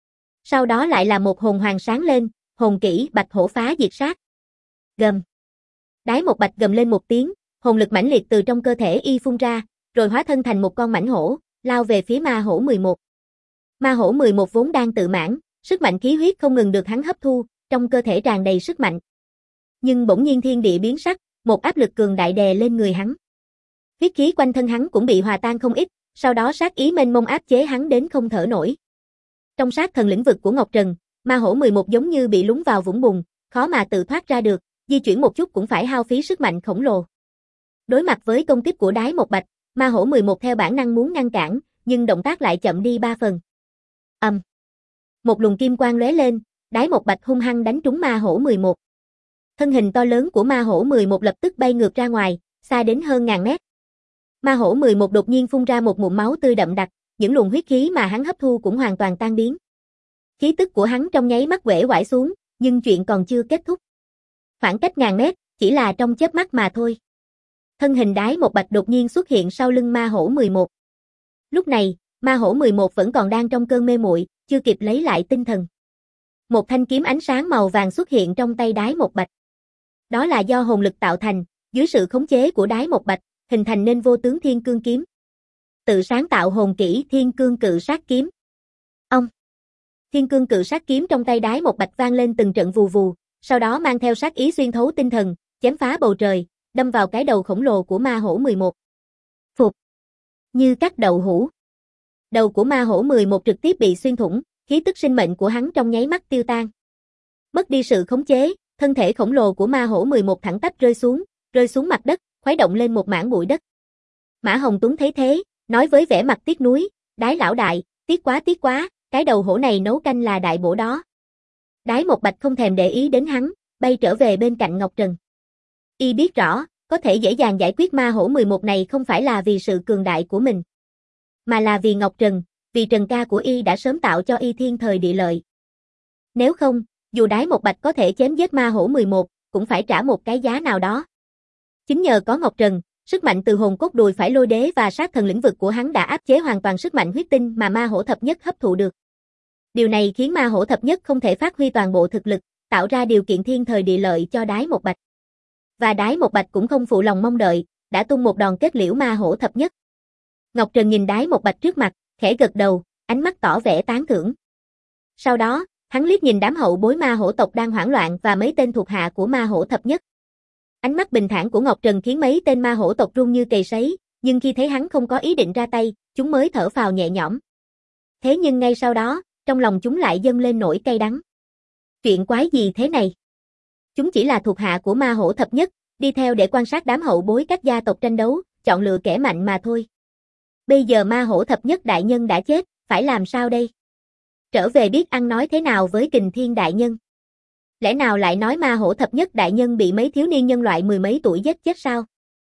Sau đó lại là một hồn hoàng sáng lên, hồn kỹ Bạch Hổ Phá Diệt Sát. Gầm. Đái Một Bạch gầm lên một tiếng, hồn lực mãnh liệt từ trong cơ thể y phun ra, rồi hóa thân thành một con mãnh hổ, lao về phía ma hổ 11. Ma hổ 11 vốn đang tự mãn, sức mạnh khí huyết không ngừng được hắn hấp thu, trong cơ thể tràn đầy sức mạnh. Nhưng bỗng nhiên thiên địa biến sắc, một áp lực cường đại đè lên người hắn. Huyết khí quanh thân hắn cũng bị hòa tan không ít, sau đó sát ý mênh mông áp chế hắn đến không thở nổi. Trong sát thần lĩnh vực của Ngọc Trần, ma hổ 11 giống như bị lún vào vũng bùn, khó mà tự thoát ra được, di chuyển một chút cũng phải hao phí sức mạnh khổng lồ. Đối mặt với công kích của Đái Một Bạch, ma hổ 11 theo bản năng muốn ngăn cản, nhưng động tác lại chậm đi 3 phần. Một luồng kim quang lóe lên, Đái Một Bạch hung hăng đánh trúng ma hổ 11. Thân hình to lớn của ma hổ 11 lập tức bay ngược ra ngoài, xa đến hơn ngàn mét. Ma hổ 11 đột nhiên phun ra một ngụm máu tươi đậm đặc, những luồng huyết khí mà hắn hấp thu cũng hoàn toàn tan biến. Khí tức của hắn trong nháy mắt uể oải xuống, nhưng chuyện còn chưa kết thúc. Khoảng cách ngàn mét, chỉ là trong chớp mắt mà thôi. Thân hình Đái Một Bạch đột nhiên xuất hiện sau lưng ma hổ 11. Lúc này, ma hổ 11 vẫn còn đang trong cơn mê muội, chưa kịp lấy lại tinh thần. Một thanh kiếm ánh sáng màu vàng xuất hiện trong tay Đái Một Bạch. Đó là do hồn lực tạo thành, dưới sự khống chế của Đái Một Bạch, hình thành nên vô tướng thiên cương kiếm. Tự sáng tạo hồn kỹ thiên cương cự sát kiếm. Thiên cương cự sát kiếm trong tay Đái Một Bạch vang lên từng trận vù vù, sau đó mang theo sát ý xuyên thấu tinh thần, chém phá bầu trời, đâm vào cái đầu khổng lồ của ma hổ 11. Phụt! Như cắt đậu hũ. Đầu của ma hổ 11 trực tiếp bị xuyên thủng, khí tức sinh mệnh của hắn trong nháy mắt tiêu tan. Mất đi sự khống chế, thân thể khổng lồ của ma hổ 11 thẳng tắp rơi xuống mặt đất, khuấy động lên một mảng bụi đất. Mã Hồng Tuấn thấy thế, nói với vẻ mặt tiếc nuối, Đái lão đại, tiếc quá, cái đầu hổ này nấu canh là đại bổ đó. Đái Một Bạch không thèm để ý đến hắn, bay trở về bên cạnh Ngọc Trần. Y biết rõ, có thể dễ dàng giải quyết ma hổ 11 này không phải là vì sự cường đại của mình, mà là vì Ngọc Trần, vì Trần ca của Y đã sớm tạo cho Y thiên thời địa lợi. Nếu không, dù Đái Một Bạch có thể chém giết ma hổ 11, cũng phải trả một cái giá nào đó. Chính nhờ có Ngọc Trần, sức mạnh từ hồn cốt đùi phải lôi đế và sát thần lĩnh vực của hắn đã áp chế hoàn toàn sức mạnh huyết tinh mà ma hổ thập nhất hấp thụ được. Điều này khiến ma hổ thập nhất không thể phát huy toàn bộ thực lực, tạo ra điều kiện thiên thời địa lợi cho Đái Một Bạch. Và Đái Một Bạch cũng không phụ lòng mong đợi, đã tung một đòn kết liễu ma hổ thập nhất. Ngọc Trần nhìn Đái Một Bạch trước mặt, khẽ gật đầu, ánh mắt tỏ vẻ tán thưởng. Sau đó, hắn liếc nhìn đám hậu bối ma hổ tộc đang hoảng loạn và mấy tên thuộc hạ của ma hổ thập nhất. Ánh mắt bình thản của Ngọc Trần khiến mấy tên ma hổ tộc run như cầy sấy, nhưng khi thấy hắn không có ý định ra tay, chúng mới thở phào nhẹ nhõm. Thế nhưng ngay sau đó, trong lòng chúng lại dâng lên nỗi cay đắng. Chuyện quái gì thế này? Chúng chỉ là thuộc hạ của ma hổ thập nhất, đi theo để quan sát đám hậu bối các gia tộc tranh đấu, chọn lựa kẻ mạnh mà thôi. Bây giờ ma hổ thập nhất đại nhân đã chết, phải làm sao đây? Trở về biết ăn nói thế nào với Kình Thiên đại nhân? Lẽ nào lại nói ma hổ thập nhất đại nhân bị mấy thiếu niên nhân loại mười mấy tuổi giết chết sao?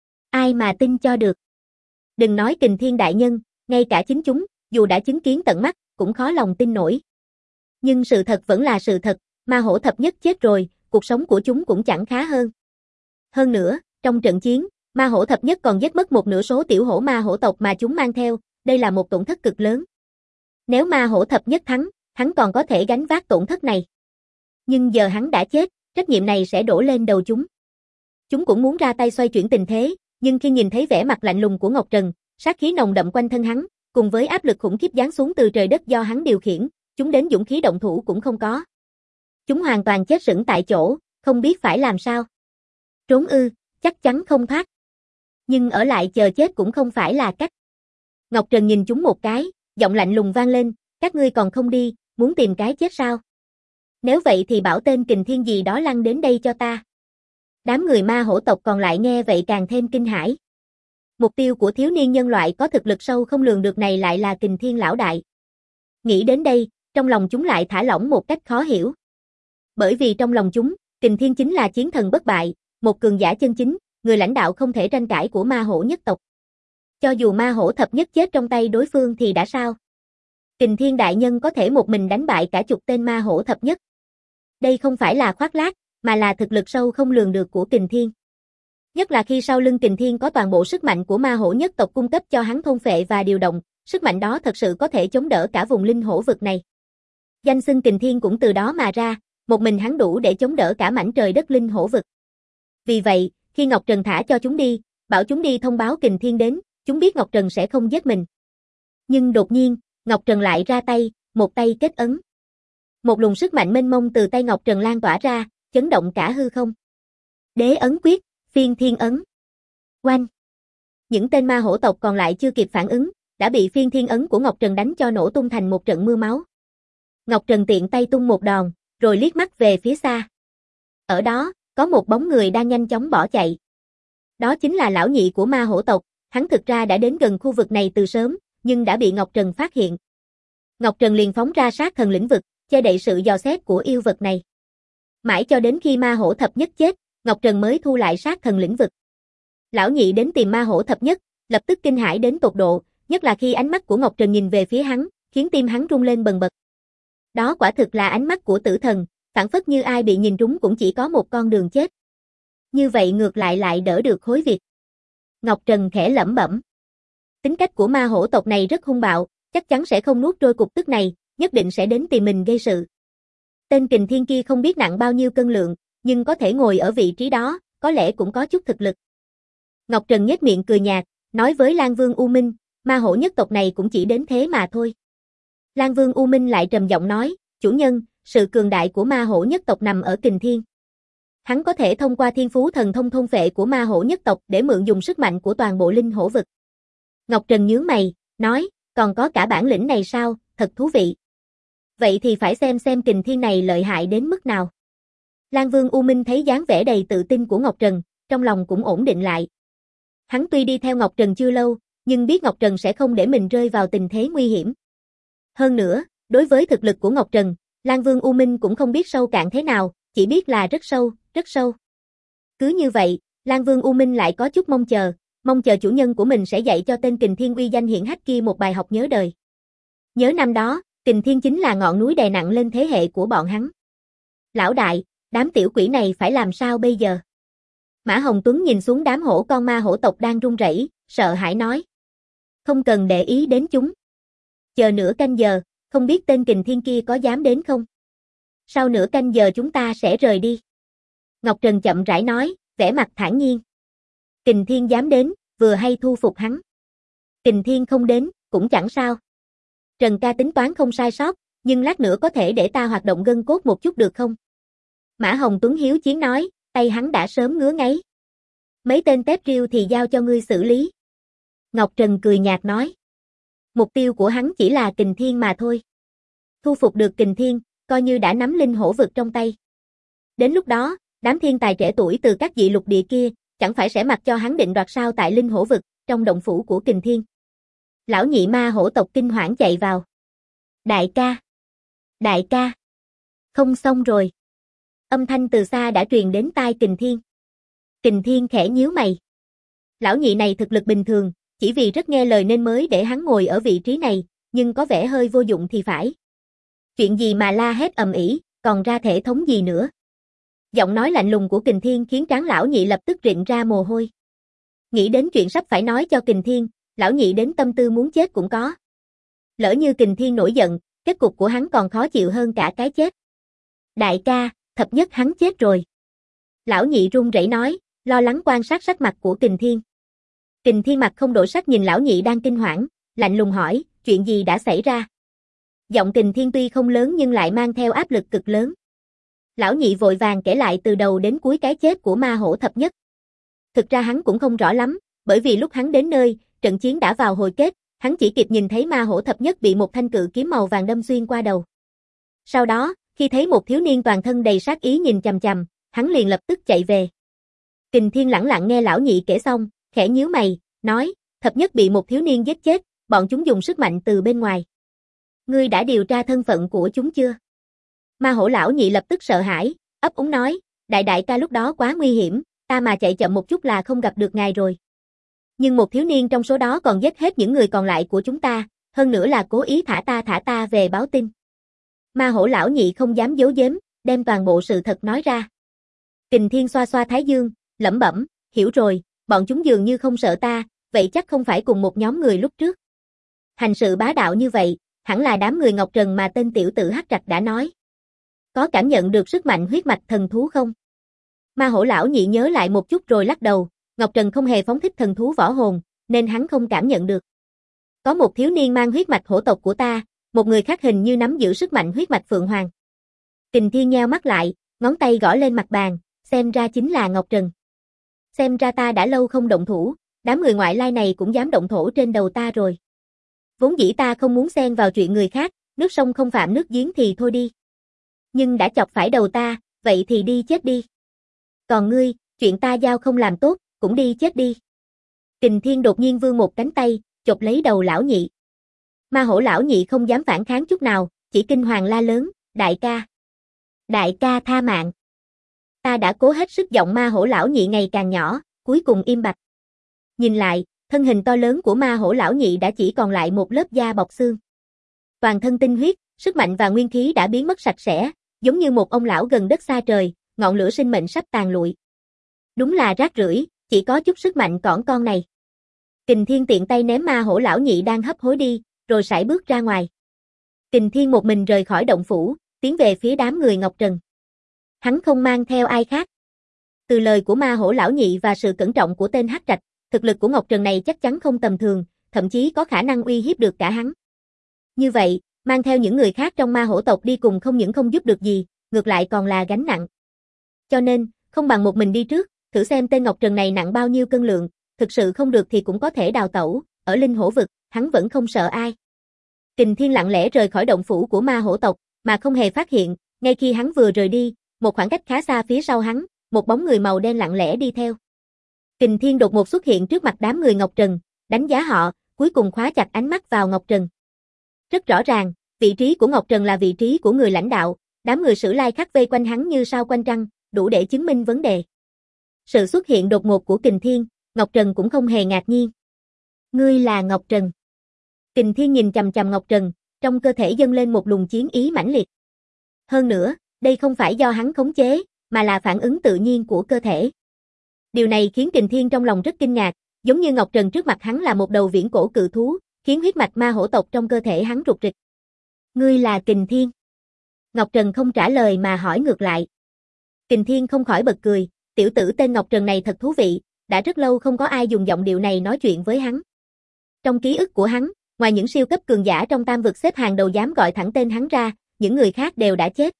Ai mà tin cho được? Đừng nói Kình Thiên đại nhân, ngay cả chính chúng, dù đã chứng kiến tận mắt, cũng khó lòng tin nổi. Nhưng sự thật vẫn là sự thật, ma hổ thập nhất chết rồi, cuộc sống của chúng cũng chẳng khá hơn. Hơn nữa, trong trận chiến, ma hổ thập nhất còn giết mất một nửa số tiểu hổ ma hổ tộc mà chúng mang theo, đây là một tổn thất cực lớn. Nếu ma hổ thập nhất thắng, hắn còn có thể gánh vác tổn thất này. Nhưng giờ hắn đã chết, trách nhiệm này sẽ đổ lên đầu chúng. Chúng cũng muốn ra tay xoay chuyển tình thế, nhưng khi nhìn thấy vẻ mặt lạnh lùng của Ngọc Trần, sát khí nồng đậm quanh thân hắn, cùng với áp lực khủng khiếp giáng xuống từ trời đất do hắn điều khiển, chúng đến dũng khí động thủ cũng không có. Chúng hoàn toàn chết sững tại chỗ, không biết phải làm sao. Trốn ư, chắc chắn không thoát. Nhưng ở lại chờ chết cũng không phải là cách. Ngọc Trần nhìn chúng một cái, giọng lạnh lùng vang lên, các ngươi còn không đi, muốn tìm cái chết sao? Nếu vậy thì bảo tên Kình Thiên gì đó lăn đến đây cho ta. Đám người ma hổ tộc còn lại nghe vậy càng thêm kinh hãi. Mục tiêu của thiếu niên nhân loại có thực lực sâu không lường được này lại là Kình Thiên lão đại. Nghĩ đến đây, trong lòng chúng lại thả lỏng một cách khó hiểu. Bởi vì trong lòng chúng, Kình Thiên chính là chiến thần bất bại, một cường giả chân chính, người lãnh đạo không thể tranh cãi của ma hổ nhất tộc. Cho dù ma hổ thập nhất chết trong tay đối phương thì đã sao? Kình Thiên đại nhân có thể một mình đánh bại cả chục tên ma hổ thập nhất. Đây không phải là khoác lác, mà là thực lực sâu không lường được của Kình Thiên. Nhất là khi sau lưng Kình Thiên có toàn bộ sức mạnh của ma hổ nhất tộc cung cấp cho hắn thôn phệ và điều động, sức mạnh đó thật sự có thể chống đỡ cả vùng linh hổ vực này. Danh xưng Kình Thiên cũng từ đó mà ra, một mình hắn đủ để chống đỡ cả mảnh trời đất linh hổ vực. Vì vậy, khi Ngọc Trần thả cho chúng đi, bảo chúng đi thông báo Kình Thiên đến, chúng biết Ngọc Trần sẽ không giết mình. Nhưng đột nhiên, Ngọc Trần lại ra tay, một tay kết ấn. Một luồng sức mạnh mênh mông từ tay Ngọc Trần lan tỏa ra, chấn động cả hư không. Đế ấn quyết, phiên thiên ấn. Oanh! Những tên ma hổ tộc còn lại chưa kịp phản ứng, đã bị phiên thiên ấn của Ngọc Trần đánh cho nổ tung thành một trận mưa máu. Ngọc Trần tiện tay tung một đòn, rồi liếc mắt về phía xa. Ở đó, có một bóng người đang nhanh chóng bỏ chạy. Đó chính là lão nhị của ma hổ tộc, hắn thực ra đã đến gần khu vực này từ sớm, nhưng đã bị Ngọc Trần phát hiện. Ngọc Trần liền phóng ra sát thần lĩnh vực, che đậy sự dò xét của yêu vật này. Mãi cho đến khi ma hổ thập nhất chết, Ngọc Trần mới thu lại sát thần lĩnh vực. Lão nhị đến tìm ma hổ thập nhất, lập tức kinh hãi đến tột độ, nhất là khi ánh mắt của Ngọc Trần nhìn về phía hắn, khiến tim hắn rung lên bần bật. Đó quả thực là ánh mắt của tử thần, phảng phất như ai bị nhìn trúng cũng chỉ có một con đường chết. Như vậy ngược lại đỡ được khối việc. Ngọc Trần khẽ lẩm bẩm. Tính cách của ma hổ tộc này rất hung bạo, chắc chắn sẽ không nuốt trôi cục tức này, nhất định sẽ đến tìm mình gây sự. Tên Kình Thiên kia không biết nặng bao nhiêu cân lượng, nhưng có thể ngồi ở vị trí đó, có lẽ cũng có chút thực lực. Ngọc Trần nhếch miệng cười nhạt, nói với Lan Vương U Minh, ma hổ nhất tộc này cũng chỉ đến thế mà thôi. Lan Vương U Minh lại trầm giọng nói, chủ nhân, sự cường đại của ma hổ nhất tộc nằm ở Kình Thiên. Hắn có thể thông qua thiên phú thần thông thôn phệ của ma hổ nhất tộc để mượn dùng sức mạnh của toàn bộ linh hổ vực. Ngọc Trần nhướng mày, nói, Còn có cả bản lĩnh này sao, thật thú vị. Vậy thì phải xem Kình Thiên này lợi hại đến mức nào. Lan Vương U Minh thấy dáng vẻ đầy tự tin của Ngọc Trần, trong lòng cũng ổn định lại. Hắn tuy đi theo Ngọc Trần chưa lâu, nhưng biết Ngọc Trần sẽ không để mình rơi vào tình thế nguy hiểm. Hơn nữa, đối với thực lực của Ngọc Trần, Lan Vương U Minh cũng không biết sâu cạn thế nào, chỉ biết là rất sâu, rất sâu. Cứ như vậy, Lan Vương U Minh lại có chút mong chờ chủ nhân của mình sẽ dạy cho tên Kình Thiên uy danh hiển hách kia một bài học nhớ đời. Nhớ năm đó, Kình Thiên chính là ngọn núi đè nặng lên thế hệ của bọn hắn. Lão đại, đám tiểu quỷ này phải làm sao bây giờ? Mã Hồng Tuấn nhìn xuống đám hổ con ma hổ tộc đang run rẩy, sợ hãi nói. Không cần để ý đến chúng. Chờ nửa canh giờ, không biết tên Kình Thiên kia có dám đến không? Sau nửa canh giờ chúng ta sẽ rời đi. Ngọc Trần chậm rãi nói, vẻ mặt thản nhiên. Kình Thiên dám đến, vừa hay thu phục hắn. Kình Thiên không đến, cũng chẳng sao. Trần ca tính toán không sai sót, nhưng lát nữa có thể để ta hoạt động gân cốt một chút được không? Mã Hồng Tuấn hiếu chiến nói, tay hắn đã sớm ngứa ngáy. Mấy tên tép riêu thì giao cho ngươi xử lý. Ngọc Trần cười nhạt nói. Mục tiêu của hắn chỉ là Kình Thiên mà thôi. Thu phục được Kình Thiên, coi như đã nắm linh hổ vực trong tay. Đến lúc đó, đám thiên tài trẻ tuổi từ các dị lục địa kia, chẳng phải sẽ mặc cho hắn định đoạt sao tại linh hổ vực, trong động phủ của Kình Thiên. Lão nhị ma hổ tộc kinh hoảng chạy vào. Đại ca! Đại ca! Không xong rồi. Âm thanh từ xa đã truyền đến tai Kình Thiên. Kình Thiên khẽ nhíu mày. Lão nhị này thực lực bình thường, chỉ vì rất nghe lời nên mới để hắn ngồi ở vị trí này, nhưng có vẻ hơi vô dụng thì phải. Chuyện gì mà la hét ầm ĩ, còn ra thể thống gì nữa? Giọng nói lạnh lùng của Kình Thiên khiến trán lão nhị lập tức rịn ra mồ hôi. Nghĩ đến chuyện sắp phải nói cho Kình Thiên, lão nhị đến tâm tư muốn chết cũng có. Lỡ như Kình Thiên nổi giận, kết cục của hắn còn khó chịu hơn cả cái chết. Đại ca, thập nhất hắn chết rồi. Lão nhị run rẩy nói, lo lắng quan sát sắc mặt của Kình Thiên. Kình Thiên mặt không đổi sắc nhìn lão nhị đang kinh hoảng, lạnh lùng hỏi, chuyện gì đã xảy ra? Giọng Kình Thiên tuy không lớn nhưng lại mang theo áp lực cực lớn. Lão nhị vội vàng kể lại từ đầu đến cuối cái chết của ma hổ thập nhất. Thực ra hắn cũng không rõ lắm, bởi vì lúc hắn đến nơi, trận chiến đã vào hồi kết, hắn chỉ kịp nhìn thấy ma hổ thập nhất bị một thanh cự kiếm màu vàng đâm xuyên qua đầu. Sau đó, khi thấy một thiếu niên toàn thân đầy sát ý nhìn chằm chằm, hắn liền lập tức chạy về. Kình Thiên lẳng lặng nghe lão nhị kể xong, khẽ nhíu mày, nói, thập nhất bị một thiếu niên giết chết, bọn chúng dùng sức mạnh từ bên ngoài. Ngươi đã điều tra thân phận của chúng chưa? Ma hổ lão nhị lập tức sợ hãi, ấp úng nói, đại ca lúc đó quá nguy hiểm, ta mà chạy chậm một chút là không gặp được ngài rồi. Nhưng một thiếu niên trong số đó còn giết hết những người còn lại của chúng ta, hơn nữa là cố ý thả ta về báo tin. Ma hổ lão nhị không dám giấu giếm, đem toàn bộ sự thật nói ra. Kình Thiên xoa xoa thái dương, lẩm bẩm, hiểu rồi, bọn chúng dường như không sợ ta, vậy chắc không phải cùng một nhóm người lúc trước. Hành sự bá đạo như vậy, hẳn là đám người Ngọc Trần mà tên tiểu tử Hắc Trạch đã nói. Có cảm nhận được sức mạnh huyết mạch thần thú không? Ma hổ lão nhị nhớ lại một chút rồi lắc đầu, Ngọc Trần không hề phóng thích thần thú võ hồn, nên hắn không cảm nhận được. Có một thiếu niên mang huyết mạch hổ tộc của ta, một người khác hình như nắm giữ sức mạnh huyết mạch Phượng Hoàng. Kình Thiên nheo mắt lại, ngón tay gõ lên mặt bàn, xem ra chính là Ngọc Trần. Xem ra ta đã lâu không động thủ, đám người ngoại lai này cũng dám động thổ trên đầu ta rồi. Vốn dĩ ta không muốn xen vào chuyện người khác, nước sông không phạm nước giếng thì thôi đi. Nhưng đã chọc phải đầu ta, vậy thì đi chết đi. Còn ngươi, chuyện ta giao không làm tốt, cũng đi chết đi. Kình Thiên đột nhiên vươn một cánh tay, chộp lấy đầu lão nhị. Ma hổ lão nhị không dám phản kháng chút nào, chỉ kinh hoàng la lớn, đại ca tha mạng. Ta đã cố hết sức, giọng ma hổ lão nhị ngày càng nhỏ, cuối cùng im bặt. Nhìn lại, thân hình to lớn của ma hổ lão nhị đã chỉ còn lại một lớp da bọc xương. Toàn thân tinh huyết, sức mạnh và nguyên khí đã biến mất sạch sẽ, giống như một ông lão gần đất xa trời, ngọn lửa sinh mệnh sắp tàn lụi. Đúng là rác rưởi, chỉ có chút sức mạnh cỏn con này. Kình Thiên tiện tay ném ma hổ lão nhị đang hấp hối đi, rồi sải bước ra ngoài. Kình Thiên một mình rời khỏi động phủ, tiến về phía đám người Ngọc Trần. Hắn không mang theo ai khác. Từ lời của ma hổ lão nhị và sự cẩn trọng của tên Hắc Trạch, thực lực của Ngọc Trần này chắc chắn không tầm thường, thậm chí có khả năng uy hiếp được cả hắn. Như vậy, mang theo những người khác trong ma hổ tộc đi cùng không những không giúp được gì, ngược lại còn là gánh nặng. Cho nên, không bằng một mình đi trước, thử xem tên Ngọc Trần này nặng bao nhiêu cân lượng, thực sự không được thì cũng có thể đào tẩu, ở linh hổ vực, hắn vẫn không sợ ai. Kình Thiên lặng lẽ rời khỏi động phủ của ma hổ tộc, mà không hề phát hiện, ngay khi hắn vừa rời đi, một khoảng cách khá xa phía sau hắn, một bóng người màu đen lặng lẽ đi theo. Kình Thiên đột ngột xuất hiện trước mặt đám người Ngọc Trần, đánh giá họ, cuối cùng khóa chặt ánh mắt vào Ngọc Trần. Rất rõ ràng, vị trí của Ngọc Trần là vị trí của người lãnh đạo, đám người Sử Lai Khắc vây quanh hắn như sao quanh trăng, đủ để chứng minh vấn đề. Sự xuất hiện đột ngột của Kình Thiên, Ngọc Trần cũng không hề ngạc nhiên. Ngươi là Ngọc Trần. Kình Thiên nhìn chằm chằm Ngọc Trần, trong cơ thể dâng lên một luồng chiến ý mãnh liệt. Hơn nữa, đây không phải do hắn khống chế, mà là phản ứng tự nhiên của cơ thể. Điều này khiến Kình Thiên trong lòng rất kinh ngạc, giống như Ngọc Trần trước mặt hắn là một đầu viễn cổ cự thú, khiến huyết mạch ma hổ tộc trong cơ thể hắn rục rịch. Ngươi là Kình Thiên. Ngọc Trần không trả lời mà hỏi ngược lại. Kình Thiên không khỏi bật cười, tiểu tử tên Ngọc Trần này thật thú vị, đã rất lâu không có ai dùng giọng điệu này nói chuyện với hắn. Trong ký ức của hắn, ngoài những siêu cấp cường giả trong tam vực xếp hàng đầu dám gọi thẳng tên hắn ra, những người khác đều đã chết.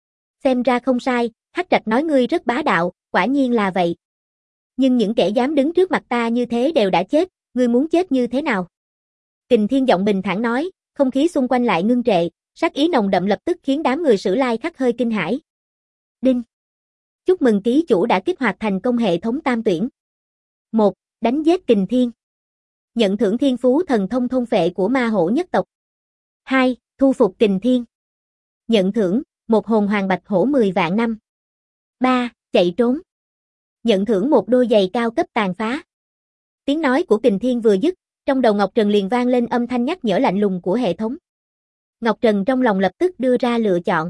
Xem ra không sai, Hắc Trạch nói ngươi rất bá đạo, quả nhiên là vậy. Nhưng những kẻ dám đứng trước mặt ta như thế đều đã chết, ngươi muốn chết như thế nào? Kình Thiên giọng bình thản nói, không khí xung quanh lại ngưng trệ, sát ý nồng đậm lập tức khiến đám người Sử Lai Khắc hơi kinh hãi. Đinh. Chúc mừng ký chủ đã kích hoạt thành công hệ thống tam tuyển. 1. Đánh giết Kình Thiên. Nhận thưởng thiên phú thần thông thôn phệ của ma hổ nhất tộc. 2. Thu phục Kình Thiên. Nhận thưởng, một hồn hoàng bạch hổ 10 vạn năm. 3. Chạy trốn. Nhận thưởng một đôi giày cao cấp tàn phá. Tiếng nói của Kình Thiên vừa dứt, trong đầu Ngọc Trần liền vang lên âm thanh nhắc nhở lạnh lùng của hệ thống. Ngọc Trần trong lòng lập tức đưa ra lựa chọn.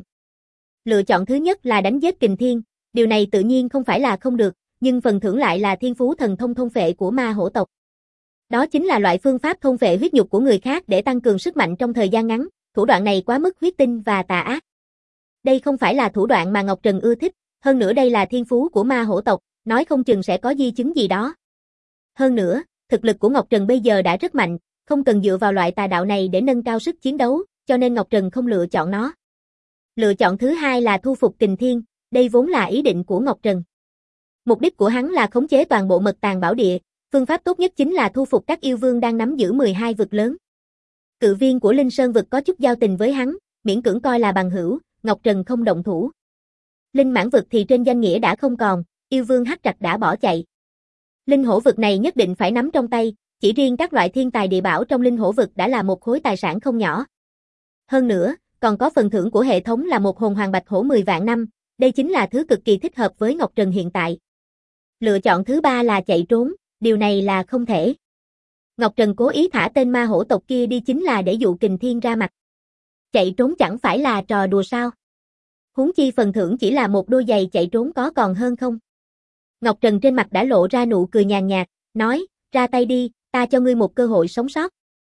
Lựa chọn thứ nhất là đánh giết Kình Thiên, điều này tự nhiên không phải là không được, nhưng phần thưởng lại là thiên phú thần thông thôn phệ của ma hổ tộc. Đó chính là loại phương pháp thôn phệ huyết nhục của người khác để tăng cường sức mạnh trong thời gian ngắn, thủ đoạn này quá mức huyết tinh và tà ác. Đây không phải là thủ đoạn mà Ngọc Trần ưa thích, hơn nữa đây là thiên phú của ma hổ tộc, nói không chừng sẽ có di chứng gì đó. Hơn nữa, thực lực của Ngọc Trần bây giờ đã rất mạnh, không cần dựa vào loại tà đạo này để nâng cao sức chiến đấu, cho nên Ngọc Trần không lựa chọn nó. Lựa chọn thứ hai là thu phục Kình Thiên, đây vốn là ý định của Ngọc Trần. Mục đích của hắn là khống chế toàn bộ mật tàng bảo địa, phương pháp tốt nhất chính là thu phục các yêu vương đang nắm giữ 12 vực lớn. Cự viên của Linh Sơn vực có chút giao tình với hắn, miễn cưỡng coi là bằng hữu, Ngọc Trần không động thủ. Linh Mãn vực thì trên danh nghĩa đã không còn, yêu vương Hắc Trạch đã bỏ chạy. Linh hổ vực này nhất định phải nắm trong tay, chỉ riêng các loại thiên tài địa bảo trong linh hổ vực đã là một khối tài sản không nhỏ. Hơn nữa, còn có phần thưởng của hệ thống là một hồn hoàng bạch hổ 10 vạn năm, đây chính là thứ cực kỳ thích hợp với Ngọc Trần hiện tại. Lựa chọn thứ ba là chạy trốn, điều này là không thể. Ngọc Trần cố ý thả tên ma hổ tộc kia đi chính là để dụ Kình Thiên ra mặt. Chạy trốn chẳng phải là trò đùa sao? Huống chi phần thưởng chỉ là một đôi giày chạy trốn có còn hơn không? Ngọc Trần trên mặt đã lộ ra nụ cười nhàn nhạt, nói, ra tay đi, ta cho ngươi một cơ hội sống sót.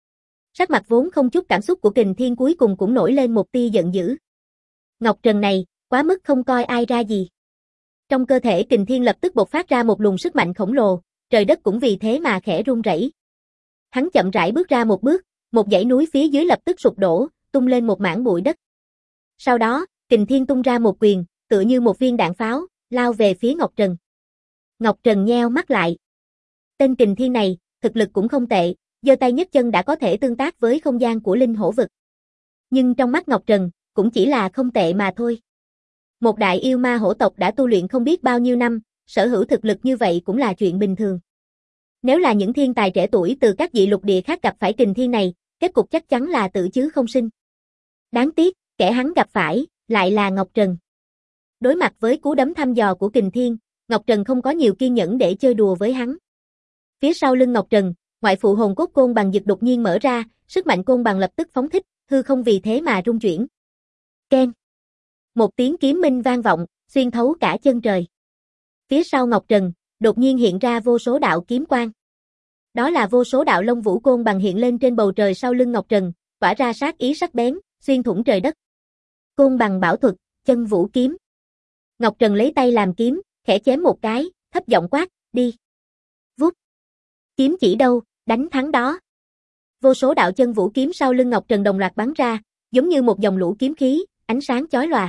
Sắc mặt vốn không chút cảm xúc của Kình Thiên cuối cùng cũng nổi lên một tia giận dữ. Ngọc Trần này, quá mức không coi ai ra gì. Trong cơ thể Kình Thiên lập tức bộc phát ra một luồng sức mạnh khổng lồ, trời đất cũng vì thế mà khẽ rung rẩy. Hắn chậm rãi bước ra một bước, một dãy núi phía dưới lập tức sụp đổ, tung lên một mảng bụi đất. Sau đó, Kình Thiên tung ra một quyền, tựa như một viên đạn pháo, lao về phía Ngọc Trần. Ngọc Trần nheo mắt lại. Tên Kình Thiên này, thực lực cũng không tệ, giơ tay nhấc chân đã có thể tương tác với không gian của linh hổ vực. Nhưng trong mắt Ngọc Trần, cũng chỉ là không tệ mà thôi. Một đại yêu ma hổ tộc đã tu luyện không biết bao nhiêu năm, sở hữu thực lực như vậy cũng là chuyện bình thường. Nếu là những thiên tài trẻ tuổi từ các dị lục địa khác gặp phải Kình Thiên này, kết cục chắc chắn là tử chứ không sinh. Đáng tiếc, kẻ hắn gặp phải, lại là Ngọc Trần. Đối mặt với cú đấm thăm dò của Kình Thiên, Ngọc Trần không có nhiều kiên nhẫn để chơi đùa với hắn. Phía sau lưng Ngọc Trần, ngoại phụ hồn cốt côn bằng dực đột nhiên mở ra, sức mạnh côn bằng lập tức phóng thích, hư không vì thế mà rung chuyển. Keng. Một tiếng kiếm minh vang vọng, xuyên thấu cả chân trời. Phía sau Ngọc Trần, đột nhiên hiện ra vô số đạo kiếm quang. Đó là vô số đạo lông vũ côn bằng hiện lên trên bầu trời sau lưng Ngọc Trần, tỏa ra sát ý sắc bén, xuyên thủng trời đất. Côn bằng bảo thuật, chân vũ kiếm. Ngọc Trần lấy tay làm kiếm, khẽ chém một cái, thấp giọng quát, đi. Vút. Kiếm chỉ đâu, đánh thắng đó. Vô số đạo chân vũ kiếm sau lưng Ngọc Trần đồng loạt bắn ra, giống như một dòng lũ kiếm khí, ánh sáng chói lòa.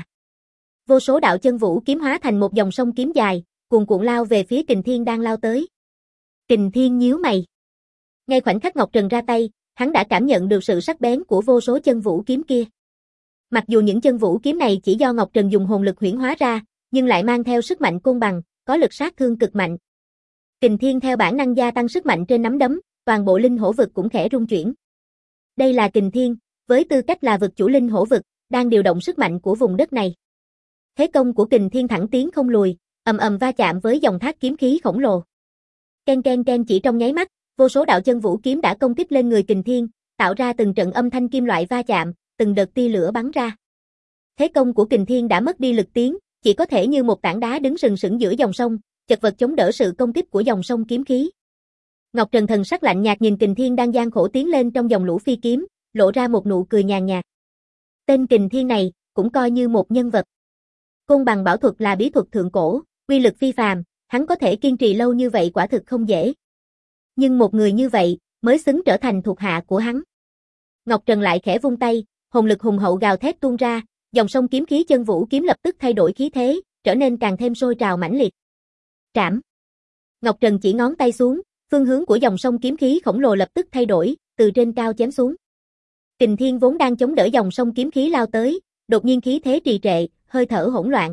Vô số đạo chân vũ kiếm hóa thành một dòng sông kiếm dài, cuồn cuộn lao về phía Kình Thiên đang lao tới. Kình Thiên nhíu mày. Ngay khoảnh khắc Ngọc Trần ra tay, Hắn đã cảm nhận được sự sắc bén của vô số chân vũ kiếm kia. Mặc dù những chân vũ kiếm này chỉ do Ngọc Trần dùng hồn lực huyễn hóa ra, nhưng lại mang theo sức mạnh côn bằng, có lực sát thương cực mạnh. Kình Thiên theo bản năng gia tăng sức mạnh trên nắm đấm, toàn bộ linh hổ vực cũng khẽ rung chuyển. Đây là Kình Thiên, với tư cách là vực chủ linh hổ vực, đang điều động sức mạnh của vùng đất này. Thế công của Kình Thiên thẳng tiến không lùi, ầm ầm va chạm với dòng thác kiếm khí khổng lồ. Ken ken ken, chỉ trong nháy mắt, vô số đạo chân vũ kiếm đã công kích lên người Kình Thiên, tạo ra từng trận âm thanh kim loại va chạm, từng đợt tia lửa bắn ra. Thế công của Kình Thiên đã mất đi lực tiến, chỉ có thể như một tảng đá đứng sừng sững giữa dòng sông, chật vật chống đỡ sự công kích của dòng sông kiếm khí. Ngọc Trần thần sắc lạnh nhạt nhìn Kình Thiên đang gian khổ tiến lên trong dòng lũ phi kiếm, lộ ra một nụ cười nhàn nhạt. Tên Kình Thiên này cũng coi như một nhân vật. Côn bằng bảo thuật là bí thuật thượng cổ, uy lực phi phàm, hắn có thể kiên trì lâu như vậy quả thực không dễ. Nhưng một người như vậy mới xứng trở thành thuộc hạ của hắn. Ngọc Trần lại khẽ vung tay, hồn lực hùng hậu gào thét tuôn ra, dòng sông kiếm khí chân vũ kiếm lập tức thay đổi khí thế, trở nên càng thêm sôi trào mãnh liệt. Trảm. Ngọc Trần chỉ ngón tay xuống, phương hướng của dòng sông kiếm khí khổng lồ lập tức thay đổi, từ trên cao chém xuống. Kình Thiên vốn đang chống đỡ dòng sông kiếm khí lao tới, đột nhiên khí thế trì trệ, hơi thở hỗn loạn.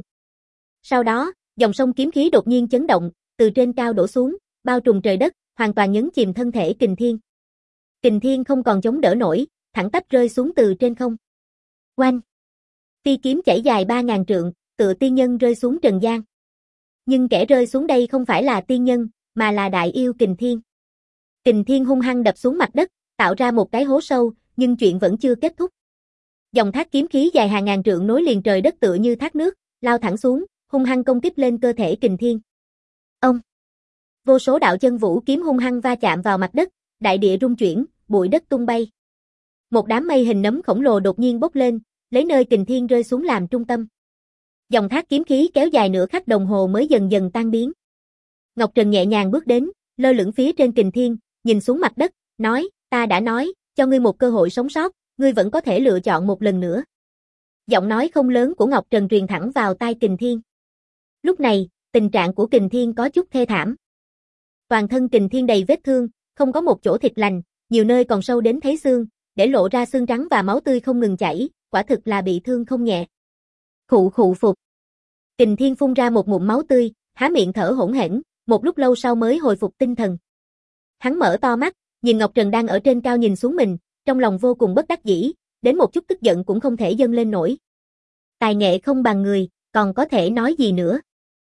Sau đó, dòng sông kiếm khí đột nhiên chấn động, từ trên cao đổ xuống, bao trùm trời đất, hoàn toàn nhấn chìm thân thể Kình Thiên. Kình Thiên không còn chống đỡ nổi, thẳng tắp rơi xuống từ trên không. Oanh! Phi kiếm chảy dài 3000 trượng, tựa tiên nhân rơi xuống trần gian. Nhưng kẻ rơi xuống đây không phải là tiên nhân, mà là đại yêu Kình Thiên. Kình Thiên hung hăng đập xuống mặt đất, tạo ra một cái hố sâu, nhưng chuyện vẫn chưa kết thúc. Dòng thác kiếm khí dài hàng ngàn trượng nối liền trời đất tựa như thác nước, lao thẳng xuống, hung hăng công kích lên cơ thể Kình Thiên. Ông! Vô số đạo chân vũ kiếm hung hăng va chạm vào mặt đất, đại địa rung chuyển, bụi đất tung bay. Một đám mây hình nấm khổng lồ đột nhiên bốc lên, lấy nơi Kình Thiên rơi xuống làm trung tâm. Dòng thác kiếm khí kéo dài nửa khắc đồng hồ mới dần dần tan biến. Ngọc Trần nhẹ nhàng bước đến, lơ lửng phía trên Kình Thiên, nhìn xuống mặt đất, nói, ta đã nói, cho ngươi một cơ hội sống sót, ngươi vẫn có thể lựa chọn một lần nữa. Giọng nói không lớn của Ngọc Trần truyền thẳng vào tai Kình Thiên. Lúc này, tình trạng của Kình Thiên có chút thê thảm. Toàn thân Kình Thiên đầy vết thương, không có một chỗ thịt lành, nhiều nơi còn sâu đến thấy xương, để lộ ra xương trắng và máu tươi không ngừng chảy, quả thực là bị thương không nhẹ. Khụ khụ phục. Kình Thiên phun ra một ngụm máu tươi, há miệng thở hổn hển, một lúc lâu sau mới hồi phục tinh thần. Hắn mở to mắt, nhìn Ngọc Trần đang ở trên cao nhìn xuống mình, trong lòng vô cùng bất đắc dĩ, đến một chút tức giận cũng không thể dâng lên nổi. Tài nghệ không bằng người, còn có thể nói gì nữa?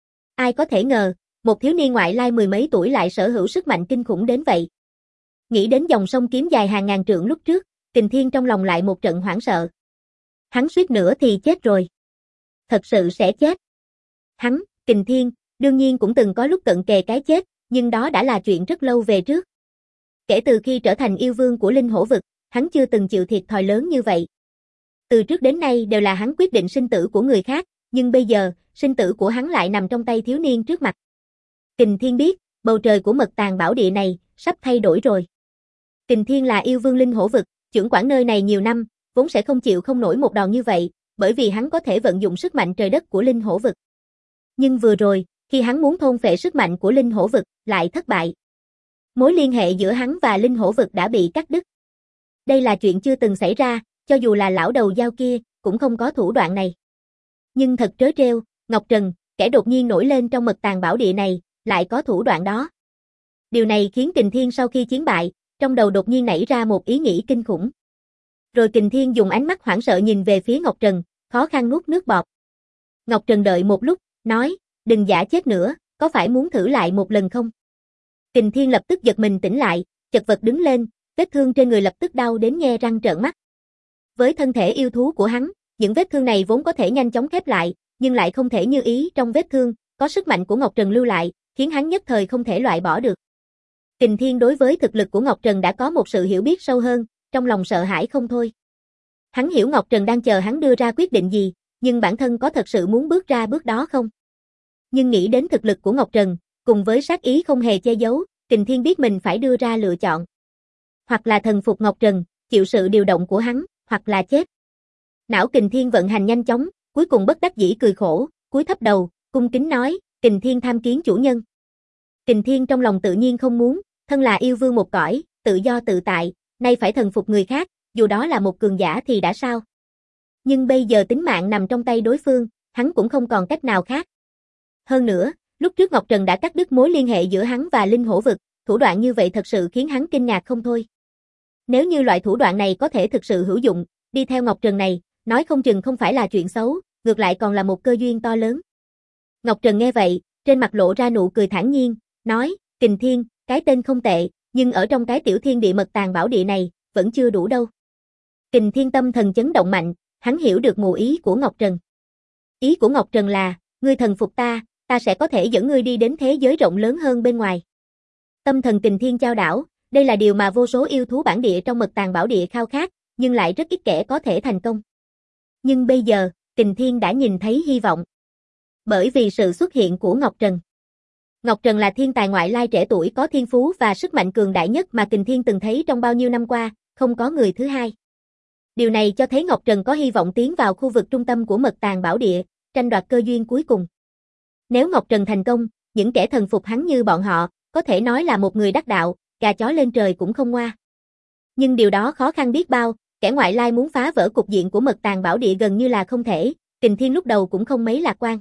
Ai có thể ngờ, một thiếu niên ngoại lai mười mấy tuổi lại sở hữu sức mạnh kinh khủng đến vậy. Nghĩ đến dòng sông kiếm dài hàng ngàn trượng lúc trước, Kình Thiên trong lòng lại một trận hoảng sợ. Hắn suýt nữa thì chết rồi. Thật sự sẽ chết. Hắn, Kình Thiên, đương nhiên cũng từng có lúc cận kề cái chết, nhưng đó đã là chuyện rất lâu về trước. Kể từ khi trở thành yêu vương của linh hổ vực, hắn chưa từng chịu thiệt thòi lớn như vậy. Từ trước đến nay đều là hắn quyết định sinh tử của người khác, nhưng bây giờ, sinh tử của hắn lại nằm trong tay thiếu niên trước mặt. Kình Thiên biết, bầu trời của Mật Tàng Bảo Địa này, sắp thay đổi rồi. Kình Thiên là yêu vương linh hổ vực, chưởng quản nơi này nhiều năm, vốn sẽ không chịu không nổi một đòn như vậy, bởi vì hắn có thể vận dụng sức mạnh trời đất của linh hổ vực. Nhưng vừa rồi, khi hắn muốn thôn phệ sức mạnh của linh hổ vực, lại thất bại. Mối liên hệ giữa hắn và linh hổ vực đã bị cắt đứt. Đây là chuyện chưa từng xảy ra, cho dù là lão đầu dao kia, cũng không có thủ đoạn này. Nhưng thật trớ trêu, Ngọc Trần, kẻ đột nhiên nổi lên trong Mật Tàng Bảo Địa này, lại có thủ đoạn đó. Điều này khiến Kình Thiên sau khi chiến bại, trong đầu đột nhiên nảy ra một ý nghĩ kinh khủng. Rồi Kình Thiên dùng ánh mắt hoảng sợ nhìn về phía Ngọc Trần, khó khăn nuốt nước bọt. Ngọc Trần đợi một lúc, nói, đừng giả chết nữa, có phải muốn thử lại một lần không? Kình Thiên lập tức giật mình tỉnh lại, chật vật đứng lên, vết thương trên người lập tức đau đến nhe răng trợn mắt. Với thân thể yêu thú của hắn, những vết thương này vốn có thể nhanh chóng khép lại, nhưng lại không thể như ý trong vết thương, có sức mạnh của Ngọc Trần lưu lại, khiến hắn nhất thời không thể loại bỏ được. Kình Thiên đối với thực lực của Ngọc Trần đã có một sự hiểu biết sâu hơn, trong lòng sợ hãi không thôi. Hắn hiểu Ngọc Trần đang chờ hắn đưa ra quyết định gì, nhưng bản thân có thật sự muốn bước ra bước đó không? Nhưng nghĩ đến thực lực của Ngọc Trần, cùng với sát ý không hề che giấu, Kình Thiên biết mình phải đưa ra lựa chọn. Hoặc là thần phục Ngọc Trần, chịu sự điều động của hắn, hoặc là chết. Não Kình Thiên vận hành nhanh chóng, cuối cùng bất đắc dĩ cười khổ, cúi thấp đầu, cung kính nói, Kình Thiên tham kiến chủ nhân. Kình Thiên trong lòng tự nhiên không muốn, thân là yêu vương một cõi, tự do tự tại, Nay phải thần phục người khác, dù đó là một cường giả thì đã sao? Nhưng bây giờ tính mạng nằm trong tay đối phương, hắn cũng không còn cách nào khác. Hơn nữa, lúc trước Ngọc Trần đã cắt đứt mối liên hệ giữa hắn và Linh Hổ Vực, thủ đoạn như vậy thật sự khiến hắn kinh ngạc không thôi. Nếu như loại thủ đoạn này có thể thực sự hữu dụng, đi theo Ngọc Trần này, nói không chừng không phải là chuyện xấu, ngược lại còn là một cơ duyên to lớn. Ngọc Trần nghe vậy, trên mặt lộ ra nụ cười thản nhiên, nói, Kình Thiên, cái tên không tệ, nhưng ở trong cái tiểu thiên địa mật tàng bảo địa này, vẫn chưa đủ đâu. Kình Thiên tâm thần chấn động mạnh, hắn hiểu được ngụ ý của Ngọc Trần. Ý của Ngọc Trần là, ngươi thần phục ta, ta sẽ có thể dẫn ngươi đi đến thế giới rộng lớn hơn bên ngoài. Tâm thần Kình Thiên chao đảo, đây là điều mà vô số yêu thú bản địa trong mật tàng bảo địa khao khát, nhưng lại rất ít kẻ có thể thành công. Nhưng bây giờ, Kình Thiên đã nhìn thấy hy vọng. Bởi vì sự xuất hiện của Ngọc Trần. Ngọc Trần là thiên tài ngoại lai trẻ tuổi có thiên phú và sức mạnh cường đại nhất mà Kình Thiên từng thấy trong bao nhiêu năm qua, không có người thứ hai. Điều này cho thấy Ngọc Trần có hy vọng tiến vào khu vực trung tâm của mật tàng bảo địa, tranh đoạt cơ duyên cuối cùng. Nếu Ngọc Trần thành công, những kẻ thần phục hắn như bọn họ, có thể nói là một người đắc đạo, gà chó lên trời cũng không ngoa. Nhưng điều đó khó khăn biết bao, kẻ ngoại lai muốn phá vỡ cục diện của mật tàng bảo địa gần như là không thể, Kình Thiên lúc đầu cũng không mấy lạc quan.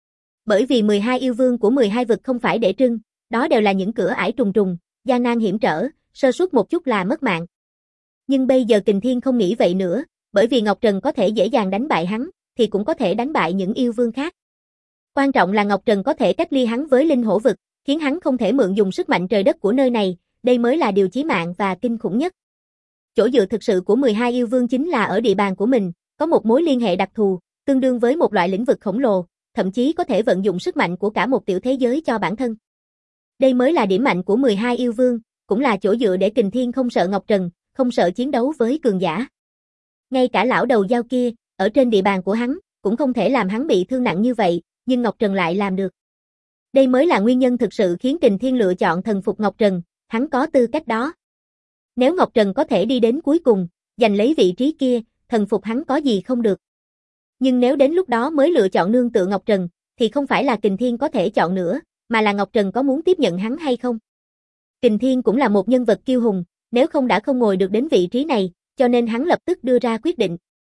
Bởi vì 12 yêu vương của 12 vực không phải để trưng, đó đều là những cửa ải trùng trùng, gian nan hiểm trở, sơ suất một chút là mất mạng. Nhưng bây giờ Kình Thiên không nghĩ vậy nữa, bởi vì Ngọc Trần có thể dễ dàng đánh bại hắn, thì cũng có thể đánh bại những yêu vương khác. Quan trọng là Ngọc Trần có thể cách ly hắn với Linh Hổ Vực, khiến hắn không thể mượn dùng sức mạnh trời đất của nơi này, đây mới là điều chí mạng và kinh khủng nhất. Chỗ dựa thực sự của 12 yêu vương chính là ở địa bàn của mình, có một mối liên hệ đặc thù, tương đương với một loại lĩnh vực khổng lồ, thậm chí có thể vận dụng sức mạnh của cả một tiểu thế giới cho bản thân. Đây mới là điểm mạnh của 12 yêu vương, cũng là chỗ dựa để Kình Thiên không sợ Ngọc Trần, không sợ chiến đấu với cường giả. Ngay cả lão đầu dao kia, ở trên địa bàn của hắn, cũng không thể làm hắn bị thương nặng như vậy, nhưng Ngọc Trần lại làm được. Đây mới là nguyên nhân thực sự khiến Kình Thiên lựa chọn thần phục Ngọc Trần, hắn có tư cách đó. Nếu Ngọc Trần có thể đi đến cuối cùng, giành lấy vị trí kia, thần phục hắn có gì không được. Nhưng nếu đến lúc đó mới lựa chọn nương tựa Ngọc Trần, thì không phải là Kình Thiên có thể chọn nữa, mà là Ngọc Trần có muốn tiếp nhận hắn hay không. Kình Thiên cũng là một nhân vật kiêu hùng, nếu không đã không ngồi được đến vị trí này, cho nên hắn lập tức đưa ra quyết định.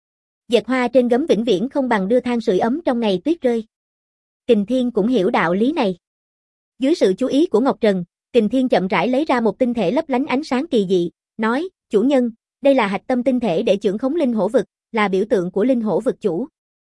Dệt hoa trên gấm vĩnh viễn không bằng đưa than sưởi ấm trong ngày tuyết rơi. Kình Thiên cũng hiểu đạo lý này. Dưới sự chú ý của Ngọc Trần, Kình Thiên chậm rãi lấy ra một tinh thể lấp lánh ánh sáng kỳ dị, nói, chủ nhân, đây là hạch tâm tinh thể để chưởng khống Linh Hổ Vực, là biểu tượng của Linh Hổ Vực chủ.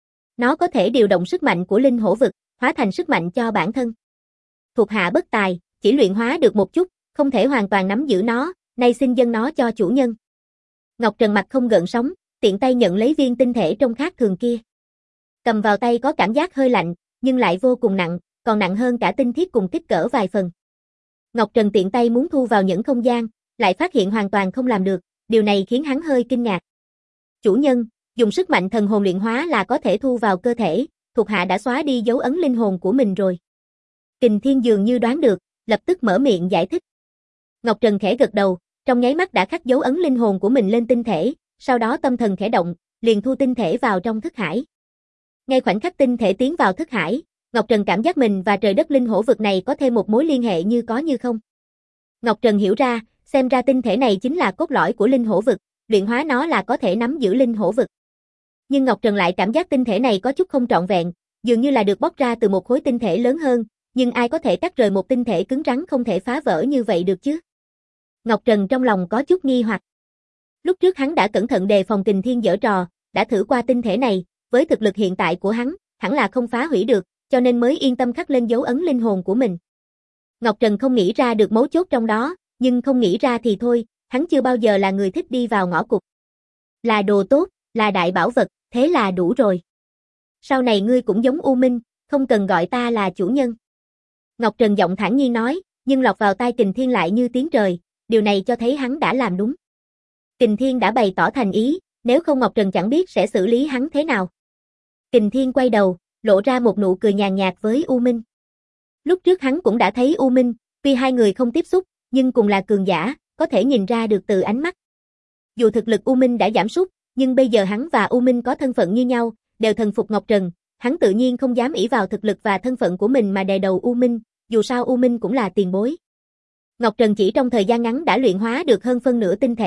Nó có thể điều động sức mạnh của Linh Hổ Vực, hóa thành sức mạnh cho bản thân. Thuộc hạ bất tài, chỉ luyện hóa được một chút, không thể hoàn toàn nắm giữ nó, nay xin dâng nó cho chủ nhân. Ngọc Trần mặt không gợn sóng, tiện tay nhận lấy viên tinh thể trông khác thường kia. Cầm vào tay có cảm giác hơi lạnh, nhưng lại vô cùng nặng, còn nặng hơn cả tinh thiết cùng kích cỡ vài phần. Ngọc Trần tiện tay muốn thu vào những không gian, lại phát hiện hoàn toàn không làm được, điều này khiến hắn hơi kinh ngạc. Chủ nhân, dùng sức mạnh thần hồn luyện hóa là có thể thu vào cơ thể, thuộc hạ đã xóa đi dấu ấn linh hồn của mình rồi. Kình Thiên dường như đoán được, lập tức mở miệng giải thích. Ngọc Trần khẽ gật đầu, trong nháy mắt đã khắc dấu ấn linh hồn của mình lên tinh thể, sau đó tâm thần khẽ động, liền thu tinh thể vào trong thức hải. Ngay khoảnh khắc tinh thể tiến vào thức hải, Ngọc Trần cảm giác mình và trời đất Linh Hổ Vực này có thêm một mối liên hệ như có như không. Ngọc Trần hiểu ra, xem ra tinh thể này chính là cốt lõi của Linh Hổ Vực, luyện hóa nó là có thể nắm giữ Linh Hổ Vực. Nhưng Ngọc Trần lại cảm giác tinh thể này có chút không trọn vẹn, dường như là được bóc ra từ một khối tinh thể lớn hơn, nhưng ai có thể cắt rời một tinh thể cứng rắn không thể phá vỡ như vậy được chứ? Ngọc Trần trong lòng có chút nghi hoặc. Lúc trước hắn đã cẩn thận đề phòng Kình Thiên giở trò, đã thử qua tinh thể này, với thực lực hiện tại của hắn, hẳn là không phá hủy được, cho nên mới yên tâm khắc lên dấu ấn linh hồn của mình. Ngọc Trần không nghĩ ra được mấu chốt trong đó, nhưng không nghĩ ra thì thôi, hắn chưa bao giờ là người thích đi vào ngõ cụt. Là đồ tốt, là đại bảo vật, thế là đủ rồi. Sau này ngươi cũng giống U Minh, không cần gọi ta là chủ nhân. Ngọc Trần giọng thản nhiên nói, nhưng lọt vào tai Kình Thiên lại như tiếng trời, điều này cho thấy hắn đã làm đúng. Kình Thiên đã bày tỏ thành ý, nếu không Ngọc Trần chẳng biết sẽ xử lý hắn thế nào. Kình Thiên quay đầu, lộ ra một nụ cười nhàn nhạt với U Minh. Lúc trước hắn cũng đã thấy U Minh, tuy hai người không tiếp xúc, nhưng cùng là cường giả, có thể nhìn ra được từ ánh mắt. Dù thực lực U Minh đã giảm sút, nhưng bây giờ hắn và U Minh có thân phận như nhau, đều thần phục Ngọc Trần, hắn tự nhiên không dám ỷ vào thực lực và thân phận của mình mà đè đầu U Minh, dù sao U Minh cũng là tiền bối. Ngọc Trần chỉ trong thời gian ngắn đã luyện hóa được hơn phân nửa tinh thể,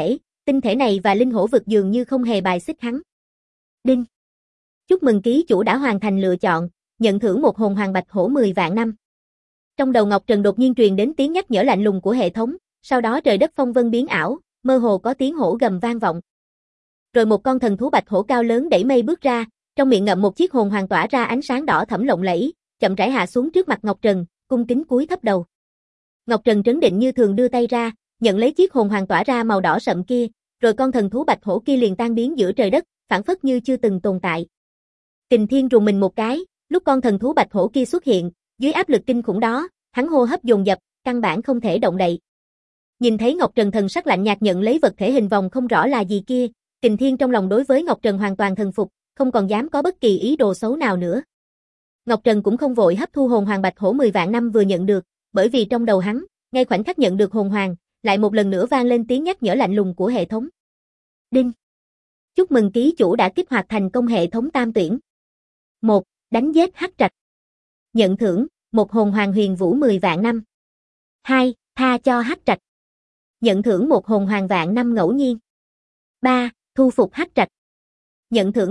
tinh thể này và linh hổ vực dường như không hề bài xích hắn. Đinh. Chúc mừng ký chủ đã hoàn thành lựa chọn, nhận thưởng một hồn hoàng bạch hổ 10 vạn năm. Trong đầu Ngọc Trần đột nhiên truyền đến tiếng nhắc nhở lạnh lùng của hệ thống, sau đó trời đất phong vân biến ảo, mơ hồ có tiếng hổ gầm vang vọng. Rồi một con thần thú bạch hổ cao lớn đẩy mây bước ra, trong miệng ngậm một chiếc hồn hoàng tỏa ra ánh sáng đỏ thẫm lộng lẫy, chậm rãi hạ xuống trước mặt Ngọc Trần, cung kính cúi thấp đầu. Ngọc Trần trấn định như thường đưa tay ra, nhận lấy chiếc hồn hoàng tỏa ra màu đỏ sậm kia, rồi con thần thú bạch hổ kia liền tan biến giữa trời đất, phảng phất như chưa từng tồn tại. Kình Thiên rùng mình một cái, lúc con thần thú bạch hổ kia xuất hiện, dưới áp lực kinh khủng đó, hắn hô hấp dồn dập, căn bản không thể động đậy. Nhìn thấy Ngọc Trần thần sắc lạnh nhạt nhận lấy vật thể hình vòng không rõ là gì kia, Kình Thiên trong lòng đối với Ngọc Trần hoàn toàn thần phục, không còn dám có bất kỳ ý đồ xấu nào nữa. Ngọc Trần cũng không vội hấp thu hồn hoàng bạch hổ 10 vạn năm vừa nhận được, bởi vì trong đầu hắn, ngay khoảnh khắc nhận được hồn hoàng, lại một lần nữa vang lên tiếng nhắc nhở lạnh lùng của hệ thống. Đinh. Chúc mừng ký chủ đã kích hoạt thành công hệ thống tam tuyển. 1. Đánh giết hắc trạch. Nhận thưởng, một hồn hoàng huyền vũ 10 vạn năm. 2. Tha cho hắc trạch. Nhận thưởng một hồn hoàng vạn năm ngẫu nhiên. 3. Thu phục hắc trạch. Nhận thưởng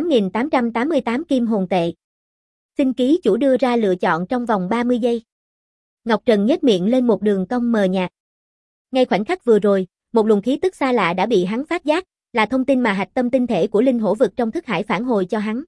88.888 kim hồn tệ. Xin ký chủ đưa ra lựa chọn trong vòng 30 giây. Ngọc Trần nhếch miệng lên một đường cong mờ nhạt. Ngay khoảnh khắc vừa rồi, một luồng khí tức xa lạ đã bị hắn phát giác, là thông tin mà hạch tâm tinh thể của linh hổ vực trong thức hải phản hồi cho hắn.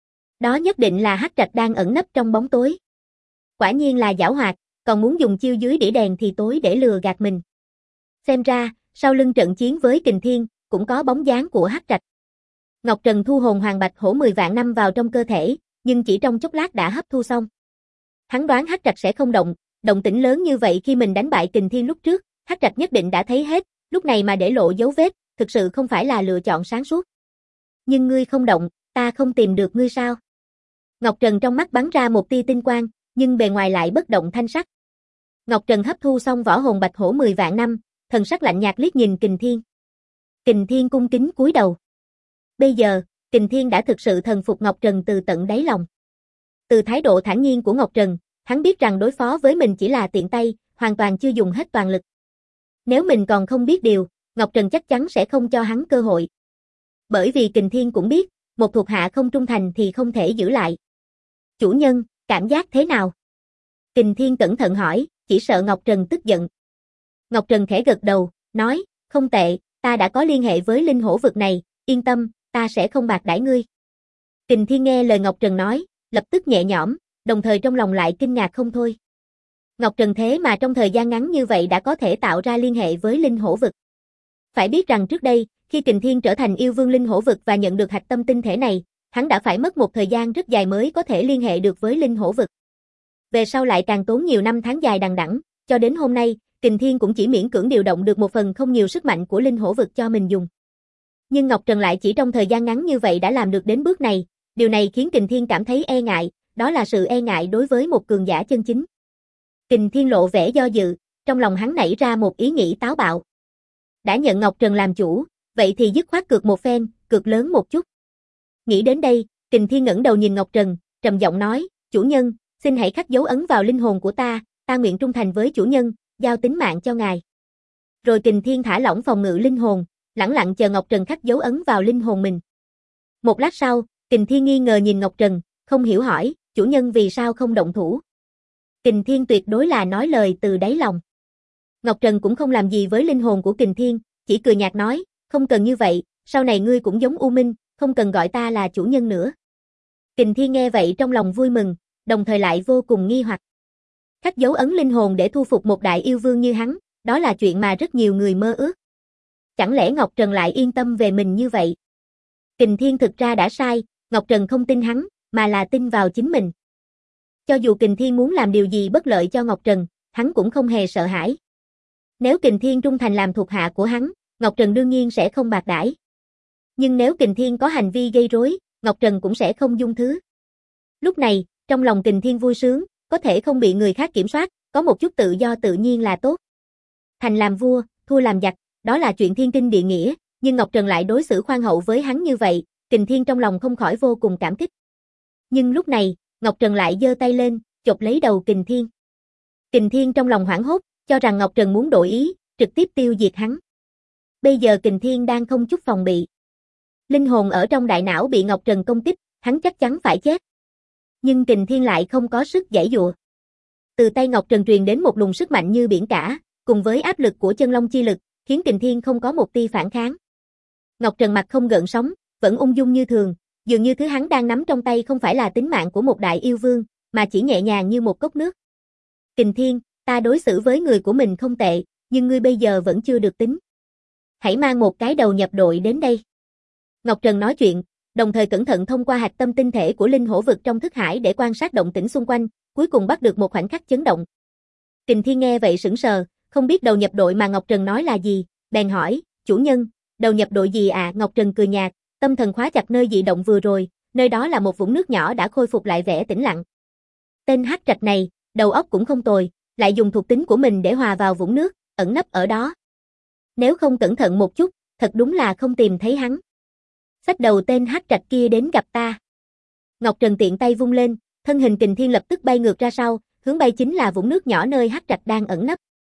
Đó nhất định là hắc trạch đang ẩn nấp trong bóng tối. Quả nhiên là giảo hoạt, còn muốn dùng chiêu dưới đĩa đèn thì tối để lừa gạt mình. Xem ra, sau lưng trận chiến với Kình Thiên, cũng có bóng dáng của hắc trạch. Ngọc Trần thu hồn hoàng bạch hổ 10 vạn năm vào trong cơ thể, nhưng chỉ trong chốc lát đã hấp thu xong. Hắn đoán hắc trạch sẽ không động tĩnh lớn như vậy khi mình đánh bại Kình Thiên lúc trước, hắc trạch nhất định đã thấy hết, lúc này mà để lộ dấu vết, thực sự không phải là lựa chọn sáng suốt. Nhưng ngươi không động, ta không tìm được ngươi sao? Ngọc Trần trong mắt bắn ra một tia tinh quang, nhưng bề ngoài lại bất động thanh sắc. Ngọc Trần hấp thu xong võ hồn bạch hổ 10 vạn năm, thần sắc lạnh nhạt liếc nhìn Kình Thiên. Kình Thiên cung kính cúi đầu. Bây giờ, Kình Thiên đã thực sự thần phục Ngọc Trần từ tận đáy lòng. Từ thái độ thản nhiên của Ngọc Trần, hắn biết rằng đối phó với mình chỉ là tiện tay, hoàn toàn chưa dùng hết toàn lực. Nếu mình còn không biết điều, Ngọc Trần chắc chắn sẽ không cho hắn cơ hội. Bởi vì Kình Thiên cũng biết, một thuộc hạ không trung thành thì không thể giữ lại. Chủ nhân, cảm giác thế nào? Kình Thiên cẩn thận hỏi, chỉ sợ Ngọc Trần tức giận. Ngọc Trần khẽ gật đầu, nói, không tệ, ta đã có liên hệ với linh hổ vực này, yên tâm, ta sẽ không bạc đãi ngươi. Kình Thiên nghe lời Ngọc Trần nói, lập tức nhẹ nhõm, đồng thời trong lòng lại kinh ngạc không thôi. Ngọc Trần thế mà trong thời gian ngắn như vậy đã có thể tạo ra liên hệ với linh hổ vực. Phải biết rằng trước đây, khi Kình Thiên trở thành yêu vương linh hổ vực và nhận được hạch tâm tinh thể này, hắn đã phải mất một thời gian rất dài mới có thể liên hệ được với linh hổ vực. Về sau lại càng tốn nhiều năm tháng dài đằng đẵng, cho đến hôm nay, Kình Thiên cũng chỉ miễn cưỡng điều động được một phần không nhiều sức mạnh của linh hổ vực cho mình dùng. Nhưng Ngọc Trần lại chỉ trong thời gian ngắn như vậy đã làm được đến bước này, điều này khiến Kình Thiên cảm thấy e ngại, đó là sự e ngại đối với một cường giả chân chính. Kình Thiên lộ vẻ do dự, trong lòng hắn nảy ra một ý nghĩ táo bạo. Đã nhận Ngọc Trần làm chủ, vậy thì dứt khoát cược một phen, cược lớn một chút. Nghĩ đến đây, Kình Thiên ngẩng đầu nhìn Ngọc Trần, trầm giọng nói, chủ nhân, xin hãy khắc dấu ấn vào linh hồn của ta nguyện trung thành với chủ nhân, giao tính mạng cho ngài. Rồi Kình Thiên thả lỏng phòng ngự linh hồn, lẳng lặng chờ Ngọc Trần khắc dấu ấn vào linh hồn mình. Một lát sau, Kình Thiên nghi ngờ nhìn Ngọc Trần, không hiểu hỏi, chủ nhân vì sao không động thủ. Kình Thiên tuyệt đối là nói lời từ đáy lòng. Ngọc Trần cũng không làm gì với linh hồn của Kình Thiên, chỉ cười nhạt nói, không cần như vậy, sau này ngươi cũng giống U Minh, không cần gọi ta là chủ nhân nữa. Kình Thiên nghe vậy trong lòng vui mừng, đồng thời lại vô cùng nghi hoặc. Khắc dấu ấn linh hồn để thu phục một đại yêu vương như hắn, đó là chuyện mà rất nhiều người mơ ước. Chẳng lẽ Ngọc Trần lại yên tâm về mình như vậy? Kình Thiên thực ra đã sai, Ngọc Trần không tin hắn, mà là tin vào chính mình. Cho dù Kình Thiên muốn làm điều gì bất lợi cho Ngọc Trần, hắn cũng không hề sợ hãi. Nếu Kình Thiên trung thành làm thuộc hạ của hắn, Ngọc Trần đương nhiên sẽ không bạc đãi. Nhưng nếu Kình Thiên có hành vi gây rối, Ngọc Trần cũng sẽ không dung thứ. Lúc này, trong lòng Kình Thiên vui sướng, có thể không bị người khác kiểm soát, có một chút tự do tự nhiên là tốt. Thành làm vua, thua làm giặc, đó là chuyện thiên kinh địa nghĩa, nhưng Ngọc Trần lại đối xử khoan hậu với hắn như vậy, Kình Thiên trong lòng không khỏi vô cùng cảm kích. Nhưng lúc này, Ngọc Trần lại giơ tay lên, chộp lấy đầu Kình Thiên. Kình Thiên trong lòng hoảng hốt, cho rằng Ngọc Trần muốn đổi ý, trực tiếp tiêu diệt hắn. Bây giờ Kình Thiên đang không chút phòng bị. Linh hồn ở trong đại não bị Ngọc Trần công kích, hắn chắc chắn phải chết. Nhưng Kình Thiên lại không có sức giãy giụa. Từ tay Ngọc Trần truyền đến một luồng sức mạnh như biển cả, cùng với áp lực của chân long chi lực, khiến Kình Thiên không có một tia phản kháng. Ngọc Trần mặt không gợn sóng, vẫn ung dung như thường, dường như thứ hắn đang nắm trong tay không phải là tính mạng của một đại yêu vương, mà chỉ nhẹ nhàng như một cốc nước. Kình Thiên, ta đối xử với người của mình không tệ, nhưng ngươi bây giờ vẫn chưa được tính. Hãy mang một cái đầu nhập đội đến đây. Ngọc Trần nói chuyện, đồng thời cẩn thận thông qua hạch tâm tinh thể của linh hổ vực trong thức hải để quan sát động tĩnh xung quanh, cuối cùng bắt được một khoảnh khắc chấn động. Kình Thiên nghe vậy sững sờ, không biết đầu nhập đội mà Ngọc Trần nói là gì, bèn hỏi, chủ nhân, đầu nhập đội gì à? Ngọc Trần cười nhạt, tâm thần khóa chặt nơi dị động vừa rồi, nơi đó là một vũng nước nhỏ đã khôi phục lại vẻ tĩnh lặng. Tên hắc trạch này, đầu óc cũng không tồi, lại dùng thuộc tính của mình để hòa vào vũng nước, ẩn nấp ở đó. Nếu không cẩn thận một chút, thật đúng là không tìm thấy hắn. Xách đầu tên hắc trạch kia đến gặp ta. Ngọc Trần tiện tay vung lên, thân hình Kình Thiên lập tức bay ngược ra sau, hướng bay chính là vũng nước nhỏ nơi hắc trạch đang ẩn nấp.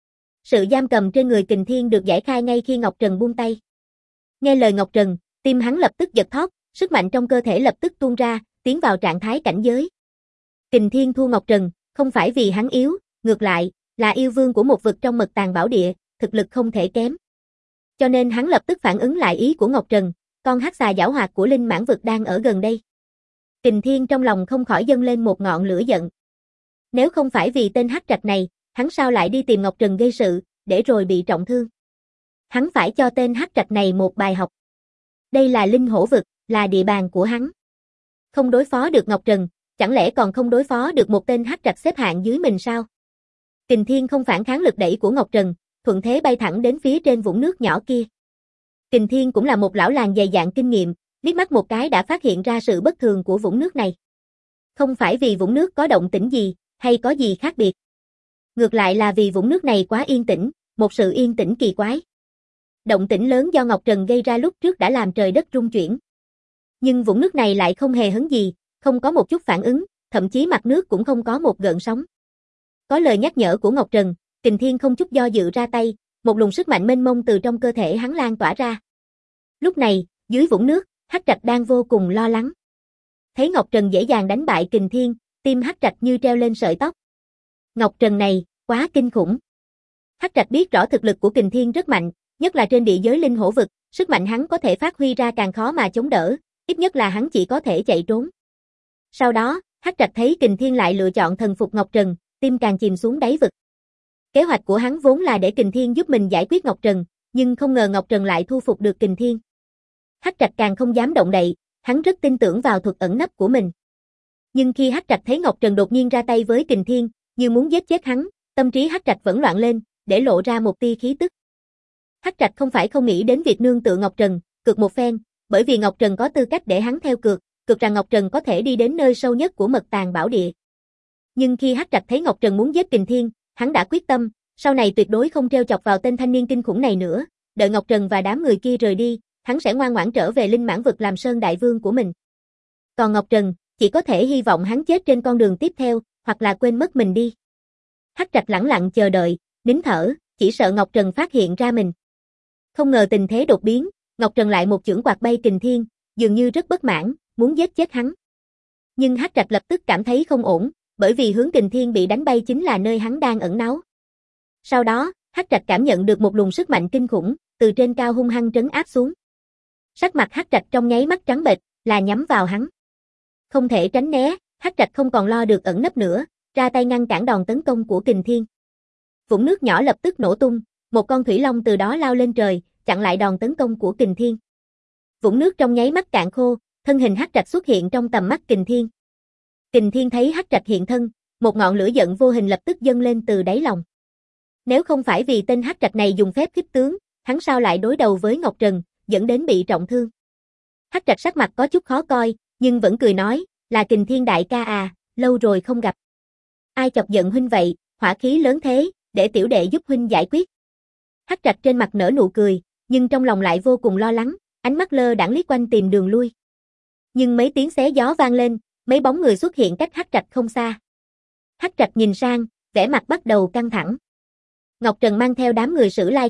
Sự giam cầm trên người Kình Thiên được giải khai ngay khi Ngọc Trần buông tay. Nghe lời Ngọc Trần, tim hắn lập tức giật thót, sức mạnh trong cơ thể lập tức tuôn ra, tiến vào trạng thái cảnh giới. Kình Thiên thua Ngọc Trần, không phải vì hắn yếu, ngược lại, là yêu vương của một vực trong Mật Tàng Bảo Địa, thực lực không thể kém. Cho nên hắn lập tức phản ứng lại ý của Ngọc Trần, con hắc xà giảo hoạt của Linh Mãn vực đang ở gần đây. Kình Thiên trong lòng không khỏi dâng lên một ngọn lửa giận. Nếu không phải vì tên hắc trạch này, hắn sao lại đi tìm Ngọc Trần gây sự, để rồi bị trọng thương. Hắn phải cho tên hắc trạch này một bài học. Đây là linh hổ vực, là địa bàn của hắn. Không đối phó được Ngọc Trần, chẳng lẽ còn không đối phó được một tên hắc trạch xếp hạng dưới mình sao? Kình Thiên không phản kháng lực đẩy của Ngọc Trần, thuận thế bay thẳng đến phía trên vũng nước nhỏ kia. Kình Thiên cũng là một lão làng dày dạn kinh nghiệm, liếc mắt một cái đã phát hiện ra sự bất thường của vũng nước này. Không phải vì vũng nước có động tĩnh gì, hay có gì khác biệt. Ngược lại là vì vũng nước này quá yên tĩnh, một sự yên tĩnh kỳ quái. Động tĩnh lớn do Ngọc Trần gây ra lúc trước đã làm trời đất rung chuyển. Nhưng vũng nước này lại không hề hấn gì, không có một chút phản ứng, thậm chí mặt nước cũng không có một gợn sóng. Có lời nhắc nhở của Ngọc Trần, Kình Thiên không chút do dự ra tay, một luồng sức mạnh mênh mông từ trong cơ thể hắn lan tỏa ra. Lúc này, dưới vũng nước, hắc trạch đang vô cùng lo lắng. Thấy Ngọc Trần dễ dàng đánh bại Kình Thiên, tim hắc trạch như treo lên sợi tóc. Ngọc Trần này, quá kinh khủng. Hắc trạch biết rõ thực lực của Kình Thiên rất mạnh, nhất là trên địa giới linh hổ vực, sức mạnh hắn có thể phát huy ra càng khó mà chống đỡ, ít nhất là hắn chỉ có thể chạy trốn. Sau đó, hắc trạch thấy Kình Thiên lại lựa chọn thần phục Ngọc Trần, tim càng chìm xuống đáy vực. Kế hoạch của hắn vốn là để Kình Thiên giúp mình giải quyết Ngọc Trần, nhưng không ngờ Ngọc Trần lại thu phục được Kình Thiên. Hắc trạch càng không dám động đậy, hắn rất tin tưởng vào thuật ẩn nấp của mình. Nhưng khi hắc trạch thấy Ngọc Trần đột nhiên ra tay với Kình Thiên, như muốn giết chết hắn, tâm trí hắc trạch vẫn loạn lên, để lộ ra một tia khí tức. Hắc trạch không phải không nghĩ đến việc nương tựa Ngọc Trần, cược một phen, bởi vì Ngọc Trần có tư cách để hắn theo cược rằng Ngọc Trần có thể đi đến nơi sâu nhất của Mật Tàng Bảo Địa. Nhưng khi hắc trạch thấy Ngọc Trần muốn giết Kình Thiên, hắn đã quyết tâm, sau này tuyệt đối không trêu chọc vào tên thanh niên kinh khủng này nữa, đợi Ngọc Trần và đám người kia rời đi, hắn sẽ ngoan ngoãn trở về Linh Mãn vực làm Sơn Đại Vương của mình. Còn Ngọc Trần, chỉ có thể hy vọng hắn chết trên con đường tiếp theo, hoặc là quên mất mình đi. Hắc trạch lẳng lặng chờ đợi, nín thở, chỉ sợ Ngọc Trần phát hiện ra mình. Không ngờ tình thế đột biến, Ngọc Trần lại một chưởng quạt bay Kình Thiên, dường như rất bất mãn, muốn giết chết hắn. Nhưng hắc trạch lập tức cảm thấy không ổn, bởi vì hướng Kình Thiên bị đánh bay chính là nơi hắn đang ẩn náu. Sau đó, hắc trạch cảm nhận được một luồng sức mạnh kinh khủng, từ trên cao hung hăng trấn áp xuống. Sắc mặt hắc trạch trong nháy mắt trắng bệch, là nhắm vào hắn. Không thể tránh né, hắc trạch không còn lo được ẩn nấp nữa, ra tay ngăn cản đòn tấn công của Kình Thiên. Vũng nước nhỏ lập tức nổ tung, một con thủy long từ đó lao lên trời, chặn lại đòn tấn công của Kình Thiên. Vũng nước trong nháy mắt cạn khô, thân hình hắc trạch xuất hiện trong tầm mắt Kình Thiên. Kình Thiên thấy hắc trạch hiện thân, một ngọn lửa giận vô hình lập tức dâng lên từ đáy lòng. Nếu không phải vì tên hắc trạch này dùng phép khích tướng, hắn sao lại đối đầu với Ngọc Trần, dẫn đến bị trọng thương. Hắc trạch sắc mặt có chút khó coi, nhưng vẫn cười nói, là Kình Thiên đại ca à, lâu rồi không gặp. Ai chọc giận huynh vậy, hỏa khí lớn thế, để tiểu đệ giúp huynh giải quyết. Hắc trạch trên mặt nở nụ cười, nhưng trong lòng lại vô cùng lo lắng, ánh mắt lơ đãng liếc quanh tìm đường lui. Nhưng mấy tiếng xé gió vang lên, mấy bóng người xuất hiện cách hắc trạch không xa. Hắc trạch nhìn sang, vẻ mặt bắt đầu căng thẳng. Ngọc Trần mang theo đám người Sử Lai khách,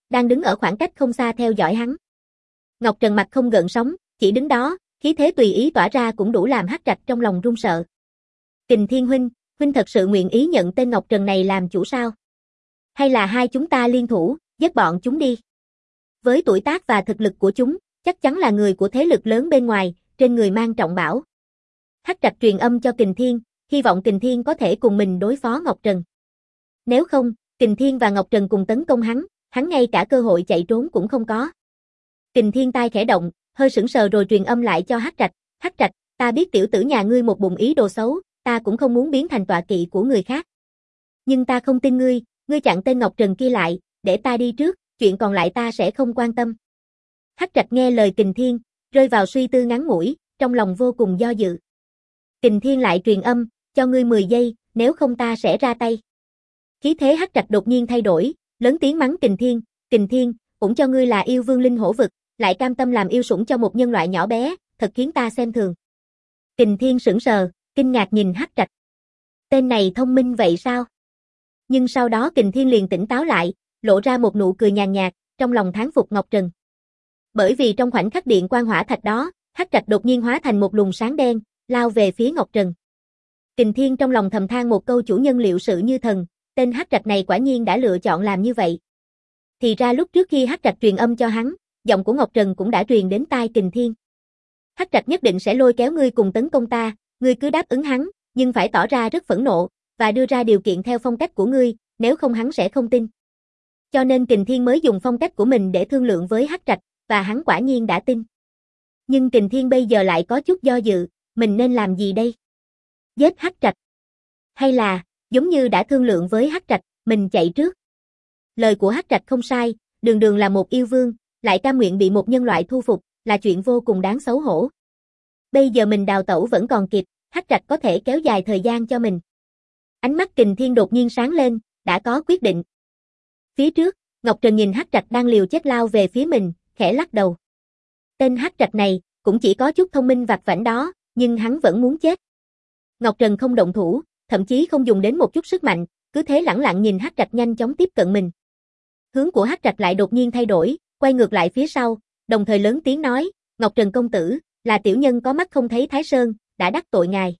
đang đứng ở khoảng cách không xa theo dõi hắn. Ngọc Trần mặt không gợn sóng, chỉ đứng đó, khí thế tùy ý tỏa ra cũng đủ làm Hắc Trạch trong lòng run sợ. Kình Thiên huynh thật sự nguyện ý nhận tên Ngọc Trần này làm chủ sao? Hay là hai chúng ta liên thủ, giết bọn chúng đi? Với tuổi tác và thực lực của chúng, chắc chắn là người của thế lực lớn bên ngoài, trên người mang trọng bảo. Hắc Trạch truyền âm cho Kình Thiên, hy vọng Kình Thiên có thể cùng mình đối phó Ngọc Trần. Nếu không, Kình Thiên và Ngọc Trần cùng tấn công hắn ngay cả cơ hội chạy trốn cũng không có. Kình Thiên tai khẽ động, hơi sững sờ rồi truyền âm lại cho Hắc Trạch. Hắc Trạch, ta biết tiểu tử nhà ngươi một bụng ý đồ xấu, ta cũng không muốn biến thành tọa kỵ của người khác. Nhưng ta không tin ngươi chặn tên Ngọc Trần kia lại, để ta đi trước, chuyện còn lại ta sẽ không quan tâm. Hắc Trạch nghe lời Kình Thiên, rơi vào suy tư ngắn ngủi, trong lòng vô cùng do dự. Kình Thiên lại truyền âm, cho ngươi 10 giây, nếu không ta sẽ ra tay. Khí thế Hắc Trạch đột nhiên thay đổi, lớn tiếng mắng Kình Thiên, cũng cho ngươi là yêu vương linh hổ vực, lại cam tâm làm yêu sủng cho một nhân loại nhỏ bé, thật khiến ta xem thường. Kình Thiên sững sờ, kinh ngạc nhìn Hắc Trạch. Tên này thông minh vậy sao? Nhưng sau đó Kình Thiên liền tỉnh táo lại, lộ ra một nụ cười nhàn nhạt, trong lòng thán phục Ngọc Trần. Bởi vì trong khoảnh khắc điện quang hỏa thạch đó, Hắc Trạch đột nhiên hóa thành một luồng sáng đen, lao về phía Ngọc Trần. Kình Thiên trong lòng thầm than một câu chủ nhân liệu sự như thần, tên Hắc Trạch này quả nhiên đã lựa chọn làm như vậy. Thì ra lúc trước khi Hắc Trạch truyền âm cho hắn, giọng của Ngọc Trần cũng đã truyền đến tai Kình Thiên. Hắc Trạch nhất định sẽ lôi kéo ngươi cùng tấn công ta, ngươi cứ đáp ứng hắn, nhưng phải tỏ ra rất phẫn nộ, và đưa ra điều kiện theo phong cách của ngươi, nếu không hắn sẽ không tin. Cho nên Kình Thiên mới dùng phong cách của mình để thương lượng với Hắc Trạch, và hắn quả nhiên đã tin. Nhưng Kình Thiên bây giờ lại có chút do dự, mình nên làm gì đây? Giết Hắc Trạch? Hay là, giống như đã thương lượng với Hắc Trạch, mình chạy trước? Lời của Hắc Trạch không sai, đường đường là một yêu vương, lại cam nguyện bị một nhân loại thu phục, là chuyện vô cùng đáng xấu hổ. Bây giờ mình đào tẩu vẫn còn kịp, Hắc Trạch có thể kéo dài thời gian cho mình. Ánh mắt Kình Thiên đột nhiên sáng lên, đã có quyết định. Phía trước, Ngọc Trần nhìn Hắc Trạch đang liều chết lao về phía mình, khẽ lắc đầu. Tên Hắc Trạch này, cũng chỉ có chút thông minh vặt vãnh đó, nhưng hắn vẫn muốn chết. Ngọc Trần không động thủ, thậm chí không dùng đến một chút sức mạnh, cứ thế lẳng lặng nhìn Hắc Trạch nhanh chóng tiếp cận mình. Hướng của Hắc Trạch lại đột nhiên thay đổi, quay ngược lại phía sau, đồng thời lớn tiếng nói, Ngọc Trần công tử, là tiểu nhân có mắt không thấy Thái Sơn, đã đắc tội ngài.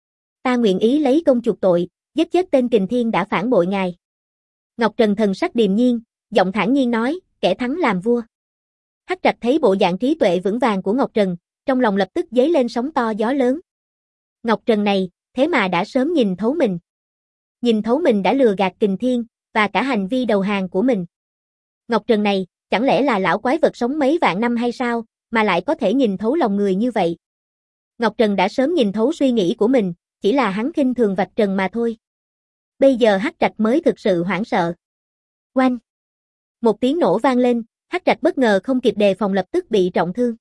Ta nguyện ý lấy công chuộc tội, giết chết tên Kình Thiên đã phản bội ngài. Ngọc Trần thần sắc điềm nhiên, giọng thản nhiên nói, kẻ thắng làm vua. Hắc Trạch thấy bộ dạng trí tuệ vững vàng của Ngọc Trần, trong lòng lập tức dấy lên sóng to gió lớn. Ngọc Trần này, thế mà đã sớm nhìn thấu mình. Nhìn thấu mình đã lừa gạt Kình Thiên, và cả hành vi đầu hàng của mình. Ngọc Trần này, chẳng lẽ là lão quái vật sống mấy vạn năm hay sao, mà lại có thể nhìn thấu lòng người như vậy. Ngọc Trần đã sớm nhìn thấu suy nghĩ của mình, chỉ là hắn khinh thường vạch trần mà thôi. Bây giờ Hắc Trạch mới thực sự hoảng sợ. Oanh! Một tiếng nổ vang lên, Hắc Trạch bất ngờ không kịp đề phòng lập tức bị trọng thương.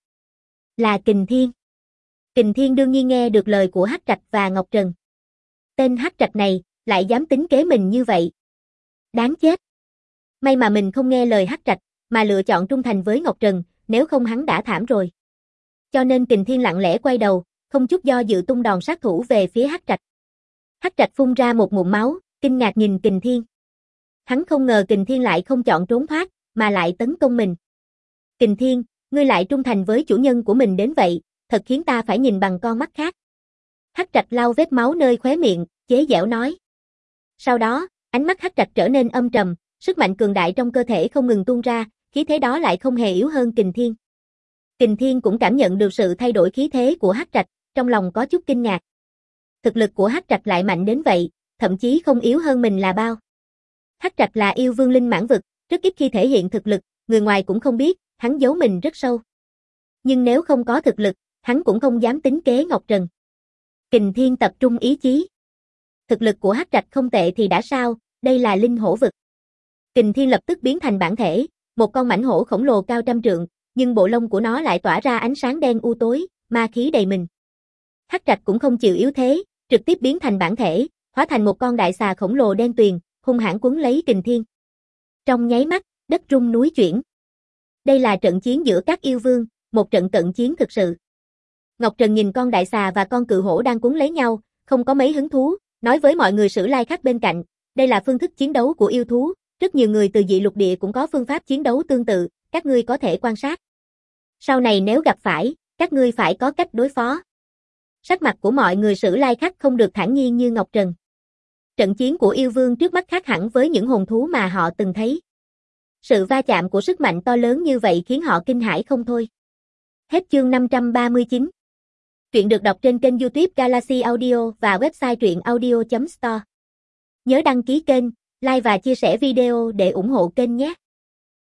Là Kình Thiên. Kình Thiên đương nhiên nghe được lời của Hắc Trạch và Ngọc Trần. Tên Hắc Trạch này, lại dám tính kế mình như vậy. Đáng chết. May mà mình không nghe lời Hắc Trạch, mà lựa chọn trung thành với Ngọc Trần, nếu không hắn đã thảm rồi. Cho nên Kình Thiên lặng lẽ quay đầu, không chút do dự tung đòn sát thủ về phía Hắc Trạch. Hắc Trạch phun ra một ngụm máu, kinh ngạc nhìn Kình Thiên. Hắn không ngờ Kình Thiên lại không chọn trốn thoát, mà lại tấn công mình. Kình Thiên, ngươi lại trung thành với chủ nhân của mình đến vậy, thật khiến ta phải nhìn bằng con mắt khác. Hắc Trạch lau vết máu nơi khóe miệng, chế giễu nói. Sau đó, ánh mắt Hắc Trạch trở nên âm trầm, sức mạnh cường đại trong cơ thể không ngừng tuôn ra, khí thế đó lại không hề yếu hơn Kình Thiên. Kình Thiên cũng cảm nhận được sự thay đổi khí thế của Hắc Trạch, trong lòng có chút kinh ngạc. Thực lực của Hắc Trạch lại mạnh đến vậy, thậm chí không yếu hơn mình là bao. Hắc Trạch là yêu vương linh mãn vực, rất ít khi thể hiện thực lực, người ngoài cũng không biết, hắn giấu mình rất sâu. Nhưng nếu không có thực lực, hắn cũng không dám tính kế Ngọc Trần. Kình Thiên tập trung ý chí. Thực lực của Hắc Trạch không tệ thì đã sao, đây là linh hổ vực. Kình Thiên lập tức biến thành bản thể, một con mãnh hổ khổng lồ cao trăm trượng, nhưng bộ lông của nó lại tỏa ra ánh sáng đen u tối, ma khí đầy mình. Hắc Trạch cũng không chịu yếu thế, trực tiếp biến thành bản thể, hóa thành một con đại xà khổng lồ đen tuyền, hung hãn quấn lấy Kình Thiên. Trong nháy mắt, đất rung núi chuyển. Đây là trận chiến giữa các yêu vương, một trận cận chiến thực sự. Ngọc Trần nhìn con đại xà và con cự hổ đang quấn lấy nhau, không có mấy hứng thú, nói với mọi người Sử Lai Khắc bên cạnh, đây là phương thức chiến đấu của yêu thú, Rất nhiều người từ dị lục địa cũng có phương pháp chiến đấu tương tự, các ngươi có thể quan sát. Sau này nếu gặp phải, các ngươi phải có cách đối phó. Sắc mặt của mọi người Sử Lai Khắc không được thản nhiên như Ngọc Trần. Trận chiến của yêu vương trước mắt khác hẳn với những hồn thú mà họ từng thấy. Sự va chạm của sức mạnh to lớn như vậy khiến họ kinh hãi không thôi. Hết chương 539. Truyện được đọc trên kênh YouTube Galaxy Audio và website truyệnaudio.store. Nhớ đăng ký kênh, like và chia sẻ video để ủng hộ kênh nhé.